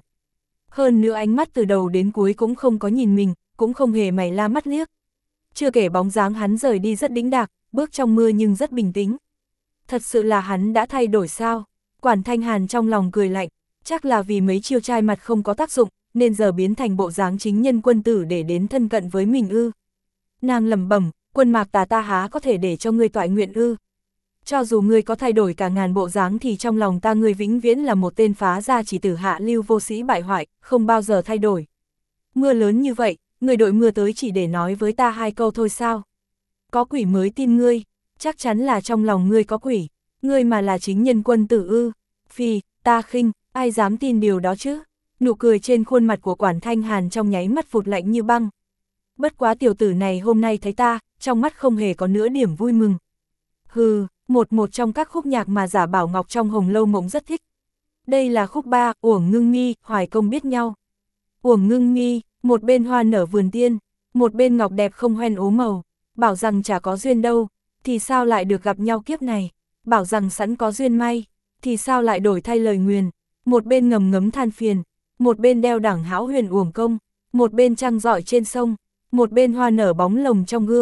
Hơn nữa ánh mắt từ đầu đến cuối cũng không có nhìn mình, cũng không hề mày la mắt liếc. Chưa kể bóng dáng hắn rời đi rất đĩnh đạc, bước trong mưa nhưng rất bình tĩnh. Thật sự là hắn đã thay đổi sao? Quản Thanh Hàn trong lòng cười lạnh, chắc là vì mấy chiêu trai mặt không có tác dụng, nên giờ biến thành bộ dáng chính nhân quân tử để đến thân cận với mình ư. Nàng lẩm bẩm, Quân Mạc Tà ta há có thể để cho ngươi toại nguyện ư. Cho dù ngươi có thay đổi cả ngàn bộ dáng thì trong lòng ta ngươi vĩnh viễn là một tên phá gia chỉ tử hạ lưu vô sĩ bại hoại, không bao giờ thay đổi. Mưa lớn như vậy, ngươi đội mưa tới chỉ để nói với ta 2 câu thôi sao? Có quỷ mới tin ngươi, chắc chắn là trong lòng ngươi có quỷ, ngươi mà là chính nhân quân tử ư. Phi, ta khinh, ai dám tin điều đó chứ? Nụ cười trên khuôn mặt của Quản Thanh Hàn trong nháy mắt phụt lạnh như băng. Bất quá tiểu tử này hôm nay thấy ta, trong mắt không hề có nửa điểm vui mừng. Hừ, một trong các khúc nhạc mà Giả Bảo Ngọc trong Hồng Lâu Mộng rất thích. Đây là khúc 3, Uổng Ngưng Mi, Hoài Công biết nhau. Uổng Ngưng Mi, một bên hoa nở vườn tiên, một bên ngọc đẹp không hoen ố màu, bảo rằng chả có duyên đâu, thì sao lại được gặp nhau kiếp này, bảo rằng sẵn có duyên may, thì sao lại đổi thay lời nguyền, một bên ngầm ngấm than phiền, một bên đeo đẳng hão huyền uổng công, một bên trăng rọi trên sông, một bên hoa nở bóng lồng trong gương,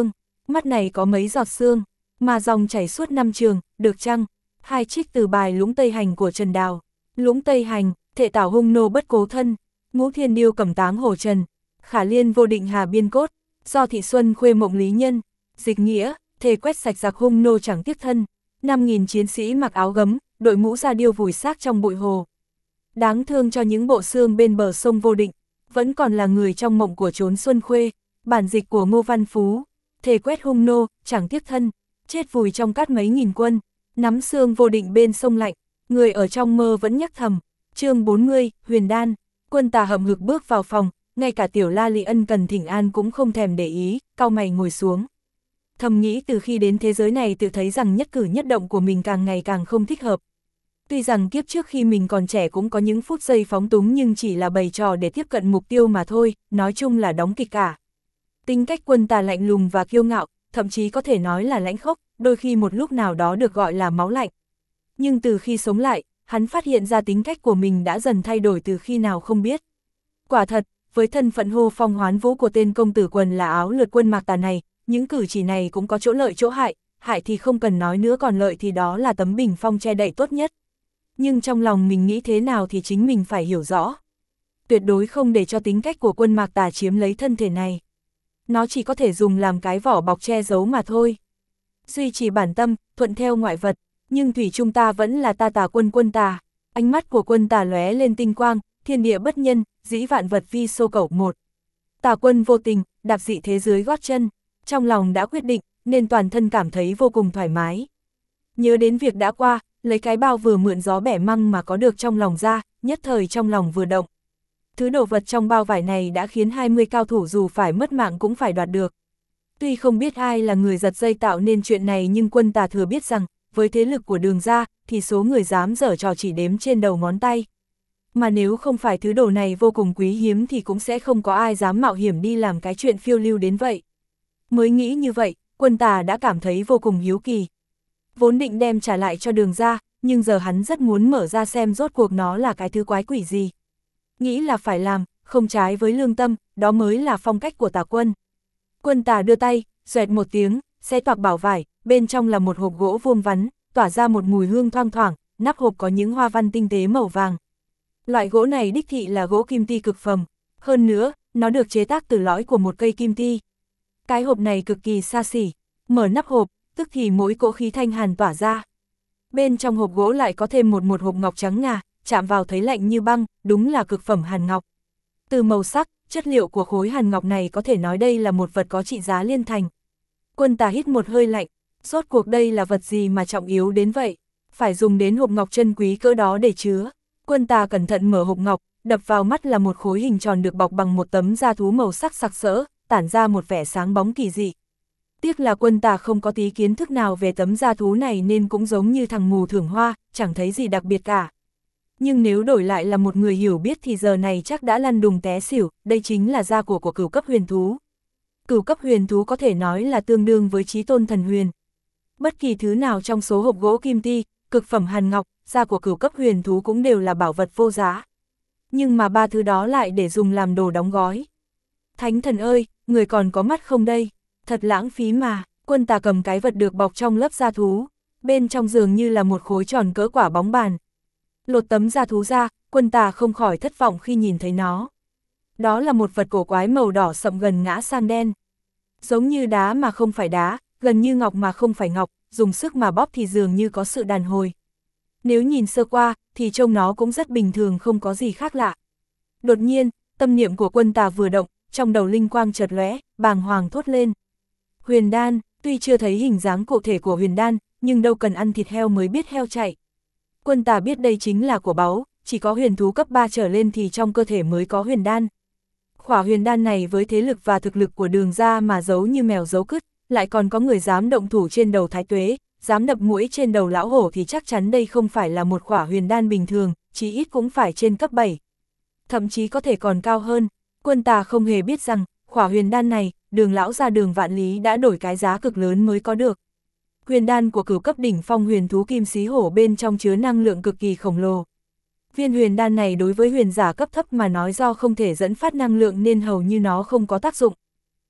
mắt này có mấy giọt sương, mà dòng chảy suốt năm trường, được chăng? Hai trích từ bài Lũng Tây Hành của Trần Đào. Lũng Tây Hành, thệ tảo hung nô bất cố thân, ngũ thiên điêu cẩm táng hồ trần, khả liên vô định hà biên cốt, do thị xuân khuê mộng lý nhân, dịch nghĩa, thề quét sạch giặc hung nô chẳng tiếc thân, 5.000 chiến sĩ mặc áo gấm, đội mũ ra điêu vùi xác trong bụi hồ. Đáng thương cho những bộ xương bên bờ sông vô định, vẫn còn là người trong mộng của chốn xuân khuê, bản dịch của Ngô Văn Phú, thề quét hung nô, chẳng tiếc thân, chết vùi trong cát mấy nghìn quân, nắm xương vô định bên sông lạnh, người ở trong mơ vẫn nhắc thầm. Chương 40, Huyền Đan. Quân Tà hậm hực bước vào phòng, ngay cả Tiểu La Lị ân cần thỉnh an cũng không thèm để ý, cau mày ngồi xuống. Thầm nghĩ từ khi đến thế giới này tự thấy rằng nhất cử nhất động của mình càng ngày càng không thích hợp. Tuy rằng kiếp trước khi mình còn trẻ cũng có những phút giây phóng túng nhưng chỉ là bày trò để tiếp cận mục tiêu mà thôi, nói chung là đóng kịch cả. Tính cách Quân Tà lạnh lùng và kiêu ngạo, thậm chí có thể nói là lãnh khốc, đôi khi một lúc nào đó được gọi là máu lạnh. Nhưng từ khi sống lại, hắn phát hiện ra tính cách của mình đã dần thay đổi từ khi nào không biết. Quả thật, với thân phận hô phong hoán vũ của tên công tử quần là áo lượt quân Mạc Tà này, những cử chỉ này cũng có chỗ lợi chỗ hại, hại thì không cần nói nữa còn lợi thì đó là tấm bình phong che đậy tốt nhất. Nhưng trong lòng mình nghĩ thế nào thì chính mình phải hiểu rõ. Tuyệt đối không để cho tính cách của quân Mạc Tà chiếm lấy thân thể này. Nó chỉ có thể dùng làm cái vỏ bọc che giấu mà thôi. Duy trì bản tâm, thuận theo ngoại vật, nhưng thủy chung ta vẫn là ta Tà quân Quân Tà. Ánh mắt của Quân Tà lóe lên tinh quang, thiên địa bất nhân, dĩ vạn vật vi xô cẩu một. Tà quân vô tình, đạp dị thế dưới gót chân, trong lòng đã quyết định, nên toàn thân cảm thấy vô cùng thoải mái. Nhớ đến việc đã qua, lấy cái bao vừa mượn gió bẻ măng mà có được trong lòng ra, nhất thời trong lòng vừa động. Thứ đồ vật trong bao vải này đã khiến 20 cao thủ dù phải mất mạng cũng phải đoạt được. Tuy không biết ai là người giật dây tạo nên chuyện này nhưng Quân Tà thừa biết rằng, với thế lực của Đường gia, thì số người dám giở trò chỉ đếm trên đầu ngón tay. Mà nếu không phải thứ đồ này vô cùng quý hiếm thì cũng sẽ không có ai dám mạo hiểm đi làm cái chuyện phiêu lưu đến vậy. Mới nghĩ như vậy, Quân Tà đã cảm thấy vô cùng hiếu kỳ. Vốn định đem trả lại cho Đường gia, nhưng giờ hắn rất muốn mở ra xem rốt cuộc nó là cái thứ quái quỷ gì. Nghĩ là phải làm, không trái với lương tâm, đó mới là phong cách của Tà quân. Quân Tà đưa tay, xoẹt một tiếng, xé toạc bảo vải, bên trong là một hộp gỗ vuông vắn, tỏa ra một mùi hương thoang thoảng, nắp hộp có những hoa văn tinh tế màu vàng. Loại gỗ này đích thị là gỗ kim ti cực phẩm, hơn nữa, nó được chế tác từ lõi của một cây kim ti. Cái hộp này cực kỳ xa xỉ, mở nắp hộp, tức thì mỗi cỗ khí thanh hàn tỏa ra. Bên trong hộp gỗ lại có thêm một hộp ngọc trắng ngà, chạm vào thấy lạnh như băng, đúng là cực phẩm hàn ngọc. Từ màu sắc, chất liệu của khối hàn ngọc này có thể nói đây là một vật có trị giá liên thành. Quân Tà hít một hơi lạnh, rốt cuộc đây là vật gì mà trọng yếu đến vậy, phải dùng đến hộp ngọc chân quý cỡ đó để chứa. Quân Tà cẩn thận mở hộp ngọc, đập vào mắt là một khối hình tròn được bọc bằng một tấm da thú màu sắc sặc sỡ, tản ra một vẻ sáng bóng kỳ dị. Tiếc là Quân Tà không có tí kiến thức nào về tấm da thú này nên cũng giống như thằng mù thưởng hoa, chẳng thấy gì đặc biệt cả. Nhưng nếu đổi lại là một người hiểu biết thì giờ này chắc đã lăn đùng té xỉu, đây chính là da của cửu cấp huyền thú. Cửu cấp huyền thú có thể nói là tương đương với chí tôn thần huyền. Bất kỳ thứ nào trong số hộp gỗ kim ti, cực phẩm hàn ngọc, da của cửu cấp huyền thú cũng đều là bảo vật vô giá. Nhưng mà ba thứ đó lại để dùng làm đồ đóng gói. Thánh thần ơi, người còn có mắt không đây? Thật lãng phí mà. Quân Tà cầm cái vật được bọc trong lớp da thú, bên trong dường như là một khối tròn cỡ quả bóng bàn. Lột tấm da thú ra, Quân Tà không khỏi thất vọng khi nhìn thấy nó. Đó là một vật cổ quái màu đỏ sậm gần ngã sang đen. Giống như đá mà không phải đá, gần như ngọc mà không phải ngọc, dùng sức mà bóp thì dường như có sự đàn hồi. Nếu nhìn sơ qua, thì trông nó cũng rất bình thường không có gì khác lạ. Đột nhiên, tâm niệm của Quân Tà vừa động, trong đầu linh quang chợt lóe, bàng hoàng thốt lên. Huyền đan, tuy chưa thấy hình dáng cụ thể của huyền đan, nhưng đâu cần ăn thịt heo mới biết heo chạy. Quân Tà biết đây chính là của báu, chỉ có huyền thú cấp 3 trở lên thì trong cơ thể mới có huyền đan. Khỏa huyền đan này với thế lực và thực lực của Đường gia mà giấu như mèo giấu cứt, lại còn có người dám động thủ trên đầu Thái Tuế, dám đập mũi trên đầu lão hổ thì chắc chắn đây không phải là một khỏa huyền đan bình thường, chí ít cũng phải trên cấp 7. Thậm chí có thể còn cao hơn. Quân Tà không hề biết rằng, khỏa huyền đan này, Đường lão gia Đường Vạn Lý đã đổi cái giá cực lớn mới có được. Huyền đan của cửu cấp đỉnh phong huyền thú kim xí hổ bên trong chứa năng lượng cực kỳ khổng lồ. Viên huyền đan này đối với huyền giả cấp thấp mà nói do không thể dẫn phát năng lượng nên hầu như nó không có tác dụng.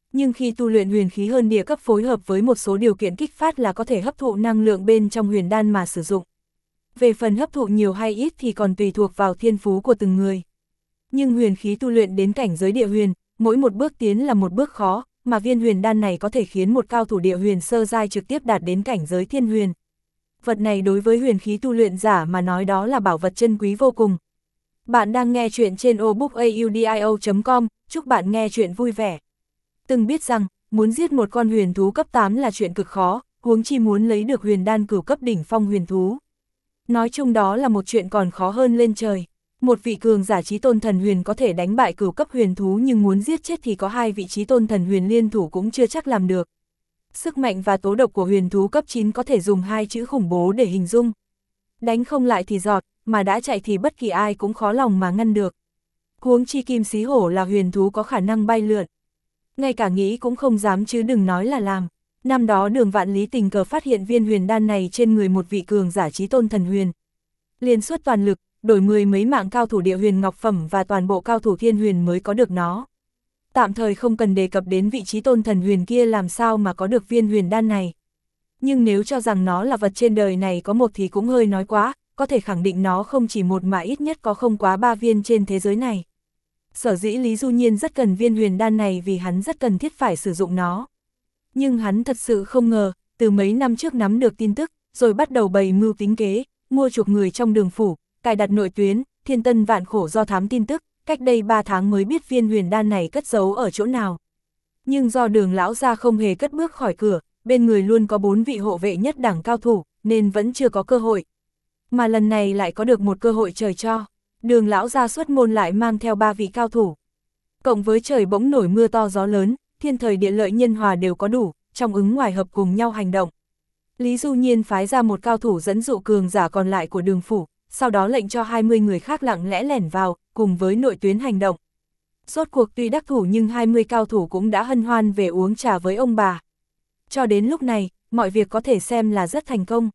Nhưng khi tu luyện huyền khí hơn địa cấp phối hợp với một số điều kiện kích phát là có thể hấp thụ năng lượng bên trong huyền đan mà sử dụng. Về phần hấp thụ nhiều hay ít thì còn tùy thuộc vào thiên phú của từng người. Nhưng huyền khí tu luyện đến cảnh giới địa huyền, mỗi một bước tiến là một bước khó, mà viên huyền đan này có thể khiến một cao thủ địa huyền sơ giai trực tiếp đạt đến cảnh giới thiên huyền. Vật này đối với huyền khí tu luyện giả mà nói đó là bảo vật chân quý vô cùng. Bạn đang nghe chuyện trên obookaudio.com, chúc bạn nghe chuyện vui vẻ. Từng biết rằng, muốn giết một con huyền thú cấp 8 là chuyện cực khó, huống chi muốn lấy được huyền đan cửu cấp đỉnh phong huyền thú. Nói chung đó là một chuyện còn khó hơn lên trời. Một vị cường giả chí tôn thần huyền có thể đánh bại cửu cấp huyền thú nhưng muốn giết chết thì có hai vị chí tôn thần huyền liên thủ cũng chưa chắc làm được. Sức mạnh và tố độc của huyền thú cấp 9 có thể dùng hai chữ khủng bố để hình dung. Đánh không lại thì giọt, mà đã chạy thì bất kỳ ai cũng khó lòng mà ngăn được. Huống chi kim xí hổ là huyền thú có khả năng bay lượn. Ngay cả nghĩ cũng không dám chứ đừng nói là làm. Năm đó Đường Vạn Lý tình cờ phát hiện viên huyền đan này trên người một vị cường giả chí tôn thần huyền. Liền xuất toàn lực, đổi 10 mấy mạng cao thủ địa huyền ngọc phẩm và toàn bộ cao thủ thiên huyền mới có được nó. Tạm thời không cần đề cập đến vị chí tôn thần huyền kia làm sao mà có được viên huyền đan này. Nhưng nếu cho rằng nó là vật trên đời này có một thì cũng hơi nói quá, có thể khẳng định nó không chỉ một mà ít nhất có không quá 3 viên trên thế giới này. Sở dĩ Lý Du Nhiên rất cần viên huyền đan này vì hắn rất cần thiết phải sử dụng nó. Nhưng hắn thật sự không ngờ, từ mấy năm trước nắm được tin tức, rồi bắt đầu bày mưu tính kế, mua chuộc người trong Đường phủ, cài đặt nội tuyến, thiên tân vạn khổ do thám tin tức, cách đây 3 tháng mới biết viên huyền đan này cất giấu ở chỗ nào. Nhưng do Đường lão gia không hề cất bước khỏi cửa, bên người luôn có 4 vị hộ vệ nhất đẳng cao thủ, nên vẫn chưa có cơ hội. Mà lần này lại có được một cơ hội trời cho. Đường lão gia xuất môn lại mang theo 3 vị cao thủ. Cộng với trời bỗng nổi mưa to gió lớn, thiên thời địa lợi nhân hòa đều có đủ, trong ứng ngoài hợp cùng nhau hành động. Lý Du Nhiên phái ra một cao thủ dẫn dụ cường giả còn lại của Đường phủ, sau đó lệnh cho 20 người khác lặng lẽ lẻn vào, cùng với nội tuyến hành động. Rốt cuộc tuy đắc thủ nhưng 20 cao thủ cũng đã hân hoan về uống trà với ông bà. Cho đến lúc này, mọi việc có thể xem là rất thành công.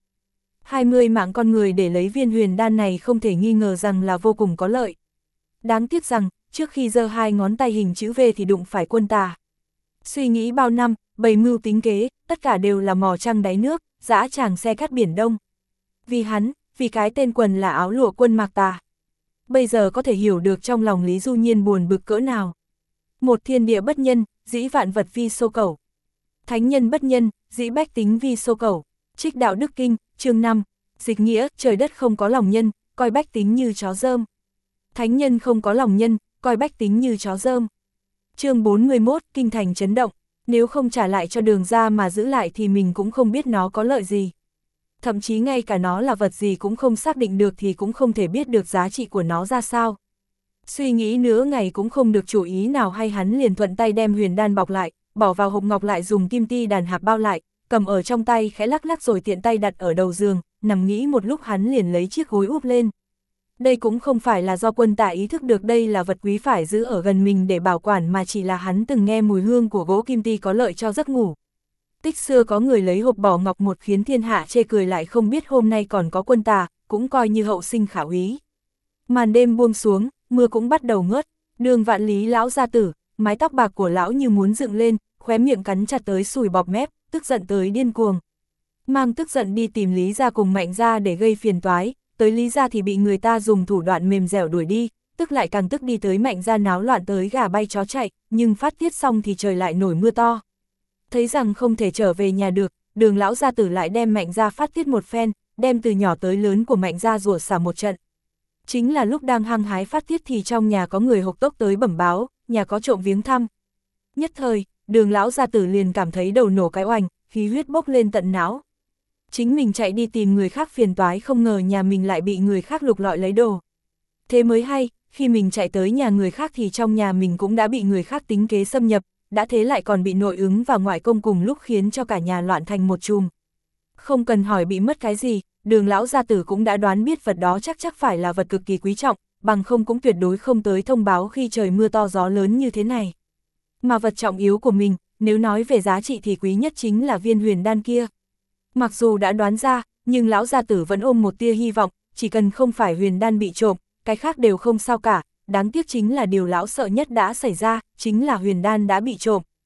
20 mạng con người để lấy viên huyền đan này không thể nghi ngờ rằng là vô cùng có lợi. Đáng tiếc rằng, trước khi giơ 2 ngón tay hình chữ V thì đụng phải quân Tà. Suy nghĩ bao năm, bày mưu tính kế, tất cả đều là mò trăng đáy nước, dã tràng xe cát biển Đông. Vì hắn, vì cái tên quần là áo lụa quân Mạc Tà. Bây giờ có thể hiểu được trong lòng Lý Du Nhiên buồn bực cỡ nào. Một thiên địa bất nhân, dĩ vạn vật vi xô cẩu. Thánh nhân bất nhân, dĩ bách tính vi xô cẩu. Trích đạo Đức Kinh, chương 5, dịch nghĩa, trời đất không có lòng nhân, coi bách tính như chó dơm. Thánh nhân không có lòng nhân, coi bách tính như chó dơm. Chương 41, kinh thành chấn động, nếu không trả lại cho Đường ra mà giữ lại thì mình cũng không biết nó có lợi gì. Thậm chí ngay cả nó là vật gì cũng không xác định được thì cũng không thể biết được giá trị của nó ra sao. Suy nghĩ nửa ngày cũng không được chủ ý nào hay hắn liền thuận tay đem huyền đan bọc lại, bỏ vào hộp ngọc lại dùng kim ti đàn hạp bao lại, cầm ở trong tay khẽ lắc lắc rồi tiện tay đặt ở đầu giường, nằm nghĩ một lúc hắn liền lấy chiếc gối úp lên. Đây cũng không phải là do quân Tà ý thức được đây là vật quý phải giữ ở gần mình để bảo quản mà chỉ là hắn từng nghe mùi hương của gỗ kim ti có lợi cho giấc ngủ. Tích xưa có người lấy hộp bỏ ngọc một khiến thiên hạ chê cười lại không biết hôm nay còn có quân Tà, cũng coi như hậu sinh khả úy. Màn đêm buông xuống, mưa cũng bắt đầu ngớt, Đường Vạn Lý lão gia tử, mái tóc bạc của lão như muốn dựng lên, khóe miệng cắn chặt tới sùi bọt mép, tức giận tới điên cuồng. Mang tức giận đi tìm Lý gia cùng Mạnh gia để gây phiền toái, tới Lý gia thì bị người ta dùng thủ đoạn mềm dẻo đuổi đi, tức lại càng tức đi tới Mạnh gia náo loạn tới gà bay chó chạy, nhưng phát tiết xong thì trời lại nổi mưa to. Thấy rằng không thể trở về nhà được, Đường lão gia tử lại đem Mạnh gia phát tiết một phen, đem từ nhỏ tới lớn của Mạnh gia rủa xả một trận. Chính là lúc đang hăng hái phát tiết thì trong nhà có người hộc tốc tới bẩm báo, nhà có trộm viếng thăm. Nhất thời, Đường lão gia tử liền cảm thấy đầu nổ cái oành, khí huyết bốc lên tận não. Chính mình chạy đi tìm người khác phiền toái không ngờ nhà mình lại bị người khác lục lọi lấy đồ. Thế mới hay, khi mình chạy tới nhà người khác thì trong nhà mình cũng đã bị người khác tính kế xâm nhập, đã thế lại còn bị nội ứng và ngoại công cùng lúc khiến cho cả nhà loạn thành một chùm. Không cần hỏi bị mất cái gì, Đường lão gia tử cũng đã đoán biết vật đó chắc phải là vật cực kỳ quý trọng, bằng không cũng tuyệt đối không tới thông báo khi trời mưa to gió lớn như thế này. Mà vật trọng yếu của mình, nếu nói về giá trị thì quý nhất chính là viên huyền đan kia. Mặc dù đã đoán ra, nhưng lão gia tử vẫn ôm một tia hy vọng, chỉ cần không phải huyền đan bị trộm, cái khác đều không sao cả, đáng tiếc chính là điều lão sợ nhất đã xảy ra, chính là huyền đan đã bị trộm.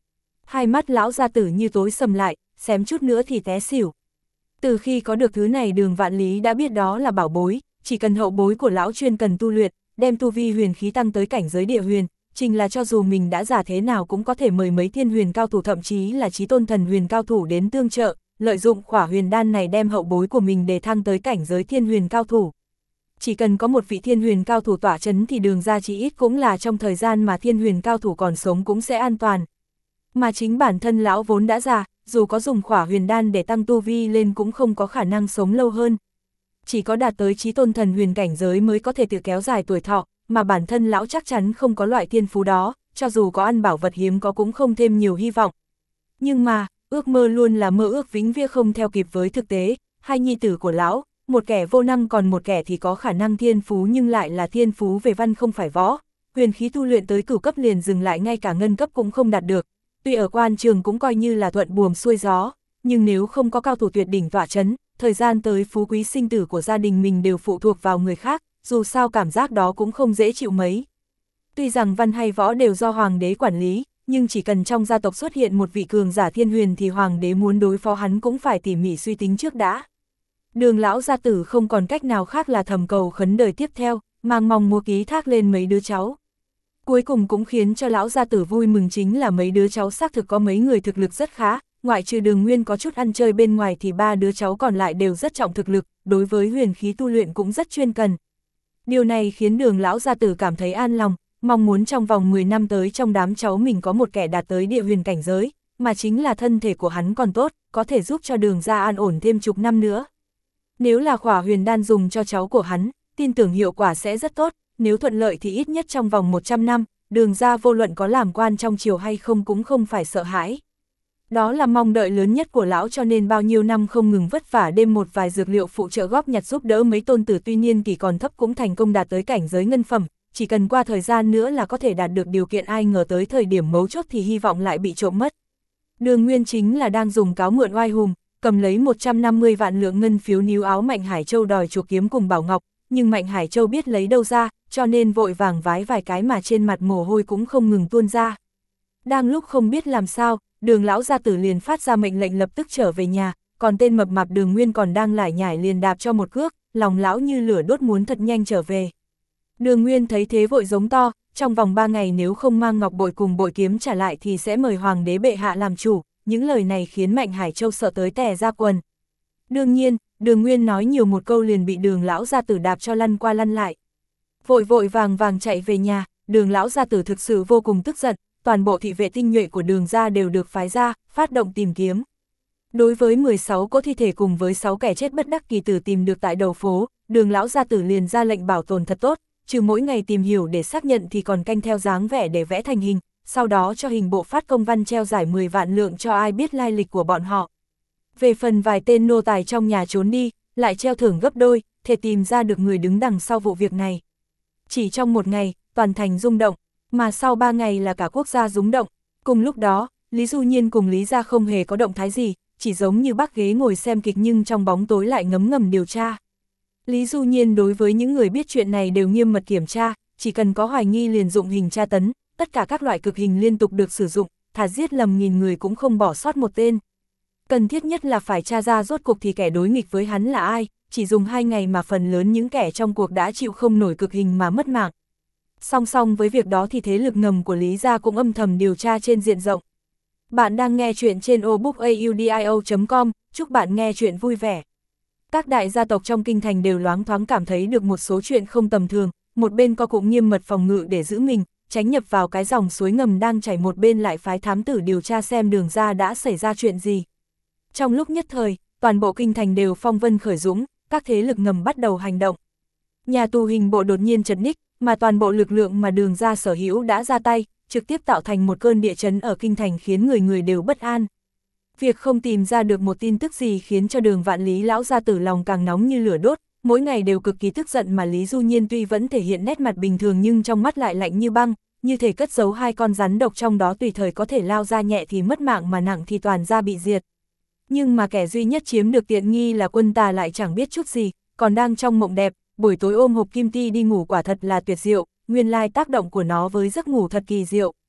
Hai mắt lão gia tử như tối sầm lại, xém chút nữa thì té xỉu. Từ khi có được thứ này Đường Vạn Lý đã biết đó là bảo bối, chỉ cần hậu bối của lão chuyên cần tu luyện, đem tu vi huyền khí tăng tới cảnh giới địa huyền, trình là cho dù mình đã già thế nào cũng có thể mời mấy thiên huyền cao thủ thậm chí là chí tôn thần huyền cao thủ đến tương trợ, lợi dụng khỏa huyền đan này đem hậu bối của mình đề thăng tới cảnh giới thiên huyền cao thủ. Chỉ cần có một vị thiên huyền cao thủ tỏa chấn thì Đường ra chỉ ít cũng là trong thời gian mà thiên huyền cao thủ còn sống cũng sẽ an toàn. Mà chính bản thân lão vốn đã già, dù có dùng khỏa huyền đan để tăng tu vi lên cũng không có khả năng sống lâu hơn. Chỉ có đạt tới chí tôn thần huyền cảnh giới mới có thể tự kéo dài tuổi thọ, mà bản thân lão chắc chắn không có loại thiên phú đó, cho dù có ăn bảo vật hiếm có cũng không thêm nhiều hy vọng. Nhưng mà, ước mơ luôn là mơ ước vĩnh viễn không theo kịp với thực tế, hai nhi tử của lão, một kẻ vô năng còn một kẻ thì có khả năng thiên phú nhưng lại là thiên phú về văn không phải võ, huyền khí tu luyện tới cửu cấp liền dừng lại ngay cả ngân cấp cũng không đạt được. Tuy ở quan trường cũng coi như là thuận buồm xuôi gió, nhưng nếu không có cao thủ tuyệt đỉnh tọa chấn, thời gian tới phú quý sinh tử của gia đình mình đều phụ thuộc vào người khác, dù sao cảm giác đó cũng không dễ chịu mấy. Tuy rằng văn hay võ đều do hoàng đế quản lý, nhưng chỉ cần trong gia tộc xuất hiện một vị cường giả thiên huyền thì hoàng đế muốn đối phó hắn cũng phải tỉ mỉ suy tính trước đã. Đường lão gia tử không còn cách nào khác là thầm cầu khấn đời tiếp theo, mang mong mua ký thác lên mấy đứa cháu. Cuối cùng cũng khiến cho lão gia tử vui mừng chính là mấy đứa cháu xác thực có mấy người thực lực rất khá, ngoại trừ Đường Nguyên có chút ăn chơi bên ngoài thì ba đứa cháu còn lại đều rất trọng thực lực, đối với huyền khí tu luyện cũng rất chuyên cần. Điều này khiến Đường lão gia tử cảm thấy an lòng, mong muốn trong vòng 10 năm tới trong đám cháu mình có một kẻ đạt tới địa huyền cảnh giới, mà chính là thân thể của hắn còn tốt, có thể giúp cho Đường gia an ổn thêm chục năm nữa. Nếu là khỏa huyền đan dùng cho cháu của hắn, tin tưởng hiệu quả sẽ rất tốt, nếu thuận lợi thì ít nhất trong vòng 100 năm, Đường gia vô luận có làm quan trong triều hay không cũng không phải sợ hãi. Đó là mong đợi lớn nhất của lão cho nên bao nhiêu năm không ngừng vất vả đem một vài dược liệu phụ trợ góp nhặt giúp đỡ mấy tôn tử tuy niên kỳ còn thấp cũng thành công đạt tới cảnh giới ngân phẩm, chỉ cần qua thời gian nữa là có thể đạt được điều kiện ai ngờ tới thời điểm mấu chốt thì hy vọng lại bị trộm mất. Đường Nguyên chính là đang dùng cáo mượn oai hùng, cầm lấy 150 vạn lượng ngân phiếu níu áo Mạnh Hải Châu đòi chuộc kiếm cùng Bảo Ngọc, nhưng Mạnh Hải Châu biết lấy đâu ra, cho nên vội vàng vái vài cái mà trên mặt mồ hôi cũng không ngừng tuôn ra. Đang lúc không biết làm sao, Đường lão gia tử liền phát ra mệnh lệnh lập tức trở về nhà, còn tên mập mạp Đường Nguyên còn đang lải nhải liền đạp cho một cước, lòng lão như lửa đốt muốn thật nhanh trở về. Đường Nguyên thấy thế vội giống to, trong vòng 3 ngày nếu không mang ngọc bội cùng bội kiếm trả lại thì sẽ mời hoàng đế bệ hạ làm chủ, những lời này khiến Mạnh Hải Châu sợ tới tè ra quần. Đương nhiên, Đường Nguyên nói nhiều một câu liền bị Đường lão gia tử đạp cho lăn qua lăn lại. Vội vội vàng vàng chạy về nhà, Đường lão gia tử thực sự vô cùng tức giận, toàn bộ thị vệ tinh nhuệ của Đường gia đều được phái ra, phát động tìm kiếm. Đối với 16 cỗ thi thể cùng với 6 kẻ chết bất đắc kỳ tử tìm được tại đầu phố, Đường lão gia tử liền ra lệnh bảo tồn thật tốt, trừ mỗi ngày tìm hiểu để xác nhận thì còn canh theo dáng vẻ để vẽ thành hình, sau đó cho hình bộ phát công văn treo giải 10 vạn lượng cho ai biết lai lịch của bọn họ. Về phần vài tên nô tài trong nhà trốn đi, lại treo thưởng gấp đôi, thể tìm ra được người đứng đằng sau vụ việc này. Chỉ trong một ngày, toàn thành rung động, mà sau 3 ngày là cả quốc gia rung động. Cùng lúc đó, Lý Du Nhiên cùng Lý Gia không hề có động thái gì, chỉ giống như bác ghế ngồi xem kịch nhưng trong bóng tối lại ngấm ngầm điều tra. Lý Du Nhiên đối với những người biết chuyện này đều nghiêm mật kiểm tra, chỉ cần có hoài nghi liền dụng hình tra tấn, tất cả các loại cực hình liên tục được sử dụng, thà giết lầm nghìn người cũng không bỏ sót một tên. Cần thiết nhất là phải tra ra rốt cuộc thì kẻ đối nghịch với hắn là ai, chỉ dùng 2 ngày mà phần lớn những kẻ trong cuộc đã chịu không nổi cực hình mà mất mạng. Song song với việc đó thì thế lực ngầm của Lý Gia cũng âm thầm điều tra trên diện rộng. Bạn đang nghe chuyện trên obookaudio.com, chúc bạn nghe chuyện vui vẻ. Các đại gia tộc trong kinh thành đều loáng thoáng cảm thấy được một số chuyện không tầm thường, một bên co cụm nghiêm mật phòng ngự để giữ mình, tránh nhập vào cái dòng suối ngầm đang chảy, một bên lại phái thám tử điều tra xem Đường gia đã xảy ra chuyện gì. Trong lúc nhất thời, toàn bộ kinh thành đều phong vân khởi dũng, các thế lực ngầm bắt đầu hành động. Nhà tù hình bộ đột nhiên chật ních, mà toàn bộ lực lượng mà Đường gia sở hữu đã ra tay, trực tiếp tạo thành một cơn địa chấn ở kinh thành khiến người người đều bất an. Việc không tìm ra được một tin tức gì khiến cho Đường Vạn Lý lão gia tử lòng càng nóng như lửa đốt, mỗi ngày đều cực kỳ tức giận, mà Lý Du Nhiên tuy vẫn thể hiện nét mặt bình thường nhưng trong mắt lại lạnh như băng, như thể cất giấu 2 con rắn độc trong đó tùy thời có thể lao ra, nhẹ thì mất mạng mà nặng thì toàn ra bị diệt. Nhưng mà kẻ duy nhất chiếm được tiện nghi là Quân Tà lại chẳng biết chút gì, còn đang trong mộng đẹp, buổi tối ôm hộp kim ti đi ngủ quả thật là tuyệt diệu, nguyên lai tác động của nó với giấc ngủ thật kỳ diệu.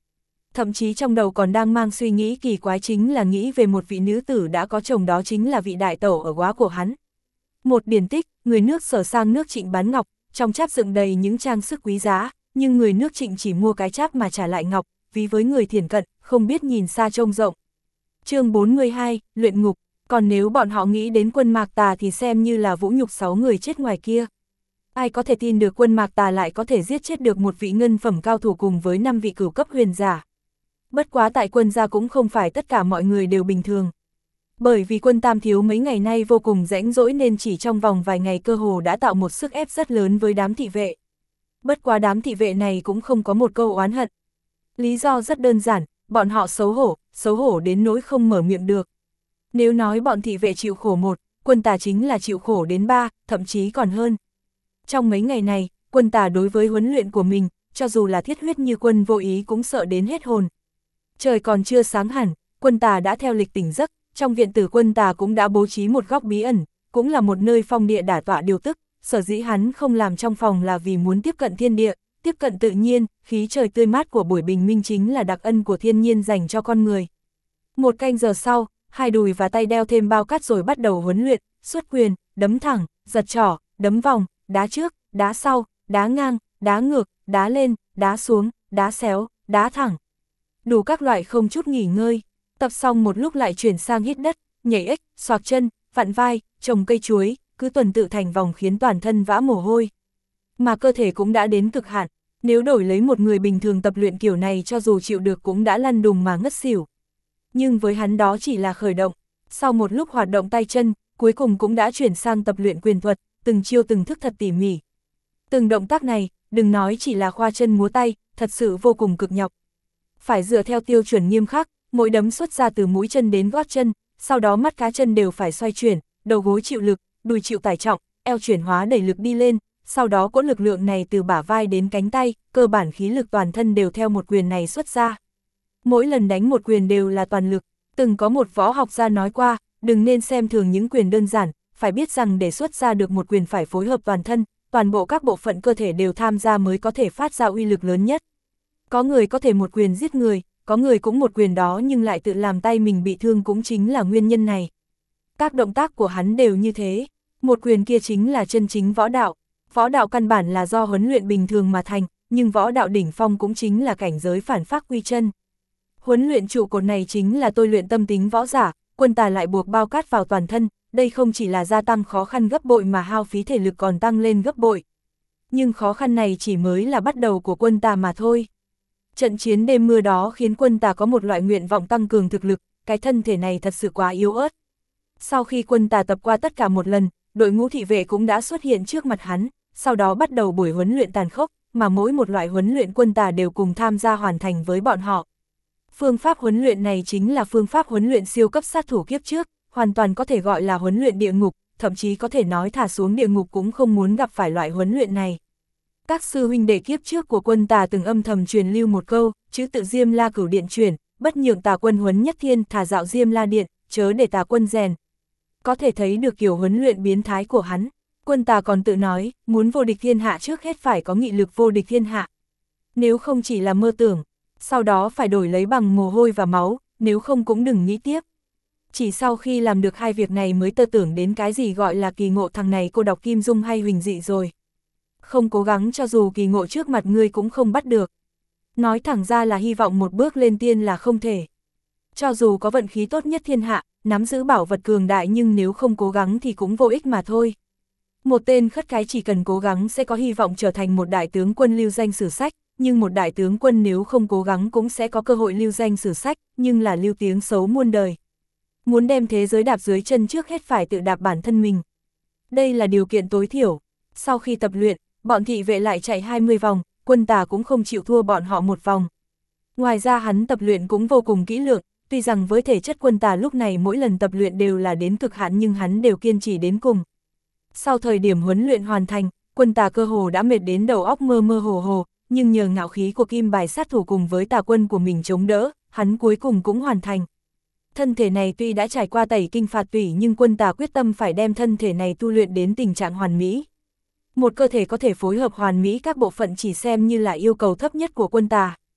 Thậm chí trong đầu còn đang mang suy nghĩ kỳ quái, chính là nghĩ về một vị nữ tử đã có chồng, đó chính là vị đại tẩu ở góa của hắn. Một điển tích, người nước Sở sang nước Trịnh bán ngọc, trong cháp dựng đầy những trang sức quý giá, nhưng người nước Trịnh chỉ mua cái cháp mà trả lại ngọc, ví với người thiển cận, không biết nhìn xa trông rộng. Chương 42, luyện ngục. Còn nếu bọn họ nghĩ đến quân Mạc Tà thì xem như là vũ nhục 6 người chết ngoài kia. Ai có thể tin được quân Mạc Tà lại có thể giết chết được một vị ngân phẩm cao thủ cùng với 5 vị cửu cấp huyền giả. Bất quá tại quân gia cũng không phải tất cả mọi người đều bình thường. Bởi vì quân Tam Thiếu mấy ngày nay vô cùng rãnh rỗi nên chỉ trong vòng vài ngày cơ hồ đã tạo một sức ép rất lớn với đám thị vệ. Bất quá đám thị vệ này cũng không có một câu oán hận. Lý do rất đơn giản, bọn họ xấu hổ đến nỗi không mở miệng được. Nếu nói bọn thị vệ chịu khổ 1, quân Tà chính là chịu khổ đến 3, thậm chí còn hơn. Trong mấy ngày này, quân Tà đối với huấn luyện của mình, cho dù là thiết huyết như quân vô ý cũng sợ đến hết hồn. Trời còn chưa sáng hẳn, quân Tà đã theo lịch tỉnh giấc, trong viện tử quân Tà cũng đã bố trí một góc bí ẩn, cũng là một nơi phong địa đả tọa điều tức, sở dĩ hắn không làm trong phòng là vì muốn tiếp cận thiên địa, tiếp cận tự nhiên, khí trời tươi mát của buổi bình minh chính là đặc ân của thiên nhiên dành cho con người. 1 canh giờ sau, hai đùi và tay đeo thêm bao cát rồi bắt đầu huấn luyện, xuất quyền, đấm thẳng, giật trỏ, đấm vòng, đá trước, đá sau, đá ngang, đá ngược, đá lên, đá xuống, đá xéo, đá thẳng. Đủ các loại không chút nghỉ ngơi. Tập xong một lúc lại chuyển sang hít đất, nhảy ếch, xoạc chân, vặn vai, trồng cây chuối, cứ tuần tự thành vòng khiến toàn thân vã mồ hôi. Mà cơ thể cũng đã đến cực hạn, nếu đổi lấy một người bình thường tập luyện kiểu này cho dù chịu được cũng đã lăn đùng mà ngất xỉu. Nhưng với hắn đó chỉ là khởi động, sau một lúc hoạt động tay chân, cuối cùng cũng đã chuyển sang tập luyện quyền thuật, từng chiêu từng thức thật tỉ mỉ. Từng động tác này, đừng nói chỉ là khoa chân múa tay, thật sự vô cùng cực nhọc. Phải dựa theo tiêu chuẩn nghiêm khắc, mỗi đấm xuất ra từ mũi chân đến gót chân, sau đó mắt cá chân đều phải xoay chuyển, đầu gối chịu lực, đùi chịu tải trọng, eo chuyển hóa đẩy lực đi lên, sau đó cỗ lực lượng này từ bả vai đến cánh tay, cơ bản khí lực toàn thân đều theo một quyền này xuất ra. Mỗi lần đánh một quyền đều là toàn lực, từng có một võ học gia nói qua, đừng nên xem thường những quyền đơn giản, phải biết rằng để xuất ra được một quyền phải phối hợp toàn thân, toàn bộ các bộ phận cơ thể đều tham gia mới có thể phát ra uy lực lớn nhất. Có người có thể một quyền giết người, có người cũng một quyền đó nhưng lại tự làm tay mình bị thương, cũng chính là nguyên nhân này. Các động tác của hắn đều như thế, một quyền kia chính là chân chính võ đạo. Võ đạo căn bản là do huấn luyện bình thường mà thành, nhưng võ đạo đỉnh phong cũng chính là cảnh giới phản phác quy chân. Huấn luyện trụ cột này chính là tôi luyện tâm tính võ giả, quân Tà lại buộc bao cát vào toàn thân, đây không chỉ là gia tăng khó khăn gấp bội mà hao phí thể lực còn tăng lên gấp bội. Nhưng khó khăn này chỉ mới là bắt đầu của quân Tà mà thôi. Trận chiến đêm mưa đó khiến quân Tà có một loại nguyện vọng tăng cường thực lực, cái thân thể này thật sự quá yếu ớt. Sau khi quân Tà tập qua tất cả một lần, đội ngũ thị vệ cũng đã xuất hiện trước mặt hắn, sau đó bắt đầu buổi huấn luyện tàn khốc, mà mỗi một loại huấn luyện quân Tà đều cùng tham gia hoàn thành với bọn họ. Phương pháp huấn luyện này chính là phương pháp huấn luyện siêu cấp sát thủ kiếp trước, hoàn toàn có thể gọi là huấn luyện địa ngục, thậm chí có thể nói thả xuống địa ngục cũng không muốn gặp phải loại huấn luyện này. Các sư huynh đệ kiếp trước của quân Tà từng âm thầm truyền lưu một câu, chữ tự Diêm La Cửu Điện truyền, bất nhượng Tà quân huấn nhất thiên, thả dạo Diêm La Điện, chớ để Tà quân rèn. Có thể thấy được kiểu huấn luyện biến thái của hắn. Quân Tà còn tự nói, muốn vô địch thiên hạ trước hết phải có nghị lực vô địch thiên hạ. Nếu không chỉ là mơ tưởng, sau đó phải đổi lấy bằng mồ hôi và máu, nếu không cũng đừng nghĩ tiếp. Chỉ sau khi làm được hai việc này mới tơ tưởng đến cái gì gọi là kỳ ngộ, thằng này cô đọc kim dung hay huỳnh dị rồi. Không cố gắng cho dù kỳ ngộ trước mặt ngươi cũng không bắt được. Nói thẳng ra là hy vọng một bước lên tiên là không thể. Cho dù có vận khí tốt nhất thiên hạ, nắm giữ bảo vật cường đại nhưng nếu không cố gắng thì cũng vô ích mà thôi. Một tên khất cái chỉ cần cố gắng sẽ có hy vọng trở thành một đại tướng quân lưu danh sử sách, nhưng một đại tướng quân nếu không cố gắng cũng sẽ có cơ hội lưu danh sử sách, nhưng là lưu tiếng xấu muôn đời. Muốn đem thế giới đạp dưới chân trước hết phải tự đạp bản thân mình. Đây là điều kiện tối thiểu. Sau khi tập luyện, bọn thị vệ lại chạy 20 vòng, quân Tà cũng không chịu thua bọn họ một vòng. Ngoài ra hắn tập luyện cũng vô cùng kỹ lưỡng, tuy rằng với thể chất quân Tà lúc này mỗi lần tập luyện đều là đến cực hạn nhưng hắn đều kiên trì đến cùng. Sau thời điểm huấn luyện hoàn thành, quân Tà cơ hồ đã mệt đến đầu óc mơ mơ hồ hồ, nhưng nhờ ngạo khí của kim bài sát thủ cùng với Tà quân của mình chống đỡ, hắn cuối cùng cũng hoàn thành. Thân thể này tuy đã trải qua tẩy kinh phạt tủy nhưng quân Tà quyết tâm phải đem thân thể này tu luyện đến tình trạng hoàn mỹ. Một cơ thể có thể phối hợp hoàn mỹ các bộ phận chỉ xem như là yêu cầu thấp nhất của quân Tà.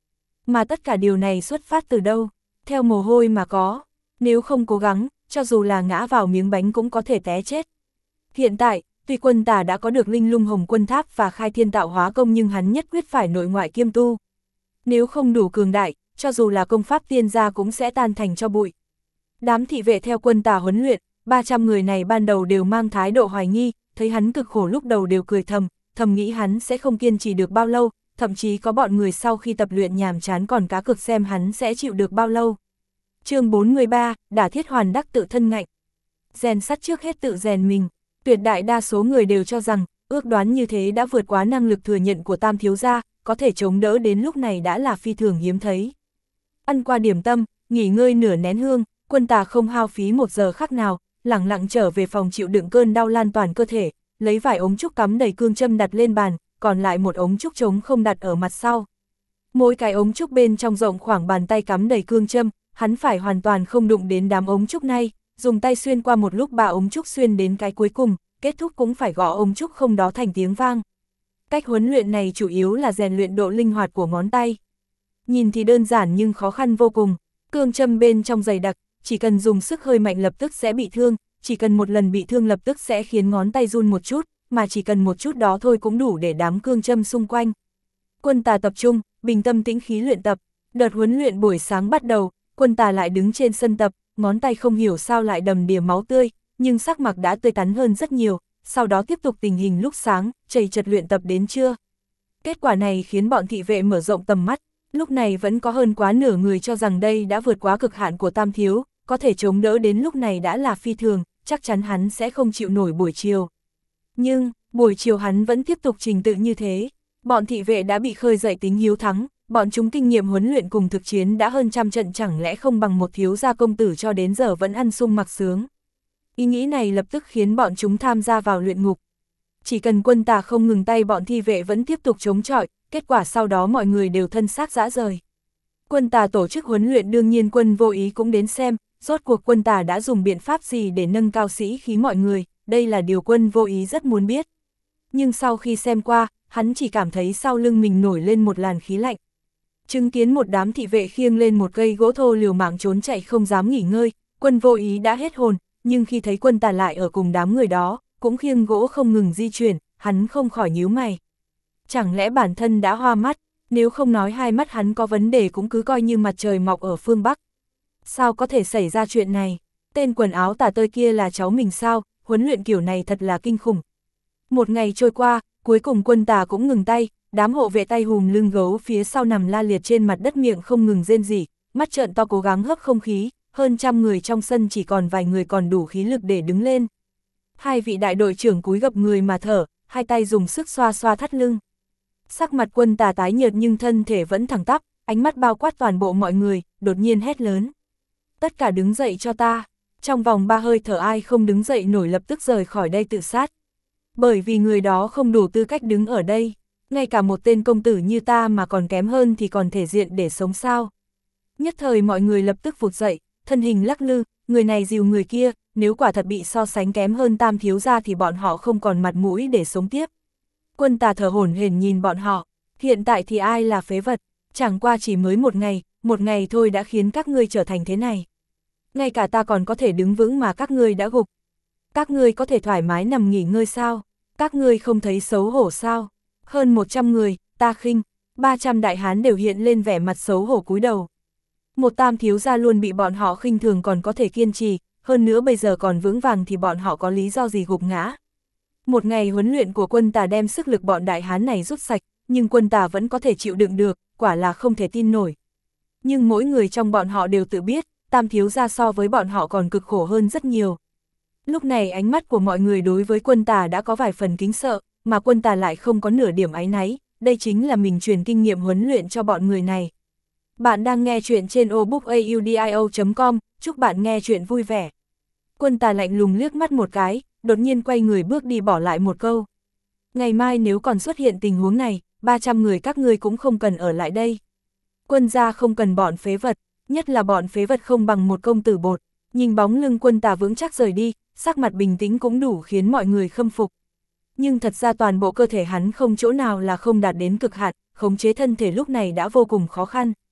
Mà tất cả điều này xuất phát từ đâu? Theo mồ hôi mà có. Nếu không cố gắng, cho dù là ngã vào miếng bánh cũng có thể té chết. Hiện tại, tuy Quân Tà đã có được Linh Lung Hồng Quân Tháp và Khai Thiên Tạo Hóa Công nhưng hắn nhất quyết phải nội ngoại kiêm tu. Nếu không đủ cường đại, cho dù là công pháp tiên gia cũng sẽ tan thành cho bụi. Đám thị vệ theo Quân Tà huấn luyện, 300 người này ban đầu đều mang thái độ hoài nghi, thấy hắn cực khổ lúc đầu đều cười thầm nghĩ hắn sẽ không kiên trì được bao lâu, thậm chí có bọn người sau khi tập luyện nhàm chán còn cá cược xem hắn sẽ chịu được bao lâu. Chương 43, Đả Thiết Hoàn Đắc tự thân ngạnh. Rèn sắt trước hết tự rèn mình, tuyệt đại đa số người đều cho rằng, ước đoán như thế đã vượt quá năng lực thừa nhận của Tam thiếu gia, có thể chống đỡ đến lúc này đã là phi thường hiếm thấy. Ăn qua điểm tâm, nghỉ ngơi nửa nén hương, Quân Tà không hao phí 1 giờ khắc nào, lẳng lặng trở về phòng chịu đựng cơn đau lan toàn cơ thể, lấy vài ống trúc cắm đầy cương châm đặt lên bàn, còn lại một ống trúc trống không đặt ở mặt sau. Mỗi cái ống trúc bên trong rộng khoảng bàn tay cắm đầy cương châm, hắn phải hoàn toàn không đụng đến đám ống trúc này, dùng tay xuyên qua một lúc 3 ống trúc xuyên đến cái cuối cùng, kết thúc cũng phải gõ ống trúc không đó thành tiếng vang. Cách huấn luyện này chủ yếu là rèn luyện độ linh hoạt của ngón tay. Nhìn thì đơn giản nhưng khó khăn vô cùng, cương châm bên trong dày đặc, chỉ cần dùng sức hơi mạnh lập tức sẽ bị thương, chỉ cần một lần bị thương lập tức sẽ khiến ngón tay run một chút, mà chỉ cần một chút đó thôi cũng đủ để đám cương châm xung quanh. Quân Tà tập trung, bình tâm tĩnh khí luyện tập, đợt huấn luyện buổi sáng bắt đầu, Quân Tà lại đứng trên sân tập, ngón tay không hiểu sao lại đầm đìa máu tươi, nhưng sắc mặt đã tươi tắn hơn rất nhiều, sau đó tiếp tục tình hình lúc sáng, chầy chật luyện tập đến trưa. Kết quả này khiến bọn thị vệ mở rộng tầm mắt, lúc này vẫn có hơn quá nửa người cho rằng đây đã vượt quá cực hạn của Tam thiếu, có thể chống đỡ đến lúc này đã là phi thường, chắc chắn hắn sẽ không chịu nổi buổi chiều. Nhưng, buổi chiều hắn vẫn tiếp tục trình tự như thế, bọn thị vệ đã bị khơi dậy tính hiếu thắng, bọn chúng kinh nghiệm huấn luyện cùng thực chiến đã hơn trăm trận chẳng lẽ không bằng một thiếu gia công tử cho đến giờ vẫn ăn sung mặc sướng. Ý nghĩ này lập tức khiến bọn chúng tham gia vào luyện ngục. Chỉ cần Quân Tà không ngừng tay bọn thi vệ vẫn tiếp tục chống chọi, kết quả sau đó mọi người đều thân xác rã rời. Quân Tà tổ chức huấn luyện đương nhiên Quân Vô Ý cũng đến xem, rốt cuộc Quân Tà đã dùng biện pháp gì để nâng cao sĩ khí mọi người, đây là điều Quân Vô Ý rất muốn biết. Nhưng sau khi xem qua, hắn chỉ cảm thấy sau lưng mình nổi lên một làn khí lạnh. Chứng kiến một đám thị vệ khiêng lên một cây gỗ thô liều mạng trốn chạy không dám nghỉ ngơi, Quân Vô Ý đã hết hồn, nhưng khi thấy Quân Tà lại ở cùng đám người đó, cũng khiêng gỗ không ngừng di chuyển, hắn không khỏi nhíu mày. Chẳng lẽ bản thân đã hoa mắt, nếu không nói hai mắt hắn có vấn đề cũng cứ coi như mặt trời mọc ở phương Bắc. Sao có thể xảy ra chuyện này? Tên quần áo tả tơi kia là cháu mình sao? Huấn luyện kiểu này thật là kinh khủng. Một ngày trôi qua, cuối cùng Quân Tà cũng ngừng tay, đám hộ vệ tay hùm lưng gấu phía sau nằm la liệt trên mặt đất miệng không ngừng rên rỉ, mắt trợn to cố gắng hấp không khí, hơn trăm người trong sân chỉ còn vài người còn đủ khí lực để đứng lên. Hai vị đại đội trưởng cúi gập người mà thở, hai tay dùng sức xoa xoa thắt lưng. Sắc mặt Quân Tà tái nhợt nhưng thân thể vẫn thẳng tắp, ánh mắt bao quát toàn bộ mọi người, đột nhiên hét lớn. Tất cả đứng dậy cho ta, trong vòng 3 hơi thở ai không đứng dậy nổi lập tức rời khỏi đây tự sát. Bởi vì người đó không đủ tư cách đứng ở đây, ngay cả một tên công tử như ta mà còn kém hơn thì còn thể diện để sống sao. Nhất thời mọi người lập tức vụt dậy, thân hình lắc lư, người này dìu người kia, nếu quả thật bị so sánh kém hơn Tam thiếu gia thì bọn họ không còn mặt mũi để sống tiếp. Quân Tà thở hổn hển nhìn bọn họ, hiện tại thì ai là phế vật, chẳng qua chỉ mới một ngày thôi đã khiến các ngươi trở thành thế này. Ngay cả ta còn có thể đứng vững mà các ngươi đã gục. Các ngươi có thể thoải mái nằm nghỉ ngơi sao? Các ngươi không thấy xấu hổ sao? Hơn 100 người, ta khinh, 300 đại hán đều hiện lên vẻ mặt xấu hổ cúi đầu. Một Tam thiếu gia luôn bị bọn họ khinh thường còn có thể kiên trì, hơn nữa bây giờ còn vững vàng thì bọn họ có lý do gì gục ngã. Một ngày huấn luyện của Quân Tà đem sức lực bọn đại hán này rút sạch, nhưng Quân Tà vẫn có thể chịu đựng được, quả là không thể tin nổi. Nhưng mỗi người trong bọn họ đều tự biết, Tam thiếu gia so với bọn họ còn cực khổ hơn rất nhiều. Lúc này ánh mắt của mọi người đối với Quân Tà đã có vài phần kính sợ, mà Quân Tà lại không có nửa điểm áy náy, đây chính là mình truyền kinh nghiệm huấn luyện cho bọn người này. Bạn đang nghe chuyện trên obookaudio.com, chúc bạn nghe chuyện vui vẻ. Quân Tà lạnh lùng liếc mắt một cái, đột nhiên quay người bước đi bỏ lại một câu. Ngày mai nếu còn xuất hiện tình huống này, 300 người các ngươi cũng không cần ở lại đây. Quân gia không cần bọn phế vật, nhất là bọn phế vật không bằng một công tử bột. Nhìn bóng lưng Quân Tà vững chắc rời đi, sắc mặt bình tĩnh cũng đủ khiến mọi người khâm phục. Nhưng thật ra toàn bộ cơ thể hắn không chỗ nào là không đạt đến cực hạn, khống chế thân thể lúc này đã vô cùng khó khăn.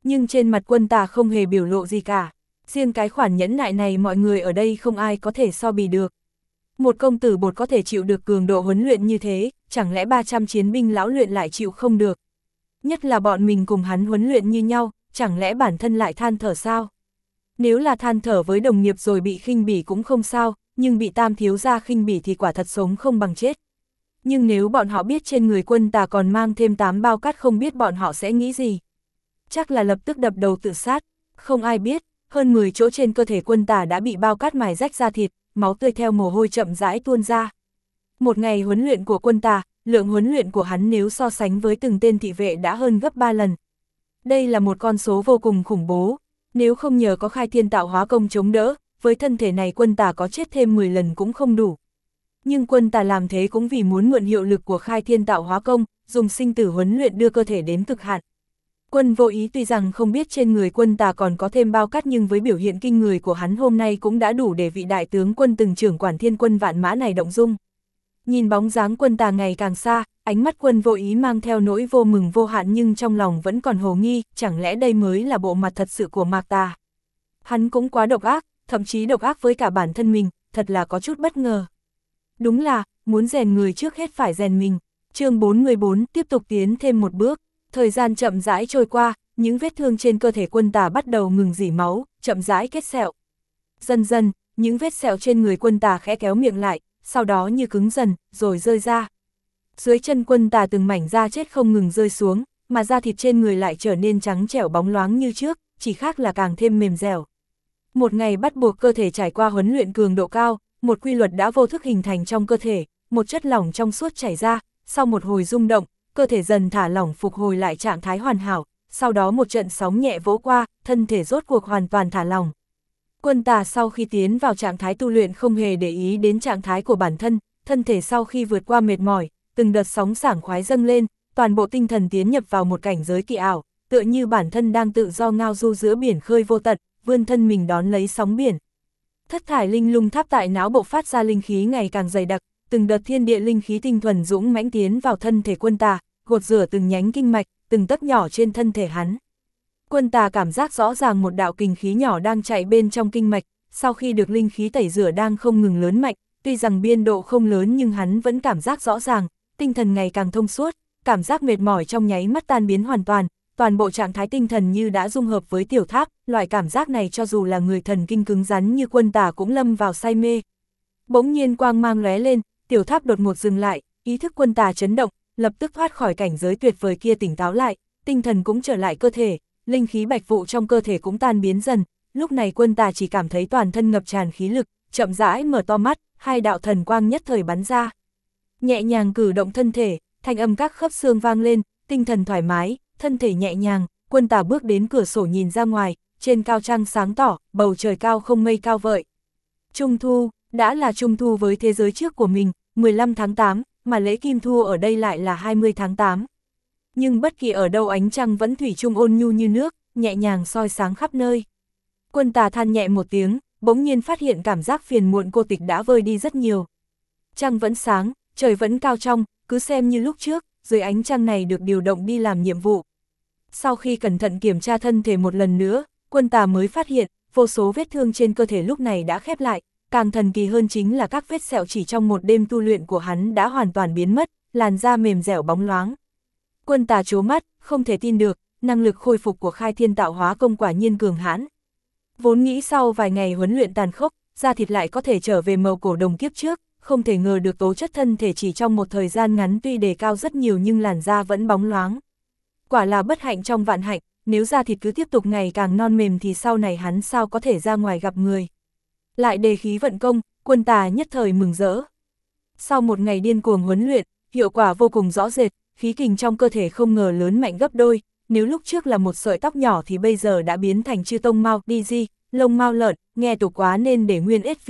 Nhưng trên mặt Quân Tà không hề biểu lộ gì cả. Riêng cái khoản nhẫn nại này mọi người ở đây không ai có thể so bì được. Một công tử bột có thể chịu được cường độ huấn luyện như thế, chẳng lẽ 300 chiến binh lão luyện lại chịu không được? Nhất là bọn mình cùng hắn huấn luyện như nhau, chẳng lẽ bản thân lại than thở sao? Nếu là than thở với đồng nghiệp rồi bị khinh bỉ cũng không sao, nhưng bị Tam thiếu gia khinh bỉ thì quả thật sống không bằng chết. Nhưng nếu bọn họ biết trên người Quân Tà còn mang thêm 8 bao cát không biết bọn họ sẽ nghĩ gì? Chắc là lập tức đập đầu tự sát, không ai biết, hơn 10 chỗ trên cơ thể Quân Tà đã bị bao cát mài rách ra thịt, máu tươi theo mồ hôi chậm rãi tuôn ra. Một ngày huấn luyện của Quân Tà, lượng huấn luyện của hắn nếu so sánh với từng tên thị vệ đã hơn gấp 3 lần. Đây là một con số vô cùng khủng bố, nếu không nhờ có khai thiên tạo hóa công chống đỡ, với thân thể này Quân Tà có chết thêm 10 lần cũng không đủ. Nhưng Quân Tà làm thế cũng vì muốn mượn hiệu lực của khai thiên tạo hóa công, dùng sinh tử huấn luyện đưa cơ thể đến cực hạn. Quân Vô Ý tuy rằng không biết trên người Quân Tà còn có thêm bao cát nhưng với biểu hiện kinh người của hắn hôm nay cũng đã đủ để vị đại tướng quân từng trưởng quản thiên quân vạn mã này động dung. Nhìn bóng dáng Quân Tà ngày càng xa, ánh mắt Quân Vô Ý mang theo nỗi vô mừng vô hạn nhưng trong lòng vẫn còn hồ nghi, chẳng lẽ đây mới là bộ mặt thật sự của Mạc Tà. Hắn cũng quá độc ác, thậm chí độc ác với cả bản thân mình, thật là có chút bất ngờ. Đúng là, muốn rèn người trước hết phải rèn mình. Chương 44 tiếp tục tiến thêm một bước. Thời gian chậm rãi trôi qua, những vết thương trên cơ thể Quân Tà bắt đầu ngừng rỉ máu, chậm rãi kết sẹo. Dần dần, những vết sẹo trên người Quân Tà khẽ kéo miệng lại, sau đó như cứng dần, rồi rơi ra. Dưới chân Quân Tà từng mảnh da chết không ngừng rơi xuống, mà da thịt trên người lại trở nên trắng trẻo bóng loáng như trước, chỉ khác là càng thêm mềm dẻo. Một ngày bắt buộc cơ thể trải qua huấn luyện cường độ cao, một quy luật đã vô thức hình thành trong cơ thể, một chất lỏng trong suốt chảy ra, sau một hồi rung động, cơ thể dần thả lỏng phục hồi lại trạng thái hoàn hảo, sau đó một trận sóng nhẹ vỗ qua, thân thể rốt cuộc hoàn toàn thả lỏng. Quân Tà sau khi tiến vào trạng thái tu luyện không hề để ý đến trạng thái của bản thân, thân thể sau khi vượt qua mệt mỏi, từng đợt sóng sảng khoái dâng lên, toàn bộ tinh thần tiến nhập vào một cảnh giới kỳ ảo, tựa như bản thân đang tự do ngao du giữa biển khơi vô tận, vươn thân mình đón lấy sóng biển. Thất thải linh lung tháp tại não bộ phát ra linh khí ngày càng dày đặc, từng đợt thiên địa linh khí tinh thuần dũng mãnh tiến vào thân thể Quân Tà, gột rửa từng nhánh kinh mạch, từng tấc nhỏ trên thân thể hắn. Quân Tà cảm giác rõ ràng một đạo kình khí nhỏ đang chạy bên trong kinh mạch, sau khi được linh khí tẩy rửa đang không ngừng lớn mạnh, tuy rằng biên độ không lớn nhưng hắn vẫn cảm giác rõ ràng, tinh thần ngày càng thông suốt, cảm giác mệt mỏi trong nháy mắt tan biến hoàn toàn, toàn bộ trạng thái tinh thần như đã dung hợp với tiểu tháp, loại cảm giác này cho dù là người thần kinh cứng rắn như Quân Tà cũng lâm vào say mê. Bỗng nhiên quang mang lóe lên, tiểu tháp đột ngột dừng lại, ý thức Quân Tà chấn động, lập tức thoát khỏi cảnh giới tuyệt vời kia tỉnh táo lại, tinh thần cũng trở lại cơ thể, linh khí bạch vụ trong cơ thể cũng tan biến dần, lúc này Quân Tà chỉ cảm thấy toàn thân ngập tràn khí lực, chậm rãi mở to mắt, hai đạo thần quang nhất thời bắn ra. Nhẹ nhàng cử động thân thể, thanh âm các khớp xương vang lên, tinh thần thoải mái, thân thể nhẹ nhàng, Quân Tà bước đến cửa sổ nhìn ra ngoài, trên cao trăng sáng tỏ, bầu trời cao không mây cao vợi. Trung thu, đã là Trung thu với thế giới trước của mình, 15 tháng 8, mà lễ Kim Thu ở đây lại là 20 tháng 8. Nhưng bất kỳ ở đâu ánh trăng vẫn thủy chung ôn nhu như nước, nhẹ nhàng soi sáng khắp nơi. Quân Tà than nhẹ một tiếng, bỗng nhiên phát hiện cảm giác phiền muộn cô tịch đã vơi đi rất nhiều. Trăng vẫn sáng, trời vẫn cao trong, cứ xem như lúc trước, dưới ánh trăng này được điều động đi làm nhiệm vụ. Sau khi cẩn thận kiểm tra thân thể một lần nữa, Quân Tà mới phát hiện, vô số vết thương trên cơ thể lúc này đã khép lại, càng thần kỳ hơn chính là các vết sẹo chỉ trong một đêm tu luyện của hắn đã hoàn toàn biến mất, làn da mềm dẻo bóng loáng. Quân Tà trố mắt, không thể tin được, năng lực khôi phục của khai thiên tạo hóa công quả nhiên cường hãn. Vốn nghĩ sau vài ngày huấn luyện tàn khốc, da thịt lại có thể trở về màu cổ đồng kiếp trước, không thể ngờ được tố chất thân thể chỉ trong một thời gian ngắn tuy đề cao rất nhiều nhưng làn da vẫn bóng loáng. Quả là bất hạnh trong vạn hạnh, nếu da thịt cứ tiếp tục ngày càng non mềm thì sau này hắn sao có thể ra ngoài gặp người. Lại đề khí vận công, Quân Tà nhất thời mừng rỡ. Sau một ngày điên cuồng huấn luyện, hiệu quả vô cùng rõ rệt, khí kình trong cơ thể không ngờ lớn mạnh gấp đôi, nếu lúc trước là một sợi tóc nhỏ thì bây giờ đã biến thành chư tông mao, DG, lông mao lợn, nghe tục quá nên để nguyên SV.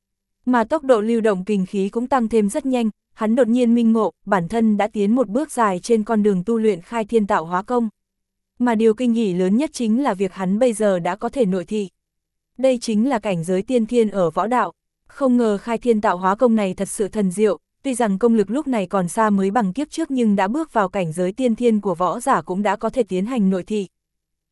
Mà tốc độ lưu động kình khí cũng tăng thêm rất nhanh, hắn đột nhiên minh ngộ, bản thân đã tiến một bước dài trên con đường tu luyện khai thiên tạo hóa công. Mà điều kinh hỉ lớn nhất chính là việc hắn bây giờ đã có thể nội thị. Đây chính là cảnh giới tiên thiên ở võ đạo. Không ngờ khai thiên tạo hóa công này thật sự thần diệu, tuy rằng công lực lúc này còn xa mới bằng kiếp trước nhưng đã bước vào cảnh giới tiên thiên của võ giả cũng đã có thể tiến hành nội thị.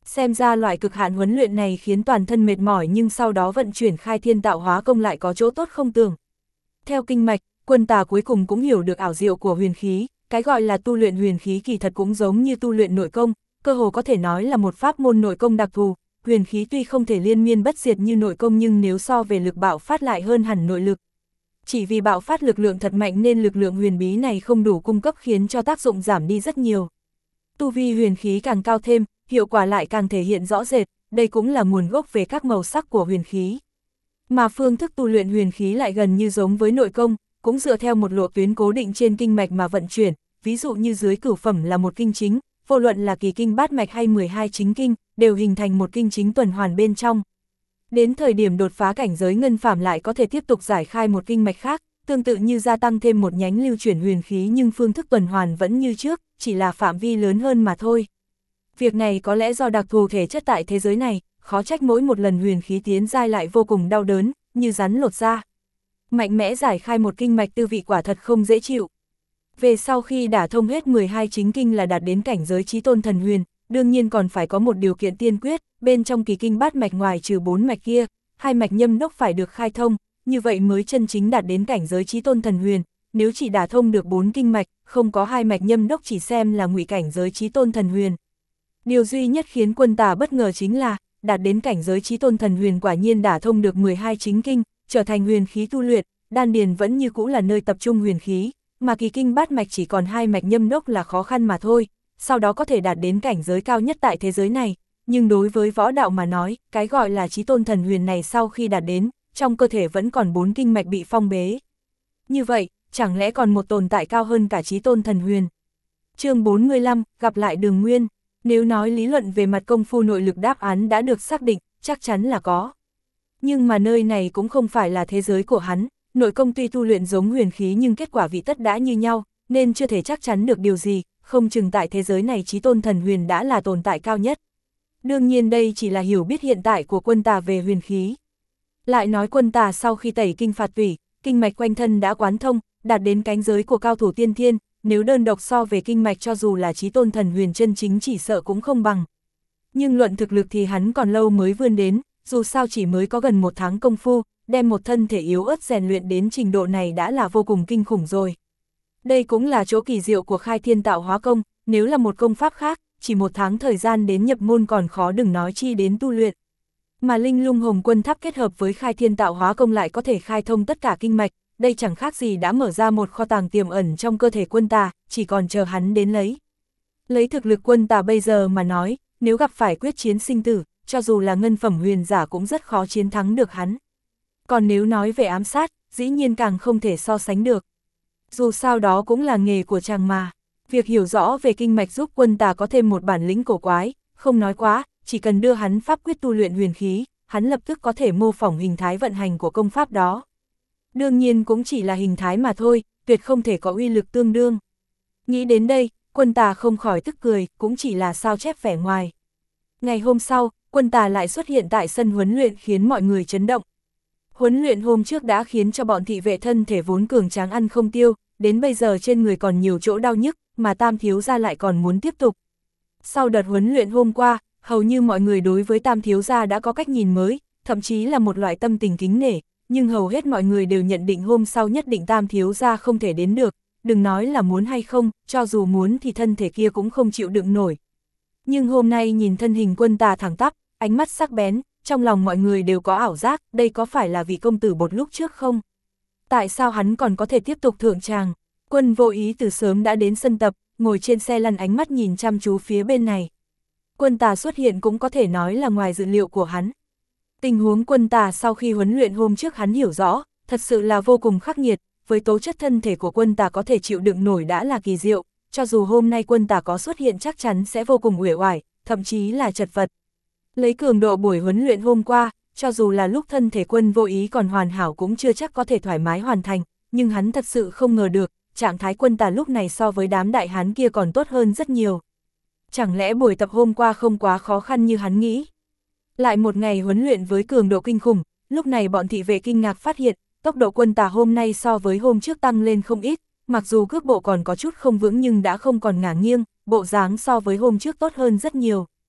Xem ra loại cực hạn huấn luyện này khiến toàn thân mệt mỏi nhưng sau đó vận chuyển khai thiên tạo hóa công lại có chỗ tốt không tưởng. Theo kinh mạch, Quân Tà cuối cùng cũng hiểu được ảo diệu của huyền khí, cái gọi là tu luyện huyền khí kỳ thật cũng giống như tu luyện nội công, cơ hồ có thể nói là một pháp môn nội công đặc thù. Huyền khí tuy không thể liên miên bất diệt như nội công nhưng nếu so về lực bạo phát lại hơn hẳn nội lực. Chỉ vì bạo phát lực lượng thật mạnh nên lực lượng huyền bí này không đủ cung cấp khiến cho tác dụng giảm đi rất nhiều. Tu vi huyền khí càng cao thêm, hiệu quả lại càng thể hiện rõ rệt, đây cũng là nguồn gốc về các màu sắc của huyền khí. Mà phương thức tu luyện huyền khí lại gần như giống với nội công, cũng dựa theo một lộ tuyến cố định trên kinh mạch mà vận chuyển, ví dụ như dưới cửu phẩm là một kinh chính, vô luận là kỳ kinh bát mạch hay 12 chính kinh, đều hình thành một kinh chính tuần hoàn bên trong. Đến thời điểm đột phá cảnh giới ngân phàm lại có thể tiếp tục giải khai một kinh mạch khác, tương tự như gia tăng thêm một nhánh lưu chuyển huyền khí nhưng phương thức tuần hoàn vẫn như trước, chỉ là phạm vi lớn hơn mà thôi. Việc này có lẽ do đặc thù thể chất tại thế giới này, khó trách mỗi một lần huyền khí tiến giai lại vô cùng đau đớn, như rắn lột da. Mạnh mẽ giải khai một kinh mạch tư vị quả thật không dễ chịu. Về sau khi đả thông hết 12 chính kinh là đạt đến cảnh giới chí tôn thần huyền, đương nhiên còn phải có một điều kiện tiên quyết, bên trong kỳ kinh bát mạch ngoài trừ 4 mạch kia, 2 mạch nhâm đốc phải được khai thông, như vậy mới chân chính đạt đến cảnh giới chí tôn thần huyền. Nếu chỉ đả thông được 4 kinh mạch, không có 2 mạch nhâm đốc chỉ xem là ngụy cảnh giới chí tôn thần huyền. Điều duy nhất khiến Quân Tà bất ngờ chính là, đạt đến cảnh giới chí tôn thần huyền quả nhiên đả thông được 12 chính kinh, trở thành huyền khí tu luyện, đan điền vẫn như cũ là nơi tập trung huyền khí, mà kỳ kinh bát mạch chỉ còn 2 mạch nhâm đốc là khó khăn mà thôi, sau đó có thể đạt đến cảnh giới cao nhất tại thế giới này, nhưng đối với võ đạo mà nói, cái gọi là chí tôn thần huyền này sau khi đạt đến, trong cơ thể vẫn còn 4 kinh mạch bị phong bế. Như vậy, chẳng lẽ còn một tồn tại cao hơn cả chí tôn thần huyền? Chương 45, gặp lại Đường Nguyên. Nếu nói lý luận về mặt công phu nội lực đáp án đã được xác định, chắc chắn là có. Nhưng mà nơi này cũng không phải là thế giới của hắn, nội công tuy tu luyện giống huyền khí nhưng kết quả vị tất đã như nhau, nên chưa thể chắc chắn được điều gì, không chừng tại thế giới này chí tôn thần huyền đã là tồn tại cao nhất. Đương nhiên đây chỉ là hiểu biết hiện tại của Quân Tà về huyền khí. Lại nói Quân Tà sau khi tẩy kinh phạt tủy, kinh mạch quanh thân đã quán thông, đạt đến cảnh giới của cao thủ tiên thiên, nếu đơn độc so về kinh mạch cho dù là chí tôn thần huyền chân chính chỉ sợ cũng không bằng. Nhưng luận thực lực thì hắn còn lâu mới vươn đến, dù sao chỉ mới có gần 1 tháng công phu, đem một thân thể yếu ớt rèn luyện đến trình độ này đã là vô cùng kinh khủng rồi. Đây cũng là chỗ kỳ diệu của khai thiên tạo hóa công, nếu là một công pháp khác, chỉ 1 tháng thời gian đến nhập môn còn khó đừng nói chi đến tu luyện. Mà Linh Lung Hồng Quân Tháp kết hợp với khai thiên tạo hóa công lại có thể khai thông tất cả kinh mạch, đây chẳng khác gì đã mở ra một kho tàng tiềm ẩn trong cơ thể Quân Tà, chỉ còn chờ hắn đến lấy. Lấy thực lực Quân Tà bây giờ mà nói, nếu gặp phải quyết chiến sinh tử, cho dù là ngân phẩm huyền giả cũng rất khó chiến thắng được hắn. Còn nếu nói về ám sát, dĩ nhiên càng không thể so sánh được. Dù sao đó cũng là nghề của chàng mà. Việc hiểu rõ về kinh mạch giúp Quân Tà có thêm một bản lĩnh cổ quái, không nói quá, chỉ cần đưa hắn pháp quyết tu luyện huyền khí, hắn lập tức có thể mô phỏng hình thái vận hành của công pháp đó. Đương nhiên cũng chỉ là hình thái mà thôi, tuyệt không thể có uy lực tương đương. Nghĩ đến đây, Quân Tà không khỏi tức cười, cũng chỉ là sao chép vẻ ngoài. Ngày hôm sau, Quân Tà lại xuất hiện tại sân huấn luyện khiến mọi người chấn động. Huấn luyện hôm trước đã khiến cho bọn thị vệ thân thể vốn cường tráng ăn không tiêu, đến bây giờ trên người còn nhiều chỗ đau nhức, mà Tam thiếu gia lại còn muốn tiếp tục. Sau đợt huấn luyện hôm qua, hầu như mọi người đối với Tam thiếu gia đã có cách nhìn mới, thậm chí là một loại tâm tình kính nể, nhưng hầu hết mọi người đều nhận định hôm sau nhất định Tam thiếu gia không thể đến được, đừng nói là muốn hay không, cho dù muốn thì thân thể kia cũng không chịu đựng nổi. Nhưng hôm nay nhìn thân hình Quân Tà thẳng tắp, ánh mắt sắc bén, trong lòng mọi người đều có ảo giác, đây có phải là vị công tử bột lúc trước không? Tại sao hắn còn có thể tiếp tục thượng tràng? Quân Vô Ý từ sớm đã đến sân tập, ngồi trên xe lăn ánh mắt nhìn chăm chú phía bên này. Quân Tà xuất hiện cũng có thể nói là ngoài dự liệu của hắn. Tình huống Quân Tà sau khi huấn luyện hôm trước hắn hiểu rõ, thật sự là vô cùng khắc nghiệt, với tố chất thân thể của Quân Tà có thể chịu đựng nổi đã là kỳ diệu, cho dù hôm nay Quân Tà có xuất hiện chắc chắn sẽ vô cùng uể oải, thậm chí là chật vật. Lấy cường độ buổi huấn luyện hôm qua, cho dù là lúc thân thể Quân Vô Ý còn hoàn hảo cũng chưa chắc có thể thoải mái hoàn thành, nhưng hắn thật sự không ngờ được, trạng thái Quân Tà lúc này so với đám đại hán kia còn tốt hơn rất nhiều. Chẳng lẽ buổi tập hôm qua không quá khó khăn như hắn nghĩ? Lại một ngày huấn luyện với cường độ kinh khủng, lúc này bọn thị vệ kinh ngạc phát hiện, tốc độ Quân Tà hôm nay so với hôm trước tăng lên không ít, mặc dù cước bộ còn có chút không vững nhưng đã không còn ngả nghiêng, bộ dáng so với hôm trước tốt hơn rất nhiều.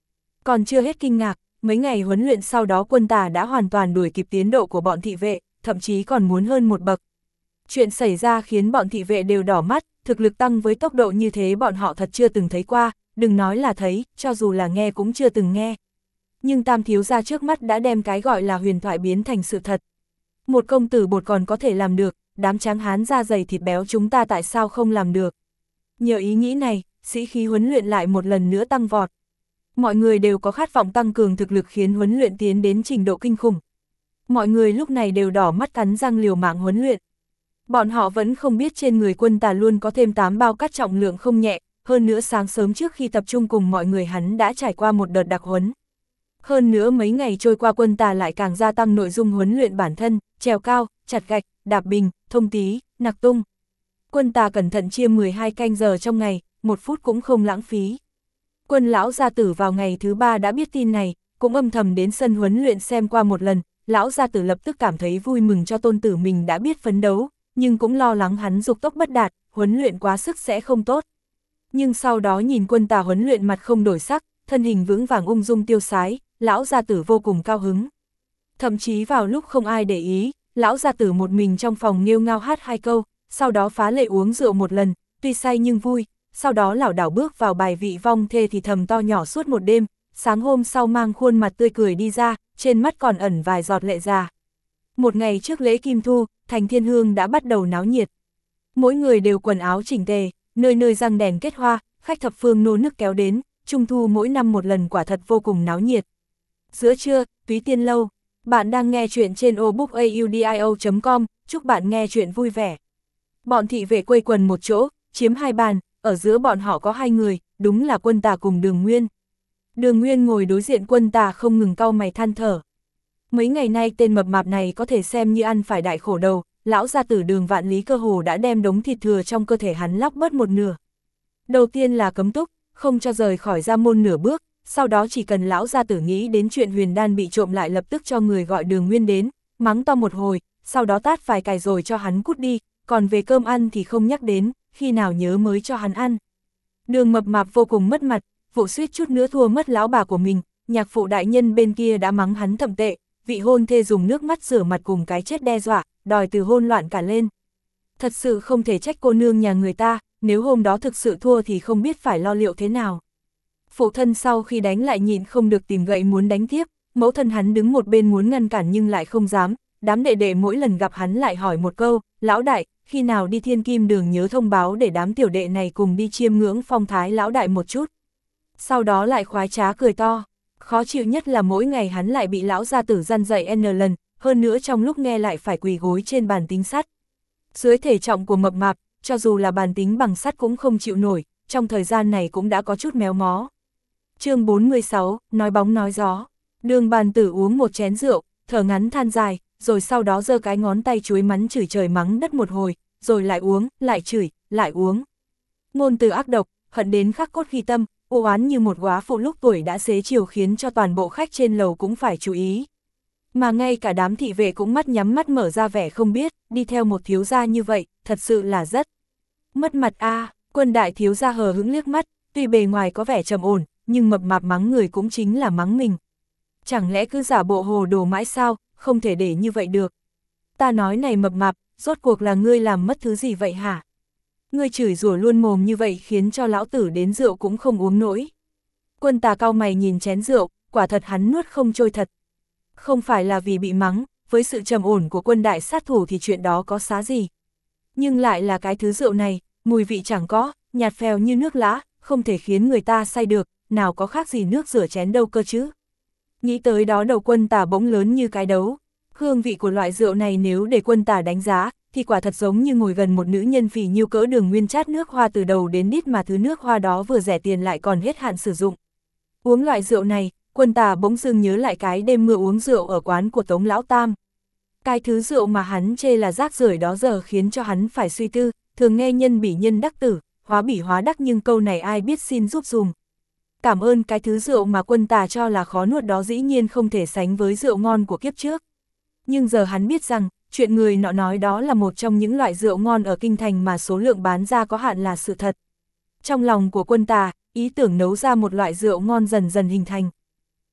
Còn chưa hết kinh ngạc, mấy ngày huấn luyện sau đó Quân Tà đã hoàn toàn đuổi kịp tiến độ của bọn thị vệ, thậm chí còn muốn hơn một bậc. Chuyện xảy ra khiến bọn thị vệ đều đỏ mắt, thực lực tăng với tốc độ như thế bọn họ thật chưa từng thấy qua, đừng nói là thấy, cho dù là nghe cũng chưa từng nghe. Nhưng Tam thiếu gia trước mắt đã đem cái gọi là huyền thoại biến thành sự thật. Một công tử bột còn có thể làm được, đám tráng hán da dày thịt béo chúng ta tại sao không làm được. Nhờ ý nghĩ này, sĩ khí huấn luyện lại một lần nữa tăng vọt. Mọi người đều có khát vọng tăng cường thực lực khiến huấn luyện tiến đến trình độ kinh khủng. Mọi người lúc này đều đỏ mắt cắn răng liều mạng huấn luyện. Bọn họ vẫn không biết trên người Quân Tà luôn có thêm 8 bao cát trọng lượng không nhẹ, hơn nữa sáng sớm trước khi tập trung cùng mọi người hắn đã trải qua một đợt đặc huấn. Hơn nữa mấy ngày trôi qua Quân Tà lại càng gia tăng nội dung huấn luyện bản thân, trèo cao, chặt gạch, đạp bình, thông tí, nặc tung. Quân Tà cẩn thận chia 12 canh giờ trong ngày, 1 phút cũng không lãng phí. Quân lão gia tử vào ngày thứ 3 đã biết tin này, cũng âm thầm đến sân huấn luyện xem qua một lần, lão gia tử lập tức cảm thấy vui mừng cho tôn tử mình đã biết phấn đấu, nhưng cũng lo lắng hắn dục tốc bất đạt, huấn luyện quá sức sẽ không tốt. Nhưng sau đó nhìn Quân Tà huấn luyện mặt không đổi sắc, thân hình vững vàng ung dung tiêu sái, lão gia tử vô cùng cao hứng. Thậm chí vào lúc không ai để ý, lão gia tử một mình trong phòng nghêu ngao hát 2 câu, sau đó phá lệ uống rượu một lần, tuy say nhưng vui, sau đó lảo đảo bước vào bài vị vong thê thì thầm to nhỏ suốt một đêm, sáng hôm sau mang khuôn mặt tươi cười đi ra, trên mắt còn ẩn vài giọt lệ già. Một ngày trước lễ Kim Thu, thành Thiên Hương đã bắt đầu náo nhiệt. Mỗi người đều quần áo chỉnh tề, nơi nơi răng đèn kết hoa, khách thập phương nô nức kéo đến, Trung Thu mỗi năm một lần quả thật vô cùng náo nhiệt. Giữa trưa, Túy Tiên Lâu, bạn đang nghe chuyện trên obookaudio.com, chúc bạn nghe chuyện vui vẻ. Bọn thị vệ quây quần một chỗ, chiếm 2 bàn, ở giữa bọn họ có 2 người, đúng là Quân Tà cùng Đường Nguyên. Đường Nguyên ngồi đối diện Quân Tà không ngừng cau mày than thở. Mấy ngày nay tên mập mạp này có thể xem như ăn phải đại khổ đầu, lão gia tử Đường Vạn Lý cơ hồ đã đem đống thịt thừa trong cơ thể hắn lóc bớt một nửa. Đầu tiên là cấm túc, không cho rời khỏi gia môn nửa bước, sau đó chỉ cần lão gia tử nghĩ đến chuyện huyền đan bị trộm lại lập tức cho người gọi Đường Nguyên đến, mắng to một hồi, sau đó tát vài cài rồi cho hắn cút đi, còn về cơm ăn thì không nhắc đến, khi nào nhớ mới cho hắn ăn. Đường mập mạp vô cùng mất mặt, vụ suýt chút nữa thua mất lão bà của mình, nhạc phụ đại nhân bên kia đã mắng hắn thậm tệ, vị hôn thê dùng nước mắt rửa mặt cùng cái chết đe dọa, đòi từ hôn loạn cả lên. Thật sự không thể trách cô nương nhà người ta, nếu hôm đó thực sự thua thì không biết phải lo liệu thế nào. Phụ thân sau khi đánh lại nhịn không được tìm gậy muốn đánh tiếp, mẫu thân hắn đứng một bên muốn ngăn cản nhưng lại không dám, đám đệ đệ mỗi lần gặp hắn lại hỏi một câu, lão đại, khi nào đi Thiên Kim Đường nhớ thông báo để đám tiểu đệ này cùng đi chiêm ngưỡng phong thái lão đại một chút. Sau đó lại khoái trá cười to, khó chịu nhất là mỗi ngày hắn lại bị lão gia tử răn dạy n lần, hơn nữa trong lúc nghe lại phải quỳ gối trên bàn tính sắt. Dưới thể trọng của mập mạp, cho dù là bàn tính bằng sắt cũng không chịu nổi, trong thời gian này cũng đã có chút méo mó. Chương 46, nói bóng nói gió. Đường bàn tử uống một chén rượu, thở ngắn than dài, rồi sau đó giơ cái ngón tay chuối mắn chửi trời mắng đất một hồi, rồi lại uống, lại chửi, lại uống. Ngôn từ ác độc, hận đến khắc cốt ghi tâm, u oán như một góa phụ lúc tuổi đã xế chiều khiến cho toàn bộ khách trên lầu cũng phải chú ý. Mà ngay cả đám thị vệ cũng mắt nhắm mắt mở ra vẻ không biết, đi theo một thiếu gia như vậy, thật sự là rất mất mặt a. Quân đại thiếu gia hờ hững liếc mắt, tuy bề ngoài có vẻ trầm ổn, nhưng mập mạp mắng người cũng chính là mắng mình. Chẳng lẽ cứ giả bộ hồ đồ mãi sao, không thể để như vậy được. Ta nói này mập mạp, rốt cuộc là ngươi làm mất thứ gì vậy hả? Ngươi chửi rủa luôn mồm như vậy khiến cho lão tử đến rượu cũng không uống nổi. Quân Tà cau mày nhìn chén rượu, quả thật hắn nuốt không trôi thật. Không phải là vì bị mắng, với sự trầm ổn của quân đại sát thủ thì chuyện đó có xá gì. Nhưng lại là cái thứ rượu này, mùi vị chẳng có, nhạt phèo như nước lã, không thể khiến người ta say được, nào có khác gì nước rửa chén đâu cơ chứ. Nghĩ tới đó đầu Quân Tà bỗng lớn như cái đấu. Hương vị của loại rượu này nếu để Quân Tà đánh giá, thì quả thật giống như ngồi gần một nữ nhân phì nhiêu cỡ Đường Nguyên chát nước hoa từ đầu đến đít mà thứ nước hoa đó vừa rẻ tiền lại còn hết hạn sử dụng. Uống loại rượu này, Quân Tà bỗng dưng nhớ lại cái đêm mưa uống rượu ở quán của Tống Lão Tam. Cái thứ rượu mà hắn chê là rác rưởi đó giờ khiến cho hắn phải suy tư, thường nghe nhân bỉ nhân đắc tử, hóa bỉ hóa đắc nhưng câu này ai biết xin giúp dùm. Cảm ơn cái thứ rượu mà Quân Tà cho là khó nuốt đó dĩ nhiên không thể sánh với rượu ngon của kiếp trước. Nhưng giờ hắn biết rằng, chuyện người nọ nói đó là một trong những loại rượu ngon ở kinh thành mà số lượng bán ra có hạn là sự thật. Trong lòng của Quân Tà, ý tưởng nấu ra một loại rượu ngon dần dần hình thành.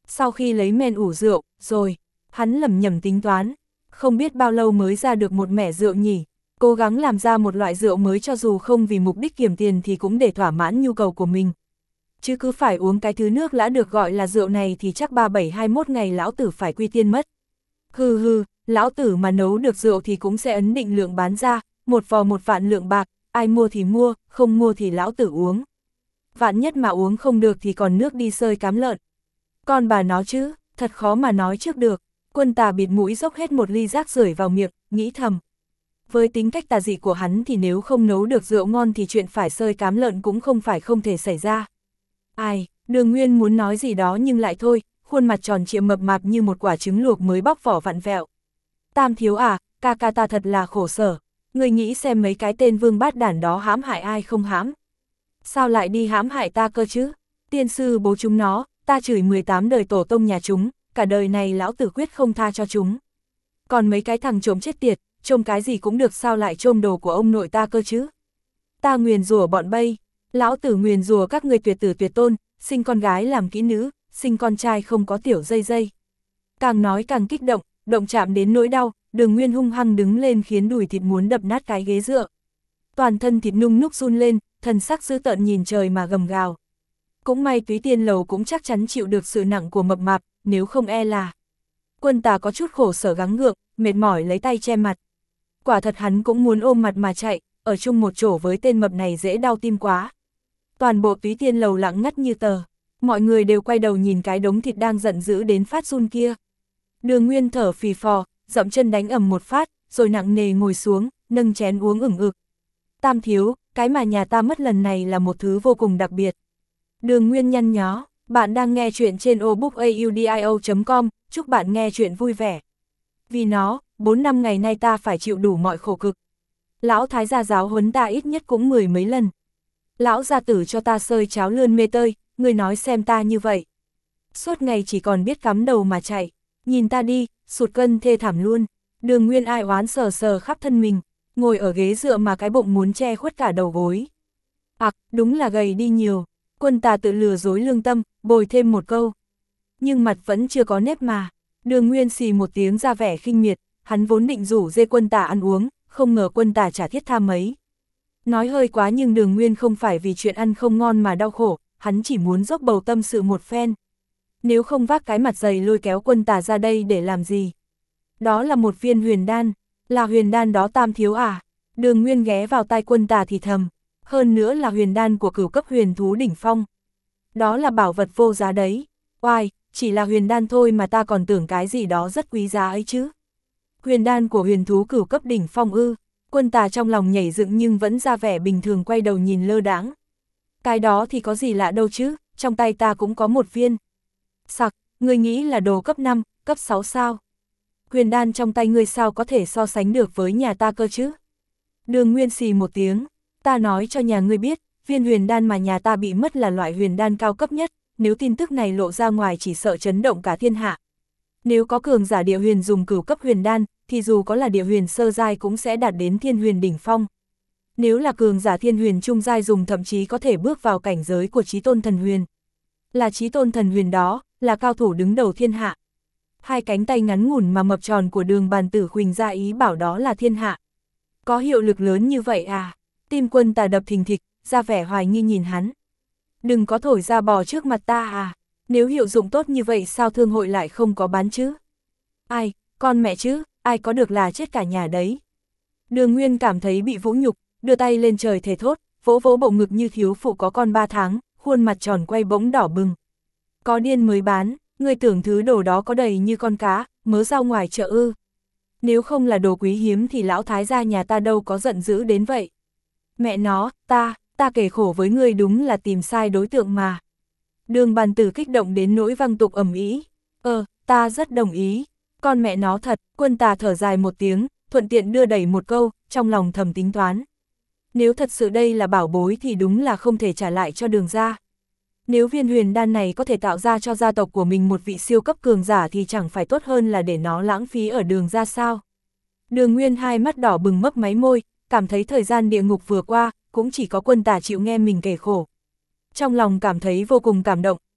Sau khi lấy men ủ rượu, rồi, hắn lẩm nhẩm tính toán, không biết bao lâu mới ra được một mẻ rượu nhỉ, cố gắng làm ra một loại rượu mới cho dù không vì mục đích kiếm tiền thì cũng để thỏa mãn nhu cầu của mình. Chứ cứ phải uống cái thứ nước lã được gọi là rượu này thì chắc 3721 ngày lão tử phải quy tiên mất. Hừ, lão tử mà nấu được rượu thì cũng sẽ ấn định lượng bán ra, một vò 1 vạn lượng bạc, ai mua thì mua, không mua thì lão tử uống. Vạn nhất mà uống không được thì còn nước đi sơi cám lợn. Con bà nó chứ, thật khó mà nói trước được. Quân Tà bịt mũi dốc hết một ly rác rưởi vào miệng, nghĩ thầm. Với tính cách tà dị của hắn thì nếu không nấu được rượu ngon thì chuyện phải sơi cám lợn cũng không phải không thể xảy ra. Ai, Đường Nguyên muốn nói gì đó nhưng lại thôi, khuôn mặt tròn trịa mập mạp như một quả trứng luộc mới bóc vỏ vặn vẹo. Tam thiếu à, ca ca ta thật là khổ sở. Người nghĩ xem mấy cái tên vương bát đản đó hãm hại ai không hãm? Sao lại đi hãm hại ta cơ chứ? Tiên sư bố chúng nó, ta chửi 18 đời tổ tông nhà chúng, cả đời này lão tử quyết không tha cho chúng. Còn mấy cái thằng trộm chết tiệt, trộm cái gì cũng được sao lại trộm đồ của ông nội ta cơ chứ? Ta nguyền rủa bọn Bây, lão tử nguyền rủa các người tuyệt tử tuyệt tôn, sinh con gái làm kỹ nữ, sinh con trai không có tiểu dây dây. Càng nói càng kích động, động chạm đến nỗi đau, Đường Nguyên hung hăng đứng lên khiến đùi thịt muốn đập nát cái ghế dựa. Toàn thân thịt nung núc run lên, thần sắc dữ tợn nhìn trời mà gầm gào. Cũng may Túy Tiên Lầu cũng chắc chắn chịu được sự nặng của mập mạp, nếu không e là. Quân Tà có chút khổ sở gắng gượng, mệt mỏi lấy tay che mặt. Quả thật hắn cũng muốn ôm mặt mà chạy, ở chung một chỗ với tên mập này dễ đau tim quá. Toàn bộ Túy Tiên Lầu lặng ngắt như tờ, mọi người đều quay đầu nhìn cái đống thịt đang giận dữ đến phát run kia. Đường Nguyên thở phì phò, dậm chân đánh ầm một phát, rồi nặng nề ngồi xuống, nâng chén uống ửng ực. Tam thiếu, cái mà nhà ta mất lần này là một thứ vô cùng đặc biệt. Đường Nguyên nhăn nhó, bạn đang nghe chuyện trên obookaudio.com, chúc bạn nghe chuyện vui vẻ. Vì nó, 4 năm ngày nay ta phải chịu đủ mọi khổ cực. Lão thái gia giáo huấn ta ít nhất cũng 10 mấy lần. Lão gia tử cho ta sơi cháo lươn mê tơi, người nói xem ta như vậy. Suốt ngày chỉ còn biết cắm đầu mà chạy, nhìn ta đi, sụt cân thê thảm luôn. Đường Nguyên ai oán sờ sờ khắp thân mình, ngồi ở ghế dựa mà cái bụng muốn che khuất cả đầu gối. Đúng là gầy đi nhiều. Quân Tà tự lừa dối lương tâm, bồi thêm một câu. Nhưng mặt vẫn chưa có nếp mà. Đường Nguyên xì một tiếng ra vẻ khinh miệt, hắn vốn định rủ dê Quân Tà ăn uống, không ngờ Quân Tà chả thiết tha mấy. Nói hơi quá nhưng Đường Nguyên không phải vì chuyện ăn không ngon mà đau khổ, hắn chỉ muốn dốc bầu tâm sự một phen. Nếu không vác cái mặt dày lôi kéo Quân Tà ra đây để làm gì? Đó là một viên huyền đan, là huyền đan đó tam thiếu à? Đường Nguyên ghé vào tai Quân Tà thì thầm. Hơn nữa là huyền đan của cửu cấp huyền thú đỉnh phong. Đó là bảo vật vô giá đấy. Oai, chỉ là huyền đan thôi mà ta còn tưởng cái gì đó rất quý giá ấy chứ. Huyền đan của huyền thú cửu cấp đỉnh phong ư? Quân Tà trong lòng nhảy dựng nhưng vẫn ra vẻ bình thường quay đầu nhìn lơ đãng. Cái đó thì có gì lạ đâu chứ, trong tay ta cũng có một viên. Sặc, ngươi nghĩ là đồ cấp 5, cấp 6 sao? Huyền đan trong tay ngươi sao có thể so sánh được với nhà ta cơ chứ? Đường Nguyên xì một tiếng. Ta nói cho nhà ngươi biết, viên huyền đan mà nhà ta bị mất là loại huyền đan cao cấp nhất, nếu tin tức này lộ ra ngoài chỉ sợ chấn động cả thiên hạ. Nếu có cường giả địa huyền dùng cửu cấp huyền đan, thì dù có là địa huyền sơ giai cũng sẽ đạt đến thiên huyền đỉnh phong. Nếu là cường giả thiên huyền trung giai dùng thậm chí có thể bước vào cảnh giới của chí tôn thần huyền. Là chí tôn thần huyền đó, là cao thủ đứng đầu thiên hạ. Hai cánh tay ngắn ngủn mà mập tròn của Đường Bàn Tử khuỳnh ra ý bảo đó là thiên hạ. Có hiệu lực lớn như vậy à? Tim Quân Tà đập thình thịch, ra vẻ hoài nghi nhìn hắn. Đừng có thổi ra bò trước mặt ta à, nếu hiệu dụng tốt như vậy sao thương hội lại không có bán chứ? Ai, con mẹ chứ, ai có được là chết cả nhà đấy. Đường Nguyên cảm thấy bị vũ nhục, đưa tay lên trời thề thốt, vỗ vỗ bộ ngực như thiếu phụ có con 3 tháng, khuôn mặt tròn quay bỗng đỏ bừng. Có điên mới bán, ngươi tưởng thứ đồ đó có đầy như con cá, mớ rau ngoài chợ ư? Nếu không là đồ quý hiếm thì lão thái gia nhà ta đâu có giận dữ đến vậy. Mẹ nó, ta kể khổ với ngươi đúng là tìm sai đối tượng mà. Đường Bàn Tử kích động đến nỗi văng tục ầm ĩ. Ta rất đồng ý. Con mẹ nó thật, Quân Tà thở dài một tiếng, thuận tiện đưa đẩy một câu, trong lòng thầm tính toán. Nếu thật sự đây là bảo bối thì đúng là không thể trả lại cho Đường gia. Nếu viên huyền đan này có thể tạo ra cho gia tộc của mình một vị siêu cấp cường giả thì chẳng phải tốt hơn là để nó lãng phí ở Đường gia sao. Đường Nguyên hai mắt đỏ bừng mấp máy môi, cảm thấy thời gian địa ngục vừa qua, cũng chỉ có Quân Tà chịu nghe mình kể khổ. Trong lòng cảm thấy vô cùng cảm động,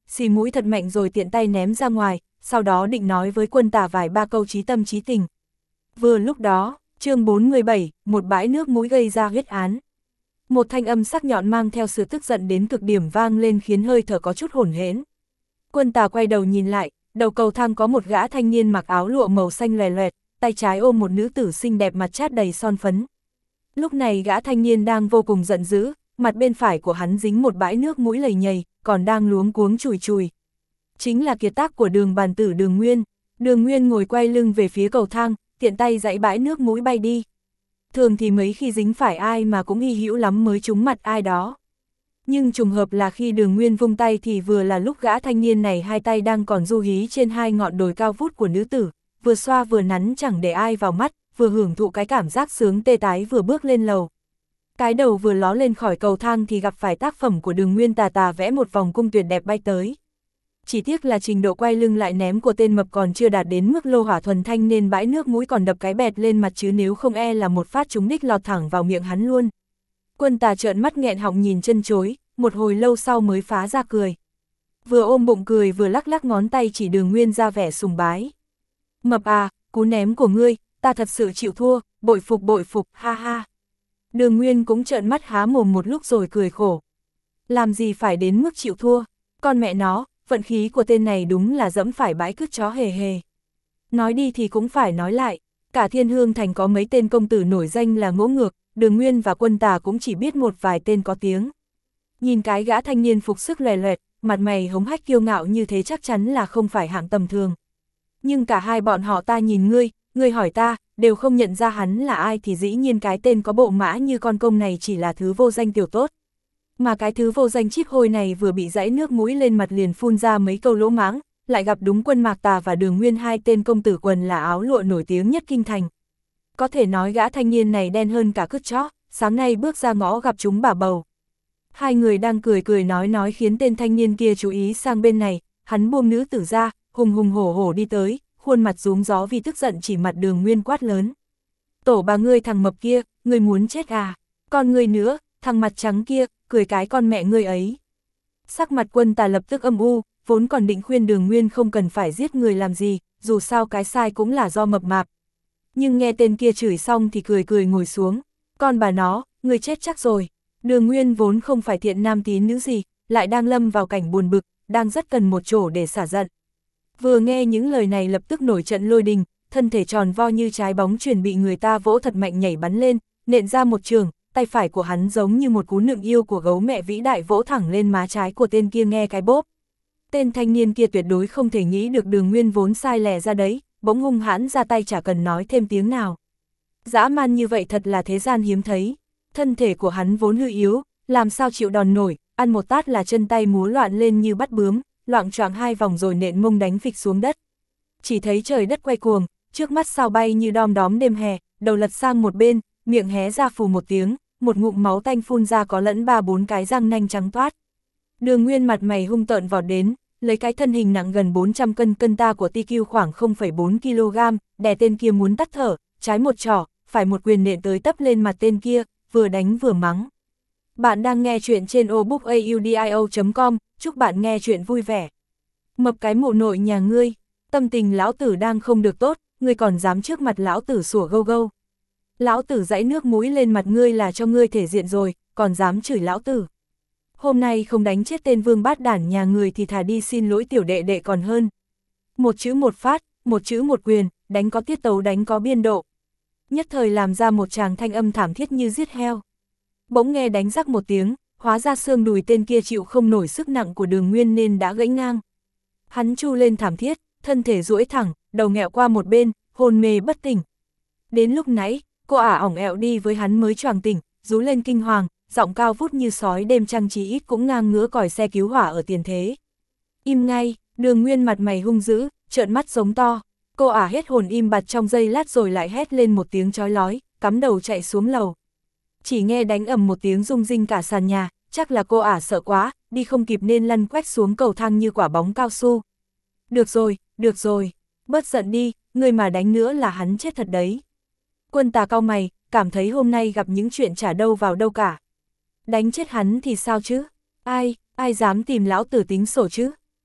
xì mũi thật mạnh rồi tiện tay ném ra ngoài, sau đó định nói với Quân Tà vài ba câu chí tâm chí tình. Vừa lúc đó, chương 47, một bãi nước mũi gây ra huyết án. Một thanh âm sắc nhọn mang theo sự tức giận đến cực điểm vang lên khiến hơi thở có chút hỗn hển. Quân Tà quay đầu nhìn lại, đầu cầu thang có một gã thanh niên mặc áo lụa màu xanh lòe loẹt, tay trái ôm một nữ tử xinh đẹp mặt chát đầy son phấn. Lúc này gã thanh niên đang vô cùng giận dữ, mặt bên phải của hắn dính một bãi nước mũi lầy nhầy, còn đang luống cuống chùi chùi. Chính là kiệt tác của Đường bàn tử Đường Nguyên. Đường Nguyên ngồi quay lưng về phía cầu thang, tiện tay dãy bãi nước mũi bay đi. Thường thì mấy khi dính phải ai mà cũng hy hữu lắm mới trúng mặt ai đó. Nhưng trùng hợp là khi Đường Nguyên vung tay thì vừa là lúc gã thanh niên này hai tay đang còn du hí trên hai ngọn đồi cao vút của nữ tử, vừa xoa vừa nắn chẳng để ai vào mắt, vừa hưởng thụ cái cảm giác sướng tê tái vừa bước lên lầu. Cái đầu vừa ló lên khỏi cầu thang thì gặp phải tác phẩm của Đường Nguyên tà tà vẽ một vòng cung tuyệt đẹp bay tới. Chỉ tiếc là trình độ quay lưng lại ném của tên mập còn chưa đạt đến mức lô hỏa thuần thanh nên bãi nước mũi còn đập cái bẹt lên mặt chứ nếu không e là một phát trúng đích lọt thẳng vào miệng hắn luôn. Quân Tà trợn mắt nghẹn họng nhìn chân chối, một hồi lâu sau mới phá ra cười. Vừa ôm bụng cười vừa lắc lắc ngón tay chỉ Đường Nguyên ra vẻ sùng bái. Mập à, cú ném của ngươi, ta thật sự chịu thua, bội phục, ha ha. Đường Nguyên cũng trợn mắt há mồm một lúc rồi cười khổ. Làm gì phải đến mức chịu thua, con mẹ nó, vận khí của tên này đúng là dẫm phải bãi cứt chó hề hề. Nói đi thì cũng phải nói lại, cả Thiên Hương Thành có mấy tên công tử nổi danh là ngỗ ngược, Đường Nguyên và Quân Tà cũng chỉ biết một vài tên có tiếng. Nhìn cái gã thanh niên phục sức lòe loẹt, mặt mày hống hách kiêu ngạo như thế chắc chắn là không phải hạng tầm thường. Nhưng cả hai bọn họ ta nhìn ngươi hỏi ta, đều không nhận ra hắn là ai thì dĩ nhiên cái tên có bộ mã như con công này chỉ là thứ vô danh tiểu tốt. Mà cái thứ vô danh chíp hôi này vừa bị dãy nước mũi lên mặt liền phun ra mấy câu lỗ mãng, lại gặp đúng Quân Mạc Tà và Đường Nguyên, hai tên công tử quần là áo lụa nổi tiếng nhất kinh thành. Có thể nói gã thanh niên này đen hơn cả cứt chó, sáng nay bước ra ngõ gặp chúng bà bầu. Hai người đang cười nói khiến tên thanh niên kia chú ý sang bên này, hắn buông nữ tử ra, hùng hổ đi tới, khuôn mặt rúm gió vì tức giận chỉ mặt Đường Nguyên quát lớn. Tổ bà ngươi thằng mập kia, ngươi muốn chết à? Còn ngươi nữa, thằng mặt trắng kia, cười cái con mẹ ngươi ấy. Sắc mặt Quân Tà lập tức âm u, vốn còn định khuyên Đường Nguyên không cần phải giết người làm gì, dù sao cái sai cũng là do mập mạp. Nhưng nghe tên kia chửi xong thì cười ngồi xuống. Con bà nó, ngươi chết chắc rồi. Đường Nguyên vốn không phải thiện nam tín nữ gì, lại đang lâm vào cảnh buồn bực, đang rất cần một chỗ để xả giận. Vừa nghe những lời này lập tức nổi trận lôi đình, thân thể tròn vo như trái bóng chuyền bị người ta vỗ thật mạnh nhảy bắn lên, nện ra một trường, tay phải của hắn giống như một cú nựng yêu của gấu mẹ vĩ đại vỗ thẳng lên má trái của tên kia nghe cái bốp. Tên thanh niên kia tuyệt đối không thể nghĩ được Đường Nguyên vốn sai lẻ ra đấy, bỗng hung hãn ra tay chả cần nói thêm tiếng nào. Dã man như vậy thật là thế gian hiếm thấy, thân thể của hắn vốn hư yếu, làm sao chịu đòn nổi, ăn một tát là chân tay múa loạn lên như bắt bướm, loạng choạng hai vòng rồi nện mông đánh phịch xuống đất. Chỉ thấy trời đất quay cuồng, trước mắt sao bay như đom đóm đêm hè, đầu lật sang một bên, miệng hé ra phù một tiếng, một ngụm máu tanh phun ra có lẫn 3-4 cái răng nanh trắng toát. Đường Nguyên mặt mày hung tợn vọt đến, lấy cái thân hình nặng gần 400 cân ta của TQ khoảng 0,4 kg, đè tên kia muốn tắt thở, trái một trỏ, phải một quyền nện tới tấp lên mặt tên kia, vừa đánh vừa mắng. Bạn đang nghe chuyện trên obookaudio.com, chúc bạn nghe chuyện vui vẻ. Mập cái mụ nội nhà ngươi, tâm tình lão tử đang không được tốt, ngươi còn dám trước mặt lão tử sủa gâu gâu. Lão tử dãy nước mũi lên mặt ngươi là cho ngươi thể diện rồi, còn dám chửi lão tử. Hôm nay không đánh chết tên vương bát đản nhà người thì thà đi xin lỗi tiểu đệ đệ còn hơn. Một chữ một phát, một chữ một quyền, đánh có tiết tấu đánh có biên độ. Nhất thời làm ra một tràng thanh âm thảm thiết như giết heo. Bỗng nghe đánh rắc một tiếng, hóa ra xương đùi tên kia chịu không nổi sức nặng của Đường Nguyên nên đã gãy ngang. Hắn chu lên thảm thiết, thân thể duỗi thẳng, đầu nghẹo qua một bên, hôn mê bất tỉnh. Đến lúc nãy, cô ả ỏng ẹo đi với hắn mới choàng tỉnh, rú lên kinh hoàng, giọng cao vút như sói đêm trăng chí ít cũng ngang ngứa còi xe cứu hỏa ở tiền thế. Im ngay, Đường Nguyên mặt mày hung dữ, trợn mắt giống to. Cô ả hết hồn im bặt trong giây lát rồi lại hét lên một tiếng chói lói, cắm đầu chạy xuống lầu. Chỉ nghe đánh ầm một tiếng rung rinh cả sàn nhà, chắc là cô ả sợ quá, đi không kịp nên lăn quách xuống cầu thang như quả bóng cao su. Được rồi, bớt giận đi, người mà đánh nữa là hắn chết thật đấy. Quân Tà cau mày, cảm thấy hôm nay gặp những chuyện chả đâu vào đâu cả. Đánh chết hắn thì sao chứ? Ai dám tìm lão tử tính sổ chứ?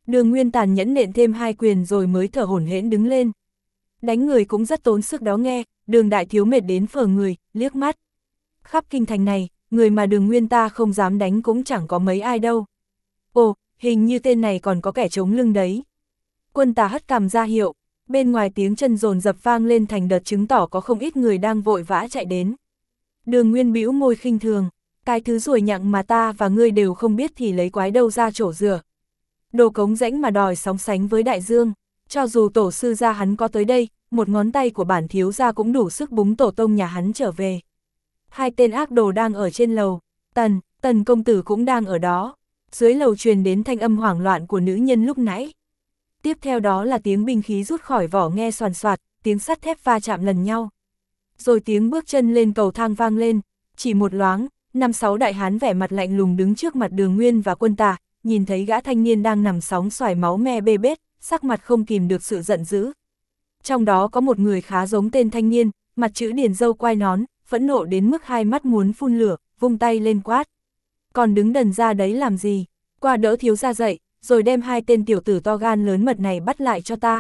Đường Nguyên tàn nhẫn nện thêm 2 quyền rồi mới thở hổn hển đứng lên. Đánh người cũng rất tốn sức đó nghe, Đường đại thiếu mệt đến phờ người, liếc mắt. Khắp kinh thành này, người mà Đường Nguyên ta không dám đánh cũng chẳng có mấy ai đâu. Ồ, hình như tên này còn có kẻ chống lưng đấy. Quân Tà hất cằm ra hiệu, bên ngoài tiếng chân dồn dập vang lên thành đợt chứng tỏ có không ít người đang vội vã chạy đến. Đường Nguyên bĩu môi khinh thường, cái thứ ruồi nhặng mà ta và ngươi đều không biết thì lấy quái đâu ra chỗ rửa. Đồ cống rãnh mà đòi sóng sánh với đại dương, cho dù tổ sư gia hắn có tới đây, một ngón tay của bản thiếu gia cũng đủ sức búng tổ tông nhà hắn trở về. Hai tên ác đồ đang ở trên lầu, Tần công tử cũng đang ở đó. Dưới lầu truyền đến thanh âm hoảng loạn của nữ nhân lúc nãy. Tiếp theo đó là tiếng binh khí rút khỏi vỏ nghe xoàn xoạt, tiếng sắt thép va chạm lần nhau. Rồi tiếng bước chân lên cầu thang vang lên, chỉ một loáng, 5-6 đại hán vẻ mặt lạnh lùng đứng trước mặt Đường Nguyên và Quân Tà, nhìn thấy gã thanh niên đang nằm sóng xoài máu me bê bết, sắc mặt không kìm được sự giận dữ. Trong đó có một người khá giống tên thanh niên, mặt chữ điền râu quai nón, phẫn nộ đến mức hai mắt muốn phun lửa, vung tay lên quát. Còn đứng đần ra đấy làm gì? Qua đỡ thiếu gia dậy, rồi đem hai tên tiểu tử to gan lớn mật này bắt lại cho ta.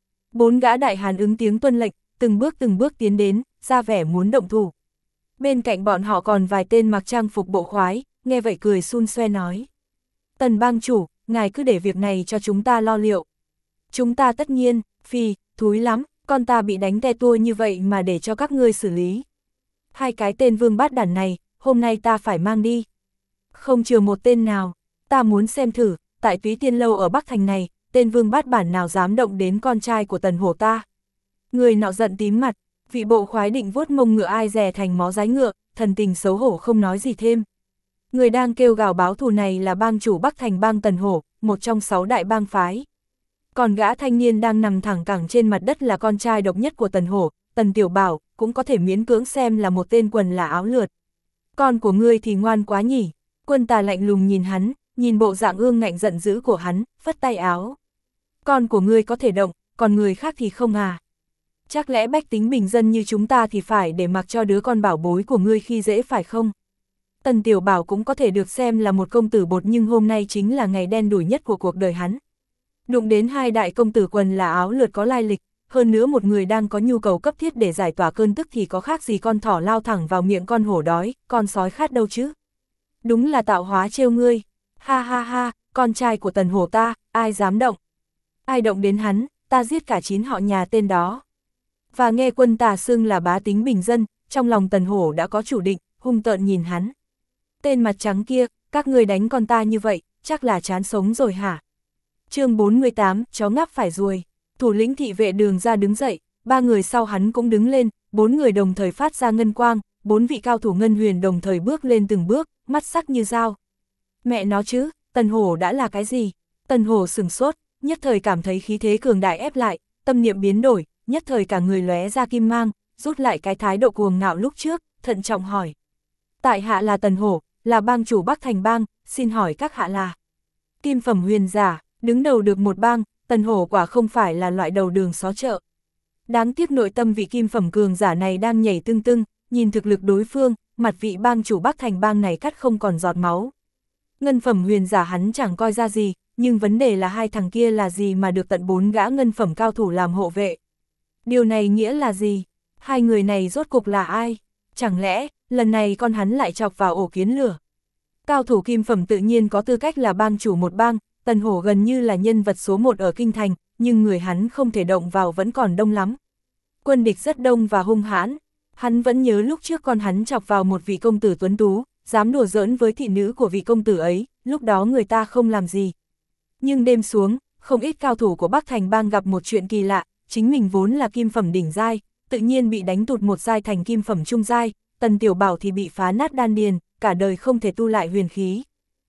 4 gã đại hán ứng tiếng tuân lệnh, từng bước tiến đến, ra vẻ muốn động thủ. Bên cạnh bọn họ còn vài tên mặc trang phục bộ khoái, nghe vậy cười xun xoe nói. Tần bang chủ, ngài cứ để việc này cho chúng ta lo liệu. Chúng ta tất nhiên, thúi lắm, con ta bị đánh te tua như vậy mà để cho các ngươi xử lý. Hai cái tên vương bát đản này, hôm nay ta phải mang đi. Không chừa một tên nào, ta muốn xem thử, tại Túy Tiên Lâu ở Bắc Thành này, tên vương bát bản nào dám động đến con trai của Tần hổ ta. Người nọ giận tím mặt, vị bộ khoái định vuốt mông ngựa ai dè thành mó dái ngựa, thần tình xấu hổ không nói gì thêm. Người đang kêu gào báo thù này là bang chủ Bắc Thành bang Tần hổ, một trong 6 đại bang phái. Còn gã thanh niên đang nằm thẳng cẳng trên mặt đất là con trai độc nhất của Tần hổ, Tần Tiểu Bảo, cũng có thể miễn cưỡng xem là một tên quần là áo lượt. Con của ngươi thì ngoan quá nhỉ. Quân Tà lạnh lùng nhìn hắn, nhìn bộ dạng ương ngạnh giận dữ của hắn, phất tay áo. Con của ngươi có thể động, còn người khác thì không à. Chắc lẽ bách tính bình dân như chúng ta thì phải để mặc cho đứa con bảo bối của ngươi khi dễ phải không? Tần Tiểu Bảo cũng có thể được xem là một công tử bột nhưng hôm nay chính là ngày đen đủi nhất của cuộc đời hắn. Đụng đến hai đại công tử quần là áo lượt có lai lịch, hơn nữa một người đang có nhu cầu cấp thiết để giải tỏa cơn tức thì có khác gì con thỏ lao thẳng vào miệng con hổ đói, con sói khát đâu chứ. Đúng là tạo hóa trêu ngươi, ha ha ha, con trai của Tần hổ ta, ai dám động. Ai động đến hắn, ta giết cả 9 họ nhà tên đó. Và nghe Quân Tà xưng là bá tính bình dân, trong lòng Tần hổ đã có chủ định, hung tợn nhìn hắn. Tên mặt trắng kia, các ngươi đánh con ta như vậy, chắc là chán sống rồi hả? Chương 48, chó ngáp phải ruồi. Thủ lĩnh thị vệ Đường ra đứng dậy, 3 người sau hắn cũng đứng lên, 4 người đồng thời phát ra ngân quang, 4 vị cao thủ ngân huyền đồng thời bước lên từng bước, mắt sắc như dao. Mẹ nó chứ, Tần hổ đã là cái gì? Tần hổ sửng sốt, nhất thời cảm thấy khí thế cường đại ép lại, tâm niệm biến đổi, nhất thời cả người lóe ra kim mang, rút lại cái thái độ cuồng ngạo lúc trước, thận trọng hỏi. Tại hạ là Tần hổ, là bang chủ Bắc Thành bang, xin hỏi các hạ là Kim phẩm huyền giả, đứng đầu được một bang, Tần hổ quả không phải là loại đầu đường xó chợ. Đáng tiếc nội tâm vị kim phẩm cường giả này đang nhảy tưng tưng, nhìn thực lực đối phương, mặt vị bang chủ Bắc Thành bang này cắt không còn giọt máu. Ngân phẩm huyền giả hắn chẳng coi ra gì, nhưng vấn đề là hai thằng kia là gì mà được tận 4 gã ngân phẩm cao thủ làm hộ vệ. Điều này nghĩa là gì? Hai người này rốt cục là ai? Chẳng lẽ, lần này con hắn lại chọc vào ổ kiến lửa? Cao thủ kim phẩm tự nhiên có tư cách là bang chủ một bang, Tần hổ gần như là nhân vật số 1 ở kinh thành, nhưng người hắn không thể động vào vẫn còn đông lắm. Quân địch rất đông và hung hãn, hắn vẫn nhớ lúc trước con hắn chọc vào một vị công tử tuấn tú, dám đùa giỡn với thị nữ của vị công tử ấy, lúc đó người ta không làm gì. Nhưng đêm xuống, không ít cao thủ của Bắc Thành bang gặp một chuyện kỳ lạ, chính mình vốn là kim phẩm đỉnh giai, tự nhiên bị đánh tụt một giai thành kim phẩm trung giai, Tần Tiểu Bảo thì bị phá nát đan điền, cả đời không thể tu lại huyền khí.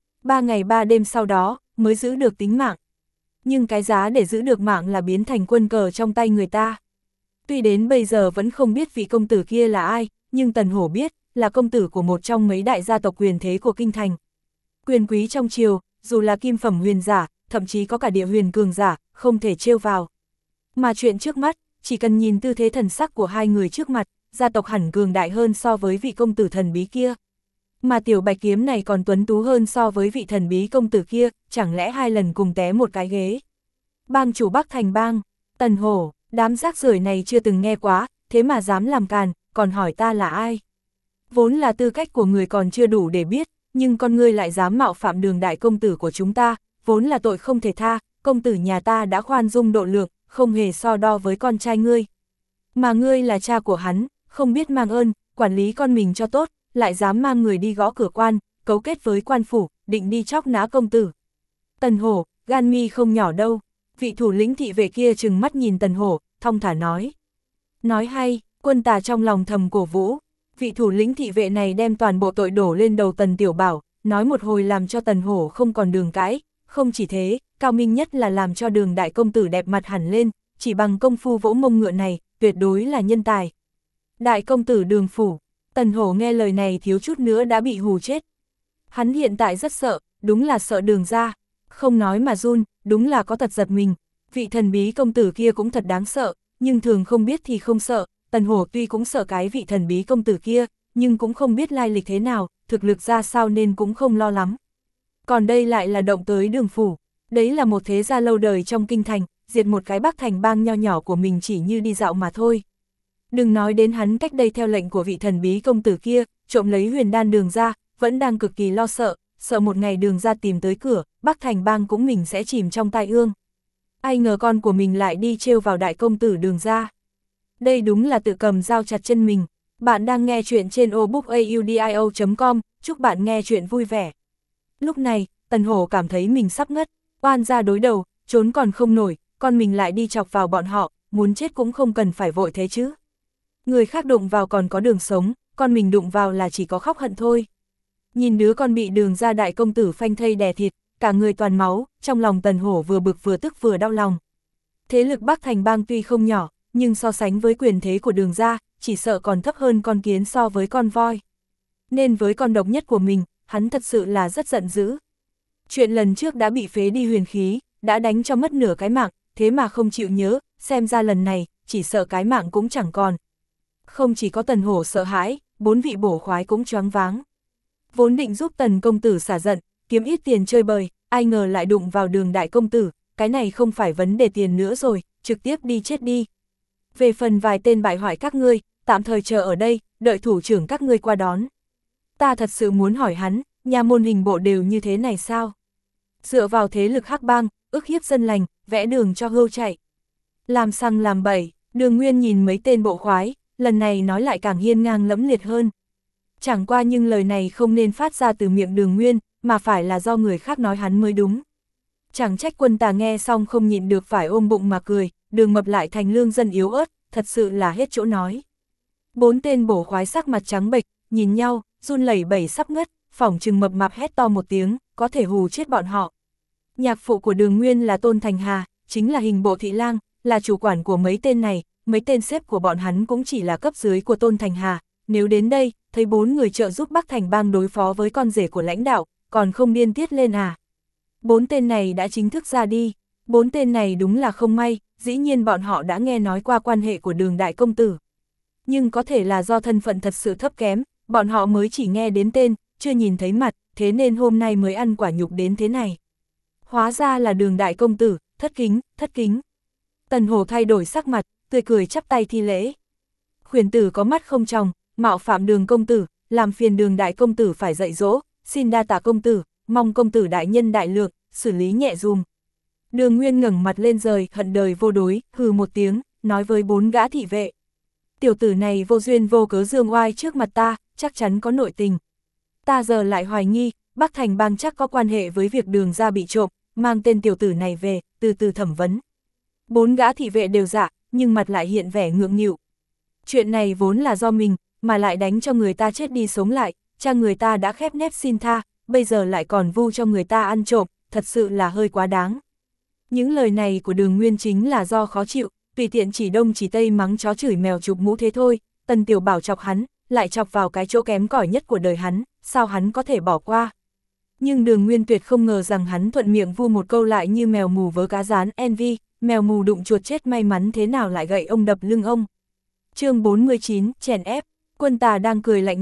3 ngày 3 đêm sau đó, mới giữ được tính mạng. Nhưng cái giá để giữ được mạng là biến thành quân cờ trong tay người ta. Tuy đến bây giờ vẫn không biết vị công tử kia là ai, nhưng Tần hổ biết, là công tử của một trong mấy đại gia tộc quyền thế của kinh thành. Quyền quý trong triều, dù là kim phẩm huyền giả, thậm chí có cả địa huyền cường giả, không thể trêu vào. Mà chuyện trước mắt, chỉ cần nhìn tư thế thần sắc của hai người trước mặt, gia tộc hẳn cường đại hơn so với vị công tử thần bí kia. Mà tiểu bạch kiếm này còn tuấn tú hơn so với vị thần bí công tử kia, chẳng lẽ 2 lần cùng té một cái ghế. Bang chủ Bắc Thành bang, Tần Hổ, đám rác rưởi này chưa từng nghe quá, thế mà dám làm càn, còn hỏi ta là ai. Vốn là tư cách của người còn chưa đủ để biết, nhưng con ngươi lại dám mạo phạm Đường đại công tử của chúng ta, vốn là tội không thể tha, công tử nhà ta đã khoan dung độ lượng, không hề so đo với con trai ngươi. Mà ngươi là cha của hắn, không biết mang ơn, quản lý con mình cho tốt, lại dám mang người đi gõ cửa quan, cấu kết với quan phủ, định đi chóc nã công tử. Tần Hổ, gan mi không nhỏ đâu. Vị thủ lĩnh thị vệ kia trừng mắt nhìn Tần Hổ, thong thả nói. Nói hay, quân tà trong lòng thầm cổ vũ. Vị thủ lĩnh thị vệ này đem toàn bộ tội đổ lên đầu Tần Tiểu Bảo, nói một hồi làm cho Tần Hổ không còn đường cãi. Không chỉ thế, cao minh nhất là làm cho Đường đại công tử đẹp mặt hẳn lên, chỉ bằng công phu vỗ mông ngựa này, tuyệt đối là nhân tài. Đại công tử Đường phủ, Tần Hổ nghe lời này thiếu chút nữa đã bị hù chết. Hắn hiện tại rất sợ, đúng là sợ Đường ra. Không nói mà run, đúng là có tật giật mình. Vị thần bí công tử kia cũng thật đáng sợ, nhưng thường không biết thì không sợ. Tần Hổ tuy cũng sợ cái vị thần bí công tử kia, nhưng cũng không biết lai lịch thế nào, thực lực ra sao nên cũng không lo lắm. Còn đây lại là động tới Đường phủ. Đấy là một thế gia lâu đời trong kinh thành, diệt một cái Bắc Thành bang nho nhỏ của mình chỉ như đi dạo mà thôi. Đừng nói đến hắn cách đây theo lệnh của vị thần bí công tử kia, trộm lấy huyền đan Đường ra, vẫn đang cực kỳ lo sợ, sợ một ngày Đường ra tìm tới cửa, Bắc Thành bang cũng mình sẽ chìm trong tai ương. Ai ngờ con của mình lại đi trêu vào đại công tử Đường ra. Đây đúng là tự cầm dao chặt chân mình. Bạn đang nghe chuyện trên obookaudio.com, chúc bạn nghe chuyện vui vẻ. Lúc này, Tần Hổ cảm thấy mình sắp ngất, oan ra đối đầu, trốn còn không nổi, con mình lại đi chọc vào bọn họ, muốn chết cũng không cần phải vội thế chứ. Người khác đụng vào còn có đường sống, con mình đụng vào là chỉ có khóc hận thôi. Nhìn đứa con bị Đường ra đại công tử phanh thây đè thịt, cả người toàn máu, trong lòng Tần Hổ vừa bực vừa tức vừa đau lòng. Thế lực Bắc Thành bang tuy không nhỏ, nhưng so sánh với quyền thế của Đường ra, chỉ sợ còn thấp hơn con kiến so với con voi. Nên với con độc nhất của mình, hắn thật sự là rất giận dữ. Chuyện lần trước đã bị phế đi huyền khí, đã đánh cho mất nửa cái mạng, thế mà không chịu nhớ, xem ra lần này, chỉ sợ cái mạng cũng chẳng còn. Không chỉ có Tần Hổ sợ hãi, 4 vị bổ khoái cũng choáng váng. Vốn định giúp Tần công tử xả giận, kiếm ít tiền chơi bời, ai ngờ lại đụng vào Đường đại công tử, cái này không phải vấn đề tiền nữa rồi, trực tiếp đi chết đi. Về phần vài tên bại hoại các ngươi, tạm thời chờ ở đây, đợi thủ trưởng các ngươi qua đón. Ta thật sự muốn hỏi hắn, nhà môn hình bộ đều như thế này sao? Dựa vào thế lực hắc bang, ức hiếp dân lành, vẽ đường cho hươu chạy. Làm xăng làm bậy, Đường Nguyên nhìn mấy tên bộ khoái, lần này nói lại càng hiên ngang lẫm liệt hơn. Chẳng qua nhưng lời này không nên phát ra từ miệng Đường Nguyên, mà phải là do người khác nói hắn mới đúng. Chẳng trách quân tà nghe xong không nhịn được phải ôm bụng mà cười, Đường Mập lại thành lương dân yếu ớt, thật sự là hết chỗ nói. 4 tên bổ khoái sắc mặt trắng bệch, nhìn nhau, run lẩy bẩy sắp ngất, phỏng chừng Mập Mạp hét to một tiếng, có thể hù chết bọn họ. Nhạc phụ của Đường Nguyên là Tôn Thành Hà, chính là hình bộ thị lang, là chủ quản của mấy tên này, mấy tên xếp của bọn hắn cũng chỉ là cấp dưới của Tôn Thành Hà. Nếu đến đây, thấy 4 người trợ giúp Bắc Thành bang đối phó với con rể của lãnh đạo, còn không điên tiết lên à? 4 tên này đã chính thức ra đi. 4 tên này đúng là không may, dĩ nhiên bọn họ đã nghe nói qua quan hệ của Đường đại công tử. Nhưng có thể là do thân phận thật sự thấp kém, bọn họ mới chỉ nghe đến tên, chưa nhìn thấy mặt, thế nên hôm nay mới ăn quả nhục đến thế này. Hóa ra là Đường đại công tử, thất kính, thất kính. Tần Hổ thay đổi sắc mặt, tươi cười chắp tay thi lễ. Khuyển tử có mắt không tròng, mạo phạm Đường công tử, làm phiền Đường đại công tử phải dạy dỗ, xin đa tạ công tử, mong công tử đại nhân đại lượng, xử lý nhẹ dùm. Đường Nguyên ngẩng mặt lên rời, hận đời vô đối, hừ một tiếng, nói với 4 gã thị vệ. Tiểu tử này vô duyên vô cớ dương oai trước mặt ta, chắc chắn có nội tình. Ta giờ lại hoài nghi, Bắc Thành bang chắc có quan hệ với việc Đường ra bị trộm, mang tên tiểu tử này về, từ từ thẩm vấn. 4 gã thị vệ đều dạ, nhưng mặt lại hiện vẻ ngượng nghịu. Chuyện này vốn là do mình, mà lại đánh cho người ta chết đi sống lại, cha người ta đã khép nép xin tha, bây giờ lại còn vu cho người ta ăn trộm, thật sự là hơi quá đáng. Những lời này của Đường Nguyên chính là do khó chịu, tùy tiện chỉ đông chỉ tây mắng chó chửi mèo chụp mũ thế thôi, Tần Tiểu Bảo chọc hắn, lại chọc vào cái chỗ kém cỏi nhất của đời hắn, sao hắn có thể bỏ qua. Nhưng Đường Nguyên tuyệt không ngờ rằng hắn thuận miệng vu một câu lại như mèo mù vớ cá rán envy, mèo mù đụng chuột chết may mắn thế nào lại gậy ông đập lưng ông. Chương 49, chèn ép, quân tà đang cười lạnh nhạt,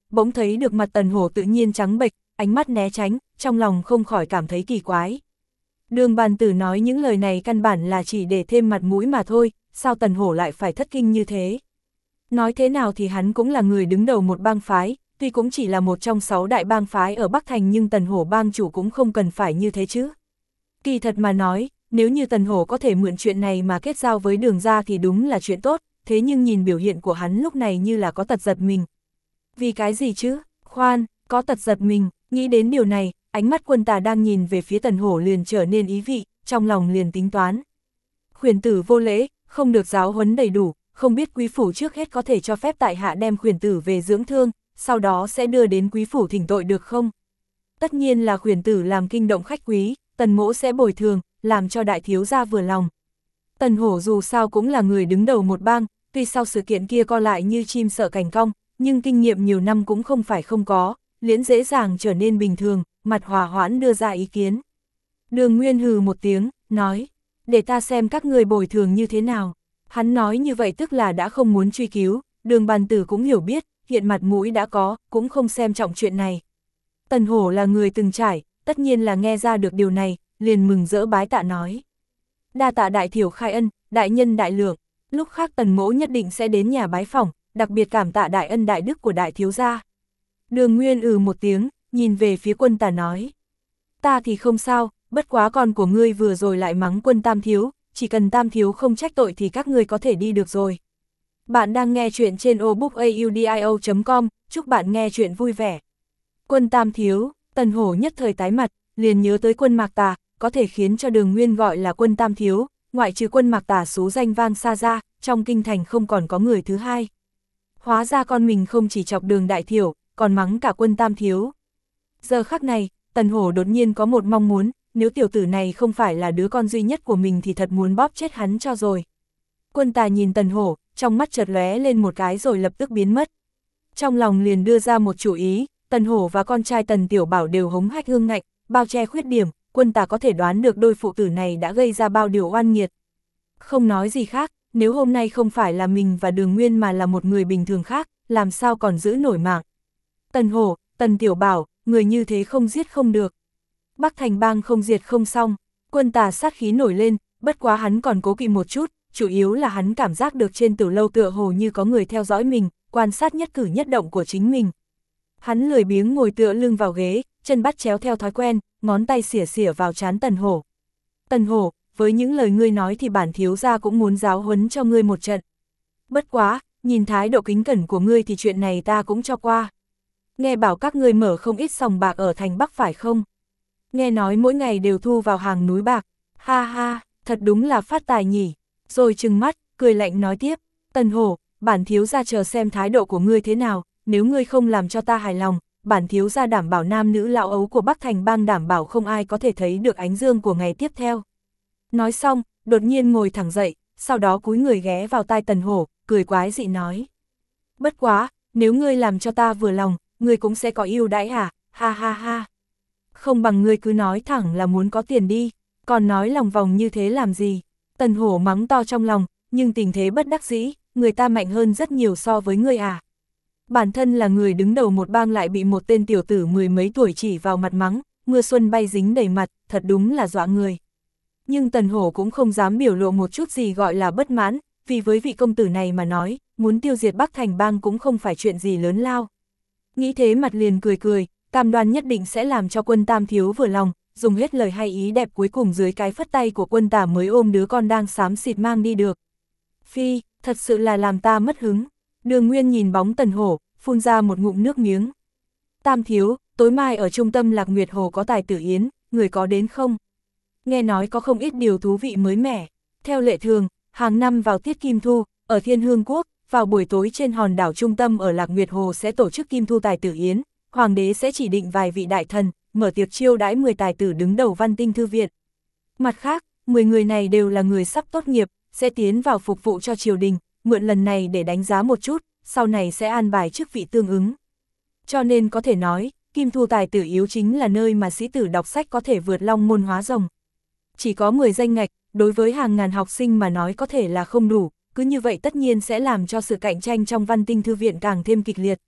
bỗng thấy được mặt Tần Hổ tự nhiên trắng bệch, ánh mắt né tránh, trong lòng không khỏi cảm thấy kỳ quái. Đường Bàn Tử nói những lời này căn bản là chỉ để thêm mặt mũi mà thôi, sao Tần Hổ lại phải thất kinh như thế? Nói thế nào thì hắn cũng là người đứng đầu một bang phái, tuy cũng chỉ là một trong 6 đại bang phái ở Bắc Thành nhưng Tần Hổ bang chủ cũng không cần phải như thế chứ. Kỳ thật mà nói, nếu như Tần Hổ có thể mượn chuyện này mà kết giao với Đường gia thì đúng là chuyện tốt, thế nhưng nhìn biểu hiện của hắn lúc này như là có tật giật mình. Vì cái gì chứ? Khoan, có tật giật mình, nghĩ đến điều này, ánh mắt Quân Tà đang nhìn về phía Tần Hổ liền trở nên ý vị, trong lòng liền tính toán. Khuyển tử vô lễ, không được giáo huấn đầy đủ, không biết quý phủ trước hết có thể cho phép tại hạ đem khuyển tử về dưỡng thương, sau đó sẽ đưa đến quý phủ thỉnh tội được không? Tất nhiên là khuyển tử làm kinh động khách quý, Tần mỗ sẽ bồi thường, làm cho đại thiếu gia vừa lòng. Tần Hổ dù sao cũng là người đứng đầu một bang, tuy sau sự kiện kia co lại như chim sợ cành cong, nhưng kinh nghiệm nhiều năm cũng không phải không có, liễn dễ dàng trở nên bình thường, mặt hòa hoãn đưa ra ý kiến. Đường Nguyên hừ một tiếng, nói, để ta xem các người bồi thường như thế nào. Hắn nói như vậy tức là đã không muốn truy cứu, Đường Bàn Tử cũng hiểu biết, hiện mặt mũi đã có, cũng không xem trọng chuyện này. Tần Hổ là người từng trải, tất nhiên là nghe ra được điều này, liền mừng rỡ bái tạ nói. Đa tạ đại thiểu khai ân, đại nhân đại lượng, lúc khác Tần mỗ nhất định sẽ đến nhà bái phỏng, đặc biệt cảm tạ đại ân đại đức của đại thiếu gia. Đường Nguyên một tiếng, nhìn về phía Quân Tà nói. Ta thì không sao, bất quá con của ngươi vừa rồi lại mắng Quân Tam thiếu, chỉ cần Tam thiếu không trách tội thì các ngươi có thể đi được rồi. Bạn đang nghe chuyện trên obookaudio.com, chúc bạn nghe chuyện vui vẻ. Quân Tam thiếu, Tần Hổ nhất thời tái mặt, liền nhớ tới Quân Mạc Tà, có thể khiến cho Đường Nguyên gọi là Quân Tam thiếu, ngoại trừ Quân Mạc Tà số danh vang xa ra, trong kinh thành không còn có người thứ hai. Hóa ra con mình không chỉ chọc Đường đại thiểu, còn mắng cả Quân Tam thiếu. Giờ khắc này, Tần Hổ đột nhiên có một mong muốn, nếu tiểu tử này không phải là đứa con duy nhất của mình thì thật muốn bóp chết hắn cho rồi. Quân Tà nhìn Tần Hổ, trong mắt chợt lóe lên một cái rồi lập tức biến mất. Trong lòng liền đưa ra một chủ ý, Tần Hổ và con trai Tần Tiểu Bảo đều hống hách hương ngạnh, bao che khuyết điểm, Quân Tà có thể đoán được đôi phụ tử này đã gây ra bao điều oan nghiệt. Không nói gì khác, nếu hôm nay không phải là mình và Đường Nguyên mà là một người bình thường khác, làm sao còn giữ nổi mạng. Tần Hổ, Tần Tiểu Bảo, người như thế không giết không được. Bắc Thành bang không diệt không xong, Quân Tà sát khí nổi lên, bất quá hắn còn cố kỵ một chút, chủ yếu là hắn cảm giác được trên tử lâu tựa hồ như có người theo dõi mình, quan sát nhất cử nhất động của chính mình. Hắn lười biếng ngồi tựa lưng vào ghế, chân bắt chéo theo thói quen, ngón tay xỉa xỉa vào trán Tần Hổ. Tần Hổ, với những lời ngươi nói thì bản thiếu gia cũng muốn giáo huấn cho ngươi một trận. Bất quá, nhìn thái độ kính cẩn của ngươi thì chuyện này ta cũng cho qua. Nghe bảo các ngươi mở không ít sòng bạc ở thành Bắc phải không? Nghe nói mỗi ngày đều thu vào hàng núi bạc. Ha ha, thật đúng là phát tài nhỉ. Rồi trừng mắt, cười lạnh nói tiếp. Tần Hổ, bản thiếu gia chờ xem thái độ của ngươi thế nào. Nếu ngươi không làm cho ta hài lòng, bản thiếu gia đảm bảo nam nữ lão ấu của Bắc Thành bang đảm bảo không ai có thể thấy được ánh dương của ngày tiếp theo. Nói xong, đột nhiên ngồi thẳng dậy, sau đó cúi người ghé vào tai Tần Hổ, cười quái dị nói. Bất quá, nếu ngươi làm cho ta vừa lòng, ngươi cũng sẽ có ưu đãi hả? Ha ha ha. Không bằng ngươi cứ nói thẳng là muốn có tiền đi, còn nói lòng vòng như thế làm gì? Tần Hổ mắng to trong lòng, nhưng tình thế bất đắc dĩ, người ta mạnh hơn rất nhiều so với ngươi à. Bản thân là người đứng đầu một bang lại bị một tên tiểu tử mười mấy tuổi chỉ vào mặt mắng, mưa xuân bay dính đầy mặt, thật đúng là dọa người. Nhưng Tần Hổ cũng không dám biểu lộ một chút gì gọi là bất mãn, vì với vị công tử này mà nói, muốn tiêu diệt Bắc Thành bang cũng không phải chuyện gì lớn lao. Nghĩ thế mặt liền cười cười, cam đoan nhất định sẽ làm cho Quân Tam thiếu vừa lòng, dùng hết lời hay ý đẹp cuối cùng dưới cái phất tay của Quân Tà mới ôm đứa con đang xám xịt mang đi được. Phi, thật sự là làm ta mất hứng. Đường Nguyên nhìn bóng Tần Hổ, phun ra một ngụm nước miếng. Tam thiếu, tối mai ở trung tâm Lạc Nguyệt Hồ có tài tử yến, người có đến không? Nghe nói có không ít điều thú vị mới mẻ. Theo lệ thường, hàng năm vào tiết Kim Thu, ở Thiên Hương Quốc, vào buổi tối trên hòn đảo trung tâm ở Lạc Nguyệt Hồ sẽ tổ chức Kim Thu tài tử yến, hoàng đế sẽ chỉ định vài vị đại thần, mở tiệc chiêu đãi 10 tài tử đứng đầu Văn Tinh thư viện. Mặt khác, 10 người này đều là người sắp tốt nghiệp, sẽ tiến vào phục vụ cho triều đình, mượn lần này để đánh giá một chút, sau này sẽ an bài chức vị tương ứng. Cho nên có thể nói, Kim Thu tài tử yếu chính là nơi mà sĩ tử đọc sách có thể vượt long môn hóa rồng. Chỉ có 10 danh ngạch, đối với hàng ngàn học sinh mà nói có thể là không đủ, cứ như vậy tất nhiên sẽ làm cho sự cạnh tranh trong Văn Tinh thư viện càng thêm kịch liệt.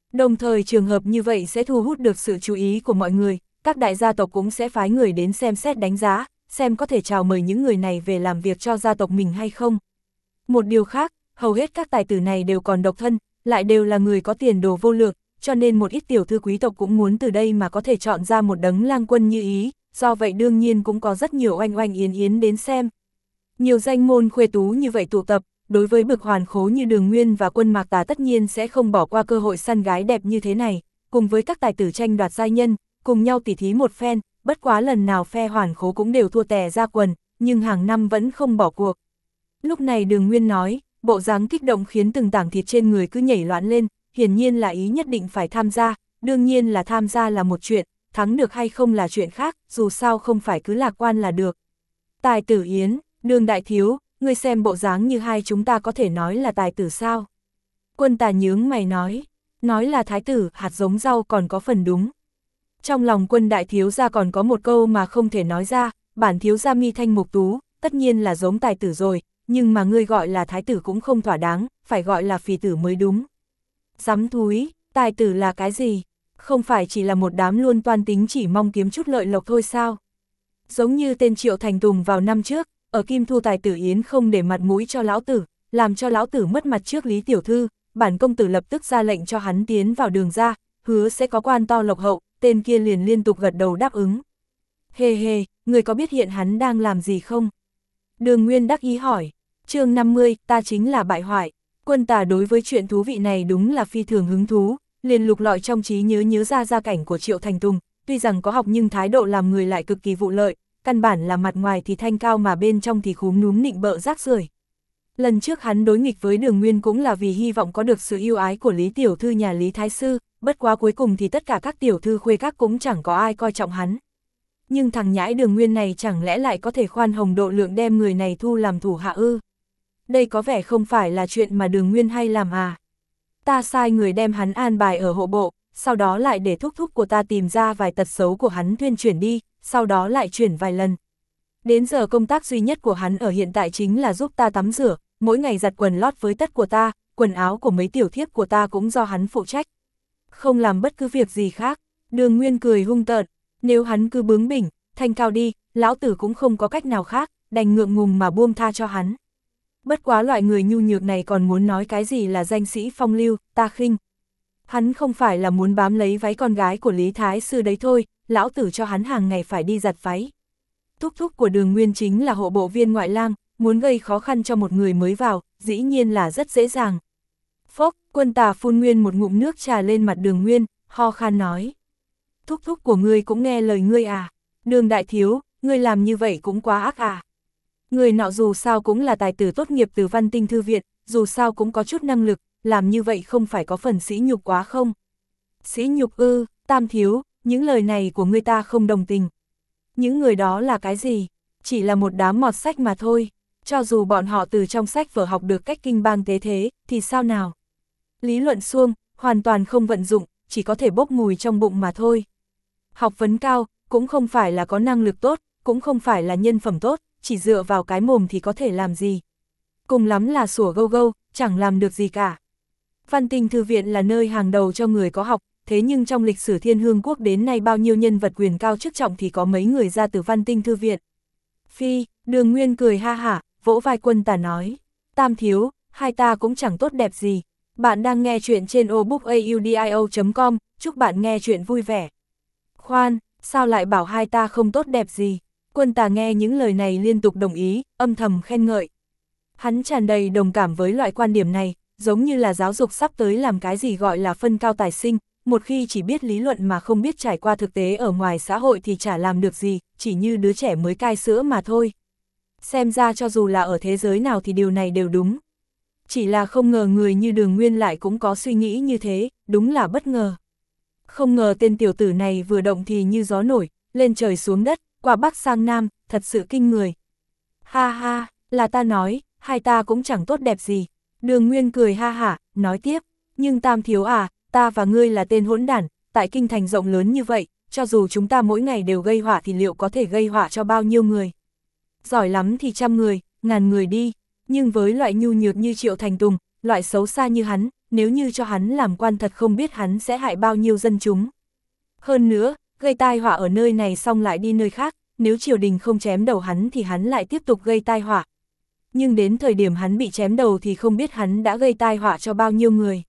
Đồng thời trường hợp như vậy sẽ thu hút được sự chú ý của mọi người, các đại gia tộc cũng sẽ phái người đến xem xét đánh giá, xem có thể chào mời những người này về làm việc cho gia tộc mình hay không. Một điều khác, hầu hết các tài tử này đều còn độc thân, lại đều là người có tiền đồ vô lượng, cho nên một ít tiểu thư quý tộc cũng muốn từ đây mà có thể chọn ra một đấng lang quân như ý, do vậy đương nhiên cũng có rất nhiều oanh oanh yến yến đến xem. Nhiều danh môn khuê tú như vậy tụ tập, đối với bực hoàn khố như Đường Nguyên và Quân Mạc Tà tất nhiên sẽ không bỏ qua cơ hội săn gái đẹp như thế này, cùng với các tài tử tranh đoạt giai nhân, cùng nhau tỉ thí một phen, bất quá lần nào phe hoàn khố cũng đều thua tè ra quần, nhưng hàng năm vẫn không bỏ cuộc. Lúc này Đường Nguyên nói, bộ dáng kích động khiến từng tảng thịt trên người cứ nhảy loạn lên, hiển nhiên là ý nhất định phải tham gia, đương nhiên là tham gia là một chuyện, thắng được hay không là chuyện khác, dù sao không phải cứ lạc quan là được. Tài tử Yến, Đường đại thiếu, ngươi xem bộ dáng như hai chúng ta có thể nói là tài tử sao? Quân Tà nhướng mày nói là thái tử, hạt giống rau còn có phần đúng. Trong lòng Quân đại thiếu gia còn có một câu mà không thể nói ra, bản thiếu gia mi thanh mục tú, tất nhiên là giống tài tử rồi, nhưng mà ngươi gọi là thái tử cũng không thỏa đáng, phải gọi là phì tử mới đúng. Dám thúi, tài tử là cái gì? Không phải chỉ là một đám luôn toan tính chỉ mong kiếm chút lợi lộc thôi sao? Giống như tên Triệu Thành Tùng vào năm trước, ở Kim Thu tài tử Yến không để mặt mũi cho lão tử, làm cho lão tử mất mặt trước Lý Tiểu Thư, bản công tử lập tức ra lệnh cho hắn tiến vào Đường ra, hứa sẽ có quan to lộc hậu, tên kia liền liên tục gật đầu đáp ứng. Hề hề, người có biết hiện hắn đang làm gì không? Đường Nguyên đắc ý hỏi, chương 50, ta chính là bại hoại. Quân Tà đối với chuyện thú vị này đúng là phi thường hứng thú, liền lục lọi trong trí nhớ ra gia cảnh của Triệu Thành Tùng, tuy rằng có học nhưng thái độ làm người lại cực kỳ vụ lợi, căn bản là mặt ngoài thì thanh cao mà bên trong thì khúm núm nịnh bợ rác rưởi. Lần trước hắn đối nghịch với Đường Nguyên cũng là vì hy vọng có được sự yêu ái của Lý Tiểu Thư nhà Lý Thái Sư, bất quá cuối cùng thì tất cả các tiểu thư khuê các cũng chẳng có ai coi trọng hắn. Nhưng thằng nhãi Đường Nguyên này chẳng lẽ lại có thể khoan hồng độ lượng đem người này thu làm thủ hạ ư? Đây có vẻ không phải là chuyện mà Đường Nguyên hay làm à. Ta sai người đem hắn an bài ở hộ bộ, sau đó lại để thúc thúc của ta tìm ra vài tật xấu của hắn tuyên chuyển đi, sau đó lại chuyển vài lần. Đến giờ công tác duy nhất của hắn ở hiện tại chính là giúp ta tắm rửa, mỗi ngày giặt quần lót với tất của ta, quần áo của mấy tiểu thiếp của ta cũng do hắn phụ trách. Không làm bất cứ việc gì khác. Đường Nguyên cười hung tợn, nếu hắn cứ bướng bỉnh, thanh cao đi, lão tử cũng không có cách nào khác, đành ngượng ngùng mà buông tha cho hắn. Bất quá loại người nhu nhược này còn muốn nói cái gì là danh sĩ phong lưu, ta khinh. Hắn không phải là muốn bám lấy váy con gái của Lý Thái Sư đấy thôi, lão tử cho hắn hàng ngày phải đi giặt váy. Thúc thúc của Đường Nguyên chính là hộ bộ viên ngoại lang, muốn gây khó khăn cho một người mới vào, dĩ nhiên là rất dễ dàng. Phốc, Quân Tà phun nguyên một ngụm nước trà lên mặt Đường Nguyên, ho khan nói. Thúc thúc của ngươi cũng nghe lời ngươi à? Đường đại thiếu, ngươi làm như vậy cũng quá ác à? Người nọ dù sao cũng là tài tử tốt nghiệp từ Văn Tinh Thư viện, dù sao cũng có chút năng lực, làm như vậy không phải có phần sỉ nhục quá không? Sỉ nhục ư, Tam thiếu, những lời này của ngươi ta không đồng tình. Những người đó là cái gì? Chỉ là một đám mọt sách mà thôi. Cho dù bọn họ từ trong sách vở học được cách kinh bang tế thế, thì sao nào? Lý luận suông, hoàn toàn không vận dụng, chỉ có thể bốc mùi trong bụng mà thôi. Học vấn cao, cũng không phải là có năng lực tốt, cũng không phải là nhân phẩm tốt, chỉ dựa vào cái mồm thì có thể làm gì. Cùng lắm là sủa gâu gâu, chẳng làm được gì cả. Văn Tinh Thư viện là nơi hàng đầu cho người có học, thế nhưng trong lịch sử Thiên Hương Quốc đến nay bao nhiêu nhân vật quyền cao chức trọng thì có mấy người ra từ Văn Tinh Thư viện. Phi, Đường Nguyên cười ha hả, vỗ vai Quân Tà nói. Tam thiếu, hai ta cũng chẳng tốt đẹp gì. Bạn đang nghe chuyện trên obookaudio.com, chúc bạn nghe chuyện vui vẻ. Khoan, sao lại bảo hai ta không tốt đẹp gì? Quân Tà nghe những lời này liên tục đồng ý, âm thầm khen ngợi. Hắn tràn đầy đồng cảm với loại quan điểm này, giống như là giáo dục sắp tới làm cái gì gọi là phân cao tài sinh, một khi chỉ biết lý luận mà không biết trải qua thực tế ở ngoài xã hội thì chả làm được gì, chỉ như đứa trẻ mới cai sữa mà thôi. Xem ra cho dù là ở thế giới nào thì điều này đều đúng. Chỉ là không ngờ người như Đường Nguyên lại cũng có suy nghĩ như thế, đúng là bất ngờ. Không ngờ tên tiểu tử này vừa động thì như gió nổi, lên trời xuống đất, qua Bắc sang Nam, thật sự kinh người. Ha ha, là ta nói, hai ta cũng chẳng tốt đẹp gì. Đường Nguyên cười ha hả, nói tiếp, nhưng Tam thiếu à, ta và ngươi là tên hỗn đản, tại kinh thành rộng lớn như vậy, cho dù chúng ta mỗi ngày đều gây họa thì liệu có thể gây họa cho bao nhiêu người? Giỏi lắm thì 100 người, 1000 người đi, nhưng với loại nhu nhược như Triệu Thành Tùng, loại xấu xa như hắn, nếu như cho hắn làm quan thật không biết hắn sẽ hại bao nhiêu dân chúng. Hơn nữa, gây tai họa ở nơi này xong lại đi nơi khác, nếu triều đình không chém đầu hắn thì hắn lại tiếp tục gây tai họa. Nhưng đến thời điểm hắn bị chém đầu thì không biết hắn đã gây tai họa cho bao nhiêu người.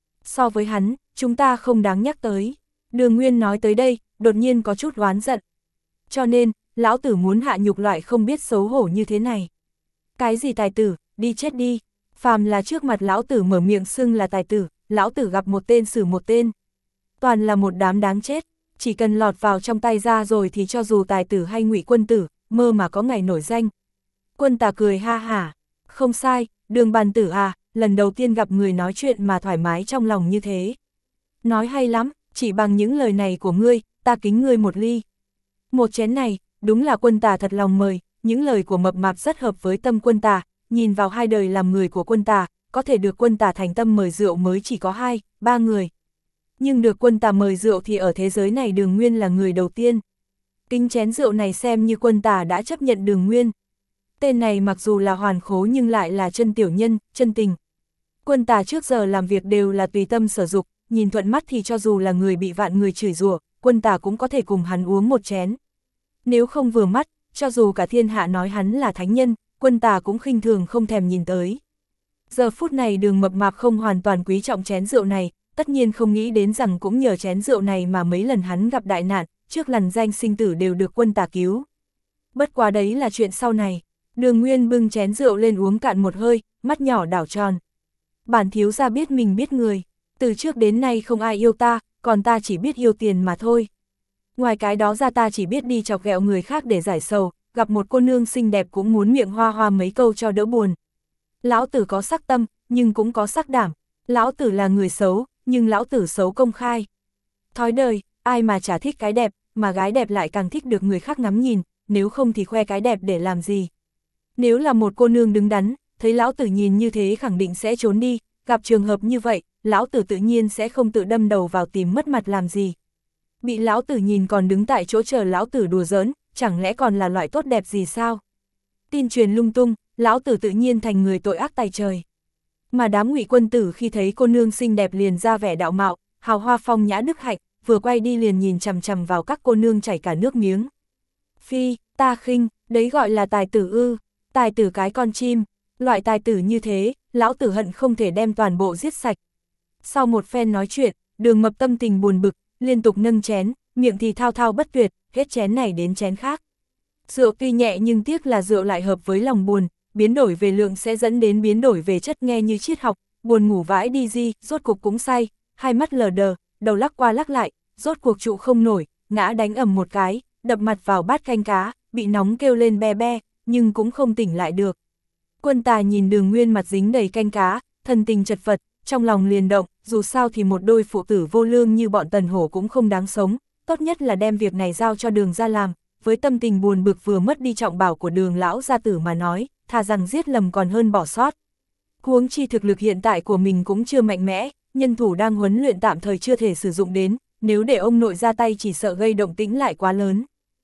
So với hắn, chúng ta không đáng nhắc tới. Đường Nguyên nói tới đây, đột nhiên có chút oán giận. Cho nên, lão tử muốn hạ nhục loại không biết xấu hổ như thế này. Cái gì tài tử, đi chết đi. Phàm là trước mặt lão tử mở miệng xưng là tài tử, lão tử gặp một tên xử một tên. Toàn là một đám đáng chết, chỉ cần lọt vào trong tay ra rồi thì cho dù tài tử hay ngụy quân tử, mơ mà có ngày nổi danh. Quân Tà cười ha hả, không sai, Đường bàn tử à, lần đầu tiên gặp người nói chuyện mà thoải mái trong lòng như thế. Nói hay lắm, chỉ bằng những lời này của ngươi, ta kính ngươi một ly. Một chén này, đúng là Quân Tà thật lòng mời, những lời của mập mạp rất hợp với tâm Quân Tà, nhìn vào 2 đời làm người của Quân Tà, có thể được Quân Tà thành tâm mời rượu mới chỉ có 2, 3 người. Nhưng được Quân Tà mời rượu thì ở thế giới này Đường Nguyên là người đầu tiên. Kính chén rượu này xem như Quân Tà đã chấp nhận Đường Nguyên. Tên này mặc dù là hoàn khố nhưng lại là chân tiểu nhân, chân tình. Quân Tà trước giờ làm việc đều là tùy tâm sở dục, nhìn thuận mắt thì cho dù là người bị vạn người chửi rủa, Quân Tà cũng có thể cùng hắn uống một chén. Nếu không vừa mắt, cho dù cả thiên hạ nói hắn là thánh nhân, Quân Tà cũng khinh thường không thèm nhìn tới. Giờ phút này Đường mập mạp không hoàn toàn quý trọng chén rượu này, tất nhiên không nghĩ đến rằng cũng nhờ chén rượu này mà mấy lần hắn gặp đại nạn, trước lằn danh sinh tử đều được Quân Tà cứu. Bất quá đấy là chuyện sau này. Đường Nguyên bưng chén rượu lên uống cạn một hơi, mắt nhỏ đảo tròn. Bản thiếu gia biết mình biết người, từ trước đến nay không ai yêu ta, còn ta chỉ biết yêu tiền mà thôi. Ngoài cái đó ra ta chỉ biết đi chọc ghẹo người khác để giải sầu, gặp một cô nương xinh đẹp cũng muốn miệng hoa hoa mấy câu cho đỡ buồn. Lão tử có sắc tâm, nhưng cũng có sắc đảm. Lão tử là người xấu, nhưng lão tử xấu công khai. Thói đời, ai mà chả thích cái đẹp, mà gái đẹp lại càng thích được người khác ngắm nhìn, nếu không thì khoe cái đẹp để làm gì. Nếu là một cô nương đứng đắn, thấy lão tử nhìn như thế khẳng định sẽ trốn đi, gặp trường hợp như vậy, lão tử tự nhiên sẽ không tự đâm đầu vào tìm mất mặt làm gì. Bị lão tử nhìn còn đứng tại chỗ chờ lão tử đùa giỡn, chẳng lẽ còn là loại tốt đẹp gì sao? Tin truyền lung tung, lão tử tự nhiên thành người tội ác tày trời. Mà đám ngụy quân tử khi thấy cô nương xinh đẹp liền ra vẻ đạo mạo, hào hoa phong nhã đức hạnh, vừa quay đi liền nhìn chằm chằm vào các cô nương chảy cả nước miếng. Phi, ta khinh, đấy gọi là tài tử ư? Tài tử cái con chim, loại tài tử như thế, lão tử hận không thể đem toàn bộ giết sạch. Sau một phen nói chuyện, Đường mập tâm tình buồn bực, liên tục nâng chén, miệng thì thao thao bất tuyệt, hết chén này đến chén khác. Rượu tuy nhẹ nhưng tiếc là rượu lại hợp với lòng buồn, biến đổi về lượng sẽ dẫn đến biến đổi về chất, nghe như triết học, buồn ngủ vãi đi di, rốt cuộc cũng say, hai mắt lờ đờ, đầu lắc qua lắc lại, rốt cuộc trụ không nổi, ngã đánh ầm một cái, đập mặt vào bát canh cá, bị nóng kêu lên be be, nhưng cũng không tỉnh lại được. Quân Tà nhìn Đường Nguyên mặt dính đầy canh cá, thân tình chật vật, trong lòng liền động, dù sao thì một đôi phụ tử vô lương như bọn Tần Hổ cũng không đáng sống, tốt nhất là đem việc này giao cho Đường ra làm, với tâm tình buồn bực vừa mất đi trọng bảo của Đường lão gia tử mà nói, thà rằng giết lầm còn hơn bỏ sót. Huống chi thực lực hiện tại của mình cũng chưa mạnh mẽ, nhân thủ đang huấn luyện tạm thời chưa thể sử dụng đến, nếu để ông nội ra tay chỉ sợ gây động tĩnh lại quá lớn.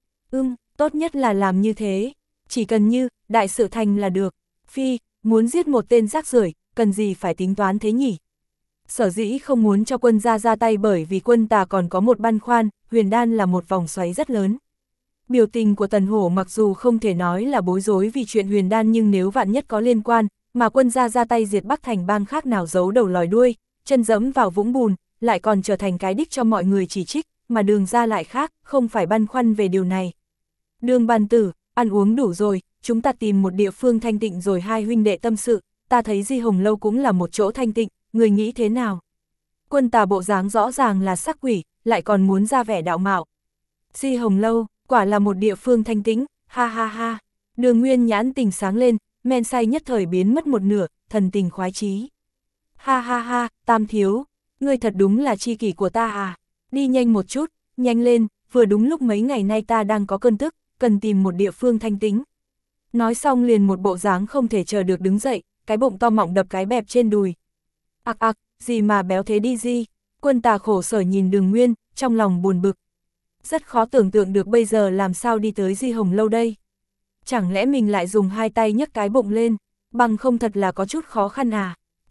Tốt nhất là làm như thế, chỉ cần như, đại sự thành là được. Phi, muốn giết một tên rác rưởi, cần gì phải tính toán thế nhỉ? Sở dĩ không muốn cho Quân gia ra tay bởi vì Quân Tà còn có một băn khoăn, huyền đan là một vòng xoáy rất lớn. Biểu tình của Tần Hổ mặc dù không thể nói là bối rối vì chuyện huyền đan nhưng nếu vạn nhất có liên quan, mà Quân gia ra tay diệt Bắc Thành bang khác nào giấu đầu lòi đuôi, chân dẫm vào vũng bùn, lại còn trở thành cái đích cho mọi người chỉ trích, mà Đường ra lại khác, không phải băn khoăn về điều này. Đường bàn tử, ăn uống đủ rồi, chúng ta tìm một địa phương thanh tịnh rồi hai huynh đệ tâm sự, ta thấy Di Hồng Lâu cũng là một chỗ thanh tịnh, người nghĩ thế nào? Quân Tà bộ dáng rõ ràng là sắc quỷ, lại còn muốn ra vẻ đạo mạo. Di Hồng Lâu, quả là một địa phương thanh tĩnh, ha ha ha. Đường Nguyên nhãn tình sáng lên, men say nhất thời biến mất một nửa, thần tình khoái chí. Ha ha ha, Tam thiếu, ngươi thật đúng là tri kỷ của ta à, đi nhanh một chút, nhanh lên, vừa đúng lúc mấy ngày nay ta đang có cơn tức, cần tìm một địa phương thanh tĩnh. Nói xong liền một bộ dáng không thể chờ được đứng dậy, cái bụng to mọng đập cái bẹp trên đùi. Ặc ặc, gì mà béo thế đi Di? Quân Tà khổ sở nhìn Đường Nguyên, trong lòng buồn bực. Rất khó tưởng tượng được bây giờ làm sao đi tới Di Hồng Lâu đây. Chẳng lẽ mình lại dùng hai tay nhấc cái bụng lên, bằng không thật là có chút khó khăn à.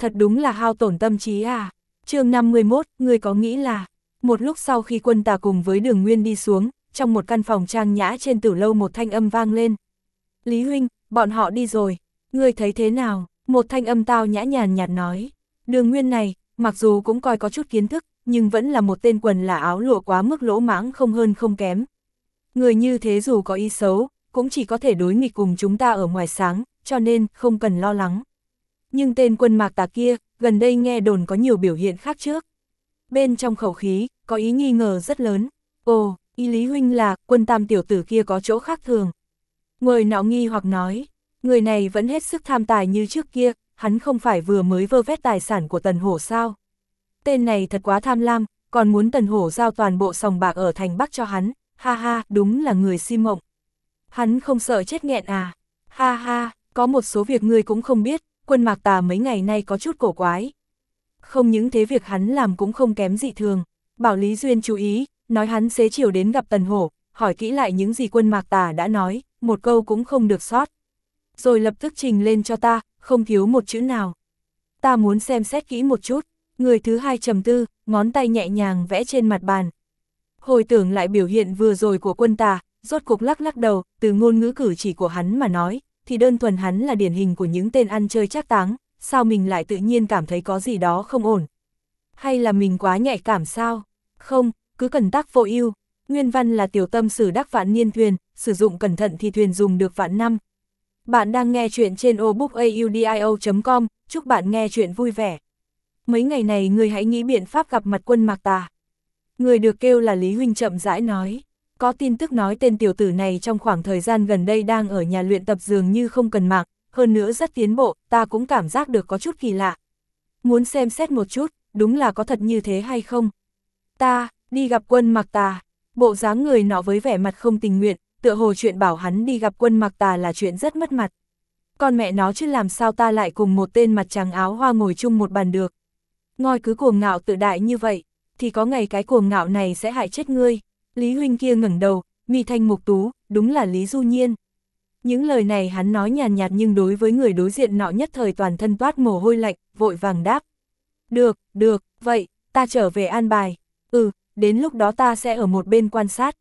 Thật đúng là hao tổn tâm trí à. Chương 51, ngươi có nghĩ là... Một lúc sau khi Quân Tà cùng với Đường Nguyên đi xuống, trong một căn phòng trang nhã trên tử lâu một thanh âm vang lên. Lý huynh, bọn họ đi rồi, ngươi thấy thế nào? Một thanh âm tao nhã nhàn nhạt nói. Đường Nguyên này, mặc dù cũng coi có chút kiến thức, nhưng vẫn là một tên quần là áo lụa quá mức lỗ mãng không hơn không kém. Người như thế dù có ý xấu, cũng chỉ có thể đối nghịch cùng chúng ta ở ngoài sáng, cho nên không cần lo lắng. Nhưng tên Quân Mạc Tà kia, gần đây nghe đồn có nhiều biểu hiện khác trước. Bên trong khẩu khí, có ý nghi ngờ rất lớn. Ồ, ý Lý huynh là Quân Tam tiểu tử kia có chỗ khác thường. Người nọ nghi hoặc nói, người này vẫn hết sức tham tài như trước kia, hắn không phải vừa mới vơ vét tài sản của Tần Hổ sao? Tên này thật quá tham lam, còn muốn Tần Hổ giao toàn bộ sòng bạc ở thành Bắc cho hắn, ha ha, đúng là người si mộng. Hắn không sợ chết nghẹn à? Ha ha, có một số việc ngươi cũng không biết, Quân Mạc Tà mấy ngày nay có chút cổ quái. Không những thế việc hắn làm cũng không kém dị thường, bảo Lý Duyên chú ý, nói hắn xế chiều đến gặp Tần Hổ, hỏi kỹ lại những gì Quân Mạc Tà đã nói, một câu cũng không được sót. Rồi lập tức trình lên cho ta, không thiếu một chữ nào. Ta muốn xem xét kỹ một chút. Người thứ hai trầm tư, ngón tay nhẹ nhàng vẽ trên mặt bàn. Hồi tưởng lại biểu hiện vừa rồi của Quân Tà, rốt cục lắc lắc đầu, từ ngôn ngữ cử chỉ của hắn mà nói, thì đơn thuần hắn là điển hình của những tên ăn chơi trác táng, sao mình lại tự nhiên cảm thấy có gì đó không ổn? Hay là mình quá nhạy cảm sao? Không, cứ cẩn tắc vô ưu. Nguyên văn là tiểu tâm sử đắc vạn niên thuyền, sử dụng cẩn thận thì thuyền dùng được vạn năm. Bạn đang nghe chuyện trên obookaudio.com, chúc bạn nghe chuyện vui vẻ. Mấy ngày này người hãy nghĩ biện pháp gặp mặt Quân Mạc Tà. Người được kêu là Lý huynh chậm rãi nói. Có tin tức nói tên tiểu tử này trong khoảng thời gian gần đây đang ở nhà luyện tập dường như không cần mạng, hơn nữa rất tiến bộ, ta cũng cảm giác được có chút kỳ lạ. Muốn xem xét một chút, đúng là có thật như thế hay không? Ta, đi gặp Quân Mạc Tà. Bộ dáng người nọ với vẻ mặt không tình nguyện, tựa hồ chuyện bảo hắn đi gặp Quân Mạc Tà là chuyện rất mất mặt. Con mẹ nó chứ làm sao ta lại cùng một tên mặt trắng áo hoa ngồi chung một bàn được. Ngoi cứ cuồng ngạo tự đại như vậy, thì có ngày cái cuồng ngạo này sẽ hại chết ngươi. Lý huynh kia ngẩng đầu, mi thanh mục tú, đúng là Lý Du Nhiên. Những lời này hắn nói nhàn nhạt nhưng đối với người đối diện nọ nhất thời toàn thân toát mồ hôi lạnh, vội vàng đáp. Được, vậy, ta trở về an bài. Đến lúc đó ta sẽ ở một bên quan sát.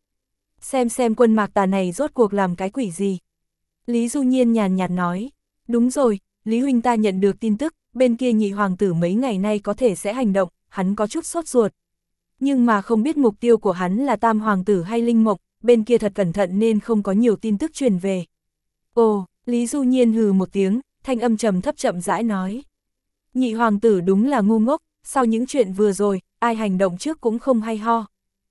Xem Quân Mạc Tà này rốt cuộc làm cái quỷ gì. Lý Du Nhiên nhàn nhạt nói. Đúng rồi, Lý huynh ta nhận được tin tức, bên kia nhị hoàng tử mấy ngày nay có thể sẽ hành động, hắn có chút sốt ruột. Nhưng mà không biết mục tiêu của hắn là tam hoàng tử hay linh mộng, bên kia thật cẩn thận nên không có nhiều tin tức truyền về. Ồ, Lý Du Nhiên hừ một tiếng, thanh âm trầm thấp chậm rãi nói. Nhị hoàng tử đúng là ngu ngốc, sau những chuyện vừa rồi, ai hành động trước cũng không hay ho.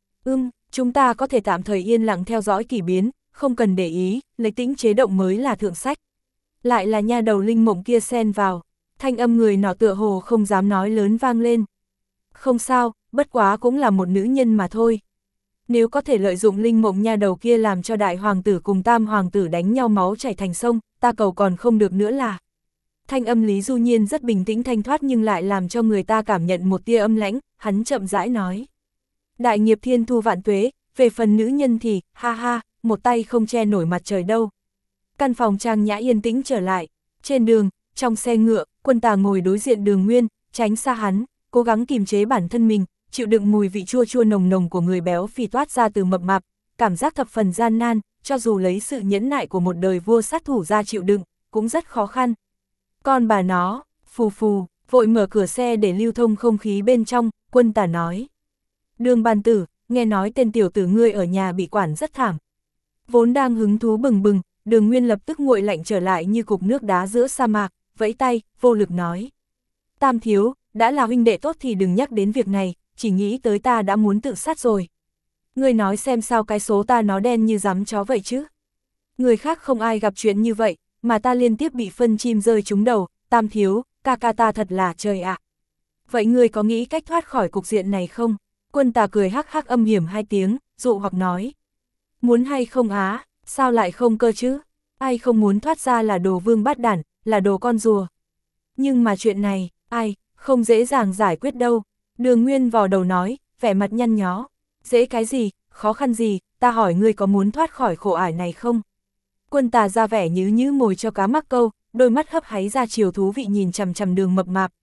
Chúng ta có thể tạm thời yên lặng theo dõi kỳ biến, không cần để ý, lấy tĩnh chế động mới là thượng sách. Lại là nha đầu linh mộng kia xen vào, thanh âm người nọ tựa hồ không dám nói lớn vang lên. Không sao, bất quá cũng là một nữ nhân mà thôi. Nếu có thể lợi dụng linh mộng nha đầu kia làm cho đại hoàng tử cùng tam hoàng tử đánh nhau máu chảy thành sông, ta cầu còn không được nữa là. Thanh âm Lý Du Nhiên rất bình tĩnh thanh thoát nhưng lại làm cho người ta cảm nhận một tia âm lãnh, hắn chậm rãi nói. Đại nghiệp thiên thu vạn tuế, về phần nữ nhân thì, ha ha, một tay không che nổi mặt trời đâu. Căn phòng trang nhã yên tĩnh trở lại, trên đường, trong xe ngựa, Quân Tà ngồi đối diện Đường Nguyên, tránh xa hắn, cố gắng kìm chế bản thân mình, chịu đựng mùi vị chua chua nồng nồng của người béo phì toát ra từ mập mạp, cảm giác thập phần gian nan, cho dù lấy sự nhẫn nại của một đời vua sát thủ ra chịu đựng, cũng rất khó khăn. Con bà nó, phù phù, vội mở cửa xe để lưu thông không khí bên trong, Quân Tà nói. Đường bàn tử, nghe nói tên tiểu tử ngươi ở nhà bị quản rất thảm. Vốn đang hứng thú bừng bừng, Đường Nguyên lập tức nguội lạnh trở lại như cục nước đá giữa sa mạc, vẫy tay, vô lực nói. Tam thiếu, đã là huynh đệ tốt thì đừng nhắc đến việc này, chỉ nghĩ tới ta đã muốn tự sát rồi. Ngươi nói xem sao cái số ta nó đen như rắm chó vậy chứ. Người khác không ai gặp chuyện như vậy, mà ta liên tiếp bị phân chim rơi trúng đầu, Tam thiếu, ca ca ta thật là trời ạ. Vậy ngươi có nghĩ cách thoát khỏi cục diện này không? Quân Tà cười hắc hắc âm hiểm hai tiếng, dụ hoặc nói. Muốn hay không á, sao lại không cơ chứ? Ai không muốn thoát ra là đồ vương bát đản, là đồ con rùa. Nhưng mà chuyện này, ai, không dễ dàng giải quyết đâu. Đường Nguyên vò đầu nói, vẻ mặt nhăn nhó. Dễ cái gì, khó khăn gì, ta hỏi ngươi có muốn thoát khỏi khổ ải này không? Quân Tà ra vẻ như mồi cho cá mắc câu, đôi mắt hấp háy ra chiều thú vị nhìn chằm chằm Đường mập mạp.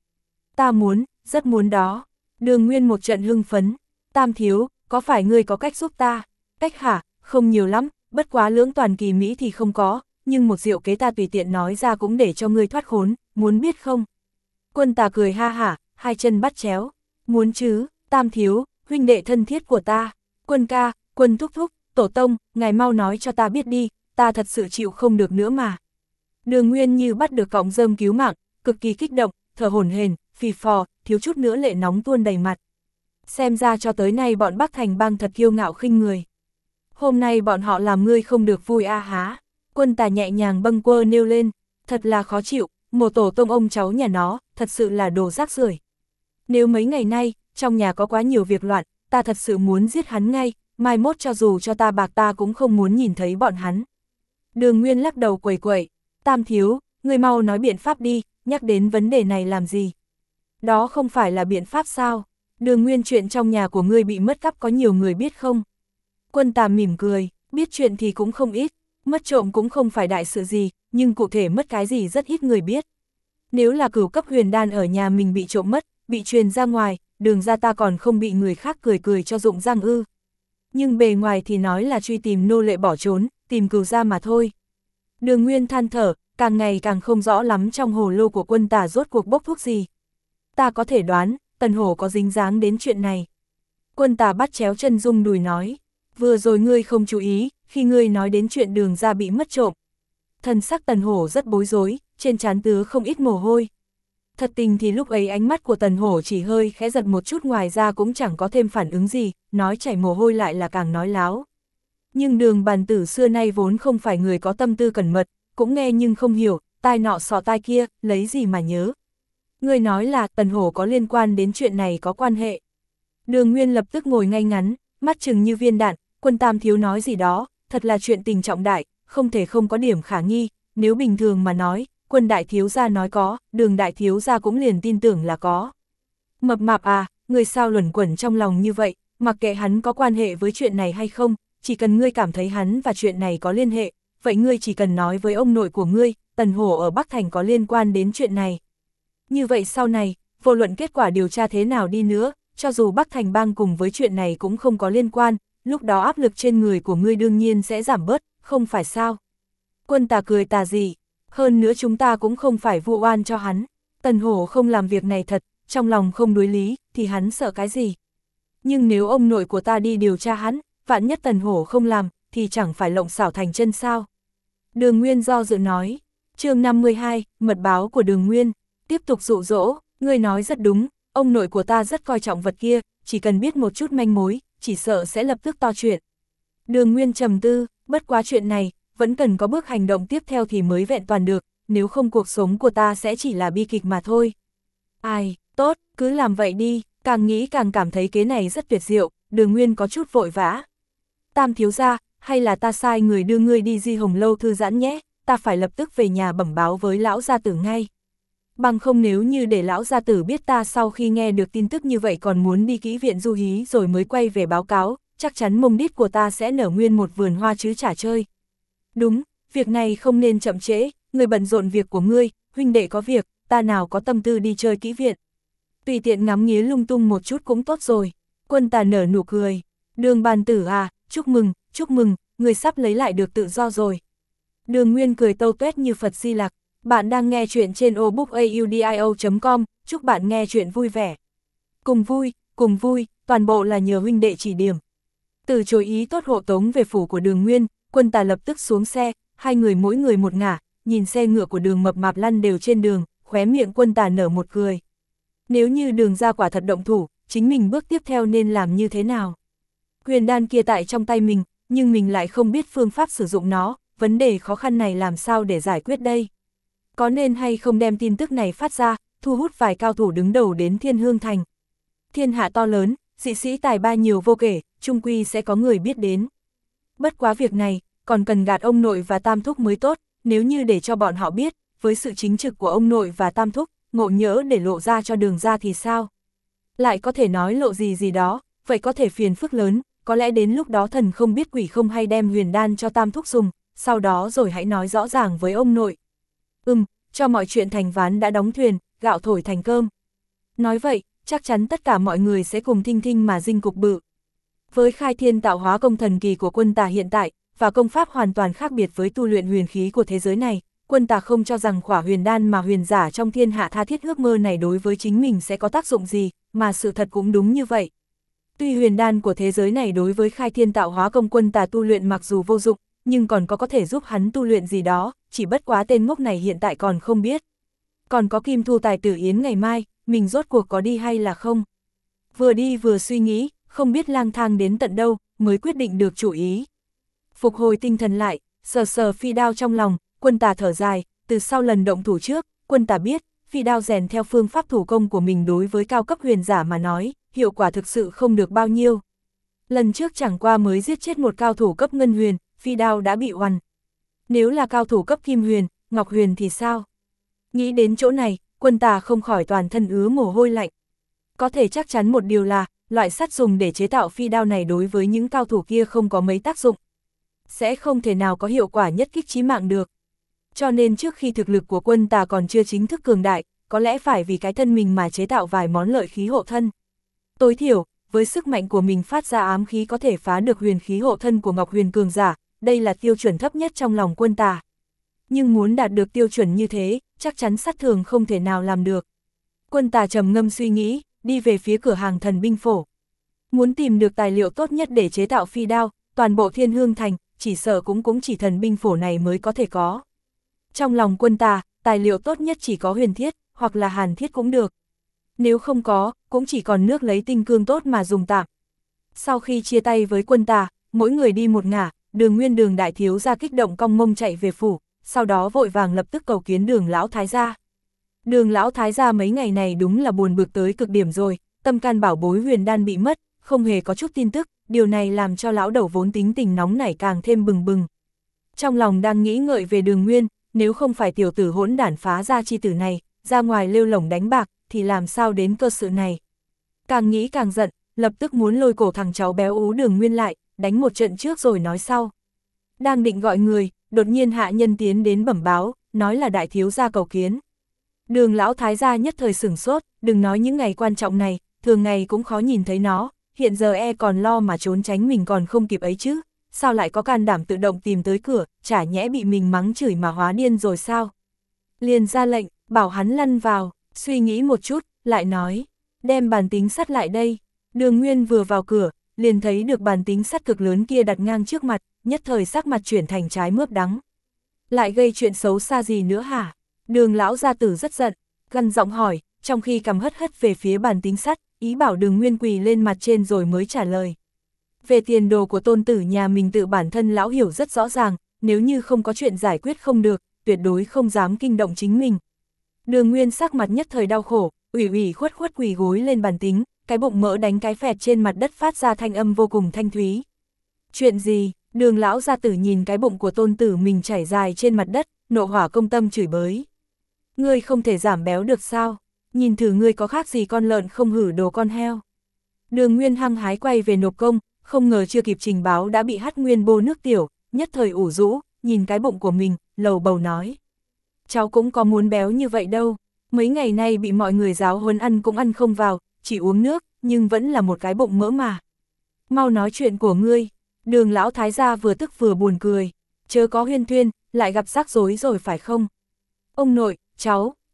Ta muốn, rất muốn đó. Đường Nguyên một trận hưng phấn. Tam thiếu, có phải ngươi có cách giúp ta? Cách hả? Không nhiều lắm, bất quá lưỡng toàn kỳ Mỹ thì không có, nhưng một diệu kế ta tùy tiện nói ra cũng để cho ngươi thoát khốn, muốn biết không? Quân Tà cười ha hả, hai chân bắt chéo. Muốn chứ, Tam thiếu, huynh đệ thân thiết của ta. Quân ca, Quân thúc thúc, tổ tông, ngài mau nói cho ta biết đi, ta thật sự chịu không được nữa mà. Đường Nguyên như bắt được cọng rơm cứu mạng, cực kỳ kích động, thở hổn hển, phì phò, thiếu chút nữa lệ nóng tuôn đầy mặt. Xem ra cho tới nay bọn Bắc Thành bang thật kiêu ngạo khinh người. Hôm nay bọn họ làm ngươi không được vui a há. Quân Tà nhẹ nhàng bâng quơ nêu lên, thật là khó chịu, một tổ tông ông cháu nhà nó, thật sự là đồ rác rưởi. Nếu mấy ngày nay, trong nhà có quá nhiều việc loạn, ta thật sự muốn giết hắn ngay, mai mốt cho dù cho ta bạc ta cũng không muốn nhìn thấy bọn hắn. Đường Nguyên lắc đầu quẩy quẩy, Tam thiếu, ngươi mau nói biện pháp đi, nhắc đến vấn đề này làm gì? Đó không phải là biện pháp sao? Đường Nguyên, chuyện trong nhà của ngươi bị mất cắp có nhiều người biết không? Quân Tà mỉm cười, biết chuyện thì cũng không ít, mất trộm cũng không phải đại sự gì, nhưng cụ thể mất cái gì rất ít người biết. Nếu là cửu cấp huyền đan ở nhà mình bị trộm mất, bị truyền ra ngoài, Đường ra ta còn không bị người khác cười cười cho rụng răng ư. Nhưng bề ngoài thì nói là truy tìm nô lệ bỏ trốn, tìm cừu ra mà thôi. Đường Nguyên than thở, càng ngày càng không rõ lắm trong hồ lô của Quân Tà rốt cuộc bốc thuốc gì. Ta có thể đoán, Tần Hổ có dính dáng đến chuyện này. Quân Tà bắt chéo chân rung đùi nói, vừa rồi ngươi không chú ý, khi ngươi nói đến chuyện Đường ra bị mất trộm. Thần sắc Tần Hổ rất bối rối, trên trán tứa không ít mồ hôi. Thật tình thì lúc ấy ánh mắt của Tần Hổ chỉ hơi khẽ giật một chút, ngoài ra cũng chẳng có thêm phản ứng gì, nói chảy mồ hôi lại là càng nói láo. Nhưng Đường bàn tử xưa nay vốn không phải người có tâm tư cẩn mật, cũng nghe nhưng không hiểu, tai nọ sọ tai kia, lấy gì mà nhớ. Người nói là Tần Hổ có liên quan đến chuyện này có quan hệ. Đường Nguyên lập tức ngồi ngay ngắn, mắt trừng như viên đạn, Quân Tam thiếu nói gì đó, thật là chuyện tình trọng đại, không thể không có điểm khả nghi, nếu bình thường mà nói, Quân đại thiếu gia nói có, Đường đại thiếu gia cũng liền tin tưởng là có. Mập mạp à, người sao luẩn quẩn trong lòng như vậy, mặc kệ hắn có quan hệ với chuyện này hay không, chỉ cần ngươi cảm thấy hắn và chuyện này có liên hệ, vậy ngươi chỉ cần nói với ông nội của ngươi, Tần Hổ ở Bắc Thành có liên quan đến chuyện này. Như vậy sau này, vô luận kết quả điều tra thế nào đi nữa, cho dù Bắc Thành bang cùng với chuyện này cũng không có liên quan, lúc đó áp lực trên người của ngươi đương nhiên sẽ giảm bớt, không phải sao? Quân Tà cười tà gì, hơn nữa chúng ta cũng không phải vu oan cho hắn, Tần Hổ không làm việc này thật, trong lòng không đối lý, thì hắn sợ cái gì? Nhưng nếu ông nội của ta đi điều tra hắn, vạn nhất Tần Hổ không làm, thì chẳng phải lộng xảo thành chân sao? Đường Nguyên do dự nói, chương 52, mật báo của Đường Nguyên, tiếp tục dụ dỗ, ngươi nói rất đúng, ông nội của ta rất coi trọng vật kia, chỉ cần biết một chút manh mối, chỉ sợ sẽ lập tức to chuyện. Đường Nguyên trầm tư, bất quá chuyện này, vẫn cần có bước hành động tiếp theo thì mới vẹn toàn được, nếu không cuộc sống của ta sẽ chỉ là bi kịch mà thôi. Ai, tốt, cứ làm vậy đi, càng nghĩ càng cảm thấy kế này rất tuyệt diệu, Đường Nguyên có chút vội vã. Tam thiếu gia, hay là ta sai người đưa ngươi đi Di Hồng lâu thư giãn nhé, ta phải lập tức về nhà bẩm báo với lão gia tử ngay. Bằng không nếu như để lão gia tử biết ta sau khi nghe được tin tức như vậy còn muốn đi kỹ viện du hí rồi mới quay về báo cáo, chắc chắn mông đít của ta sẽ nở nguyên một vườn hoa chứ chả chơi. Đúng, việc này không nên chậm trễ, người bận rộn việc của ngươi, huynh đệ có việc, ta nào có tâm tư đi chơi kỹ viện. Tùy tiện ngắm nghía lung tung một chút cũng tốt rồi. Quân Tà nở nụ cười, Đường bàn tử à, chúc mừng, người sắp lấy lại được tự do rồi. Đường Nguyên cười tâu tuét như Phật Di Lặc. Bạn đang nghe chuyện trên obookaudio.com, chúc bạn nghe chuyện vui vẻ. Cùng vui, toàn bộ là nhờ huynh đệ chỉ điểm. Từ chối ý tốt hộ tống về phủ của Đường Nguyên, Quân Tà lập tức xuống xe, hai người mỗi người một ngả, nhìn xe ngựa của Đường mập mạp lăn đều trên đường, khóe miệng Quân Tà nở một cười. Nếu như Đường ra quả thật động thủ, chính mình bước tiếp theo nên làm như thế nào? Huyền đan kia tại trong tay mình, nhưng mình lại không biết phương pháp sử dụng nó, vấn đề khó khăn này làm sao để giải quyết đây? Có nên hay không đem tin tức này phát ra, thu hút vài cao thủ đứng đầu đến Thiên Hương Thành? Thiên hạ to lớn, dị sĩ tài ba nhiều vô kể, chung quy sẽ có người biết đến. Bất quá việc này, còn cần gạt ông nội và tam thúc mới tốt, nếu như để cho bọn họ biết, với sự chính trực của ông nội và tam thúc, ngộ nhỡ để lộ ra cho Đường ra thì sao? Lại có thể nói lộ gì đó, vậy có thể phiền phức lớn, có lẽ đến lúc đó thần không biết quỷ không hay đem huyền đan cho tam thúc dùng, sau đó rồi hãy nói rõ ràng với ông nội. Cho mọi chuyện thành ván đã đóng thuyền, gạo thổi thành cơm. Nói vậy, chắc chắn tất cả mọi người sẽ cùng thinh thinh mà dinh cục bự. Với khai thiên tạo hóa công thần kỳ của Quân Tà hiện tại, và công pháp hoàn toàn khác biệt với tu luyện huyền khí của thế giới này, Quân Tà không cho rằng khỏa huyền đan mà huyền giả trong thiên hạ tha thiết ước mơ này đối với chính mình sẽ có tác dụng gì, mà sự thật cũng đúng như vậy. Tuy huyền đan của thế giới này đối với khai thiên tạo hóa công Quân Tà tu luyện mặc dù vô dụng, nhưng còn có thể giúp hắn tu luyện gì đó, chỉ bất quá tên ngốc này hiện tại còn không biết. Còn có Kim Thu Tài Tử Yến ngày mai, mình rốt cuộc có đi hay là không? Vừa đi vừa suy nghĩ, không biết lang thang đến tận đâu, mới quyết định được chủ ý. Phục hồi tinh thần lại, sờ sờ phi đao trong lòng, Quân Tà thở dài, từ sau lần động thủ trước, Quân Tà biết, phi đao rèn theo phương pháp thủ công của mình đối với cao cấp huyền giả mà nói, hiệu quả thực sự không được bao nhiêu. Lần trước chẳng qua mới giết chết một cao thủ cấp ngân huyền, phi đao đã bị oằn. Nếu là cao thủ cấp kim huyền, ngọc huyền thì sao? Nghĩ đến chỗ này, Quân Tà không khỏi toàn thân ứa mồ hôi lạnh. Có thể chắc chắn một điều là, loại sắt dùng để chế tạo phi đao này đối với những cao thủ kia không có mấy tác dụng. Sẽ không thể nào có hiệu quả nhất kích chí mạng được. Cho nên trước khi thực lực của Quân Tà còn chưa chính thức cường đại, có lẽ phải vì cái thân mình mà chế tạo vài món lợi khí hộ thân. Tối thiểu, với sức mạnh của mình phát ra ám khí có thể phá được huyền khí hộ thân của Ngọc Huyền cường giả, đây là tiêu chuẩn thấp nhất trong lòng Quân Tà. Nhưng muốn đạt được tiêu chuẩn như thế, chắc chắn sát thường không thể nào làm được. Quân Tà trầm ngâm suy nghĩ, đi về phía cửa hàng thần binh phổ. Muốn tìm được tài liệu tốt nhất để chế tạo phi đao, toàn bộ Thiên Hương Thành, chỉ sợ cũng chỉ thần binh phổ này mới có thể có. Trong lòng Quân Tà, tài liệu tốt nhất chỉ có huyền thiết, hoặc là hàn thiết cũng được. Nếu không có, cũng chỉ còn nước lấy tinh cương tốt mà dùng tạm. Sau khi chia tay với Quân Tà, mỗi người đi một ngả, Đường Nguyên Đường đại thiếu gia kích động cong mông chạy về phủ, sau đó vội vàng lập tức cầu kiến Đường lão thái gia. Đường lão thái gia mấy ngày này đúng là buồn bực tới cực điểm rồi, tâm can bảo bối huyền đan bị mất, không hề có chút tin tức, điều này làm cho lão đầu vốn tính tình nóng nảy càng thêm bừng bừng. Trong lòng đang nghĩ ngợi về Đường Nguyên, nếu không phải tiểu tử hỗn đản phá ra chi tử này, ra ngoài lêu lổng đánh bạc, thì làm sao đến cơ sự này. Càng nghĩ càng giận, lập tức muốn lôi cổ thằng cháu béo ú Đường Nguyên lại, đánh một trận trước rồi nói sau. Đang định gọi người, đột nhiên hạ nhân tiến đến bẩm báo, nói là đại thiếu gia cầu kiến. Đường lão thái gia nhất thời sửng sốt, đừng nói những ngày quan trọng này, thường ngày cũng khó nhìn thấy nó, hiện giờ còn lo mà trốn tránh mình còn không kịp ấy chứ, sao lại có can đảm tự động tìm tới cửa, chả nhẽ bị mình mắng chửi mà hóa điên rồi sao. Liền ra lệnh, bảo hắn lăn vào, suy nghĩ một chút, lại nói, đem bàn tính sắt lại đây. Đường Nguyên vừa vào cửa, liền thấy được bàn tính sắt cực lớn kia đặt ngang trước mặt, nhất thời sắc mặt chuyển thành trái mướp đắng. Lại gây chuyện xấu xa gì nữa hả? Đường lão gia tử rất giận, gằn giọng hỏi, trong khi cầm hất hất về phía bàn tính sắt, ý bảo Đường Nguyên quỳ lên mặt trên rồi mới trả lời. Về tiền đồ của tôn tử nhà mình tự bản thân lão hiểu rất rõ ràng, nếu như không có chuyện giải quyết không được, tuyệt đối không dám kinh động chính mình. Đường Nguyên sắc mặt nhất thời đau khổ, ủy khuất quỳ gối lên bàn tính, cái bụng mỡ đánh cái phẹt trên mặt đất phát ra thanh âm vô cùng thanh thúy. Chuyện gì? Đường lão gia tử nhìn cái bụng của tôn tử mình chảy dài trên mặt đất, nộ hỏa công tâm chửi bới. Ngươi không thể giảm béo được sao? Nhìn thử ngươi có khác gì con lợn không hử đồ con heo. Đường Nguyên hăng hái quay về nộp công, không ngờ chưa kịp trình báo đã bị Hắc Nguyên bô nước tiểu, nhất thời ủ rũ, nhìn cái bụng của mình, lầu bầu nói. Cháu cũng có muốn béo như vậy đâu, mấy ngày nay bị mọi người giáo huấn ăn cũng ăn không vào, chỉ uống nước, nhưng vẫn là một cái bụng mỡ mà. Mau nói chuyện của ngươi. Đường lão thái gia vừa tức vừa buồn cười, chớ có huyên thuyên, lại gặp rắc rối rồi phải không? Ông nội, cháu,